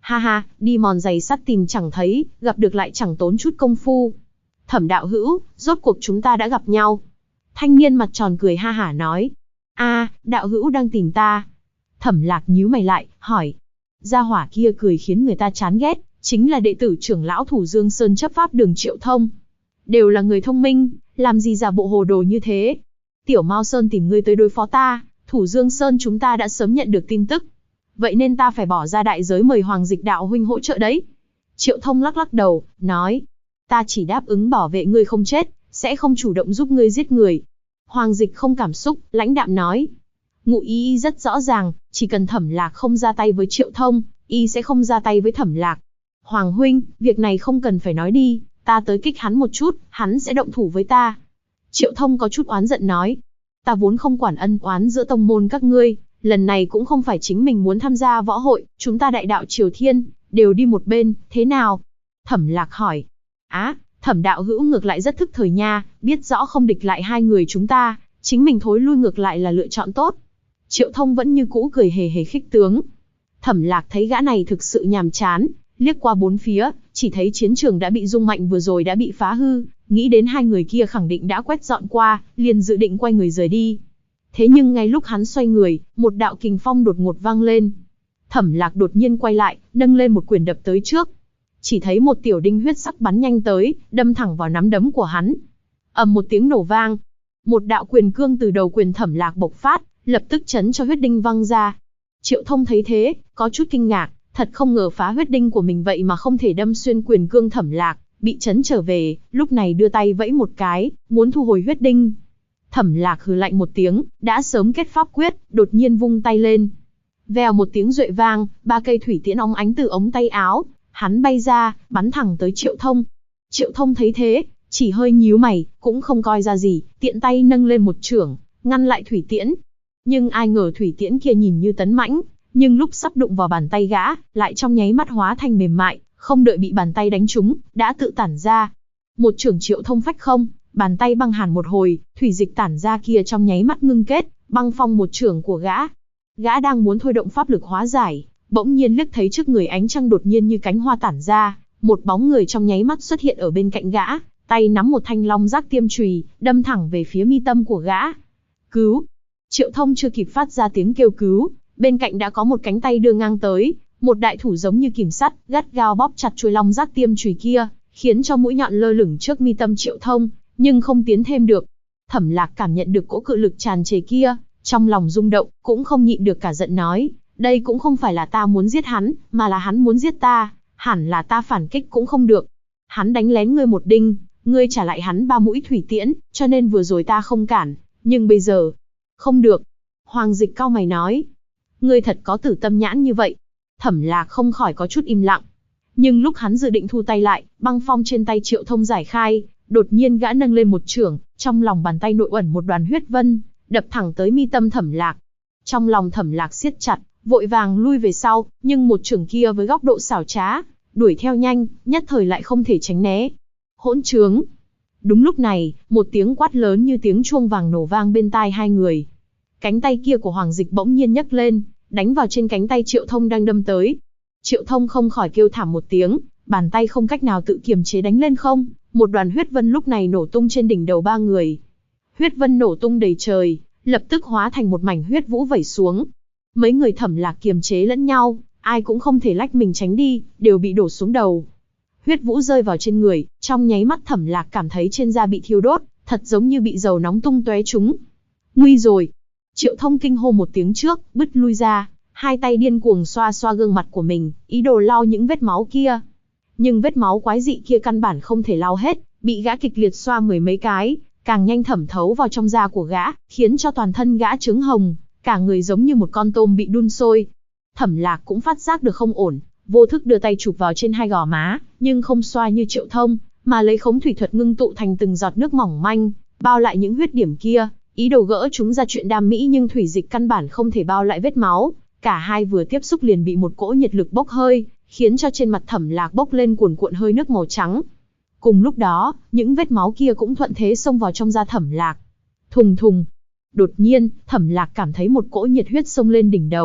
Ha ha, đi mòn giày sắt tìm chẳng thấy, gặp được lại chẳng tốn chút công phu. Thẩm đạo hữu, rốt cuộc chúng ta đã gặp nhau. Thanh niên mặt tròn cười ha hả nói. A, đạo hữu đang tìm ta. Thẩm Lạc nhíu mày lại, hỏi. Gia hỏa kia cười khiến người ta chán ghét, chính là đệ tử trưởng lão Thủ Dương Sơn chấp pháp đường Triệu Thông. Đều là người thông minh, làm gì giả bộ hồ đồ như thế. Tiểu Mao Sơn tìm ngươi tới đối phó ta, Thủ Dương Sơn chúng ta đã sớm nhận được tin tức. Vậy nên ta phải bỏ ra đại giới mời Hoàng Dịch đạo huynh hỗ trợ đấy. Triệu Thông lắc lắc đầu, nói. Ta chỉ đáp ứng bảo vệ ngươi không chết, sẽ không chủ động giúp ngươi giết người. Hoàng Dịch không cảm xúc, lãnh đạm nói. Ngụ ý rất rõ ràng, chỉ cần Thẩm Lạc không ra tay với Triệu Thông, y sẽ không ra tay với Thẩm Lạc. Hoàng huynh, việc này không cần phải nói đi, ta tới kích hắn một chút, hắn sẽ động thủ với ta. Triệu Thông có chút oán giận nói. Ta vốn không quản ân oán giữa tông môn các ngươi, lần này cũng không phải chính mình muốn tham gia võ hội, chúng ta đại đạo Triều Thiên, đều đi một bên, thế nào? Thẩm Lạc hỏi. Á, Thẩm đạo hữu ngược lại rất thức thời nha, biết rõ không địch lại hai người chúng ta, chính mình thối lui ngược lại là lựa chọn tốt. Triệu Thông vẫn như cũ cười hề hề khích tướng. Thẩm Lạc thấy gã này thực sự nhàm chán, liếc qua bốn phía, chỉ thấy chiến trường đã bị rung mạnh vừa rồi đã bị phá hư, nghĩ đến hai người kia khẳng định đã quét dọn qua, liền dự định quay người rời đi. Thế nhưng ngay lúc hắn xoay người, một đạo kình phong đột ngột vang lên. Thẩm Lạc đột nhiên quay lại, nâng lên một quyền đập tới trước. Chỉ thấy một tiểu đinh huyết sắc bắn nhanh tới, đâm thẳng vào nắm đấm của hắn. Ầm một tiếng nổ vang, một đạo quyền cương từ đầu quyền Thẩm Lạc bộc phát, lập tức chấn cho huyết đinh văng ra. Triệu Thông thấy thế, có chút kinh ngạc, thật không ngờ phá huyết đinh của mình vậy mà không thể đâm xuyên quyền cương Thẩm Lạc, bị chấn trở về, lúc này đưa tay vẫy một cái, muốn thu hồi huyết đinh. Thẩm Lạc hừ lạnh một tiếng, đã sớm kết pháp quyết, đột nhiên vung tay lên. Vèo một tiếng duệ vang, ba cây thủy tiễn óng ánh từ ống tay áo, hắn bay ra, bắn thẳng tới Triệu Thông. Triệu Thông thấy thế, chỉ hơi nhíu mày, cũng không coi ra gì, tiện tay nâng lên một chưởng, ngăn lại thủy tiễn. Nhưng ai ngờ thủy tiễn kia nhìn như tấn mãnh, nhưng lúc sắp đụng vào bàn tay gã, lại trong nháy mắt hóa thành mềm mại, không đợi bị bàn tay đánh trúng, đã tự tản ra. Một chưởng Triệu Thông phách không, bàn tay băng hàn một hồi, thủy dịch tản ra kia trong nháy mắt ngưng kết, băng phong một chưởng của gã. Gã đang muốn thôi động pháp lực hóa giải, bỗng nhiên liếc thấy trước người ánh trăng đột nhiên như cánh hoa tản ra, một bóng người trong nháy mắt xuất hiện ở bên cạnh gã, tay nắm một thanh long giác tiêm chùy, đâm thẳng về phía mi tâm của gã. Cứu! Triệu Thông chưa kịp phát ra tiếng kêu cứu, bên cạnh đã có một cánh tay đưa ngang tới, một đại thủ giống như kìm sắt, gắt gao bóp chặt chuôi long giác tiêm chùy kia, khiến cho mũi nhọn lơ lửng trước mi tâm Triệu Thông, nhưng không tiến thêm được. Thẩm Lạc cảm nhận được cỗ cự lực tràn trề kia, trong lòng rung động, cũng không nhịn được cả giận nói, đây cũng không phải là ta muốn giết hắn, mà là hắn muốn giết ta, hẳn là ta phản kích cũng không được. Hắn đánh lén ngươi một đinh, ngươi trả lại hắn 3 mũi thủy tiễn, cho nên vừa rồi ta không cản, nhưng bây giờ, không được. Hoàng Dịch cau mày nói, ngươi thật có tử tâm nhãn như vậy. Thẩm Lạc không khỏi có chút im lặng. Nhưng lúc hắn dự định thu tay lại, băng phong trên tay Triệu Thông giải khai, đột nhiên gã nâng lên một chưởng, trong lòng bàn tay nội ẩn một đoàn huyết vân, đập thẳng tới mi tâm Thẩm Lạc. Trong lòng Thẩm Lạc siết chặt, vội vàng lui về sau, nhưng một chưởng kia với góc độ xảo trá, đuổi theo nhanh, nhất thời lại không thể tránh né. Hỗn trướng! Đúng lúc này, một tiếng quát lớn như tiếng chuông vàng nổ vang bên tai hai người. Cánh tay kia của Hoàng Dịch bỗng nhiên nhấc lên, đánh vào trên cánh tay Triệu Thông đang đâm tới. Triệu Thông không khỏi kêu thảm một tiếng, bàn tay không cách nào tự kiềm chế đánh lên không, một đoàn huyết vân lúc này nổ tung trên đỉnh đầu ba người. Huyết vân nổ tung đầy trời, lập tức hóa thành một mảnh huyết vũ vẩy xuống. Mấy người Thẩm Lạc kiềm chế lẫn nhau, ai cũng không thể lách mình tránh đi, đều bị đổ xuống đầu. Huyết vũ rơi vào trên người, trong nháy mắt Thẩm Lạc cảm thấy trên da bị thiêu đốt, thật giống như bị dầu nóng tung tóe trúng. Nguy rồi! Triệu Thông kinh hô một tiếng trước, bứt lui ra, hai tay điên cuồng xoa xoa gương mặt của mình, ý đồ lau những vết máu kia. Nhưng vết máu quái dị kia căn bản không thể lau hết, bị gã kịch liệt xoa mười mấy cái, càng nhanh thẩm thấu vào trong da của gã, khiến cho toàn thân gã trướng hồng, cả người giống như một con tôm bị đun sôi. Thẩm Lạc cũng phát giác được không ổn, vô thức đưa tay chụp vào trên hai gò má, nhưng không xoa như Triệu Thông, mà lấy khống thủy thuật ngưng tụ thành từng giọt nước mỏng manh, bao lại những huyết điểm kia, ý đồ gỡ chúng ra chuyện đam mỹ, nhưng thủy dịch căn bản không thể bao lại vết máu. Cả hai vừa tiếp xúc liền bị một cỗ nhiệt lực bốc hơi, khiến cho trên mặt Thẩm Lạc bốc lên cuồn cuộn hơi nước màu trắng. Cùng lúc đó, những vết máu kia cũng thuận thế xông vào trong da Thẩm Lạc. Thùng thùng. Đột nhiên, Thẩm Lạc cảm thấy một cỗ nhiệt huyết xông lên đỉnh đầu,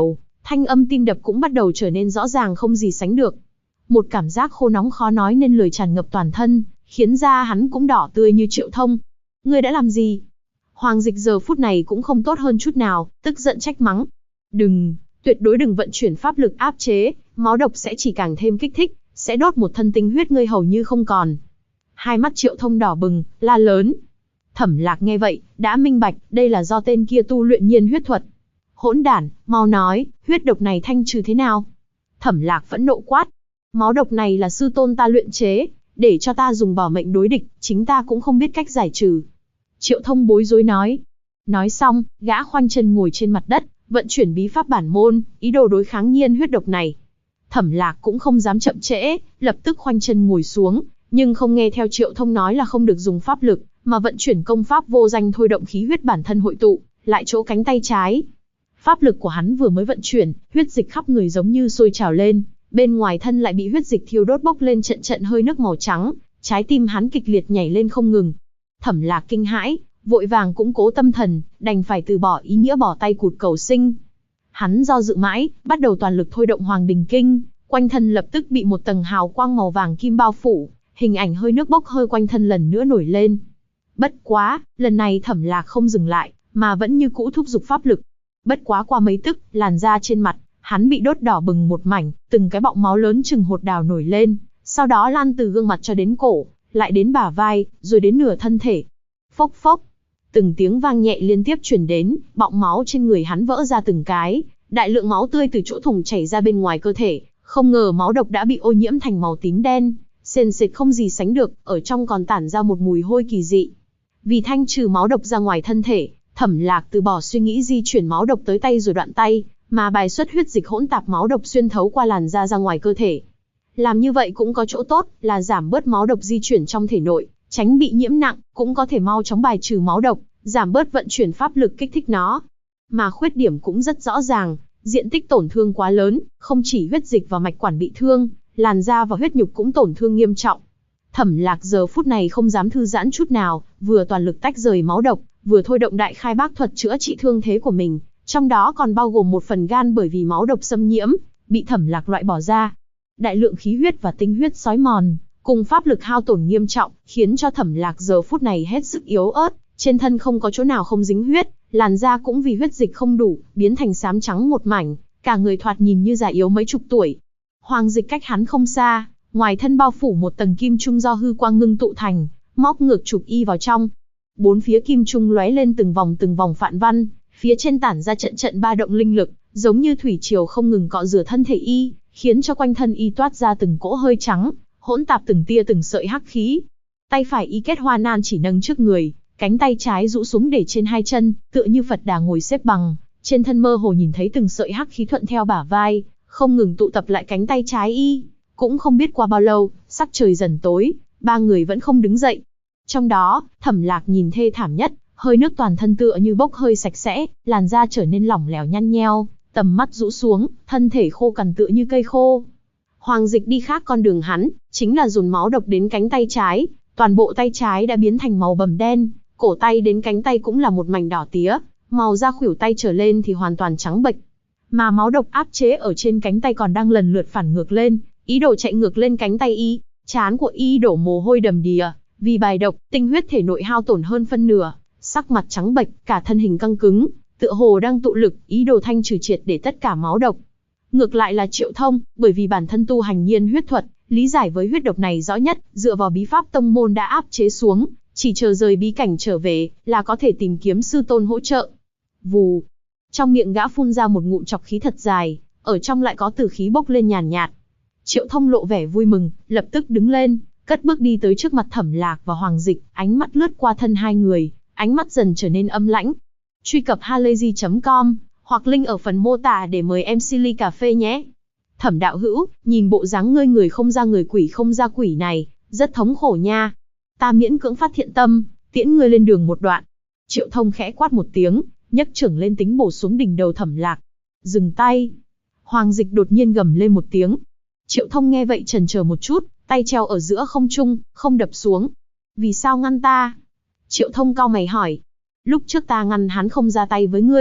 Thanh âm tim đập cũng bắt đầu trở nên rõ ràng không gì sánh được. Một cảm giác khô nóng khó nói nên lời tràn ngập toàn thân, khiến da hắn cũng đỏ tươi như Triệu Thông. Ngươi đã làm gì? Hoàng Dịch giờ phút này cũng không tốt hơn chút nào, tức giận trách mắng. Đừng, tuyệt đối đừng vận chuyển pháp lực áp chế, máu độc sẽ chỉ càng thêm kích thích, sẽ đốt một thân tinh huyết ngươi hầu như không còn. Hai mắt Triệu Thông đỏ bừng, la lớn. Thẩm Lạc nghe vậy, đã minh bạch, đây là do tên kia tu luyện nhiên huyết thuật. Hỗn đản, mau nói, huyết độc này thanh trừ thế nào? Thẩm Lạc phẫn nộ quát. Máu độc này là sư tôn ta luyện chế, để cho ta dùng bảo mệnh đối địch, chính ta cũng không biết cách giải trừ. Triệu Thông bối rối nói. Nói xong, gã khoanh chân ngồi trên mặt đất, vận chuyển bí pháp bản môn, ý đồ đối kháng nhiên huyết độc này. Thẩm Lạc cũng không dám chậm trễ, lập tức khoanh chân ngồi xuống, nhưng không nghe theo Triệu Thông nói là không được dùng pháp lực, mà vận chuyển công pháp vô danh thôi động khí huyết bản thân hội tụ, lại chỗ cánh tay trái. Pháp lực của hắn vừa mới vận chuyển, huyết dịch khắp người giống như sôi trào lên, bên ngoài thân lại bị huyết dịch thiêu đốt bốc lên trận trận hơi nước màu trắng, trái tim hắn kịch liệt nhảy lên không ngừng. Thẩm Lạc kinh hãi, vội vàng củng cố tâm thần, đành phải từ bỏ ý nghĩa bỏ tay cụt cầu sinh. Hắn do dự mãi, bắt đầu toàn lực thôi động Hoàng Đình Kinh, quanh thân lập tức bị một tầng hào quang màu vàng kim bao phủ, hình ảnh hơi nước bốc hơi quanh thân lần nữa nổi lên. Bất quá, lần này Thẩm Lạc không dừng lại, mà vẫn như cũ thúc giục pháp lực. Bất quá qua mấy tức, làn da trên mặt hắn bị đốt đỏ bừng một mảnh, từng cái bọng máu lớn chừng hột đào nổi lên, sau đó lan từ gương mặt cho đến cổ, lại đến bả vai, rồi đến nửa thân thể. Phốc phốc, từng tiếng vang nhẹ liên tiếp truyền đến, bọng máu trên người hắn vỡ ra từng cái, đại lượng máu tươi từ chỗ thủng chảy ra bên ngoài cơ thể, không ngờ máu độc đã bị ô nhiễm thành màu tím đen, sền sệt không gì sánh được, ở trong còn tản ra một mùi hôi kỳ dị. Vì thanh trừ máu độc ra ngoài thân thể, Thẩm Lạc từ bỏ suy nghĩ di chuyển máu độc tới tay rồi đoạn tay, mà bài xuất huyết dịch hỗn tạp máu độc xuyên thấu qua làn da ra ngoài cơ thể. Làm như vậy cũng có chỗ tốt là giảm bớt máu độc di chuyển trong thể nội, tránh bị nhiễm nặng, cũng có thể mau chóng bài trừ máu độc, giảm bớt vận chuyển pháp lực kích thích nó. Mà khuyết điểm cũng rất rõ ràng, diện tích tổn thương quá lớn, không chỉ huyết dịch và mạch quản bị thương, làn da và huyết nhục cũng tổn thương nghiêm trọng. Thẩm Lạc giờ phút này không dám thư giãn chút nào, vừa toàn lực tách rời máu độc, vừa thôi động đại khai bác thuật chữa trị thương thế của mình, trong đó còn bao gồm một phần gan bởi vì máu độc xâm nhiễm, bị Thẩm Lạc loại bỏ ra. Đại lượng khí huyết và tinh huyết xói mòn, cùng pháp lực hao tổn nghiêm trọng, khiến cho Thẩm Lạc giờ phút này hết sức yếu ớt, trên thân không có chỗ nào không dính huyết, làn da cũng vì huyết dịch không đủ, biến thành xám trắng một mảnh, cả người thoạt nhìn như già yếu mấy chục tuổi. Hoàng Dịch cách hắn không xa, ngoài thân bao phủ một tầng kim trung do hư quang ngưng tụ thành, móc ngược chụp y vào trong. Bốn phía kim trung lóe lên từng vòng phạn văn, phía trên tản ra trận trận ba động linh lực, giống như thủy triều không ngừng cọ rửa thân thể y, khiến cho quanh thân y toát ra từng cỗ hơi trắng, hỗn tạp từng tia từng sợi hắc khí. Tay phải y kết hoa nan chỉ nâng trước người, cánh tay trái rũ xuống để trên hai chân, tựa như Phật Đà ngồi xếp bằng, trên thân mơ hồ nhìn thấy từng sợi hắc khí thuận theo bả vai, không ngừng tụ tập lại cánh tay trái y. Cũng không biết qua bao lâu, sắc trời dần tối, ba người vẫn không đứng dậy. Trong đó, Thẩm Lạc nhìn thê thảm nhất, hơi nước toàn thân tựa như bốc hơi sạch sẽ, làn da trở nên lỏng lẻo nhăn nheo, tầm mắt rũ xuống, thân thể khô cằn tựa như cây khô. Hoàng Dịch đi khác con đường hắn, chính là dồn máu độc đến cánh tay trái, toàn bộ tay trái đã biến thành màu bầm đen, cổ tay đến cánh tay cũng là một mảnh đỏ tía, màu da khuỷu tay trở lên thì hoàn toàn trắng bệch. Mà máu độc áp chế ở trên cánh tay còn đang lần lượt phản ngược lên, ý đồ chạy ngược lên cánh tay y, trán của y đổ mồ hôi đầm đìa, vì bài độc, tinh huyết thể nội hao tổn hơn phân nửa, sắc mặt trắng bệch, cả thân hình căng cứng, tựa hồ đang tụ lực, ý đồ thanh trừ triệt để tất cả máu độc. Ngược lại là Triệu Thông, bởi vì bản thân tu hành nhiên huyết thuật, lý giải với huyết độc này rõ nhất, dựa vào bí pháp tông môn đã áp chế xuống, chỉ chờ rời bí cảnh trở về, là có thể tìm kiếm sư tôn hỗ trợ. Vù, trong miệng gã phun ra một ngụm trọc khí thật dài, ở trong lại có tử khí bốc lên nhàn nhạt. Triệu Thông lộ vẻ vui mừng, lập tức đứng lên, cất bước đi tới trước mặt Thẩm Lạc và Hoàng Dịch, ánh mắt lướt qua thân hai người, ánh mắt dần trở nên âm lãnh. Truy cập halayzi.com hoặc link ở phần mô tả để mời MC ly cà phê nhé. Thẩm đạo hữu, nhìn bộ dáng ngươi người không ra người quỷ không ra quỷ này, rất thống khổ nha. Ta miễn cưỡng phát thiện tâm, tiễn ngươi lên đường một đoạn. Triệu Thông khẽ quát một tiếng, nhấc chưởng lên tính bổ xuống đỉnh đầu Thẩm Lạc. Dừng tay. Hoàng Dịch đột nhiên gầm lên một tiếng. Triệu Thông nghe vậy chần chờ một chút, tay treo ở giữa không trung, không đập xuống. Vì sao ngăn ta? Triệu Thông cau mày hỏi. Lúc trước ta ngăn hắn không ra tay với ngươi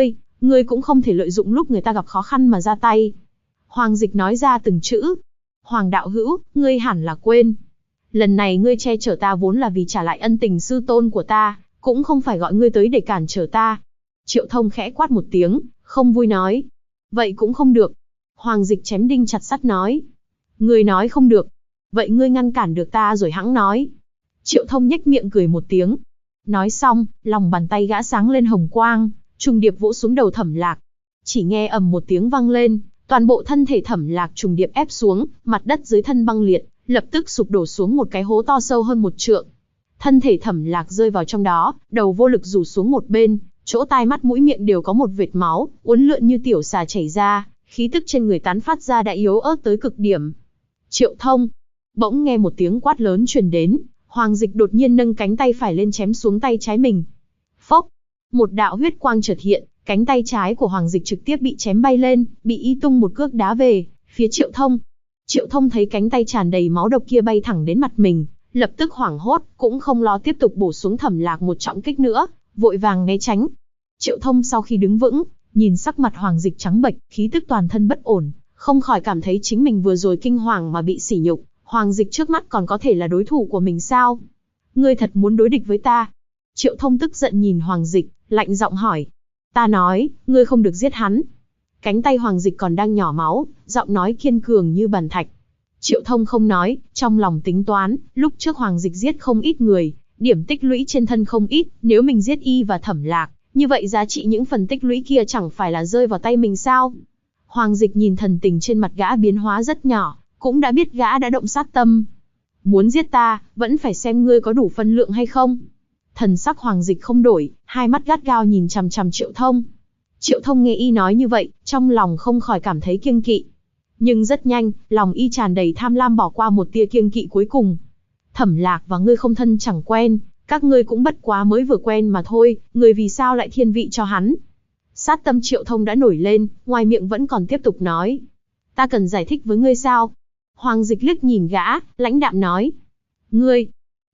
ngươi cũng không thể lợi dụng lúc người ta gặp khó khăn mà ra tay. Hoàng Dịch nói ra từng chữ. Hoàng đạo hữu, ngươi hẳn là quên. Lần này ngươi che chở ta vốn là vì trả lại ân tình sư tôn của ta, cũng không phải gọi ngươi tới để cản trở ta. Triệu Thông khẽ quát một tiếng, không vui nói. Vậy cũng không được. Hoàng Dịch chém đinh chặt sắt nói. Ngươi nói không được. Vậy ngươi ngăn cản được ta rồi hẵng nói. Triệu Thông nhếch miệng cười một tiếng. Nói xong, lòng bàn tay gã sáng lên hồng quang, trùng điệp vỗ xuống đầu Thẩm Lạc. Chỉ nghe ầm một tiếng vang lên, toàn bộ thân thể Thẩm Lạc trùng điệp ép xuống, mặt đất dưới thân băng liệt, lập tức sụp đổ xuống một cái hố to sâu hơn 1 trượng. Thân thể Thẩm Lạc rơi vào trong đó, đầu vô lực rủ xuống một bên, chỗ tai mắt mũi miệng đều có một vệt máu, uốn lượn như tiểu xà chảy ra, khí tức trên người tán phát ra đã yếu ớt tới cực điểm. Triệu Thông, bỗng nghe một tiếng quát lớn truyền đến, Hoàng Dịch đột nhiên nâng cánh tay phải lên chém xuống tay trái mình. Phốc, một đạo huyết quang chợt hiện, cánh tay trái của Hoàng Dịch trực tiếp bị chém bay lên, bị y tung một cước đá về phía Triệu Thông. Triệu Thông thấy cánh tay tràn đầy máu độc kia bay thẳng đến mặt mình, lập tức hoảng hốt, cũng không lo tiếp tục bổ xuống Thẩm Lạc một trọng kích nữa, vội vàng né tránh. Triệu Thông sau khi đứng vững, nhìn sắc mặt Hoàng Dịch trắng bệch, khí tức toàn thân bất ổn, không khỏi cảm thấy chính mình vừa rồi kinh hoàng mà bị sỉ nhục. Hoàng Dịch trước mắt còn có thể là đối thủ của mình sao? Ngươi thật muốn đối địch với ta? Triệu Thông tức giận nhìn Hoàng Dịch, lạnh giọng hỏi. Ta nói, ngươi không được giết hắn. Cánh tay Hoàng Dịch còn đang nhỏ máu, giọng nói kiên cường như bàn thạch. Triệu Thông không nói, trong lòng tính toán, lúc trước Hoàng Dịch giết không ít người, điểm tích lũy trên thân không ít, nếu mình giết y và Thẩm Lạc, như vậy giá trị những phần tích lũy kia chẳng phải là rơi vào tay mình sao? Hoàng Dịch nhìn thần tình trên mặt gã biến hóa rất nhỏ, cũng đã biết gã đã động sát tâm. Muốn giết ta, vẫn phải xem ngươi có đủ phân lượng hay không. Thần sắc Hoàng Dịch không đổi, hai mắt gắt gao nhìn chằm chằm Triệu Thông. Triệu Thông nghe y nói như vậy, trong lòng không khỏi cảm thấy kiêng kỵ. Nhưng rất nhanh, lòng y tràn đầy tham lam bỏ qua một tia kiêng kỵ cuối cùng. Thẩm Lạc và ngươi không thân chẳng quen, các ngươi cũng bất quá mới vừa quen mà thôi, ngươi vì sao lại thiên vị cho hắn? Sát tâm Triệu Thông đã nổi lên, ngoài miệng vẫn còn tiếp tục nói. Ta cần giải thích với ngươi sao? Hoàng Dịch liếc nhìn gã, lãnh đạm nói. Ngươi,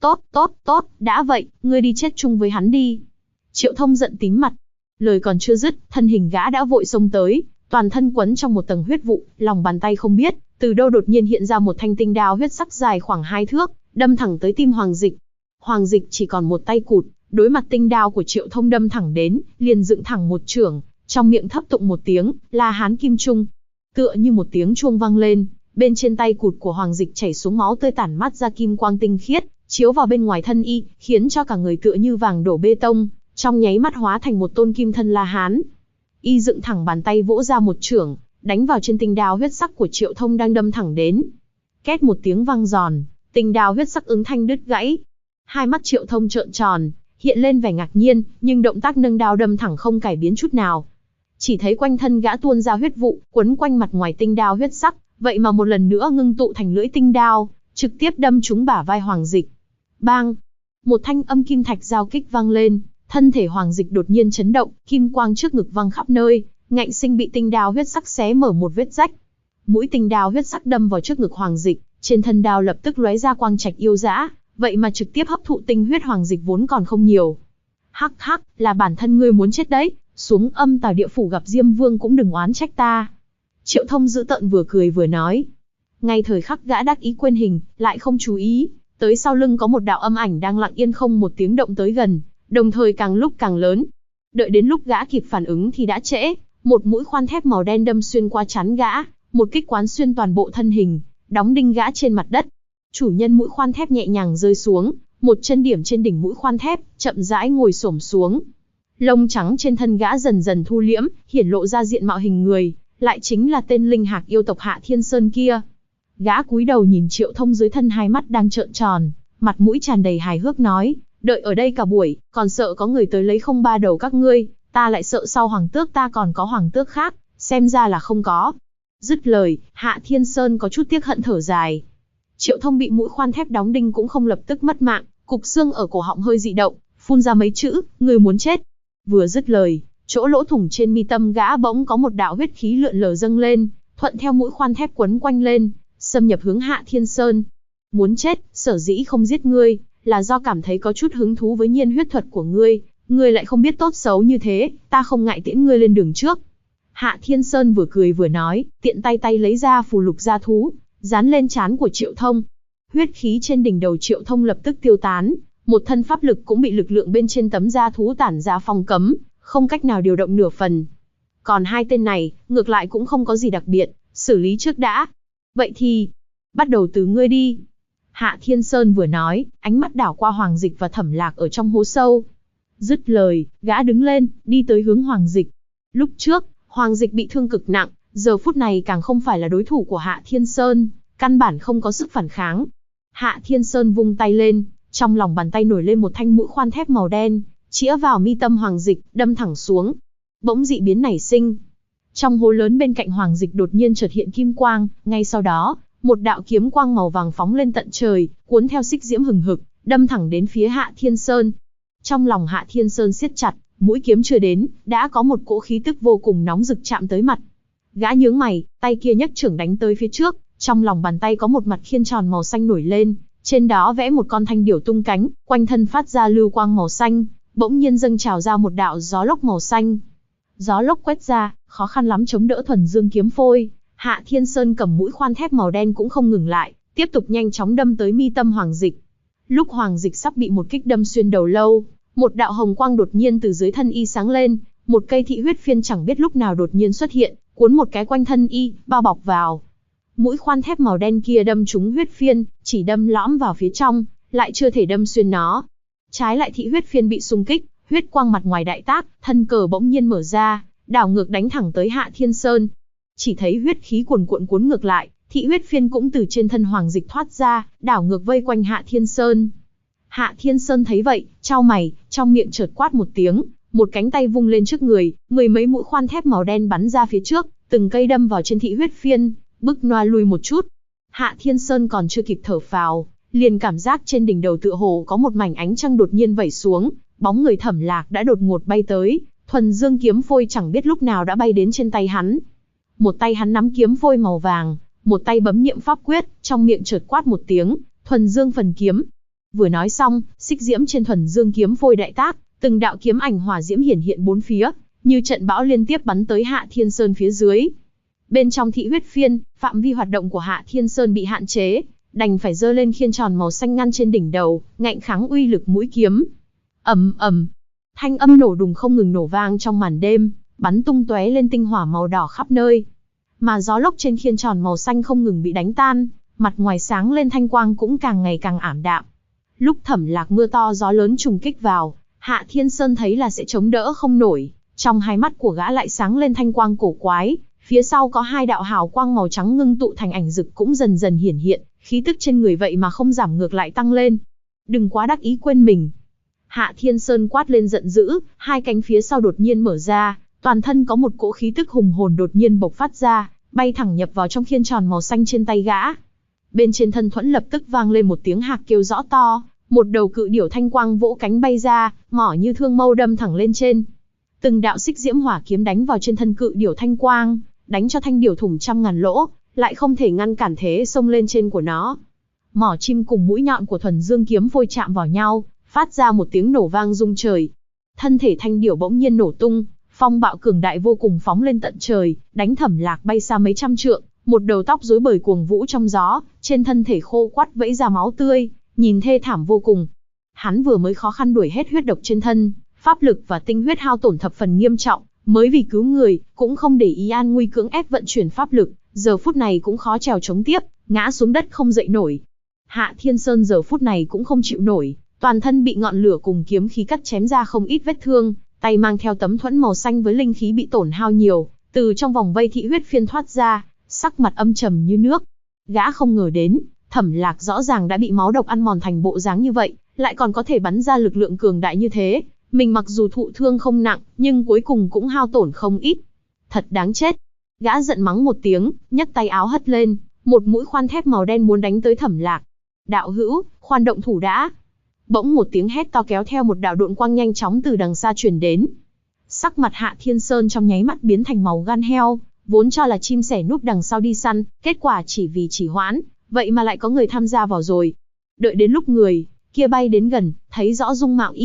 tốt, đã vậy, ngươi đi chết chung với hắn đi. Triệu Thông giận tím mặt. Lời còn chưa dứt, thân hình gã đã vội xông tới, toàn thân quấn trong một tầng huyết vụ, lòng bàn tay không biết, từ đâu đột nhiên hiện ra một thanh tinh đao huyết sắc dài khoảng 2 thước, đâm thẳng tới tim Hoàng Dịch. Hoàng Dịch chỉ còn một tay cụt, đối mặt tinh đao của Triệu Thông đâm thẳng đến, liền dựng thẳng một chưởng, trong miệng thấp tụng một tiếng, La Hán Kim Trung. Tựa như một tiếng chuông vang lên, bên trên tay cụt của Hoàng Dịch chảy xuống máu tươi tản mát ra kim quang tinh khiết, chiếu vào bên ngoài thân y, khiến cho cả người tựa như vàng đổ bê tông, trong nháy mắt hóa thành một tôn kim thân La Hán. Y dựng thẳng bàn tay vỗ ra một chưởng, đánh vào trên tinh đao huyết sắc của Triệu Thông đang đâm thẳng đến. Két một tiếng vang giòn, tinh đao huyết sắc ứng thanh đứt gãy. Hai mắt Triệu Thông trợn tròn, hiện lên vẻ ngạc nhiên, nhưng động tác nâng đao đâm thẳng không cải biến chút nào. Chỉ thấy quanh thân gã tuôn ra huyết vụ, quấn quanh mặt ngoài tinh đao huyết sắc, vậy mà một lần nữa ngưng tụ thành lưỡi tinh đao, trực tiếp đâm trúng bả vai Hoàng Dịch. Bang! Một thanh âm kim thạch giao kích vang lên, thân thể Hoàng Dịch đột nhiên chấn động, kim quang trước ngực văng khắp nơi, ngạnh sinh bị tinh đao huyết sắc xé mở một vết rách. Mũi tinh đao huyết sắc đâm vào trước ngực Hoàng Dịch, trên thân đao lập tức lóe ra quang trạch yêu dã, vậy mà trực tiếp hấp thụ tinh huyết Hoàng Dịch vốn còn không nhiều. Hắc hắc, là bản thân ngươi muốn chết đấy, xuống Âm Tào Địa Phủ gặp Diêm Vương cũng đừng oán trách ta. Triệu Thông dữ tợn vừa cười vừa nói. Ngay thời khắc gã đắc ý quên hình, lại không chú ý, tới sau lưng có một đạo âm ảnh đang lặng yên không một tiếng động tới gần, đồng thời càng lúc càng lớn. Đợi đến lúc gã kịp phản ứng thì đã trễ, một mũi khoan thép màu đen đâm xuyên qua trán gã, một kích quán xuyên toàn bộ thân hình, đóng đinh gã trên mặt đất. Chủ nhân mũi khoan thép nhẹ nhàng rơi xuống, một chân điểm trên đỉnh mũi khoan thép, chậm rãi ngồi xổm xuống. Lông trắng trên thân gã dần dần thu liễm, hiển lộ ra diện mạo hình người, lại chính là tên linh hạc yêu tộc Hạ Thiên Sơn kia. Gã cúi đầu nhìn Triệu Thông dưới thân, hai mắt đang trợn tròn, mặt mũi tràn đầy hài hước nói, đợi ở đây cả buổi, còn sợ có người tới lấy không ba đầu các ngươi, ta lại sợ sau hoàng tước ta còn có hoàng tước khác, xem ra là không có. Dứt lời, Hạ Thiên Sơn có chút tiếc hận thở dài. Triệu Thông bị mũi khoan thép đóng đinh cũng không lập tức mất mạng, cục xương ở cổ họng hơi dị động, phun ra mấy chữ, người muốn chết. Vừa dứt lời, chỗ lỗ thủng trên mi tâm gã bỗng có một đạo huyết khí lượn lờ dâng lên, thuận theo mũi khoan thép quấn quanh lên, xâm nhập hướng Hạ Thiên Sơn. Muốn chết, sở dĩ không giết ngươi, là do cảm thấy có chút hứng thú với nhiên huyết thuật của ngươi, Ngươi lại không biết tốt xấu như thế, ta không ngại tiễn ngươi lên đường trước. Hạ Thiên Sơn vừa cười vừa nói, tiện tay lấy ra phù lục gia thú, dán lên trán của Triệu Thông. Huyết khí trên đỉnh đầu Triệu Thông lập tức tiêu tán, một thân pháp lực cũng bị lực lượng bên trên tấm gia thú tản ra phong cấm, không cách nào điều động nửa phần. Còn hai tên này, ngược lại cũng không có gì đặc biệt, xử lý trước đã. Vậy thì, bắt đầu từ ngươi đi. Hạ Thiên Sơn vừa nói, ánh mắt đảo qua Hoàng Dịch và Thẩm Lạc ở trong hố sâu. Dứt lời, gã đứng lên, đi tới hướng Hoàng Dịch. Lúc trước, Hoàng Dịch bị thương cực nặng, giờ phút này càng không phải là đối thủ của Hạ Thiên Sơn, căn bản không có sức phản kháng. Hạ Thiên Sơn vung tay lên, trong lòng bàn tay nổi lên một thanh mũi khoan thép màu đen, chĩa vào mi tâm Hoàng Dịch, đâm thẳng xuống. Bỗng dị biến nảy sinh. Trong hố lớn bên cạnh Hoàng Dịch đột nhiên chợt hiện kim quang, ngay sau đó, một đạo kiếm quang màu vàng phóng lên tận trời, cuốn theo xích diễm hừng hực, đâm thẳng đến phía Hạ Thiên Sơn. Trong lòng Hạ Thiên Sơn siết chặt, mũi kiếm chưa đến, đã có một cỗ khí tức vô cùng nóng rực chạm tới mặt. Gã nhướng mày, tay kia nhấc chưởng đánh tới phía trước, trong lòng bàn tay có một mặt khiên tròn màu xanh nổi lên, trên đó vẽ một con thanh điểu tung cánh, quanh thân phát ra lưu quang màu xanh, bỗng nhiên dâng trào ra một đạo gió lốc màu xanh. Gió lốc quét ra, khó khăn lắm chống đỡ thuần dương kiếm phôi. Hạ Thiên Sơn cầm mũi khoan thép màu đen cũng không ngừng lại, tiếp tục nhanh chóng đâm tới mi tâm Hoàng Dịch. Lúc Hoàng Dịch sắp bị một kích đâm xuyên đầu lâu, một đạo hồng quang đột nhiên từ dưới thân y sáng lên, một cây thị huyết phiên chẳng biết lúc nào đột nhiên xuất hiện, cuốn một cái quanh thân y, bao bọc vào. Mũi khoan thép màu đen kia đâm trúng huyết phiên, chỉ đâm lõm vào phía trong, lại chưa thể đâm xuyên nó. Trái lại thị huyết phiên bị xung kích, huyết quang mặt ngoài đại tác, thân cờ bỗng nhiên mở ra, đảo ngược đánh thẳng tới Hạ Thiên Sơn. Chỉ thấy huyết khí cuồn cuộn cuốn ngược lại, thị huyết phiên cũng từ trên thân Hoàng Dịch thoát ra, đảo ngược vây quanh Hạ Thiên Sơn. Hạ Thiên Sơn thấy vậy, chau mày, trong miệng chợt quát một tiếng, một cánh tay vung lên trước người, mười mấy mũi khoan thép màu đen bắn ra phía trước, từng cây đâm vào trên thị huyết phiên, bức noa lui một chút. Hạ Thiên Sơn còn chưa kịp thở phào, liền cảm giác trên đỉnh đầu tựa hồ có một mảnh ánh trăng đột nhiên vẩy xuống, bóng người Thẩm Lạc đã đột ngột bay tới, thuần dương kiếm phôi chẳng biết lúc nào đã bay đến trên tay hắn. Một tay hắn nắm kiếm phôi màu vàng, một tay bấm niệm pháp quyết, trong miệng chợt quát một tiếng, thuần dương phần kiếm. Vừa nói xong, xích diễm trên thuần dương kiếm phôi đại tác, từng đạo kiếm ảnh hỏa diễm hiển hiện bốn phía, như trận bão liên tiếp bắn tới Hạ Thiên Sơn phía dưới. Bên trong thị huyết phiên, phạm vi hoạt động của Hạ Thiên Sơn bị hạn chế, đành phải giơ lên khiên tròn màu xanh ngăn trên đỉnh đầu, ngạnh kháng uy lực mũi kiếm. Ầm ầm, thanh âm nổ đùng không ngừng nổ vang trong màn đêm, bắn tung tóe lên tinh hỏa màu đỏ khắp nơi. Mà gió lốc trên khiên tròn màu xanh không ngừng bị đánh tan, mặt ngoài sáng lên thanh quang cũng càng ngày càng ảm đạm. Lúc Thẩm Lạc mưa to gió lớn trùng kích vào, Hạ Thiên Sơn thấy là sẽ chống đỡ không nổi, trong hai mắt của gã lại sáng lên thanh quang cổ quái, phía sau có hai đạo hào quang màu trắng ngưng tụ thành ảnh dực cũng dần dần hiển hiện, khí tức trên người vậy mà không giảm ngược lại tăng lên. Đừng quá đắc ý quên mình. Hạ Thiên Sơn quát lên giận dữ, hai cánh phía sau đột nhiên mở ra, toàn thân có một cỗ khí tức hùng hồn đột nhiên bộc phát ra, bay thẳng nhập vào trong khiên tròn màu xanh trên tay gã. Bên trên thân thuẫn lập tức vang lên một tiếng hạc kêu rõ to, một đầu cự điểu thanh quang vỗ cánh bay ra, mỏ như thương mâu đâm thẳng lên trên. Từng đạo xích diễm hỏa kiếm đánh vào trên thân cự điểu thanh quang, đánh cho thanh điểu thủng trăm ngàn lỗ, lại không thể ngăn cản thế xông lên trên của nó. Mỏ chim cùng mũi nhọn của thuần dương kiếm phôi chạm vào nhau, phát ra một tiếng nổ vang rung trời. Thân thể thanh điểu bỗng nhiên nổ tung, phong bạo cường đại vô cùng phóng lên tận trời, đánh Thẩm Lạc bay xa mấy trăm trượng, một đầu tóc rối bời cuồng vũ trong gió, trên thân thể khô quắt vẫy ra máu tươi, nhìn thê thảm vô cùng. Hắn vừa mới khó khăn đuổi hết huyết độc trên thân, pháp lực và tinh huyết hao tổn thập phần nghiêm trọng, mới vì cứu người, cũng không để ý an nguy cưỡng ép vận chuyển pháp lực, giờ phút này cũng khó trèo chống tiếp, ngã xuống đất không dậy nổi. Hạ Thiên Sơn giờ phút này cũng không chịu nổi, toàn thân bị ngọn lửa cùng kiếm khí cắt chém ra không ít vết thương, tay mang theo tấm thuẫn màu xanh với linh khí bị tổn hao nhiều, từ trong vòng vây thị huyết phiên thoát ra, sắc mặt âm trầm như nước. Gã không ngờ đến, Thẩm Lạc rõ ràng đã bị máu độc ăn mòn thành bộ dáng như vậy, lại còn có thể bắn ra lực lượng cường đại như thế. Mình mặc dù thụ thương không nặng, nhưng cuối cùng cũng hao tổn không ít. Thật đáng chết. Gã giận mắng một tiếng, nhấc tay áo hất lên, một mũi khoan thép màu đen muốn đánh tới Thẩm Lạc. Đạo hữu, khoan động thủ đã. Bỗng một tiếng hét to kéo theo một đạo độn quang nhanh chóng từ đằng xa truyền đến. Sắc mặt Hạ Thiên Sơn trong nháy mắt biến thành màu gan heo, vốn cho là chim sẻ núp đằng sau đi săn, kết quả chỉ vì trì hoãn, vậy mà lại có người tham gia vào rồi. Đợi đến lúc người kia bay đến gần, thấy rõ dung mạo y,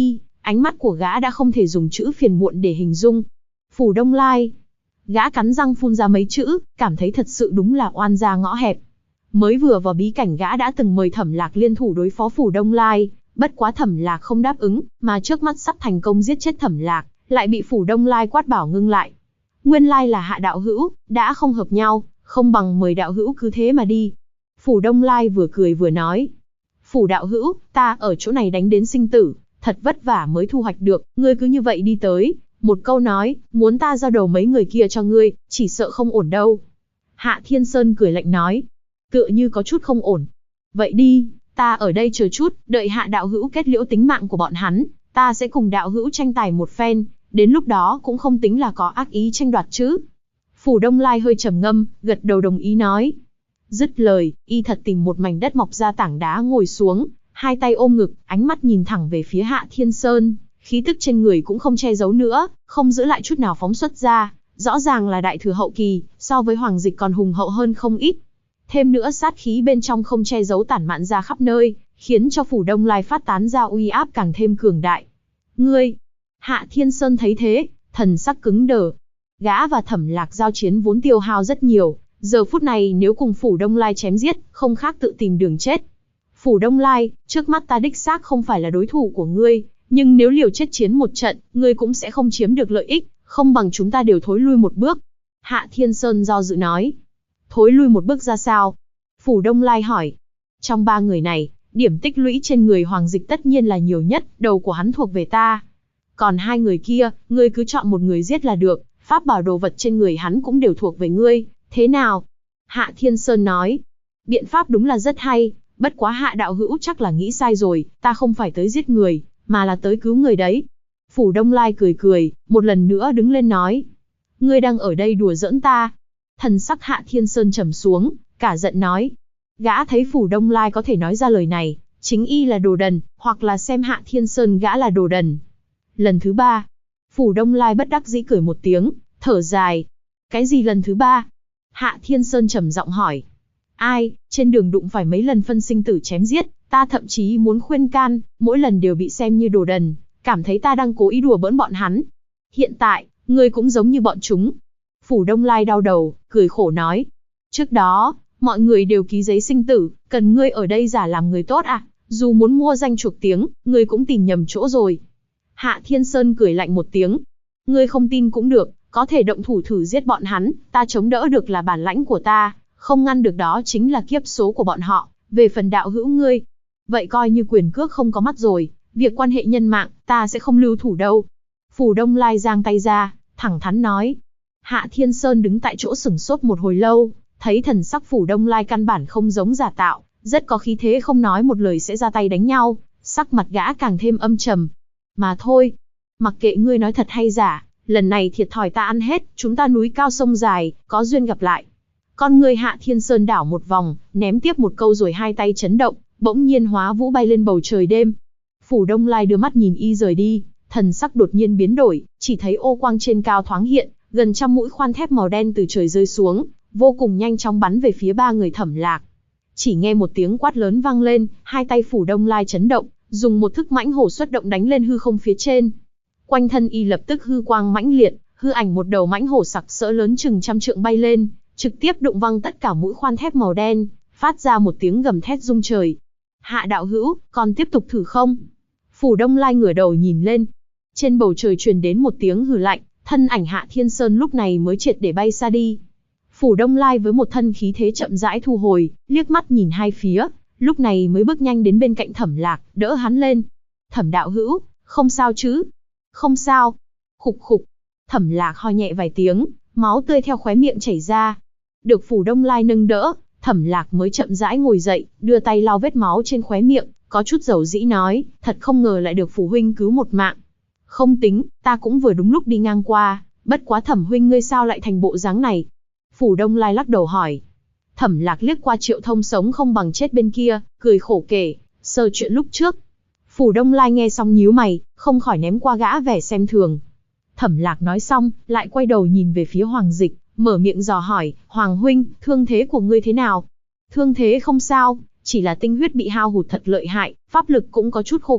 Ánh mắt của gã đã không thể dùng chữ phiền muộn để hình dung. Phủ Đông Lai. Gã cắn răng phun ra mấy chữ, cảm thấy thật sự đúng là oan gia ngõ hẹp. Mới vừa vào bí cảnh gã đã từng mời Thẩm Lạc liên thủ đối phó Phủ Đông Lai, bất quá Thẩm Lạc không đáp ứng, mà trước mắt sắp thành công giết chết Thẩm Lạc, lại bị Phủ Đông Lai quát bảo ngưng lại. Nguyên lai là Hạ đạo hữu, đã không hợp nhau, không bằng mời đạo hữu cứ thế mà đi. Phủ Đông Lai vừa cười vừa nói. Phủ đạo hữu, ta ở chỗ này đánh đến sinh tử, thật vất vả mới thu hoạch được, ngươi cứ như vậy đi tới, một câu nói, muốn ta giao đầu mấy người kia cho ngươi, chỉ sợ không ổn đâu. Hạ Thiên Sơn cười lạnh nói, tựa như có chút không ổn. Vậy đi, ta ở đây chờ chút, đợi Hạ đạo hữu kết liễu tính mạng của bọn hắn, ta sẽ cùng đạo hữu tranh tài một phen, đến lúc đó cũng không tính là có ác ý tranh đoạt chứ. Phủ Đông Lai hơi trầm ngâm, gật đầu đồng ý nói. Dứt lời, y thật tìm một mảnh đất mọc ra tảng đá ngồi xuống, hai tay ôm ngực, ánh mắt nhìn thẳng về phía Hạ Thiên Sơn, khí tức trên người cũng không che giấu nữa, không giữ lại chút nào phóng xuất ra, rõ ràng là đại thừa hậu kỳ, so với Hoàng Dịch còn hùng hậu hơn không ít. Thêm nữa sát khí bên trong không che giấu tản mạn ra khắp nơi, khiến cho Phủ Đông Lai phát tán ra uy áp càng thêm cường đại. Ngươi! Hạ Thiên Sơn thấy thế, thần sắc cứng đờ. Gã và Thẩm Lạc giao chiến vốn tiêu hao rất nhiều, giờ phút này nếu cùng Phủ Đông Lai chém giết, không khác tự tìm đường chết. Phủ Đông Lai, trước mắt ta đích xác không phải là đối thủ của ngươi, nhưng nếu liều chết chiến một trận, ngươi cũng sẽ không chiếm được lợi ích, không bằng chúng ta đều thối lui một bước. Hạ Thiên Sơn do dự nói. Thối lui một bước ra sao? Phủ Đông Lai hỏi. Trong ba người này, điểm tích lũy trên người Hoàng Dịch tất nhiên là nhiều nhất, đầu của hắn thuộc về ta. Còn hai người kia, ngươi cứ chọn một người giết là được, pháp bảo đồ vật trên người hắn cũng đều thuộc về ngươi, thế nào? Hạ Thiên Sơn nói. Biện pháp đúng là rất hay, bất quá Hạ đạo hữu chắc là nghĩ sai rồi, ta không phải tới giết người, mà là tới cứu người đấy. Phủ Đông Lai cười cười, một lần nữa đứng lên nói. Ngươi đang ở đây đùa giỡn ta. Thần sắc Hạ Thiên Sơn trầm xuống, cả giận nói. Gã thấy Phủ Đông Lai có thể nói ra lời này, chính y là đồ đần, hoặc là xem Hạ Thiên Sơn gã là đồ đần. Lần thứ ba, Phủ Đông Lai bất đắc dĩ cười một tiếng, thở dài. Cái gì lần thứ ba? Hạ Thiên Sơn trầm giọng hỏi. Ai, trên đường đụng phải mấy lần phân sinh tử chém giết, ta thậm chí muốn khuyên can, mỗi lần đều bị xem như đồ đần, cảm thấy ta đang cố ý đùa bỡn bọn hắn. Hiện tại, ngươi cũng giống như bọn chúng. Phủ Đông Lai đau đầu, cười khổ nói. Trước đó, mọi người đều ký giấy sinh tử, cần ngươi ở đây giả làm người tốt à? Dù muốn mua danh chuộc tiếng, ngươi cũng tìm nhầm chỗ rồi. Hạ Thiên Sơn cười lạnh một tiếng. Ngươi không tin cũng được, có thể động thủ thử giết bọn hắn, ta chống đỡ được là bản lãnh của ta, không ngăn được đó chính là kiếp số của bọn họ. Về phần đạo hữu ngươi, vậy coi như quyền cước không có mắt rồi, việc quan hệ nhân mạng, ta sẽ không lưu thủ đâu. Phủ Đông Lai giang tay ra, thẳng thắn nói. Hạ Thiên Sơn đứng tại chỗ sửng sốt một hồi lâu, thấy thần sắc Phủ Đông Lai căn bản không giống giả tạo, rất có khí thế không nói một lời sẽ ra tay đánh nhau, sắc mặt gã càng thêm âm trầm. Mà thôi, mặc kệ ngươi nói thật hay giả, lần này thiệt thòi ta ăn hết, chúng ta núi cao sông dài, có duyên gặp lại. Con người Hạ Thiên Sơn đảo một vòng, ném tiếp một câu rồi hai tay chấn động, bỗng nhiên hóa vũ bay lên bầu trời đêm. Phủ Đông Lai đưa mắt nhìn y rời đi, thần sắc đột nhiên biến đổi, chỉ thấy ô quang trên cao thoáng hiện, gần trăm mũi khoan thép màu đen từ trời rơi xuống, vô cùng nhanh chóng bắn về phía ba người Thẩm Lạc. Chỉ nghe một tiếng quát lớn vang lên, hai tay Phủ Đông Lai chấn động, dùng một thức mãnh hổ xuất động đánh lên hư không phía trên. Quanh thân y lập tức hư quang mãnh liệt, hư ảnh một đầu mãnh hổ sặc sỡ lớn chừng trăm trượng bay lên, trực tiếp đụng văng tất cả mũi khoan thép màu đen, phát ra một tiếng gầm thét rung trời. Hạ đạo hữu, còn tiếp tục thử không? Phủ Đông Lai ngửa đầu nhìn lên. Trên bầu trời truyền đến một tiếng hừ lạnh, thân ảnh Hạ Thiên Sơn lúc này mới triệt để bay xa đi. Phủ Đông Lai với một thân khí thế chậm rãi thu hồi, liếc mắt nhìn hai phía, lúc này mới bước nhanh đến bên cạnh Thẩm Lạc, đỡ hắn lên. Thẩm đạo hữu, không sao chứ? Không sao. Khục khục. Thẩm Lạc ho nhẹ vài tiếng, máu tươi theo khóe miệng chảy ra. Được Phủ Đông Lai nâng đỡ, Thẩm Lạc mới chậm rãi ngồi dậy, đưa tay lau vết máu trên khóe miệng, có chút dầu dĩ nói, thật không ngờ lại được Phủ huynh cứu một mạng. Không tính, ta cũng vừa đúng lúc đi ngang qua, bất quá Thẩm huynh ngươi sao lại thành bộ dáng này? Phủ Đông Lai lắc đầu hỏi. Thẩm Lạc liếc qua Triệu Thông sống không bằng chết bên kia, cười khổ kể, sơ chuyện lúc trước. Phủ Đông Lai nghe xong nhíu mày, không khỏi ném qua gã vẻ xem thường. Thẩm Lạc nói xong, lại quay đầu nhìn về phía Hoàng Dịch, mở miệng dò hỏi, Hoàng huynh, thương thế của ngươi thế nào? Thương thế không sao, chỉ là tinh huyết bị hao hụt thật lợi hại, pháp lực cũng có chút khô cạn,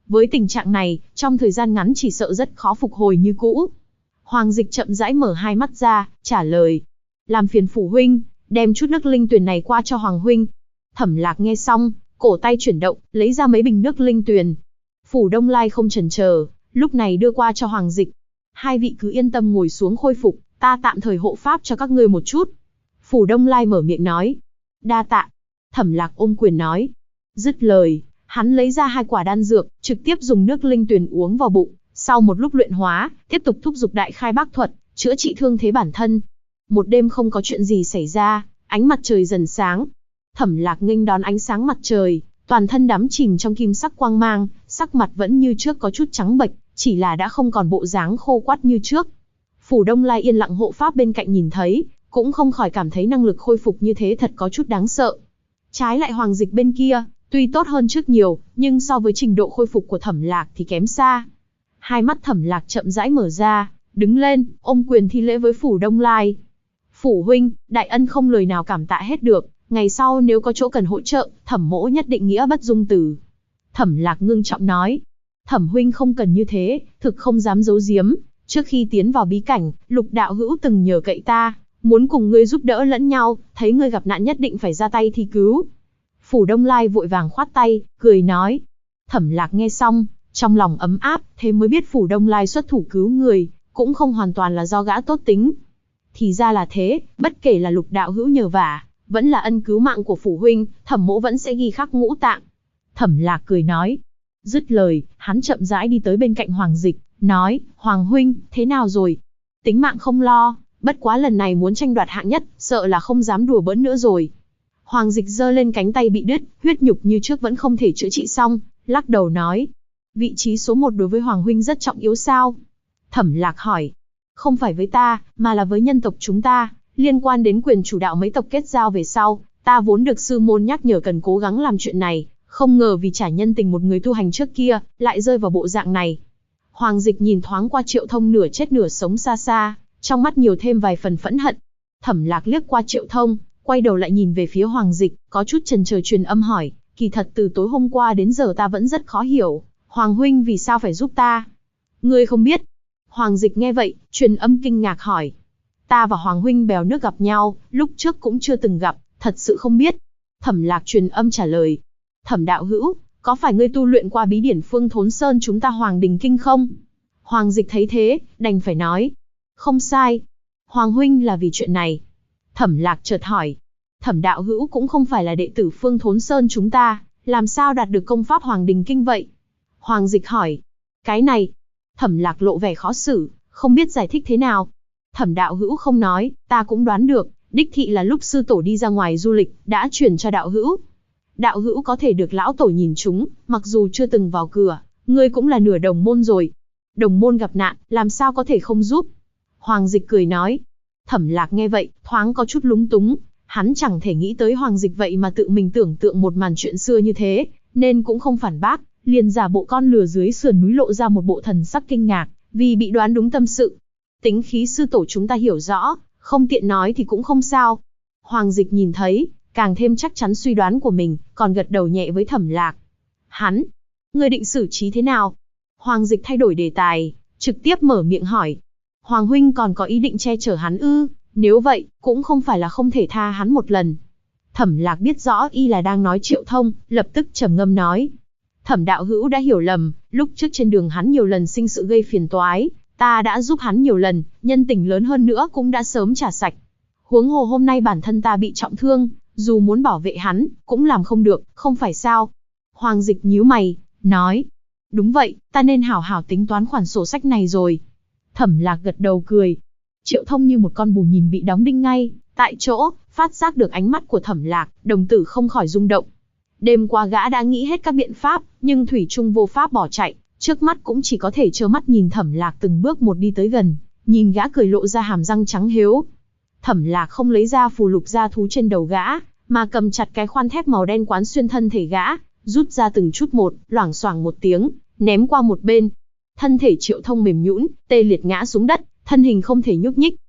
Với tình trạng này, trong thời gian ngắn chỉ sợ rất khó phục hồi như cũ. Hoàng Dịch chậm rãi mở hai mắt ra, trả lời. Làm phiền phủ huynh, đem chút nước linh tuyền này qua cho Hoàng huynh. Thẩm Lạc nghe xong, cổ tay chuyển động, lấy ra mấy bình nước linh tuyền. Phủ Đông Lai không chần chờ, lúc này đưa qua cho Hoàng Dịch. Hai vị cứ yên tâm ngồi xuống khôi phục, ta tạm thời hộ pháp cho các ngươi một chút. Phủ Đông Lai mở miệng nói. Đa tạ. Thẩm Lạc ôm quyền nói. Dứt lời, hắn lấy ra 2 quả đan dược, trực tiếp dùng nước linh tuyền uống vào bụng. Sau một lúc luyện hóa, tiếp tục thúc giục đại khai bác thuật, chữa trị thương thế bản thân. Một đêm không có chuyện gì xảy ra, ánh mặt trời dần sáng. Thẩm Lạc nghênh đón ánh sáng mặt trời, toàn thân đắm chìm trong kim sắc quang mang, sắc mặt vẫn như trước có chút trắng bệch, chỉ là đã không còn bộ dáng khô quắt như trước. Phủ Đông Lai yên lặng hộ pháp bên cạnh nhìn thấy, cũng không khỏi cảm thấy năng lực khôi phục như thế thật có chút đáng sợ. Trái lại Hoàng Dịch bên kia, tuy tốt hơn trước nhiều, nhưng so với trình độ khôi phục của Thẩm Lạc thì kém xa. Hai mắt Thẩm Lạc chậm rãi mở ra, đứng lên, ôm quyền thi lễ với Phủ Đông Lai. Phủ huynh, đại ân không lời nào cảm tạ hết được, ngày sau nếu có chỗ cần hỗ trợ, Thẩm mỗ nhất định nghĩa bất dung từ. Thẩm Lạc ngưng trọng nói. Thẩm huynh không cần như thế, thực không dám giấu giếm. Trước khi tiến vào bí cảnh, Lục đạo hữu từng nhờ cậy ta, muốn cùng ngươi giúp đỡ lẫn nhau, thấy ngươi gặp nạn nhất định phải ra tay thi cứu. Phủ Đông Lai vội vàng khoát tay, cười nói. Thẩm Lạc nghe xong, trong lòng ấm áp, thế mới biết Phủ Đông Lai xuất thủ cứu người, cũng không hoàn toàn là do gã tốt tính. Thì ra là thế, bất kể là Lục đạo hữu nhờ vả, vẫn là ân cứu mạng của phủ huynh, Thẩm mỗ vẫn sẽ ghi khắc ngũ tạng. Thẩm Lạc cười nói. Dứt lời, hắn chậm rãi đi tới bên cạnh Hoàng Dịch, nói, Hoàng huynh, thế nào rồi? Tính mạng không lo, bất quá lần này muốn tranh đoạt hạng nhất, sợ là không dám đùa bỡn nữa rồi. Hoàng Dịch giơ lên cánh tay bị đứt, huyết nhục như trước vẫn không thể chữa trị xong, lắc đầu nói. Vị trí số 1 đối với Hoàng huynh rất trọng yếu sao? Thẩm Lạc hỏi. Không phải với ta, mà là với nhân tộc chúng ta, liên quan đến quyền chủ đạo mấy tộc kết giao về sau, ta vốn được sư môn nhắc nhở cần cố gắng làm chuyện này, không ngờ vì trả nhân tình một người tu hành trước kia, lại rơi vào bộ dạng này. Hoàng Dịch nhìn thoáng qua Triệu Thông nửa chết nửa sống xa xa, trong mắt nhiều thêm vài phần phẫn hận. Thẩm Lạc liếc qua Triệu Thông, quay đầu lại nhìn về phía Hoàng Dịch, có chút chần chờ truyền âm hỏi, kỳ thật từ tối hôm qua đến giờ ta vẫn rất khó hiểu, Hoàng huynh vì sao phải giúp ta? Ngươi không biết. Hoàng Dịch nghe vậy, truyền âm kinh ngạc hỏi. Ta và Hoàng huynh bèo nước gặp nhau, lúc trước cũng chưa từng gặp, thật sự không biết. Thẩm Lạc truyền âm trả lời. Thẩm đạo hữu, có phải ngươi tu luyện qua bí điển Phương Thốn Sơn chúng ta Hoàng Đình Kinh không? Hoàng Dịch thấy thế, đành phải nói. Không sai. Hoàng huynh là vì chuyện này. Thẩm Lạc chợt hỏi. Thẩm đạo hữu cũng không phải là đệ tử Phương Thốn Sơn chúng ta, làm sao đạt được công pháp Hoàng Đình Kinh vậy? Hoàng Dịch hỏi. Cái này. Thẩm Lạc lộ vẻ khó xử, không biết giải thích thế nào. Thẩm đạo hữu không nói, ta cũng đoán được, đích thị là lúc sư tổ đi ra ngoài du lịch, đã chuyển cho đạo hữu. Đạo hữu có thể được lão tổ nhìn trúng, mặc dù chưa từng vào cửa, ngươi cũng là nửa đồng môn rồi. Đồng môn gặp nạn, làm sao có thể không giúp? Hoàng Dịch cười nói. Thẩm Lạc nghe vậy, thoáng có chút lúng túng, hắn chẳng thể nghĩ tới Hoàng Dịch vậy mà tự mình tưởng tượng một màn chuyện xưa như thế, nên cũng không phản bác, liền giả bộ con lừa dưới sườn núi lộ ra một bộ thần sắc kinh ngạc, vì bị đoán đúng tâm sự. Tính khí sư tổ chúng ta hiểu rõ, không tiện nói thì cũng không sao. Hoàng Dịch nhìn thấy, càng thêm chắc chắn suy đoán của mình, còn gật đầu nhẹ với Thẩm Lạc. Hắn, ngươi định xử trí thế nào? Hoàng Dịch thay đổi đề tài, trực tiếp mở miệng hỏi. Hoàng huynh còn có ý định che chở hắn ư? Nếu vậy, cũng không phải là không thể tha hắn một lần. Thẩm Lạc biết rõ y là đang nói Triệu Thông, lập tức trầm ngâm nói. Thẩm đạo hữu đã hiểu lầm, lúc trước trên đường hắn nhiều lần sinh sự gây phiền toái, ta đã giúp hắn nhiều lần, nhân tình lớn hơn nữa cũng đã sớm trả sạch. Huống hồ hôm nay bản thân ta bị trọng thương, dù muốn bảo vệ hắn, cũng làm không được, không phải sao? Hoàng Dịch nhíu mày, nói. Đúng vậy, ta nên hảo hảo tính toán khoản sổ sách này rồi. Thẩm Lạc gật đầu cười. Triệu Thông như một con bù nhìn bị đóng đinh ngay, tại chỗ, phát giác được ánh mắt của Thẩm Lạc, đồng tử không khỏi rung động. Đêm qua gã đã nghĩ hết các biện pháp, nhưng thủy chung vô pháp bỏ chạy, trước mắt cũng chỉ có thể trơ mắt nhìn Thẩm Lạc từng bước một đi tới gần, nhìn gã cười lộ ra hàm răng trắng hiếu. Thẩm Lạc không lấy ra phù lục gia thú trên đầu gã, mà cầm chặt cái khoan thép màu đen quán xuyên thân thể gã, rút ra từng chút một, loảng xoảng một tiếng, ném qua một bên. Thân thể Triệu Thông mềm nhũn, tê liệt ngã xuống đất, thân hình không thể nhúc nhích.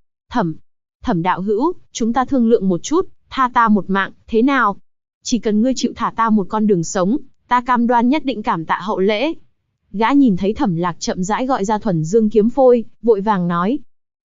Thẩm đạo hữu, chúng ta thương lượng một chút, tha ta một mạng, thế nào? Chỉ cần ngươi chịu thả ta một con đường sống, ta cam đoan nhất định cảm tạ hậu lễ. Gã nhìn thấy Thẩm Lạc chậm rãi gọi ra thuần dương kiếm phôi, vội vàng nói.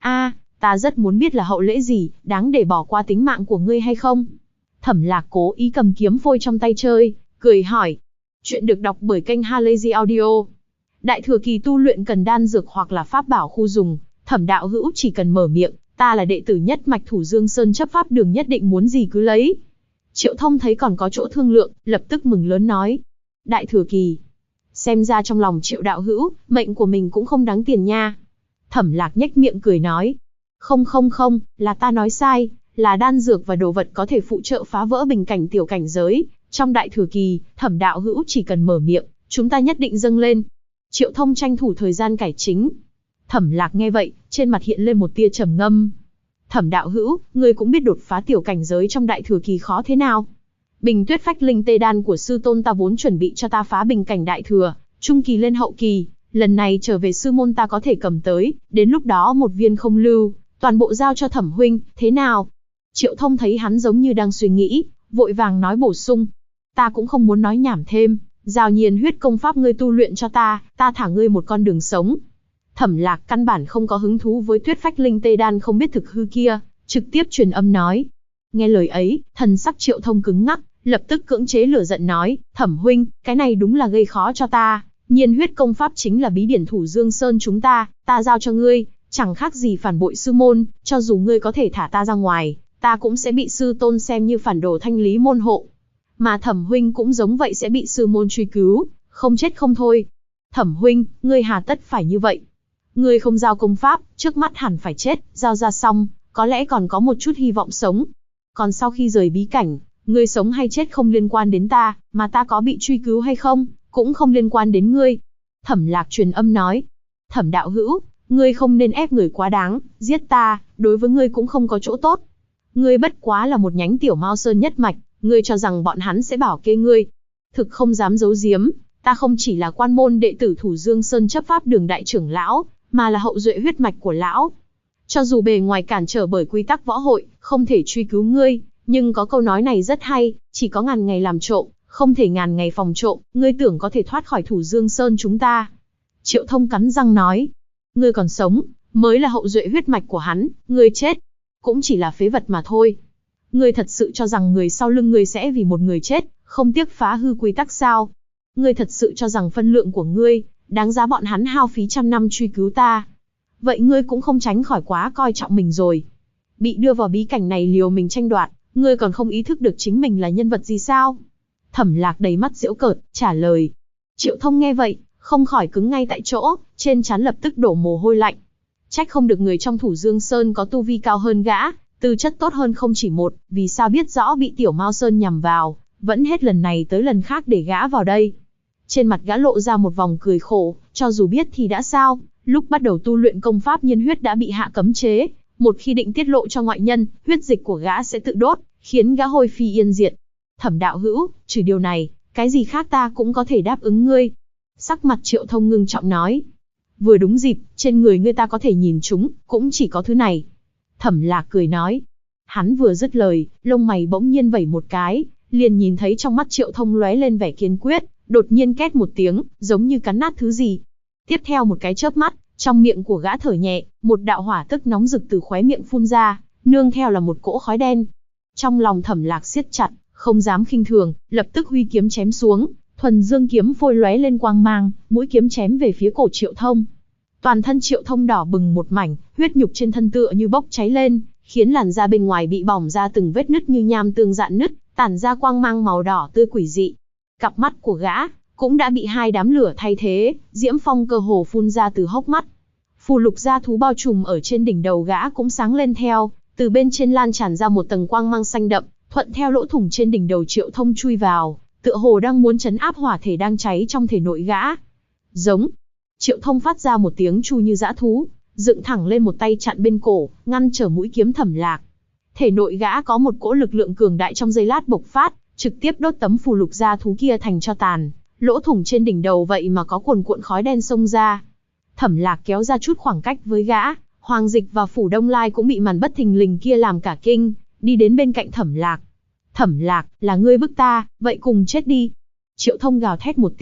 Ta rất muốn biết là hậu lễ gì, đáng để bỏ qua tính mạng của ngươi hay không? Thẩm Lạc cố ý cầm kiếm phôi trong tay chơi, cười hỏi. Chuyện được đọc bởi kênh Halazy Audio. Đại thừa kỳ tu luyện cần đan dược hoặc là pháp bảo khu dùng, Thẩm đạo hữu chỉ cần mở miệng, ta là đệ tử nhất mạch Thủ Dương Sơn chấp pháp đường nhất định muốn gì cứ lấy. Triệu Thông thấy còn có chỗ thương lượng, lập tức mừng lớn nói. Đại thừa kỳ. Xem ra trong lòng Triệu đạo hữu, mệnh của mình cũng không đáng tiền nha. Thẩm Lạc nhếch miệng cười nói. Không, là ta nói sai, là đan dược và đồ vật có thể phụ trợ phá vỡ bình cảnh tiểu cảnh giới. Trong đại thừa kỳ, Thẩm đạo hữu chỉ cần mở miệng, chúng ta nhất định dâng lên. Triệu Thông tranh thủ thời gian cải chính. Thẩm Lạc nghe vậy, trên mặt hiện lên một tia trầm ngâm. Thẩm đạo hữu, ngươi cũng biết đột phá tiểu cảnh giới trong đại thừa kỳ khó thế nào. Bình tuyết phách linh tê đan của sư tôn ta vốn chuẩn bị cho ta phá bình cảnh đại thừa, trung kỳ lên hậu kỳ, lần này trở về sư môn ta có thể cầm tới, đến lúc đó một viên không lưu, toàn bộ giao cho Thẩm huynh, thế nào? Triệu Thông thấy hắn giống như đang suy nghĩ, vội vàng nói bổ sung. Ta cũng không muốn nói nhảm thêm, giao nhiên huyết công pháp ngươi tu luyện cho ta thả ngươi một con đường sống. Thẩm Lạc căn bản không có hứng thú với tuyết phách linh tê đan không biết thực hư kia, trực tiếp truyền âm nói. Nghe lời ấy, thần sắc Triệu Thông cứng ngắc, lập tức cưỡng chế lửa giận nói, Thẩm huynh, cái này đúng là gây khó cho ta, nhiên huyết công pháp chính là bí điển Thủ Dương Sơn chúng ta giao cho ngươi, chẳng khác gì phản bội sư môn, cho dù ngươi có thể thả ta ra ngoài, ta cũng sẽ bị sư tôn xem như phản đồ thanh lý môn hộ. Mà Thẩm huynh cũng giống vậy sẽ bị sư môn truy cứu, không chết không thôi. Thẩm huynh, ngươi hà tất phải như vậy? Ngươi không giao công pháp, trước mắt hẳn phải chết, giao ra xong, có lẽ còn có một chút hy vọng sống. Còn sau khi rời bí cảnh, ngươi sống hay chết không liên quan đến ta, mà ta có bị truy cứu hay không, cũng không liên quan đến ngươi. Thẩm Lạc truyền âm nói. Thẩm đạo hữu, ngươi không nên ép người quá đáng, giết ta, đối với ngươi cũng không có chỗ tốt. Ngươi bất quá là một nhánh tiểu Mao Sơn nhất mạch, ngươi cho rằng bọn hắn sẽ bảo kê ngươi. Thực không dám giấu giếm, ta không chỉ là quan môn đệ tử Thủ Dương Sơn chấp pháp đường đại trưởng lão, mà là hậu duệ huyết mạch của lão. Cho dù bề ngoài cản trở bởi quy tắc võ hội, không thể truy cứu ngươi, nhưng có câu nói này rất hay, chỉ có ngàn ngày làm trộm, không thể ngàn ngày phòng trộm, ngươi tưởng có thể thoát khỏi Thủ Dương Sơn chúng ta. Triệu Thông cắn răng nói, ngươi còn sống, mới là hậu duệ huyết mạch của hắn, ngươi chết, cũng chỉ là phế vật mà thôi. Ngươi thật sự cho rằng người sau lưng ngươi sẽ vì một người chết, không tiếc phá hư quy tắc sao? Ngươi thật sự cho rằng phân lượng của ngươi, đáng giá bọn hắn hao phí trăm năm truy cứu ta? Vậy ngươi cũng không tránh khỏi quá coi trọng mình rồi. Bị đưa vào bí cảnh này liều mình tranh đoạt, ngươi còn không ý thức được chính mình là nhân vật gì sao? Thẩm Lạc đầy mắt giễu cợt, trả lời. Triệu Thông nghe vậy, không khỏi cứng ngay tại chỗ, trên trán lập tức đổ mồ hôi lạnh. Trách không được người trong Thủ Dương Sơn có tu vi cao hơn gã, tư chất tốt hơn không chỉ một, vì sao biết rõ bị tiểu Mao Sơn nhằm vào, vẫn hết lần này tới lần khác để gã vào đây. Trên mặt gã lộ ra một vòng cười khổ, cho dù biết thì đã sao, lúc bắt đầu tu luyện công pháp nhiên huyết đã bị hạ cấm chế, một khi định tiết lộ cho ngoại nhân, huyết dịch của gã sẽ tự đốt, khiến gã hôi phi yên diệt. Thẩm đạo hữu, trừ điều này, cái gì khác ta cũng có thể đáp ứng ngươi. Sắc mặt Triệu Thông ngưng trọng nói. Vừa đúng dịp, trên người ngươi ta có thể nhìn chúng, cũng chỉ có thứ này. Thẩm Lạc cười nói. Hắn vừa dứt lời, lông mày bỗng nhiên vẩy một cái, liền nhìn thấy trong mắt Triệu Thông lóe lên vẻ kiên quyết, đột nhiên két một tiếng, giống như cắn nát thứ gì. Tiếp theo một cái chớp mắt, trong miệng của gã thở nhẹ, một đạo hỏa tức nóng rực từ khóe miệng phun ra, nương theo là một cỗ khói đen. Trong lòng Thẩm Lạc siết chặt, không dám khinh thường, lập tức huy kiếm chém xuống, thuần dương kiếm phôi lóe lên quang mang, mũi kiếm chém về phía cổ Triệu Thông. Toàn thân Triệu Thông đỏ bừng một mảnh, huyết nhục trên thân tựa như bốc cháy lên, khiến làn da bên ngoài bị bỏng ra từng vết nứt như nham tương rạn nứt, tản ra quang mang màu đỏ tươi quỷ dị. Cặp mắt của gã cũng đã bị hai đám lửa thay thế, diễm phong cơ hồ phun ra từ hốc mắt. Phù lục gia thú bao trùm ở trên đỉnh đầu gã cũng sáng lên theo, từ bên trên lan tràn ra một tầng quang mang xanh đậm, thuận theo lỗ thủng trên đỉnh đầu Triệu Thông chui vào, tựa hồ đang muốn trấn áp hỏa thể đang cháy trong thể nội gã. Giống. Triệu Thông phát ra một tiếng chu như dã thú, dựng thẳng lên một tay chặn bên cổ, ngăn trở mũi kiếm Thẩm Lạc. Thể nội gã có một cỗ lực lượng cường đại trong giây lát bộc phát, trực tiếp đốt tấm phù lục gia thú kia thành tro tàn. Lỗ thủng trên đỉnh đầu vậy mà có cuồn cuộn khói đen xông ra. Thẩm Lạc kéo ra chút khoảng cách với gã, Hoàng Dịch và Phủ Đông Lai cũng bị màn bất thình lình kia làm cả kinh, đi đến bên cạnh Thẩm Lạc. Thẩm Lạc, là ngươi bức ta, vậy cùng chết đi. Triệu Thông gào thét một tiếng,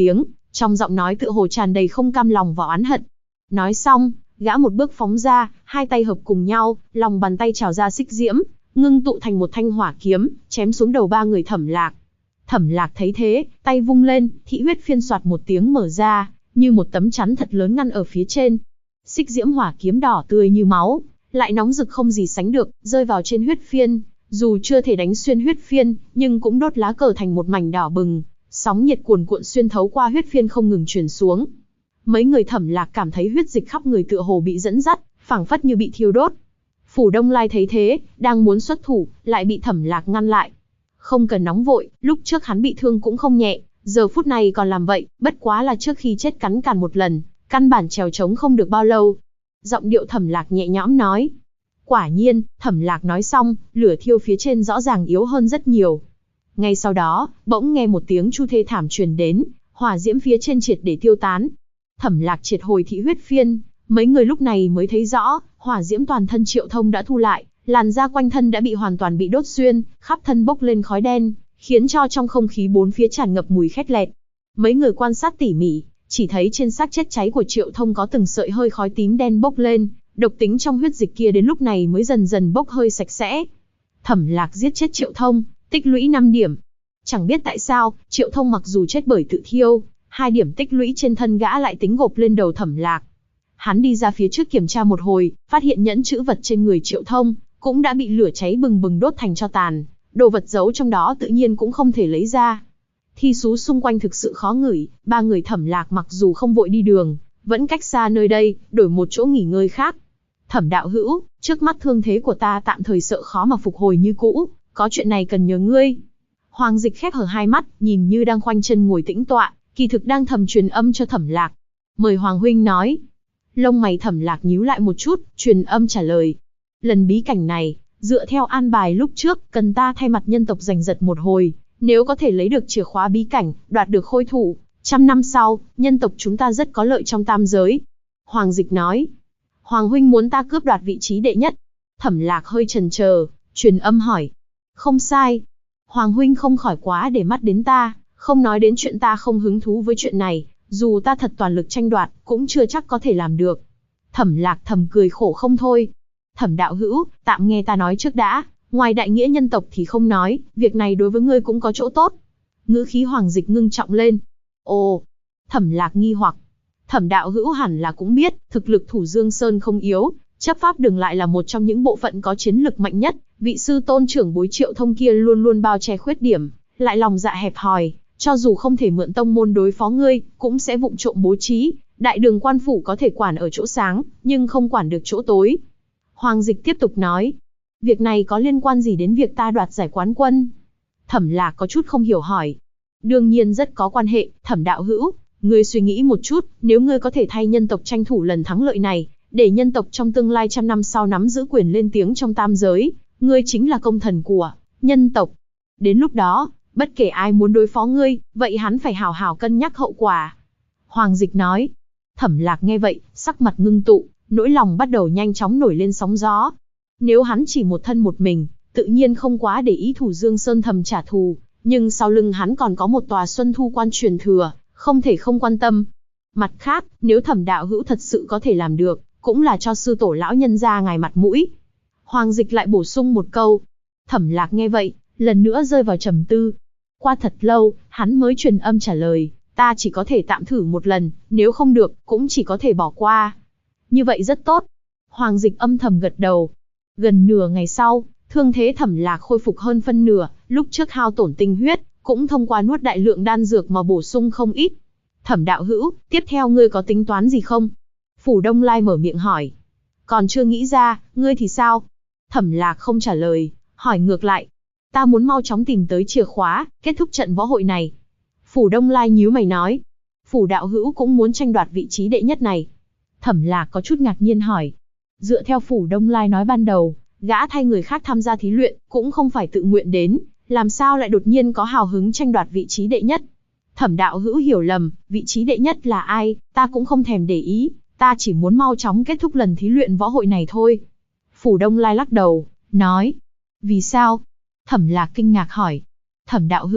Trong giọng nói tựa hồ tràn đầy không cam lòng và oán hận. Nói xong, gã một bước phóng ra, hai tay hợp cùng nhau, lòng bàn tay trào ra xích diễm, ngưng tụ thành một thanh hỏa kiếm, chém xuống đầu ba người Thẩm Lạc. Thẩm Lạc thấy thế, tay vung lên, thị huyết phiên soạt một tiếng mở ra, như một tấm chắn thật lớn ngăn ở phía trên. Xích diễm hỏa kiếm đỏ tươi như máu, lại nóng rực không gì sánh được, rơi vào trên huyết phiên, dù chưa thể đánh xuyên huyết phiên, nhưng cũng đốt lá cờ thành một mảnh đỏ bừng, sóng nhiệt cuồn cuộn xuyên thấu qua huyết phiên không ngừng truyền xuống. Mấy người Thẩm Lạc cảm thấy huyết dịch khắp người tựa hồ bị dẫn dắt, phảng phất như bị thiêu đốt. Phủ Đông Lai thấy thế, đang muốn xuất thủ, lại bị Thẩm Lạc ngăn lại. Không cần nóng vội, lúc trước hắn bị thương cũng không nhẹ, giờ phút này còn làm vậy, bất quá là trước khi chết cắn càn một lần, căn bản trèo trống không được bao lâu. Giọng điệu Thẩm Lạc nhẹ nhõm nói. Quả nhiên, Thẩm Lạc nói xong, lửa thiêu phía trên rõ ràng yếu hơn rất nhiều. Ngay sau đó, bỗng nghe một tiếng chu thê thảm truyền đến, hỏa diễm phía trên triệt để tiêu tán. Thẩm Lạc triệt hồi thị huyết phiên, mấy người lúc này mới thấy rõ, hỏa diễm toàn thân Triệu Thông đã thu lại, làn da quanh thân đã bị hoàn toàn bị đốt xuyên, khắp thân bốc lên khói đen, khiến cho trong không khí bốn phía tràn ngập mùi khét lẹt. Mấy người quan sát tỉ mỉ, chỉ thấy trên xác chết cháy của Triệu Thông có từng sợi hơi khói tím đen bốc lên, độc tính trong huyết dịch kia đến lúc này mới dần dần bốc hơi sạch sẽ. Thẩm Lạc giết chết Triệu Thông, tích lũy 5 điểm. Chẳng biết tại sao, Triệu Thông mặc dù chết bởi tự thiêu, 2 điểm tích lũy trên thân gã lại tính gộp lên đầu Thẩm Lạc. Hắn đi ra phía trước kiểm tra một hồi, phát hiện nhẫn chữ vật trên người Triệu Thông cũng đã bị lửa cháy bừng bừng đốt thành tro tàn, đồ vật giấu trong đó tự nhiên cũng không thể lấy ra. Thi sú xung quanh thực sự khó ngửi, ba người Thẩm Lạc mặc dù không vội đi đường, vẫn cách xa nơi đây, đổi một chỗ nghỉ ngơi khác. Thẩm đạo hữu, trước mắt thương thế của ta tạm thời sợ khó mà phục hồi như cũ, có chuyện này cần nhờ ngươi. Hoàng Dịch khép hờ hai mắt, nhìn như đang khoanh chân ngồi tĩnh tọa, kỳ thực đang thầm truyền âm cho Thẩm Lạc. Mời Hoàng huynh nói. Lông mày Thẩm Lạc nhíu lại một chút, truyền âm trả lời. Lần bí cảnh này, dựa theo an bài lúc trước, cần ta thay mặt nhân tộc giành giật một hồi, nếu có thể lấy được chìa khóa bí cảnh, đoạt được khôi thủ, 100 năm sau, nhân tộc chúng ta rất có lợi trong tam giới. Hoàng Dịch nói. Hoàng huynh muốn ta cướp đoạt vị trí đệ nhất. Thẩm Lạc hơi chần chờ, truyền âm hỏi. Không sai. Hoàng huynh không khỏi quá để mắt đến ta, không nói đến chuyện ta không hứng thú với chuyện này, dù ta thật toàn lực tranh đoạt, cũng chưa chắc có thể làm được. Thẩm Lạc thầm cười khổ không thôi. Thẩm đạo hữu, tạm nghe ta nói trước đã, ngoài đại nghĩa nhân tộc thì không nói, việc này đối với ngươi cũng có chỗ tốt. Ngữ khí Hoàng Dịch ngưng trọng lên. Ồ, Thẩm Lạc nghi hoặc. Thẩm đạo hữu hẳn là cũng biết, thực lực Thủ Dương Sơn không yếu, chấp pháp đường lại là một trong những bộ phận có chiến lực mạnh nhất, vị sư tôn trưởng bối Triệu Thông kia luôn luôn bao che khuyết điểm, lại lòng dạ hẹp hòi, cho dù không thể mượn tông môn đối phó ngươi, cũng sẽ vụng trộm bố trí, đại đường quan phủ có thể quản ở chỗ sáng, nhưng không quản được chỗ tối. Hoàng Dịch tiếp tục nói, việc này có liên quan gì đến việc ta đoạt giải quán quân? Thẩm Lạc có chút không hiểu hỏi. Đương nhiên rất có quan hệ, Thẩm đạo hữu, ngươi suy nghĩ một chút, nếu ngươi có thể thay nhân tộc tranh thủ lần thắng lợi này, để nhân tộc trong tương lai 100 năm sau nắm giữ quyền lên tiếng trong tam giới, ngươi chính là công thần của nhân tộc. Đến lúc đó, bất kể ai muốn đối phó ngươi, vậy hắn phải hào hào cân nhắc hậu quả. Hoàng Dịch nói. Thẩm Lạc nghe vậy, sắc mặt ngưng tụ, nỗi lòng bắt đầu nhanh chóng nổi lên sóng gió. Nếu hắn chỉ một thân một mình, tự nhiên không quá để ý Thủ Dương Sơn thầm trả thù, nhưng sau lưng hắn còn có một tòa Xuân Thu Quan truyền thừa, không thể không quan tâm. Mặt khác, nếu Thẩm đạo hữu thật sự có thể làm được, cũng là cho sư tổ lão nhân gia ngài mặt mũi. Hoàng Dịch lại bổ sung một câu. Thẩm Lạc nghe vậy, lần nữa rơi vào trầm tư. Qua thật lâu, hắn mới truyền âm trả lời, ta chỉ có thể tạm thử một lần, nếu không được, cũng chỉ có thể bỏ qua. Như vậy rất tốt. Hoàng Dịch âm thầm gật đầu. Gần nửa ngày sau, thương thế Thẩm Lạc khôi phục hơn phân nửa, lúc trước hao tổn tinh huyết, cũng thông qua nuốt đại lượng đan dược mà bổ sung không ít. Thẩm đạo hữu, tiếp theo ngươi có tính toán gì không? Phủ Đông Lai mở miệng hỏi. Còn chưa nghĩ ra, ngươi thì sao? Thẩm Lạc không trả lời, hỏi ngược lại. Ta muốn mau chóng tìm tới chìa khóa, kết thúc trận võ hội này. Phủ Đông Lai nhíu mày nói. Phủ đạo hữu cũng muốn tranh đoạt vị trí đệ nhất này. Thẩm Lạc có chút ngạc nhiên hỏi. Dựa theo Phủ Đông Lai nói ban đầu, gã thay người khác tham gia thí luyện, cũng không phải tự nguyện đến, làm sao lại đột nhiên có hào hứng tranh đoạt vị trí đệ nhất. Thẩm đạo hữu hiểu lầm, vị trí đệ nhất là ai, ta cũng không thèm để ý, ta chỉ muốn mau chóng kết thúc lần thí luyện võ hội này thôi. Phủ Đông Lai lắc đầu, nói. Vì sao? Thẩm Lạc kinh ngạc hỏi. Thẩm đạo hữu,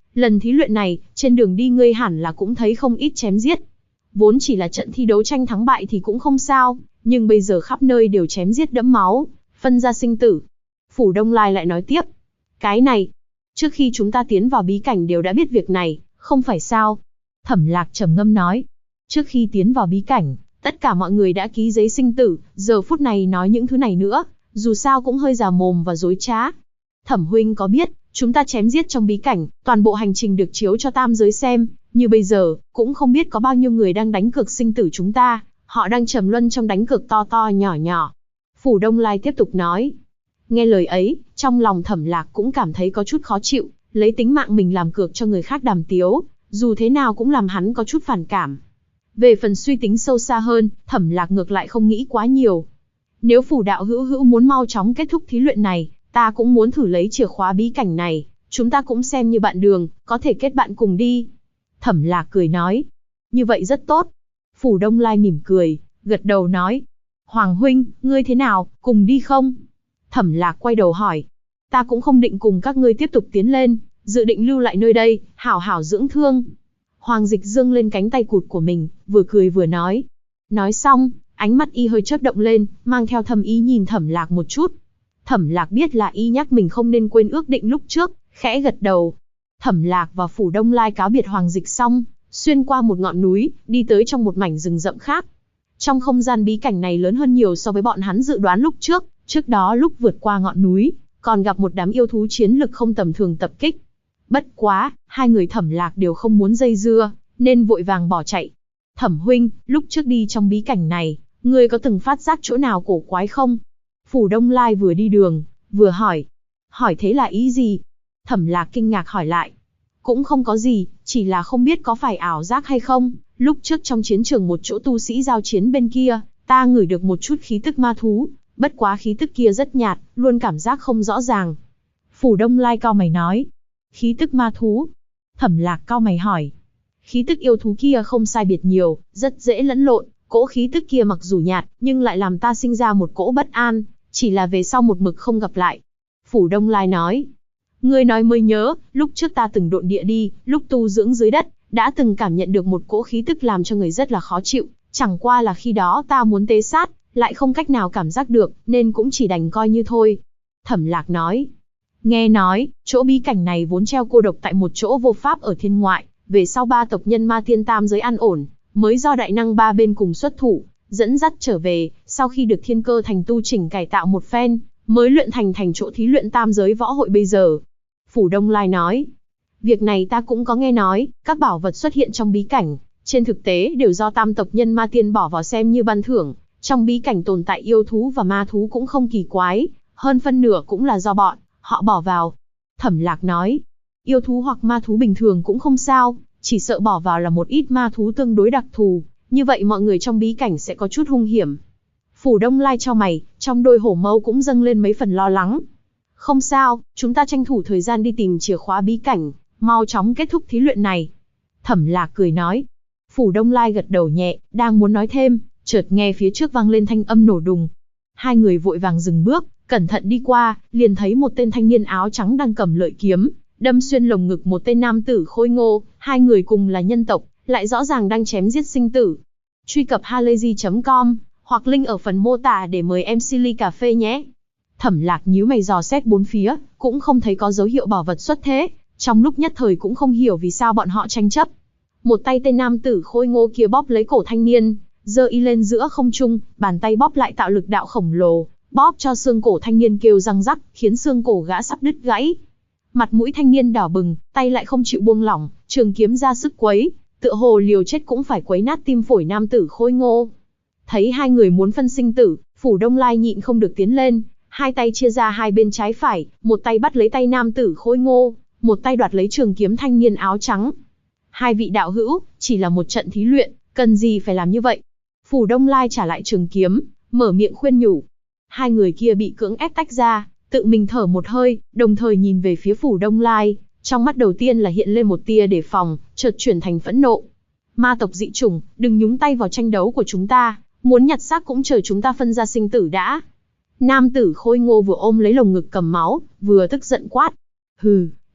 lần thí luyện này, trên đường đi ngươi hẳn là cũng thấy không ít chém giết. Vốn chỉ là trận thi đấu tranh thắng bại thì cũng không sao, nhưng bây giờ khắp nơi đều chém giết đẫm máu, phân ra sinh tử. Phủ Đông Lai lại nói tiếp, cái này, trước khi chúng ta tiến vào bí cảnh đều đã biết việc này, không phải sao? Thẩm Lạc trầm ngâm nói, trước khi tiến vào bí cảnh, tất cả mọi người đã ký giấy sinh tử, giờ phút này nói những thứ này nữa, dù sao cũng hơi già mồm và dối trá. Thẩm huynh có biết, chúng ta chém giết trong bí cảnh, toàn bộ hành trình được chiếu cho tam giới xem, như bây giờ, cũng không biết có bao nhiêu người đang đánh cược sinh tử chúng ta, họ đang trầm luân trong đánh cược to to nhỏ nhỏ. Phủ Đông Lai tiếp tục nói. Nghe lời ấy, trong lòng Thẩm Lạc cũng cảm thấy có chút khó chịu, lấy tính mạng mình làm cược cho người khác đàm tiếu, dù thế nào cũng làm hắn có chút phản cảm. Về phần suy tính sâu xa hơn, Thẩm Lạc ngược lại không nghĩ quá nhiều. Nếu Phủ đạo hữu muốn mau chóng kết thúc thí luyện này, ta cũng muốn thử lấy chìa khóa bí cảnh này, chúng ta cũng xem như bạn đường, có thể kết bạn cùng đi. Thẩm Lạc cười nói, như vậy rất tốt. Phủ Đông Lai mỉm cười, gật đầu nói, Hoàng huynh, ngươi thế nào, cùng đi không? Thẩm Lạc quay đầu hỏi, ta cũng không định cùng các ngươi tiếp tục tiến lên, dự định lưu lại nơi đây, hảo hảo dưỡng thương. Hoàng Dịch dương lên cánh tay cụt của mình, vừa cười vừa nói. Nói xong, ánh mắt y hơi chớp động lên, mang theo thầm ý nhìn Thẩm Lạc một chút. Thẩm Lạc biết là y nhắc mình không nên quên ước định lúc trước, khẽ gật đầu. Thẩm Lạc và Phủ Đông Lai cáo biệt Hoàng Dịch xong, xuyên qua một ngọn núi, đi tới trong một mảnh rừng rậm khác. Trong không gian bí cảnh này lớn hơn nhiều so với bọn hắn dự đoán lúc trước đó lúc vượt qua ngọn núi, còn gặp một đám yêu thú chiến lực không tầm thường tập kích. Bất quá, hai người Thẩm Lạc đều không muốn dây dưa, nên vội vàng bỏ chạy. Thẩm huynh, lúc trước đi trong bí cảnh này, ngươi có từng phát giác chỗ nào cổ quái không? Phủ Đông Lai vừa đi đường, vừa hỏi. Hỏi thế là ý gì? Thẩm Lạc kinh ngạc hỏi lại. Cũng không có gì, chỉ là không biết có phải ảo giác hay không. Lúc trước trong chiến trường một chỗ tu sĩ giao chiến bên kia, ta ngửi được một chút khí tức ma thú, bất quá khí tức kia rất nhạt, luôn cảm giác không rõ ràng. Phủ Đông Lai cau mày nói. Khí tức ma thú? Thẩm Lạc cau mày hỏi. Khí tức yêu thú kia không sai biệt nhiều, rất dễ lẫn lộn, cỗ khí tức kia mặc dù nhạt, nhưng lại làm ta sinh ra một cỗ bất an, chỉ là về sau một mực không gặp lại. Phủ Đông Lai nói. Ngươi nói mới nhớ, lúc trước ta từng độn địa đi, lúc tu dưỡng dưới đất, đã từng cảm nhận được một cỗ khí tức làm cho người rất là khó chịu, chẳng qua là khi đó ta muốn tế sát, lại không cách nào cảm giác được, nên cũng chỉ đành coi như thôi. Thẩm Lạc nói. Nghe nói, chỗ bí cảnh này vốn treo cô độc tại một chỗ vô pháp ở thiên ngoại, về sau ba tộc nhân ma thiên tam giới an ổn, mới do đại năng ba bên cùng xuất thủ, dẫn dắt trở về, sau khi được thiên cơ thành tu chỉnh cải tạo một phen, mới luyện thành chỗ thí luyện tam giới võ hội bây giờ. Phủ Đông Lai nói. Việc này ta cũng có nghe nói, các bảo vật xuất hiện trong bí cảnh, trên thực tế đều do tam tộc nhân ma tiên bỏ vào xem như ban thưởng, trong bí cảnh tồn tại yêu thú và ma thú cũng không kỳ quái, hơn phân nửa cũng là do họ bỏ vào. Thẩm Lạc nói, yêu thú hoặc ma thú bình thường cũng không sao, chỉ sợ bỏ vào là một ít ma thú tương đối đặc thù, như vậy mọi người trong bí cảnh sẽ có chút hung hiểm. Phủ Đông Lai chau mày, trong đôi hổ mâu cũng dâng lên mấy phần lo lắng. Không sao, chúng ta tranh thủ thời gian đi tìm chìa khóa bí cảnh, mau chóng kết thúc thí luyện này. Thẩm Lạc cười nói. Phủ Đông Lai gật đầu nhẹ, đang muốn nói thêm, chợt nghe phía trước vang lên thanh âm nổ đùng. Hai người vội vàng dừng bước, cẩn thận đi qua, liền thấy một tên thanh niên áo trắng đang cầm lợi kiếm, đâm xuyên lồng ngực một tên nam tử khôi ngô, hai người cùng là nhân tộc, lại rõ ràng đang chém giết sinh tử. Truy cập halayzi.com, hoặc link ở phần mô tả để mời em Silly cà phê nhé. Thẩm Lạc nhíu mày dò xét bốn phía, cũng không thấy có dấu hiệu bảo vật xuất thế, trong lúc nhất thời cũng không hiểu vì sao bọn họ tranh chấp. Một tay tên nam tử khôi ngô kia bóp lấy cổ thanh niên, giơ y lên giữa không trung, bàn tay bóp lại tạo lực đạo khổng lồ, bóp cho xương cổ thanh niên kêu răng rắc, khiến xương cổ gã sắp đứt gãy. Mặt mũi thanh niên đỏ bừng, tay lại không chịu buông lỏng, trường kiếm ra sức quấy, tựa hồ liều chết cũng phải quấy nát tim phổi nam tử khôi ngô. Thấy hai người muốn phân sinh tử, Phủ Đông Lai nhịn không được tiến lên, hai tay chia ra hai bên trái phải, một tay bắt lấy tay nam tử khôi ngô, một tay đoạt lấy trường kiếm thanh niên áo trắng. Hai vị đạo hữu, chỉ là một trận thí luyện, cần gì phải làm như vậy? Phủ Đông Lai trả lại trường kiếm, mở miệng khuyên nhủ. Hai người kia bị cưỡng ép tách ra, tự mình thở một hơi, đồng thời nhìn về phía Phủ Đông Lai, trong mắt đầu tiên là hiện lên một tia đề phòng, chợt chuyển thành phẫn nộ. Ma tộc dị chủng, đừng nhúng tay vào tranh đấu của chúng ta, muốn nhặt xác cũng chờ chúng ta phân ra sinh tử đã. Nam tử khôi ngô vừa ôm lấy lồng ngực cầm máu, vừa tức giận quát. Hừ,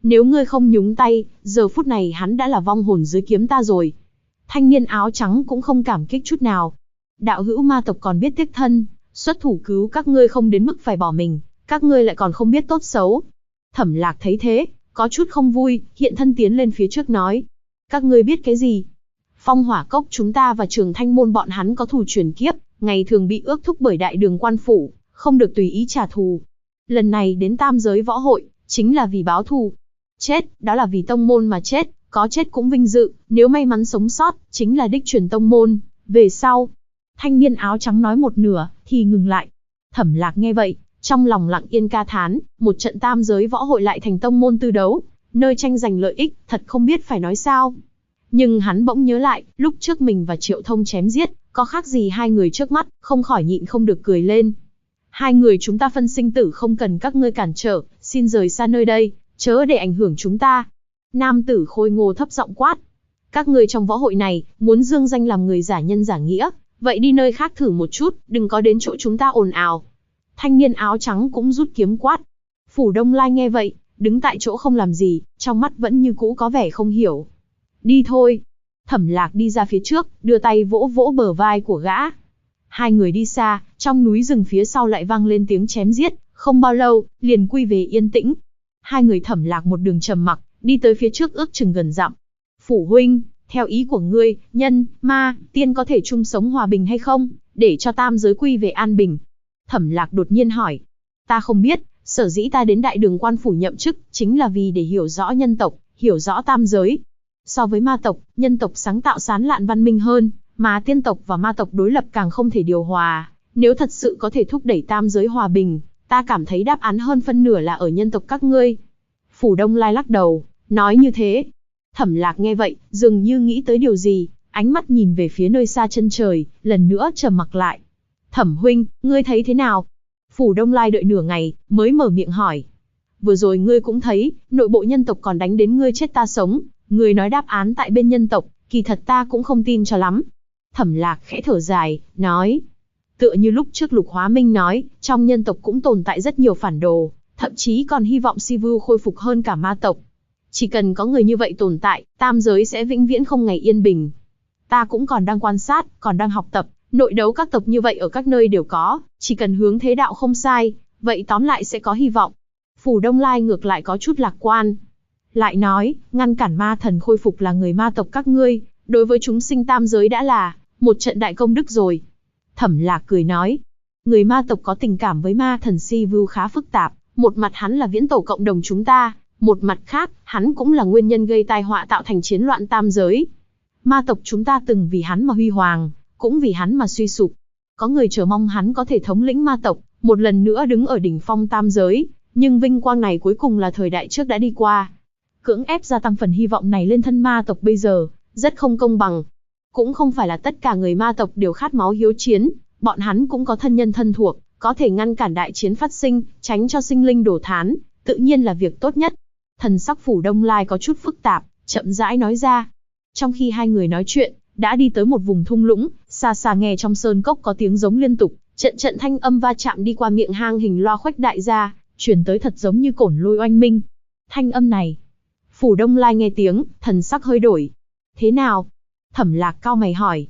Nếu ngươi không nhúng tay, giờ phút này hắn đã là vong hồn dưới kiếm ta rồi. Thanh niên áo trắng cũng không cảm kích chút nào. Đạo hữu ma tộc còn biết tiếc thân, xuất thủ cứu các ngươi không đến mức phải bỏ mình, các ngươi lại còn không biết tốt xấu. Thẩm Lạc thấy thế, có chút không vui, hiện thân tiến lên phía trước nói. Các ngươi biết cái gì? Phong Hỏa Cốc chúng ta và Trường Thanh Môn bọn hắn có thù truyền kiếp, ngày thường bị ước thúc bởi đại đường quan phủ, không được tùy ý trả thù. Lần này đến tam giới võ hội, chính là vì báo thù. Chết, đó là vì tông môn mà chết, có chết cũng vinh dự, nếu may mắn sống sót, chính là đích truyền tông môn. Về sau, thanh niên áo trắng nói một nửa, thì ngừng lại. Thẩm Lạc nghe vậy, trong lòng lặng yên ca thán, một trận tam giới võ hội lại thành tông môn tư đấu, nơi tranh giành lợi ích, thật không biết phải nói sao. Nhưng hắn bỗng nhớ lại, lúc trước mình và Triệu Thông chém giết, có khác gì hai người trước mắt, không khỏi nhịn không được cười lên. Hai người chúng ta phân sinh tử không cần các ngươi cản trở, xin rời xa nơi đây, chớ để ảnh hưởng chúng ta. Nam tử khôi ngô thấp giọng quát. Các ngươi trong võ hội này, muốn dương danh làm người giả nhân giả nghĩa, vậy đi nơi khác thử một chút, đừng có đến chỗ chúng ta ồn ào. Thanh niên áo trắng cũng rút kiếm quát. Phủ Đông Lai nghe vậy, đứng tại chỗ không làm gì, trong mắt vẫn như cũ có vẻ không hiểu. Đi thôi. Thẩm Lạc đi ra phía trước, đưa tay vỗ vỗ bờ vai của gã. Hai người đi xa, trong núi rừng phía sau lại vang lên tiếng chém giết, không bao lâu, liền quy về yên tĩnh. Hai người Thẩm Lạc một đường trầm mặc, đi tới phía trước ước chừng gần dặm. Phủ huynh, theo ý của ngươi, nhân, ma, tiên có thể chung sống hòa bình hay không, để cho tam giới quy về an bình? Thẩm Lạc đột nhiên hỏi. Ta không biết, sở dĩ ta đến đại đường quan phủ nhậm chức, chính là vì để hiểu rõ nhân tộc, hiểu rõ tam giới. So với ma tộc, nhân tộc sáng tạo sán lạn văn minh hơn, mà tiên tộc và ma tộc đối lập càng không thể điều hòa. Nếu thật sự có thể thúc đẩy tam giới hòa bình, ta cảm thấy đáp án hơn phân nửa là ở nhân tộc các ngươi. Phủ Đông Lai lắc đầu, nói như thế. Thẩm Lạc nghe vậy, dường như nghĩ tới điều gì, ánh mắt nhìn về phía nơi xa chân trời, lần nữa trầm mặc lại. Thẩm huynh, ngươi thấy thế nào? Phủ Đông Lai đợi nửa ngày, mới mở miệng hỏi. Vừa rồi ngươi cũng thấy, nội bộ nhân tộc còn đánh đến ngươi chết ta sống, ngươi nói đáp án tại bên nhân tộc, kỳ thật ta cũng không tin cho lắm. Thẩm Lạc khẽ thở dài, nói. Tựa như lúc trước Lục Hóa Minh nói, trong nhân tộc cũng tồn tại rất nhiều phản đồ, thậm chí còn hy vọng Sivu khôi phục hơn cả ma tộc. Chỉ cần có người như vậy tồn tại, tam giới sẽ vĩnh viễn không ngày yên bình. Ta cũng còn đang quan sát, còn đang học tập, nội đấu các tộc như vậy ở các nơi đều có, chỉ cần hướng thế đạo không sai, vậy tóm lại sẽ có hy vọng. Phủ Đông Lai ngược lại có chút lạc quan. Lại nói, ngăn cản ma thần khôi phục là người ma tộc các ngươi, đối với chúng sinh tam giới đã là một trận đại công đức rồi. Thẩm Lạc cười nói, người ma tộc có tình cảm với ma thần Sivu khá phức tạp, một mặt hắn là viễn tổ cộng đồng chúng ta, một mặt khác, hắn cũng là nguyên nhân gây tai họa tạo thành chiến loạn tam giới. Ma tộc chúng ta từng vì hắn mà huy hoàng, cũng vì hắn mà suy sụp. Có người chờ mong hắn có thể thống lĩnh ma tộc, một lần nữa đứng ở đỉnh phong tam giới, nhưng vinh quang này cuối cùng là thời đại trước đã đi qua. Cưỡng ép gia tăng phần hy vọng này lên thân ma tộc bây giờ, rất không công bằng. Cũng không phải là tất cả người ma tộc đều khát máu hiếu chiến, bọn hắn cũng có thân nhân thân thuộc, có thể ngăn cản đại chiến phát sinh, tránh cho sinh linh đổ thán, tự nhiên là việc tốt nhất. Thần sắc Phủ Đông Lai có chút phức tạp, chậm rãi nói ra. Trong khi hai người nói chuyện, đã đi tới một vùng thung lũng, xa xa nghe trong sơn cốc có tiếng giống liên tục, trận trận thanh âm va chạm đi qua miệng hang hình loa khuếch đại ra, truyền tới thật giống như cổn lôi oanh minh. Thanh âm này, Phủ Đông Lai nghe tiếng, thần sắc hơi đổi. Thế nào? Thẩm Lạc cau mày hỏi.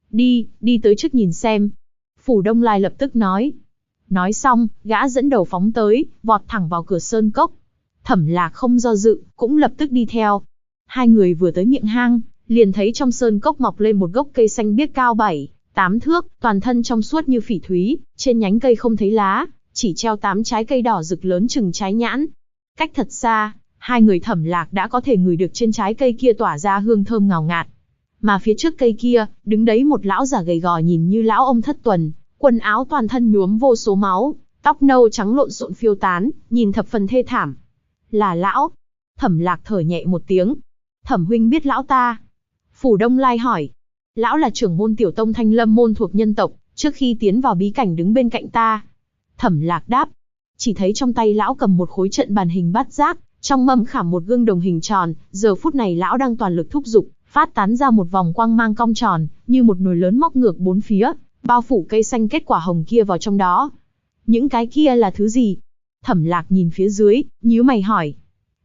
Đi tới trước nhìn xem. Phủ Đông Lai lập tức nói. Nói xong, gã dẫn đầu phóng tới, vọt thẳng vào cửa sơn cốc. Thẩm Lạc không do dự, cũng lập tức đi theo. Hai người vừa tới miệng hang, liền thấy trong sơn cốc mọc lên một gốc cây xanh biếc cao 7-8 thước, toàn thân trong suốt như phỉ thúy, trên nhánh cây không thấy lá, chỉ treo 8 trái cây đỏ rực lớn chừng trái nhãn. Cách thật xa, hai người Thẩm Lạc đã có thể ngửi được trên trái cây kia tỏa ra hương thơm ngào ngạt. Mà phía trước cây kia, đứng đấy một lão già gầy gò nhìn như lão ông thất tuần, quần áo toàn thân nhuốm vô số máu, tóc nâu trắng lộn xộn phiêu tán, nhìn thập phần thê thảm. Là lão. Thẩm Lạc thở nhẹ một tiếng. Thẩm huynh biết lão ta? Phủ Đông Lai hỏi. Lão là trưởng môn tiểu tông Thanh Lâm môn thuộc nhân tộc, trước khi tiến vào bí cảnh đứng bên cạnh ta. Thẩm Lạc đáp. Chỉ thấy trong tay lão cầm một khối trận bàn hình bát giác, trong mâm khảm một gương đồng hình tròn, giờ phút này lão đang toàn lực thúc giục, phát tán ra một vòng quang mang cong tròn, như một nồi lớn móc ngược bốn phía, bao phủ cây xanh kết quả hồng kia vào trong đó. Những cái kia là thứ gì? Thẩm Lạc nhìn phía dưới, nhíu mày hỏi.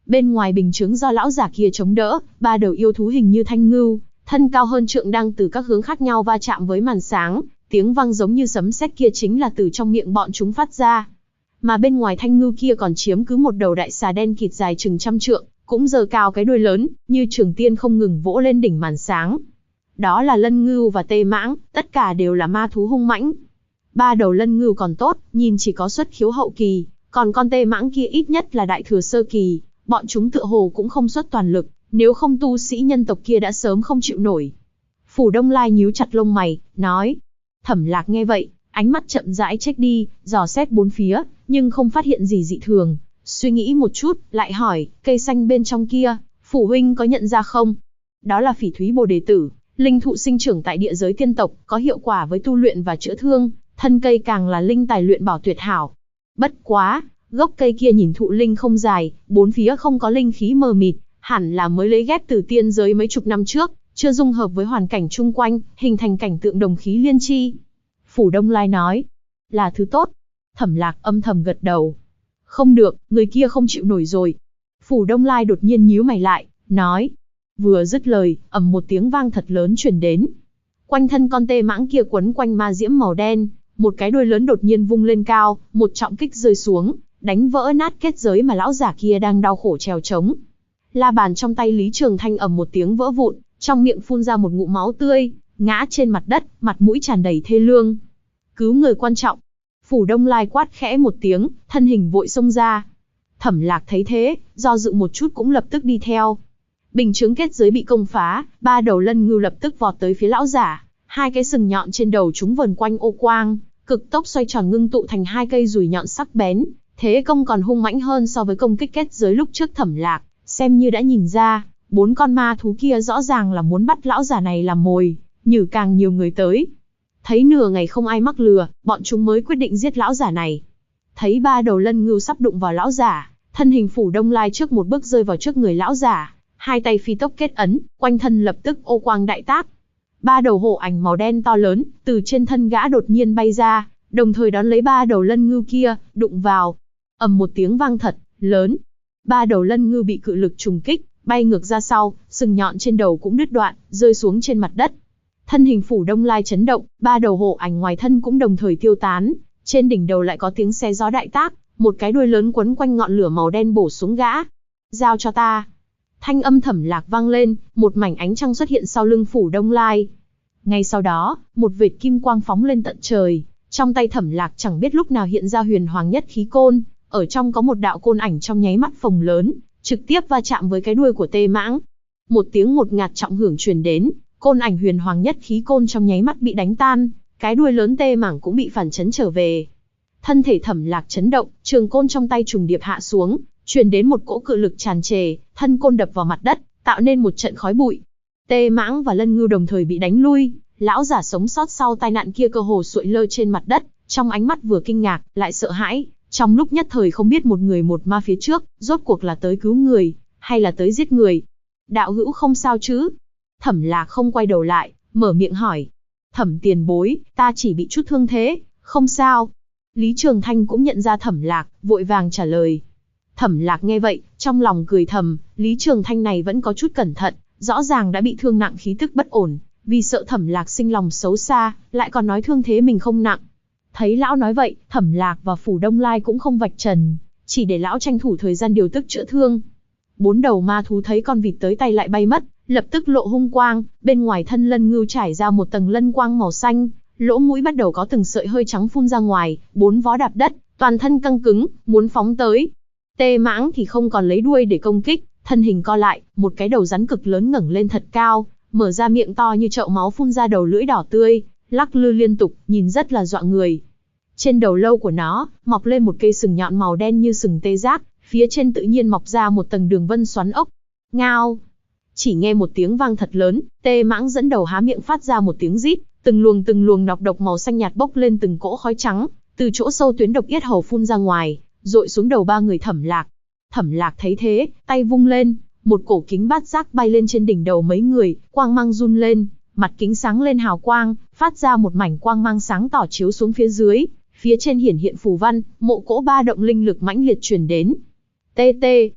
Bên ngoài bình chướng do lão giả kia chống đỡ, ba đầu yêu thú hình như thanh ngưu, thân cao hơn trượng đang từ các hướng khác nhau va chạm với màn sáng, tiếng vang giống như sấm sét kia chính là từ trong miệng bọn chúng phát ra. Mà bên ngoài thanh ngưu kia còn chiếm cứ một đầu đại xà đen kịt dài chừng trăm trượng, cũng giơ cao cái đuôi lớn, như trường tiên không ngừng vỗ lên đỉnh màn sáng. Đó là lân ngưu và tê mãng, tất cả đều là ma thú hung mãnh. Ba đầu lân ngưu còn tốt, nhìn chỉ có xuất khiếu hậu kỳ, còn con tê mãng kia ít nhất là đại thừa sơ kỳ, bọn chúng tựa hồ cũng không xuất toàn lực, nếu không tu sĩ nhân tộc kia đã sớm không chịu nổi. Phủ Đông Lai nhíu chặt lông mày, nói. Thẩm Lạc nghe vậy, ánh mắt chậm rãi chếch đi, dò xét bốn phía, nhưng không phát hiện gì dị thường. Suy nghĩ một chút, lại hỏi, cây xanh bên trong kia, phủ huynh có nhận ra không? Đó là Phỉ Thúy Bồ Đề Tử, linh thụ sinh trưởng tại địa giới tiên tộc, có hiệu quả với tu luyện và chữa thương, thân cây càng là linh tài luyện bảo tuyệt hảo. Bất quá, gốc cây kia nhìn thụ linh không dài, bốn phía không có linh khí mờ mịt, hẳn là mới lấy ghép từ tiên giới mấy chục năm trước, chưa dung hợp với hoàn cảnh chung quanh, hình thành cảnh tượng đồng khí liên chi. Phủ Đông Lai nói, là thứ tốt. Thẩm Lạc âm thầm gật đầu. Không được, người kia không chịu nổi rồi. Phủ Đông Lai đột nhiên nhíu mày lại, nói. Vừa dứt lời, ầm một tiếng vang thật lớn truyền đến. Quanh thân con tê mãng kia quấn quanh ma diễm màu đen, một cái đuôi lớn đột nhiên vung lên cao, một trọng kích rơi xuống, đánh vỡ nát kết giới mà lão giả kia đang đau khổ trèo trống. La bàn trong tay Lý Trường Thanh ầm một tiếng vỡ vụn, trong miệng phun ra một ngụm máu tươi, ngã trên mặt đất, mặt mũi tràn đầy thê lương. Cứu người quan trọng. Phủ Đông Lai quát khẽ một tiếng, thân hình vội xông ra. Thẩm Lạc thấy thế, do dự một chút cũng lập tức đi theo. Bình chướng kết giới bị công phá, ba đầu lân ngưu lập tức vọt tới phía lão giả, hai cái sừng nhọn trên đầu chúng vờn quanh ô quang, cực tốc xoay tròn ngưng tụ thành hai cây dùi nhọn sắc bén, thế công còn hung mãnh hơn so với công kích kết giới lúc trước. Thẩm Lạc xem như đã nhìn ra, bốn con ma thú kia rõ ràng là muốn bắt lão giả này làm mồi, nhử càng nhiều người tới. Thấy nửa ngày không ai mắc lừa, bọn chúng mới quyết định giết lão giả này. Thấy ba đầu lân ngưu sắp đụng vào lão giả, thân hình Phủ Đông Lai trước một bước rơi vào trước người lão giả, hai tay phi tốc kết ấn, quanh thân lập tức ô quang đại tác. Ba đầu hổ ảnh màu đen to lớn, từ trên thân gã đột nhiên bay ra, đồng thời đón lấy ba đầu lân ngưu kia, đụng vào. Ầm một tiếng vang thật lớn. Ba đầu lân ngưu bị cự lực trùng kích, bay ngược ra sau, sừng nhọn trên đầu cũng đứt đoạn, rơi xuống trên mặt đất. Thân hình Phủ Đông Lai chấn động, ba đầu hổ ảnh ngoài thân cũng đồng thời tiêu tán, trên đỉnh đầu lại có tiếng xé gió đại tác, một cái đuôi lớn quấn quanh ngọn lửa màu đen bổ xuống gã. Giao cho ta. Thanh âm Thẩm Lạc vang lên, một mảnh ánh trăng xuất hiện sau lưng Phủ Đông Lai. Ngay sau đó, một vệt kim quang phóng lên tận trời, trong tay Thẩm Lạc chẳng biết lúc nào hiện ra huyền hoàng nhất khí côn, ở trong có một đạo côn ảnh trong nháy mắt phồng lớn, trực tiếp va chạm với cái đuôi của tê mãng. Một tiếng ngột ngạt trọng hưởng truyền đến, côn ảnh huyền hoàng nhất khí côn trong nháy mắt bị đánh tan, cái đuôi lớn tê mãng cũng bị phản chấn trở về. Thân thể Thẩm Lạc chấn động, trường côn trong tay trùng điệp hạ xuống, truyền đến một cỗ cự lực tràn trề, thân côn đập vào mặt đất, tạo nên một trận khói bụi. Tê mãng và lân ngưu đồng thời bị đánh lui, lão giả sống sót sau tai nạn kia cơ hồ sụi lơ trên mặt đất, trong ánh mắt vừa kinh ngạc, lại sợ hãi, trong lúc nhất thời không biết một người một ma phía trước, rốt cuộc là tới cứu người, hay là tới giết người. Đạo hữu không sao chứ? Thẩm Lạc không quay đầu lại, mở miệng hỏi. Thẩm tiền bối, ta chỉ bị chút thương thế, không sao. Lý Trường Thanh cũng nhận ra Thẩm Lạc, vội vàng trả lời. Thẩm Lạc nghe vậy, trong lòng cười thầm, Lý Trường Thanh này vẫn có chút cẩn thận, rõ ràng đã bị thương nặng khí tức bất ổn, vì sợ Thẩm Lạc sinh lòng xấu xa, lại còn nói thương thế mình không nặng. Thấy lão nói vậy, Thẩm Lạc và Phủ Đông Lai cũng không vạch trần, chỉ để lão tranh thủ thời gian điều tức chữa thương. Bốn đầu ma thú thấy con vịt tới tay lại bay mất, lập tức lộ hung quang, bên ngoài thân lân ngưu trải ra một tầng lân quang màu xanh, lỗ mũi bắt đầu có từng sợi hơi trắng phun ra ngoài, bốn vó đạp đất, toàn thân căng cứng, muốn phóng tới. Tê mãng thì không còn lấy đuôi để công kích, thân hình co lại, một cái đầu rắn cực lớn ngẩng lên thật cao, mở ra miệng to như chậu máu phun ra đầu lưỡi đỏ tươi, lắc lư liên tục, nhìn rất là dọa người. Trên đầu lâu của nó, mọc lên một cây sừng nhọn màu đen như sừng tê giác, phía trên tự nhiên mọc ra một tầng đường vân xoắn ốc. Ngao! Chỉ nghe một tiếng vang thật lớn, tê mãng dẫn đầu há miệng phát ra một tiếng rít, từng luồng nọc độc màu xanh nhạt bốc lên từng cỗ khói trắng, từ chỗ sâu tuyến độc yết hầu phun ra ngoài, dội xuống đầu ba người Thẩm Lạc. Thẩm Lạc thấy thế, tay vung lên, một cổ kính bát giác bay lên trên đỉnh đầu mấy người, quang mang run lên, mặt kính sáng lên hào quang, phát ra một mảnh quang mang sáng tỏ chiếu xuống phía dưới, phía trên hiển hiện phù văn, mộ cỗ ba động linh lực mãnh liệt truyền đến. Tê tê.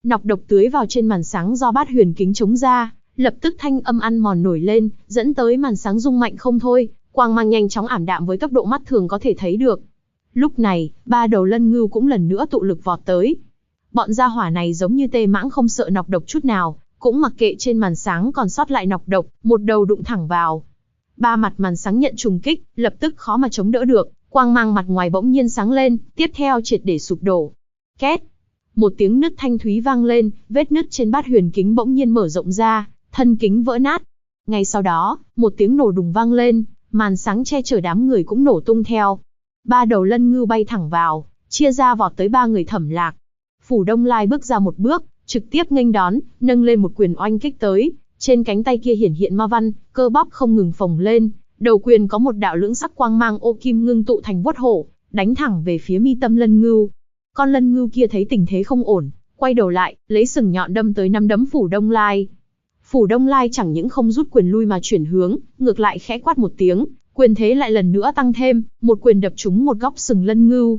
Nọc độc tưới vào trên màn sáng do bát huyền kính chống ra, lập tức thanh âm ăn mòn nổi lên, dẫn tới màn sáng rung mạnh không thôi, quang mang nhanh chóng ảm đạm với tốc độ mắt thường có thể thấy được. Lúc này, ba đầu lân ngưu cũng lần nữa tụ lực vọt tới. Bọn gia hỏa này giống như tê mãng không sợ nọc độc chút nào, cũng mặc kệ trên màn sáng còn sót lại nọc độc, một đầu đụng thẳng vào. Ba mặt màn sáng nhận trùng kích, lập tức khó mà chống đỡ được, quang mang mặt ngoài bỗng nhiên sáng lên, tiếp theo triệt để sụp đổ. Két! Một tiếng nứt thanh thúy vang lên, vết nứt trên bát huyền kính bỗng nhiên mở rộng ra, thân kính vỡ nát. Ngay sau đó, một tiếng nổ đùng vang lên, màn sáng che chở đám người cũng nổ tung theo. Ba đầu lân ngưu bay thẳng vào, chia ra vọt tới ba người Thẩm Lạc. Phủ Đông Lai bước ra một bước, trực tiếp nghênh đón, nâng lên một quyền oanh kích tới. Trên cánh tay kia hiển hiện ma văn, cơ bắp không ngừng phồng lên, đầu quyền có một đạo lưỡng sắc quang mang ô kim ngưng tụ thành vuốt hổ, đánh thẳng về phía mi tâm lân ngưu. Con lân ngưu kia thấy tình thế không ổn, quay đầu lại, lấy sừng nhọn đâm tới nắm đấm Phủ Đông Lai. Phủ Đông Lai chẳng những không rút quyền lui mà chuyển hướng, ngược lại khẽ quát một tiếng, quyền thế lại lần nữa tăng thêm, một quyền đập trúng một góc sừng lân ngưu.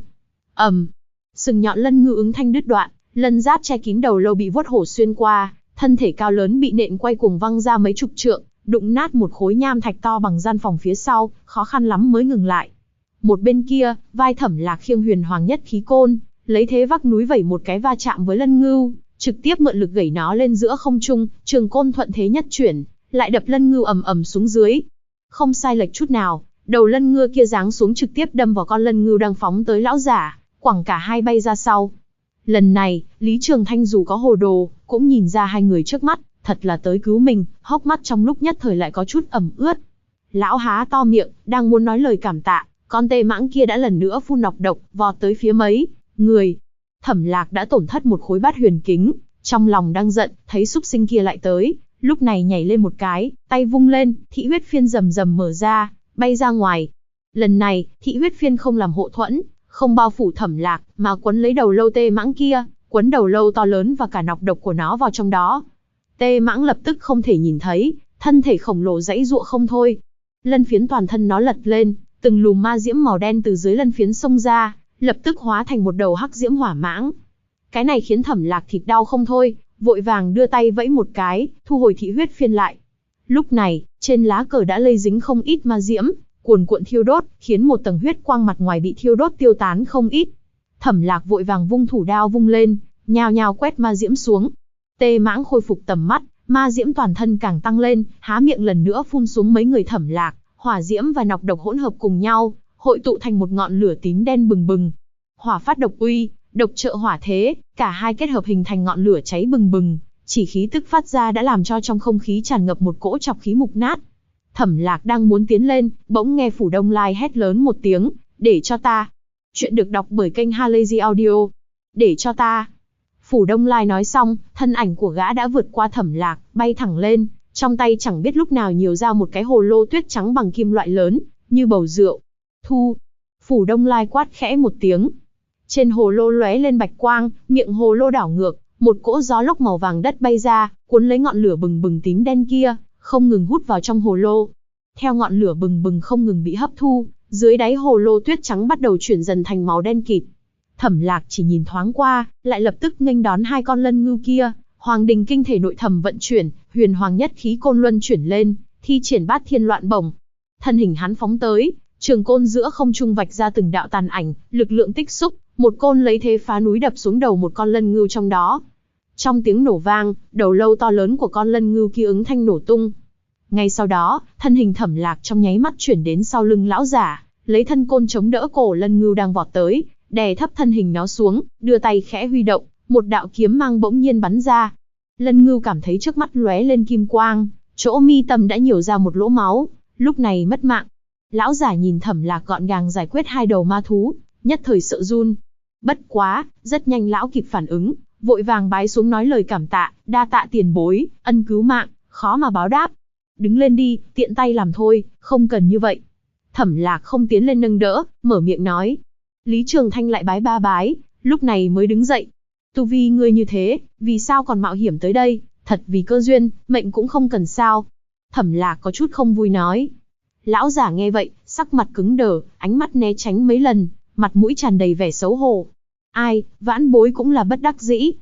Sừng nhọn lân ngưu ứng thanh đứt đoạn, lân giáp che kín đầu lâu bị vuốt hổ xuyên qua, thân thể cao lớn bị nện quay cuồng văng ra mấy chục trượng, đụng nát một khối nham thạch to bằng gian phòng phía sau, khó khăn lắm mới ngừng lại. Một bên kia, vai Thẩm Lạc khiêng huyền hoàng nhất khí côn, lấy thế vác núi vẩy một cái va chạm với lân ngưu, trực tiếp mượn lực gẩy nó lên giữa không trung, trường côn thuận thế nhất chuyển, lại đập lân ngưu ầm ầm xuống dưới. Không sai lệch chút nào, đầu lân ngưu kia giáng xuống trực tiếp đâm vào con lân ngưu đang phóng tới lão giả, quẳng cả hai bay ra sau. Lần này, Lý Trường Thanh dù có hồ đồ, cũng nhìn ra hai người trước mắt, thật là tới cứu mình, hốc mắt trong lúc nhất thời lại có chút ẩm ướt. Lão há to miệng, đang muốn nói lời cảm tạ, con tê mãng kia đã lần nữa phun nọc độc, vọt tới phía mấy người. Thẩm Lạc đã tổn thất một khối bát huyền kính, trong lòng đang giận, thấy súc sinh kia lại tới, lúc này nhảy lên một cái, tay vung lên, thị huyết phiên rầm rầm mở ra, bay ra ngoài. Lần này, thị huyết phiên không làm hộ thuẫn, không bao phủ Thẩm Lạc, mà quấn lấy đầu lâu tê mãng kia, quấn đầu lâu to lớn và cả nọc độc của nó vào trong đó. Tê mãng lập tức không thể nhìn thấy, thân thể khổng lồ giãy giụa không thôi. Lân phiến toàn thân nó lật lên, từng lùm ma diễm màu đen từ dưới lân phiến xông ra, lập tức hóa thành một đầu hắc diễm hỏa mãng. Cái này khiến Thẩm Lạc thịt đau không thôi, vội vàng đưa tay vẫy một cái, thu hồi thị huyết phiên lại. Lúc này, trên lá cờ đã lây dính không ít ma diễm, cuồn cuộn thiêu đốt, khiến một tầng huyết quang mặt ngoài bị thiêu đốt tiêu tán không ít. Thẩm Lạc vội vàng vung thủ đao vung lên, nhào nhào quét ma diễm xuống. Tê mãng khôi phục tầm mắt, ma diễm toàn thân càng tăng lên, há miệng lần nữa phun xuống mấy người Thẩm Lạc, hỏa diễm và nọc độc hỗn hợp cùng nhau, hội tụ thành một ngọn lửa tím đen bừng bừng. Hỏa phát độc uy, độc trợ hỏa thế, cả hai kết hợp hình thành ngọn lửa cháy bừng bừng, chỉ khí tức phát ra đã làm cho trong không khí tràn ngập một cỗ trọc khí mục nát. Thẩm Lạc đang muốn tiến lên, bỗng nghe Phủ Đông Lai hét lớn một tiếng, để cho ta. Chuyện được đọc bởi kênh Halazy Audio. Để cho ta. Phủ Đông Lai nói xong, thân ảnh của gã đã vượt qua Thẩm Lạc, bay thẳng lên, trong tay chẳng biết lúc nào nhiều ra một cái hồ lô tuyết trắng bằng kim loại lớn, như bầu rượu. Thu. Phủ Đông Lai quát khẽ một tiếng. Trên hồ lô lóe lên bạch quang, miệng hồ lô đảo ngược, một cỗ gió lốc màu vàng đất bay ra, cuốn lấy ngọn lửa bừng bừng tím đen kia, không ngừng hút vào trong hồ lô. Theo ngọn lửa bừng bừng không ngừng bị hấp thu, dưới đáy hồ lô tuyết trắng bắt đầu chuyển dần thành màu đen kịt. Thẩm Lạc chỉ nhìn thoáng qua, lại lập tức nghênh đón hai con lân ngưu kia, Hoàng Đình kinh thể nội thầm vận chuyển, huyền hoàng nhất khí côn luân chuyển lên, thi triển bát thiên loạn bổng. Thân hình hắn phóng tới, trường côn giữa không trung vạch ra từng đạo tàn ảnh, lực lượng tích xúc, một côn lấy thế phá núi đập xuống đầu một con lân ngưu trong đó. Trong tiếng nổ vang, đầu lâu to lớn của con lân ngưu kia ứng thanh nổ tung. Ngay sau đó, thân hình Thẩm Lạc trong nháy mắt chuyển đến sau lưng lão giả, lấy thân côn chống đỡ cổ lân ngưu đang vọt tới, đè thấp thân hình nó xuống, đưa tay khẽ huy động, một đạo kiếm mang bỗng nhiên bắn ra. Lân ngưu cảm thấy trước mắt lóe lên kim quang, chỗ mi tâm đã nhiều ra một lỗ máu, lúc này mất mạng. Lão giả nhìn Thẩm Lạc gọn gàng giải quyết hai đầu ma thú, nhất thời sợ run. Bất quá, rất nhanh lão kịp phản ứng, vội vàng bái xuống nói lời cảm tạ, đa tạ tiền bối, ân cứu mạng, khó mà báo đáp. Đứng lên đi, tiện tay làm thôi, không cần như vậy. Thẩm Lạc không tiến lên nâng đỡ, mở miệng nói. Lý Trường Thanh lại bái ba bái, lúc này mới đứng dậy. Tu vi ngươi như thế, vì sao còn mạo hiểm tới đây, thật vì cơ duyên, mệnh cũng không cần sao. Thẩm Lạc có chút không vui nói. Lão giả nghe vậy, sắc mặt cứng đờ, ánh mắt né tránh mấy lần, mặt mũi tràn đầy vẻ xấu hổ. Ai, vãn bối cũng là bất đắc dĩ.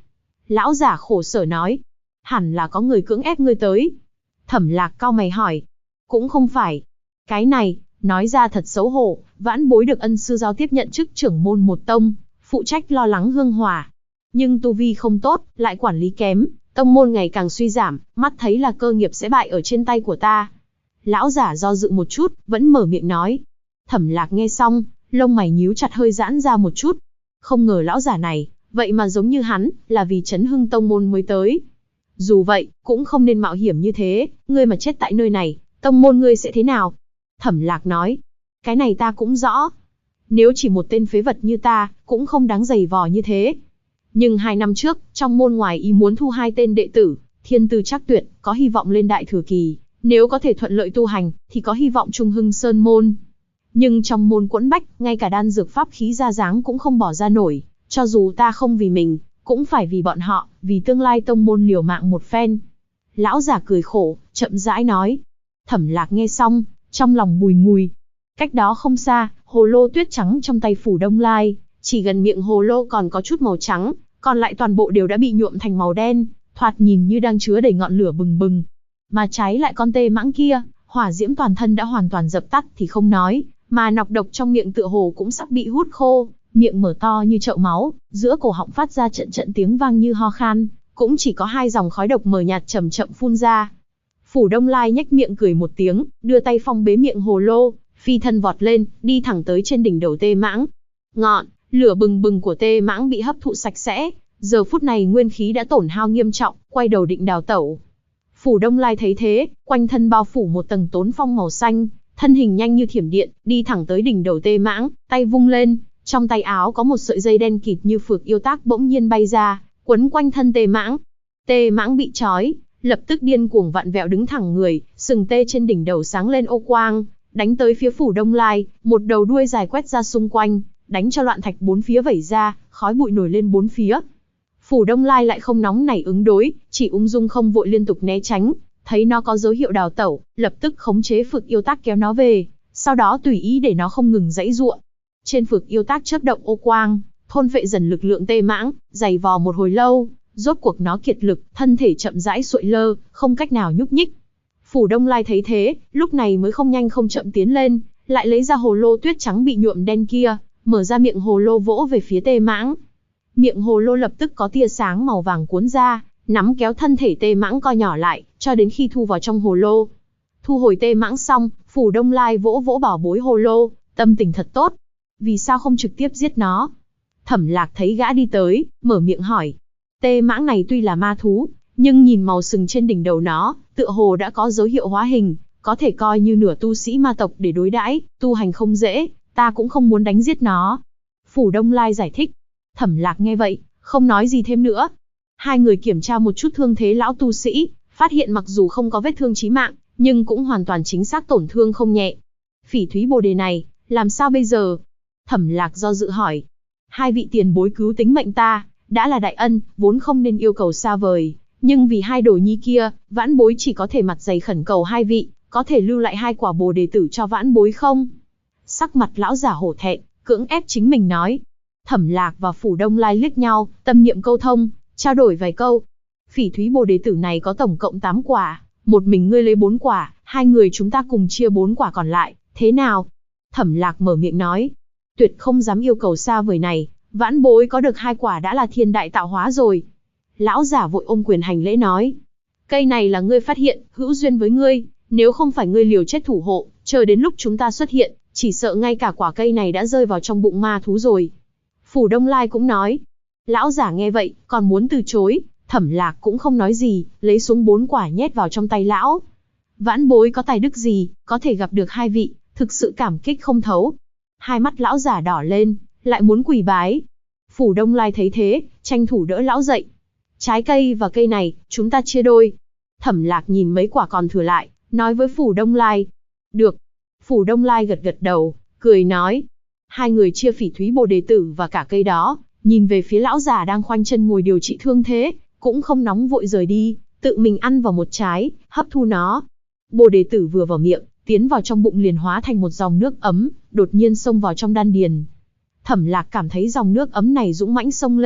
Lão giả khổ sở nói. Hẳn là có người cưỡng ép ngươi tới. Thẩm Lạc cau mày hỏi. Cũng không phải. Cái này, nói ra thật xấu hổ, vãn bối được ân sư giao tiếp nhận chức trưởng môn một tông, phụ trách lo lắng hương hỏa. Nhưng tu vi không tốt, lại quản lý kém, tông môn ngày càng suy giảm, mắt thấy là cơ nghiệp sẽ bại ở trên tay của ta. Lão giả do dự một chút, vẫn mở miệng nói. Thẩm Lạc nghe xong, lông mày nhíu chặt hơi giãn ra một chút. Không ngờ lão giả này, vậy mà giống như hắn, là vì chấn hưng tông môn mới tới. Dù vậy, cũng không nên mạo hiểm như thế, ngươi mà chết tại nơi này, tông môn ngươi sẽ thế nào? Thẩm Lạc nói. Cái này ta cũng rõ. Nếu chỉ một tên phế vật như ta, cũng không đáng giày vò như thế. Nhưng 2 năm trước, trong môn ngoài ý muốn thu 2 tên đệ tử, thiên tư chắc tuyệt, có hy vọng lên đại thừa kỳ. Nếu có thể thuận lợi tu hành, thì có hy vọng trung hưng sơn môn. Nhưng trong môn quẫn bách, ngay cả đan dược pháp khí ra dáng cũng không bỏ ra nổi. Cho dù ta không vì mình, cũng phải vì bọn họ, vì tương lai tông môn liều mạng một phen. Lão giả cười khổ, chậm rãi nói. Thẩm Lạc nghe xong, trong lòng bùi ngùi. Cách đó không xa, hồ lô tuyết trắng trong tay Phủ Đông Lai, chỉ gần miệng hồ lô còn có chút màu trắng, còn lại toàn bộ đều đã bị nhuộm thành màu đen, thoạt nhìn như đang chứa đầy ngọn lửa bừng bừng. Mà trái lại con tê mãng kia, hỏa diễm toàn thân đã hoàn toàn dập tắt thì không nói, mà nọc độc trong miệng tựa hồ cũng sắp bị hút khô, miệng mở to như chậu máu, giữa cổ họng phát ra trận trận tiếng vang như ho khan, cũng chỉ có 2 dòng khói độc mờ nhạt chậm chậm phun ra. Phủ Đông Lai nhếch miệng cười một tiếng, đưa tay phong bế miệng hồ lô, phi thân vọt lên, đi thẳng tới trên đỉnh đầu tê mãng. Ngọn lửa bừng bừng của tê mãng bị hấp thụ sạch sẽ, giờ phút này nguyên khí đã tổn hao nghiêm trọng, quay đầu định đào tẩu. Phủ Đông Lai thấy thế, quanh thân bao phủ một tầng tốn phong màu xanh, thân hình nhanh như thiểm điện, đi thẳng tới đỉnh đầu tê mãng, tay vung lên, trong tay áo có một sợi dây đen kịt như phược yêu tác bỗng nhiên bay ra, quấn quanh thân tê mãng. Tê mãng bị trói, lập tức điên cuồng vặn vẹo đứng thẳng người, sừng tê trên đỉnh đầu sáng lên ô quang, đánh tới phía Phủ Đông Lai, một đầu đuôi dài quét ra xung quanh, đánh cho loạn thạch bốn phía vẩy ra, khói bụi nổi lên bốn phía. Phủ Đông Lai lại không nóng nảy ứng đối, chỉ ung dung không vội liên tục né tránh, thấy nó có dấu hiệu đào tẩu, lập tức khống chế phược yêu tác kéo nó về, sau đó tùy ý để nó không ngừng giãy giụa. Trên phược yêu tác chớp động ô quang, thôn phệ dần lực lượng tê mãng, giày vò một hồi lâu, rốt cuộc nó kiệt lực, thân thể chậm rãi xuội lơ, không cách nào nhúc nhích. Phủ Đông Lai thấy thế, lúc này mới không nhanh không chậm tiến lên, lại lấy ra hồ lô tuyết trắng bị nhuộm đen kia, mở ra miệng hồ lô vỗ về phía tê mãng. Miệng hồ lô lập tức có tia sáng màu vàng cuốn ra, nắm kéo thân thể tê mãng co nhỏ lại, cho đến khi thu vào trong hồ lô. Thu hồi tê mãng xong, Phủ Đông Lai vỗ vỗ bảo bối hồ lô, tâm tình thật tốt. Vì sao không trực tiếp giết nó? Thẩm Lạc thấy gã đi tới, mở miệng hỏi. Tê mãng này tuy là ma thú, nhưng nhìn màu sừng trên đỉnh đầu nó, tựa hồ đã có dấu hiệu hóa hình, có thể coi như nửa tu sĩ ma tộc để đối đãi, tu hành không dễ, ta cũng không muốn đánh giết nó. Phủ Đông Lai giải thích. Thẩm Lạc nghe vậy, không nói gì thêm nữa. Hai người kiểm tra một chút thương thế lão tu sĩ, phát hiện mặc dù không có vết thương chí mạng, nhưng cũng hoàn toàn chính xác tổn thương không nhẹ. Phỉ thúy bồ đề này, làm sao bây giờ? Thẩm Lạc do dự hỏi. Hai vị tiền bối cứu tính mệnh ta, đã là đại ân, vốn không nên yêu cầu xa vời, nhưng vì hai đồ nhi kia, vãn bối chỉ có thể mặt dày khẩn cầu hai vị, có thể lưu lại 2 quả bồ đề tử cho vãn bối không? Sắc mặt lão giả hổ thẹn, cưỡng ép chính mình nói. Thẩm Lạc và Phủ Đông Lai liếc nhau, tâm niệm câu thông, trao đổi vài câu. Phỉ thúy bồ đề tử này có tổng cộng 8 quả, một mình ngươi lấy 4 quả, 2 người chúng ta cùng chia 4 quả còn lại, thế nào? Thẩm Lạc mở miệng nói. Tuyệt không dám yêu cầu xa vời này, vãn bối có được 2 quả đã là thiên đại tạo hóa rồi. Lão giả vội ôm quyền hành lễ nói. Cây này là ngươi phát hiện, hữu duyên với ngươi, nếu không phải ngươi liều chết thủ hộ, chờ đến lúc chúng ta xuất hiện, chỉ sợ ngay cả quả cây này đã rơi vào trong bụng ma thú rồi. Phủ Đông Lai cũng nói. Lão giả nghe vậy, còn muốn từ chối, Thẩm Lạc cũng không nói gì, lấy xuống 4 quả nhét vào trong tay lão. Vãn bối có tài đức gì, có thể gặp được hai vị, thực sự cảm kích không thấu. Hai mắt lão giả đỏ lên, lại muốn quỳ bái. Phủ Đông Lai thấy thế, tranh thủ đỡ lão dậy. Trái cây và cây này, chúng ta chia đôi. Thẩm Lạc nhìn mấy quả còn thừa lại, nói với Phủ Đông Lai. Được. Phủ Đông Lai gật gật đầu, cười nói. Hai người chia phỉ thúy bồ đề tử và cả cây đó, nhìn về phía lão già đang khoanh chân ngồi điều trị thương thế, cũng không nóng vội rời đi, tự mình ăn vào một trái, hấp thu nó. Bồ đề tử vừa vào miệng, tiến vào trong bụng liền hóa thành một dòng nước ấm, đột nhiên xông vào trong đan điền. Thẩm Lạc cảm thấy dòng nước ấm này dũng mãnh xông lên,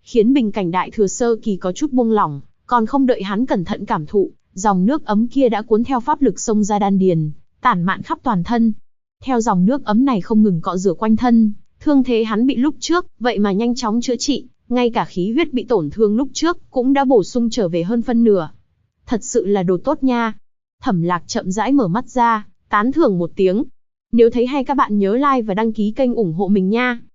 khiến bình cảnh đại thừa sơ kỳ có chút buông lỏng, còn không đợi hắn cẩn thận cảm thụ, dòng nước ấm kia đã cuốn theo pháp lực xông ra đan điền, tản mạn khắp toàn thân. Theo dòng nước ấm này không ngừng cọ rửa quanh thân, thương thế hắn bị lúc trước, vậy mà nhanh chóng chữa trị, ngay cả khí huyết bị tổn thương lúc trước cũng đã bổ sung trở về hơn phân nửa. Thật sự là đồ tốt nha. Thẩm Lạc chậm rãi mở mắt ra, tán thưởng một tiếng. Nếu thấy hay các bạn nhớ like và đăng ký kênh ủng hộ mình nha.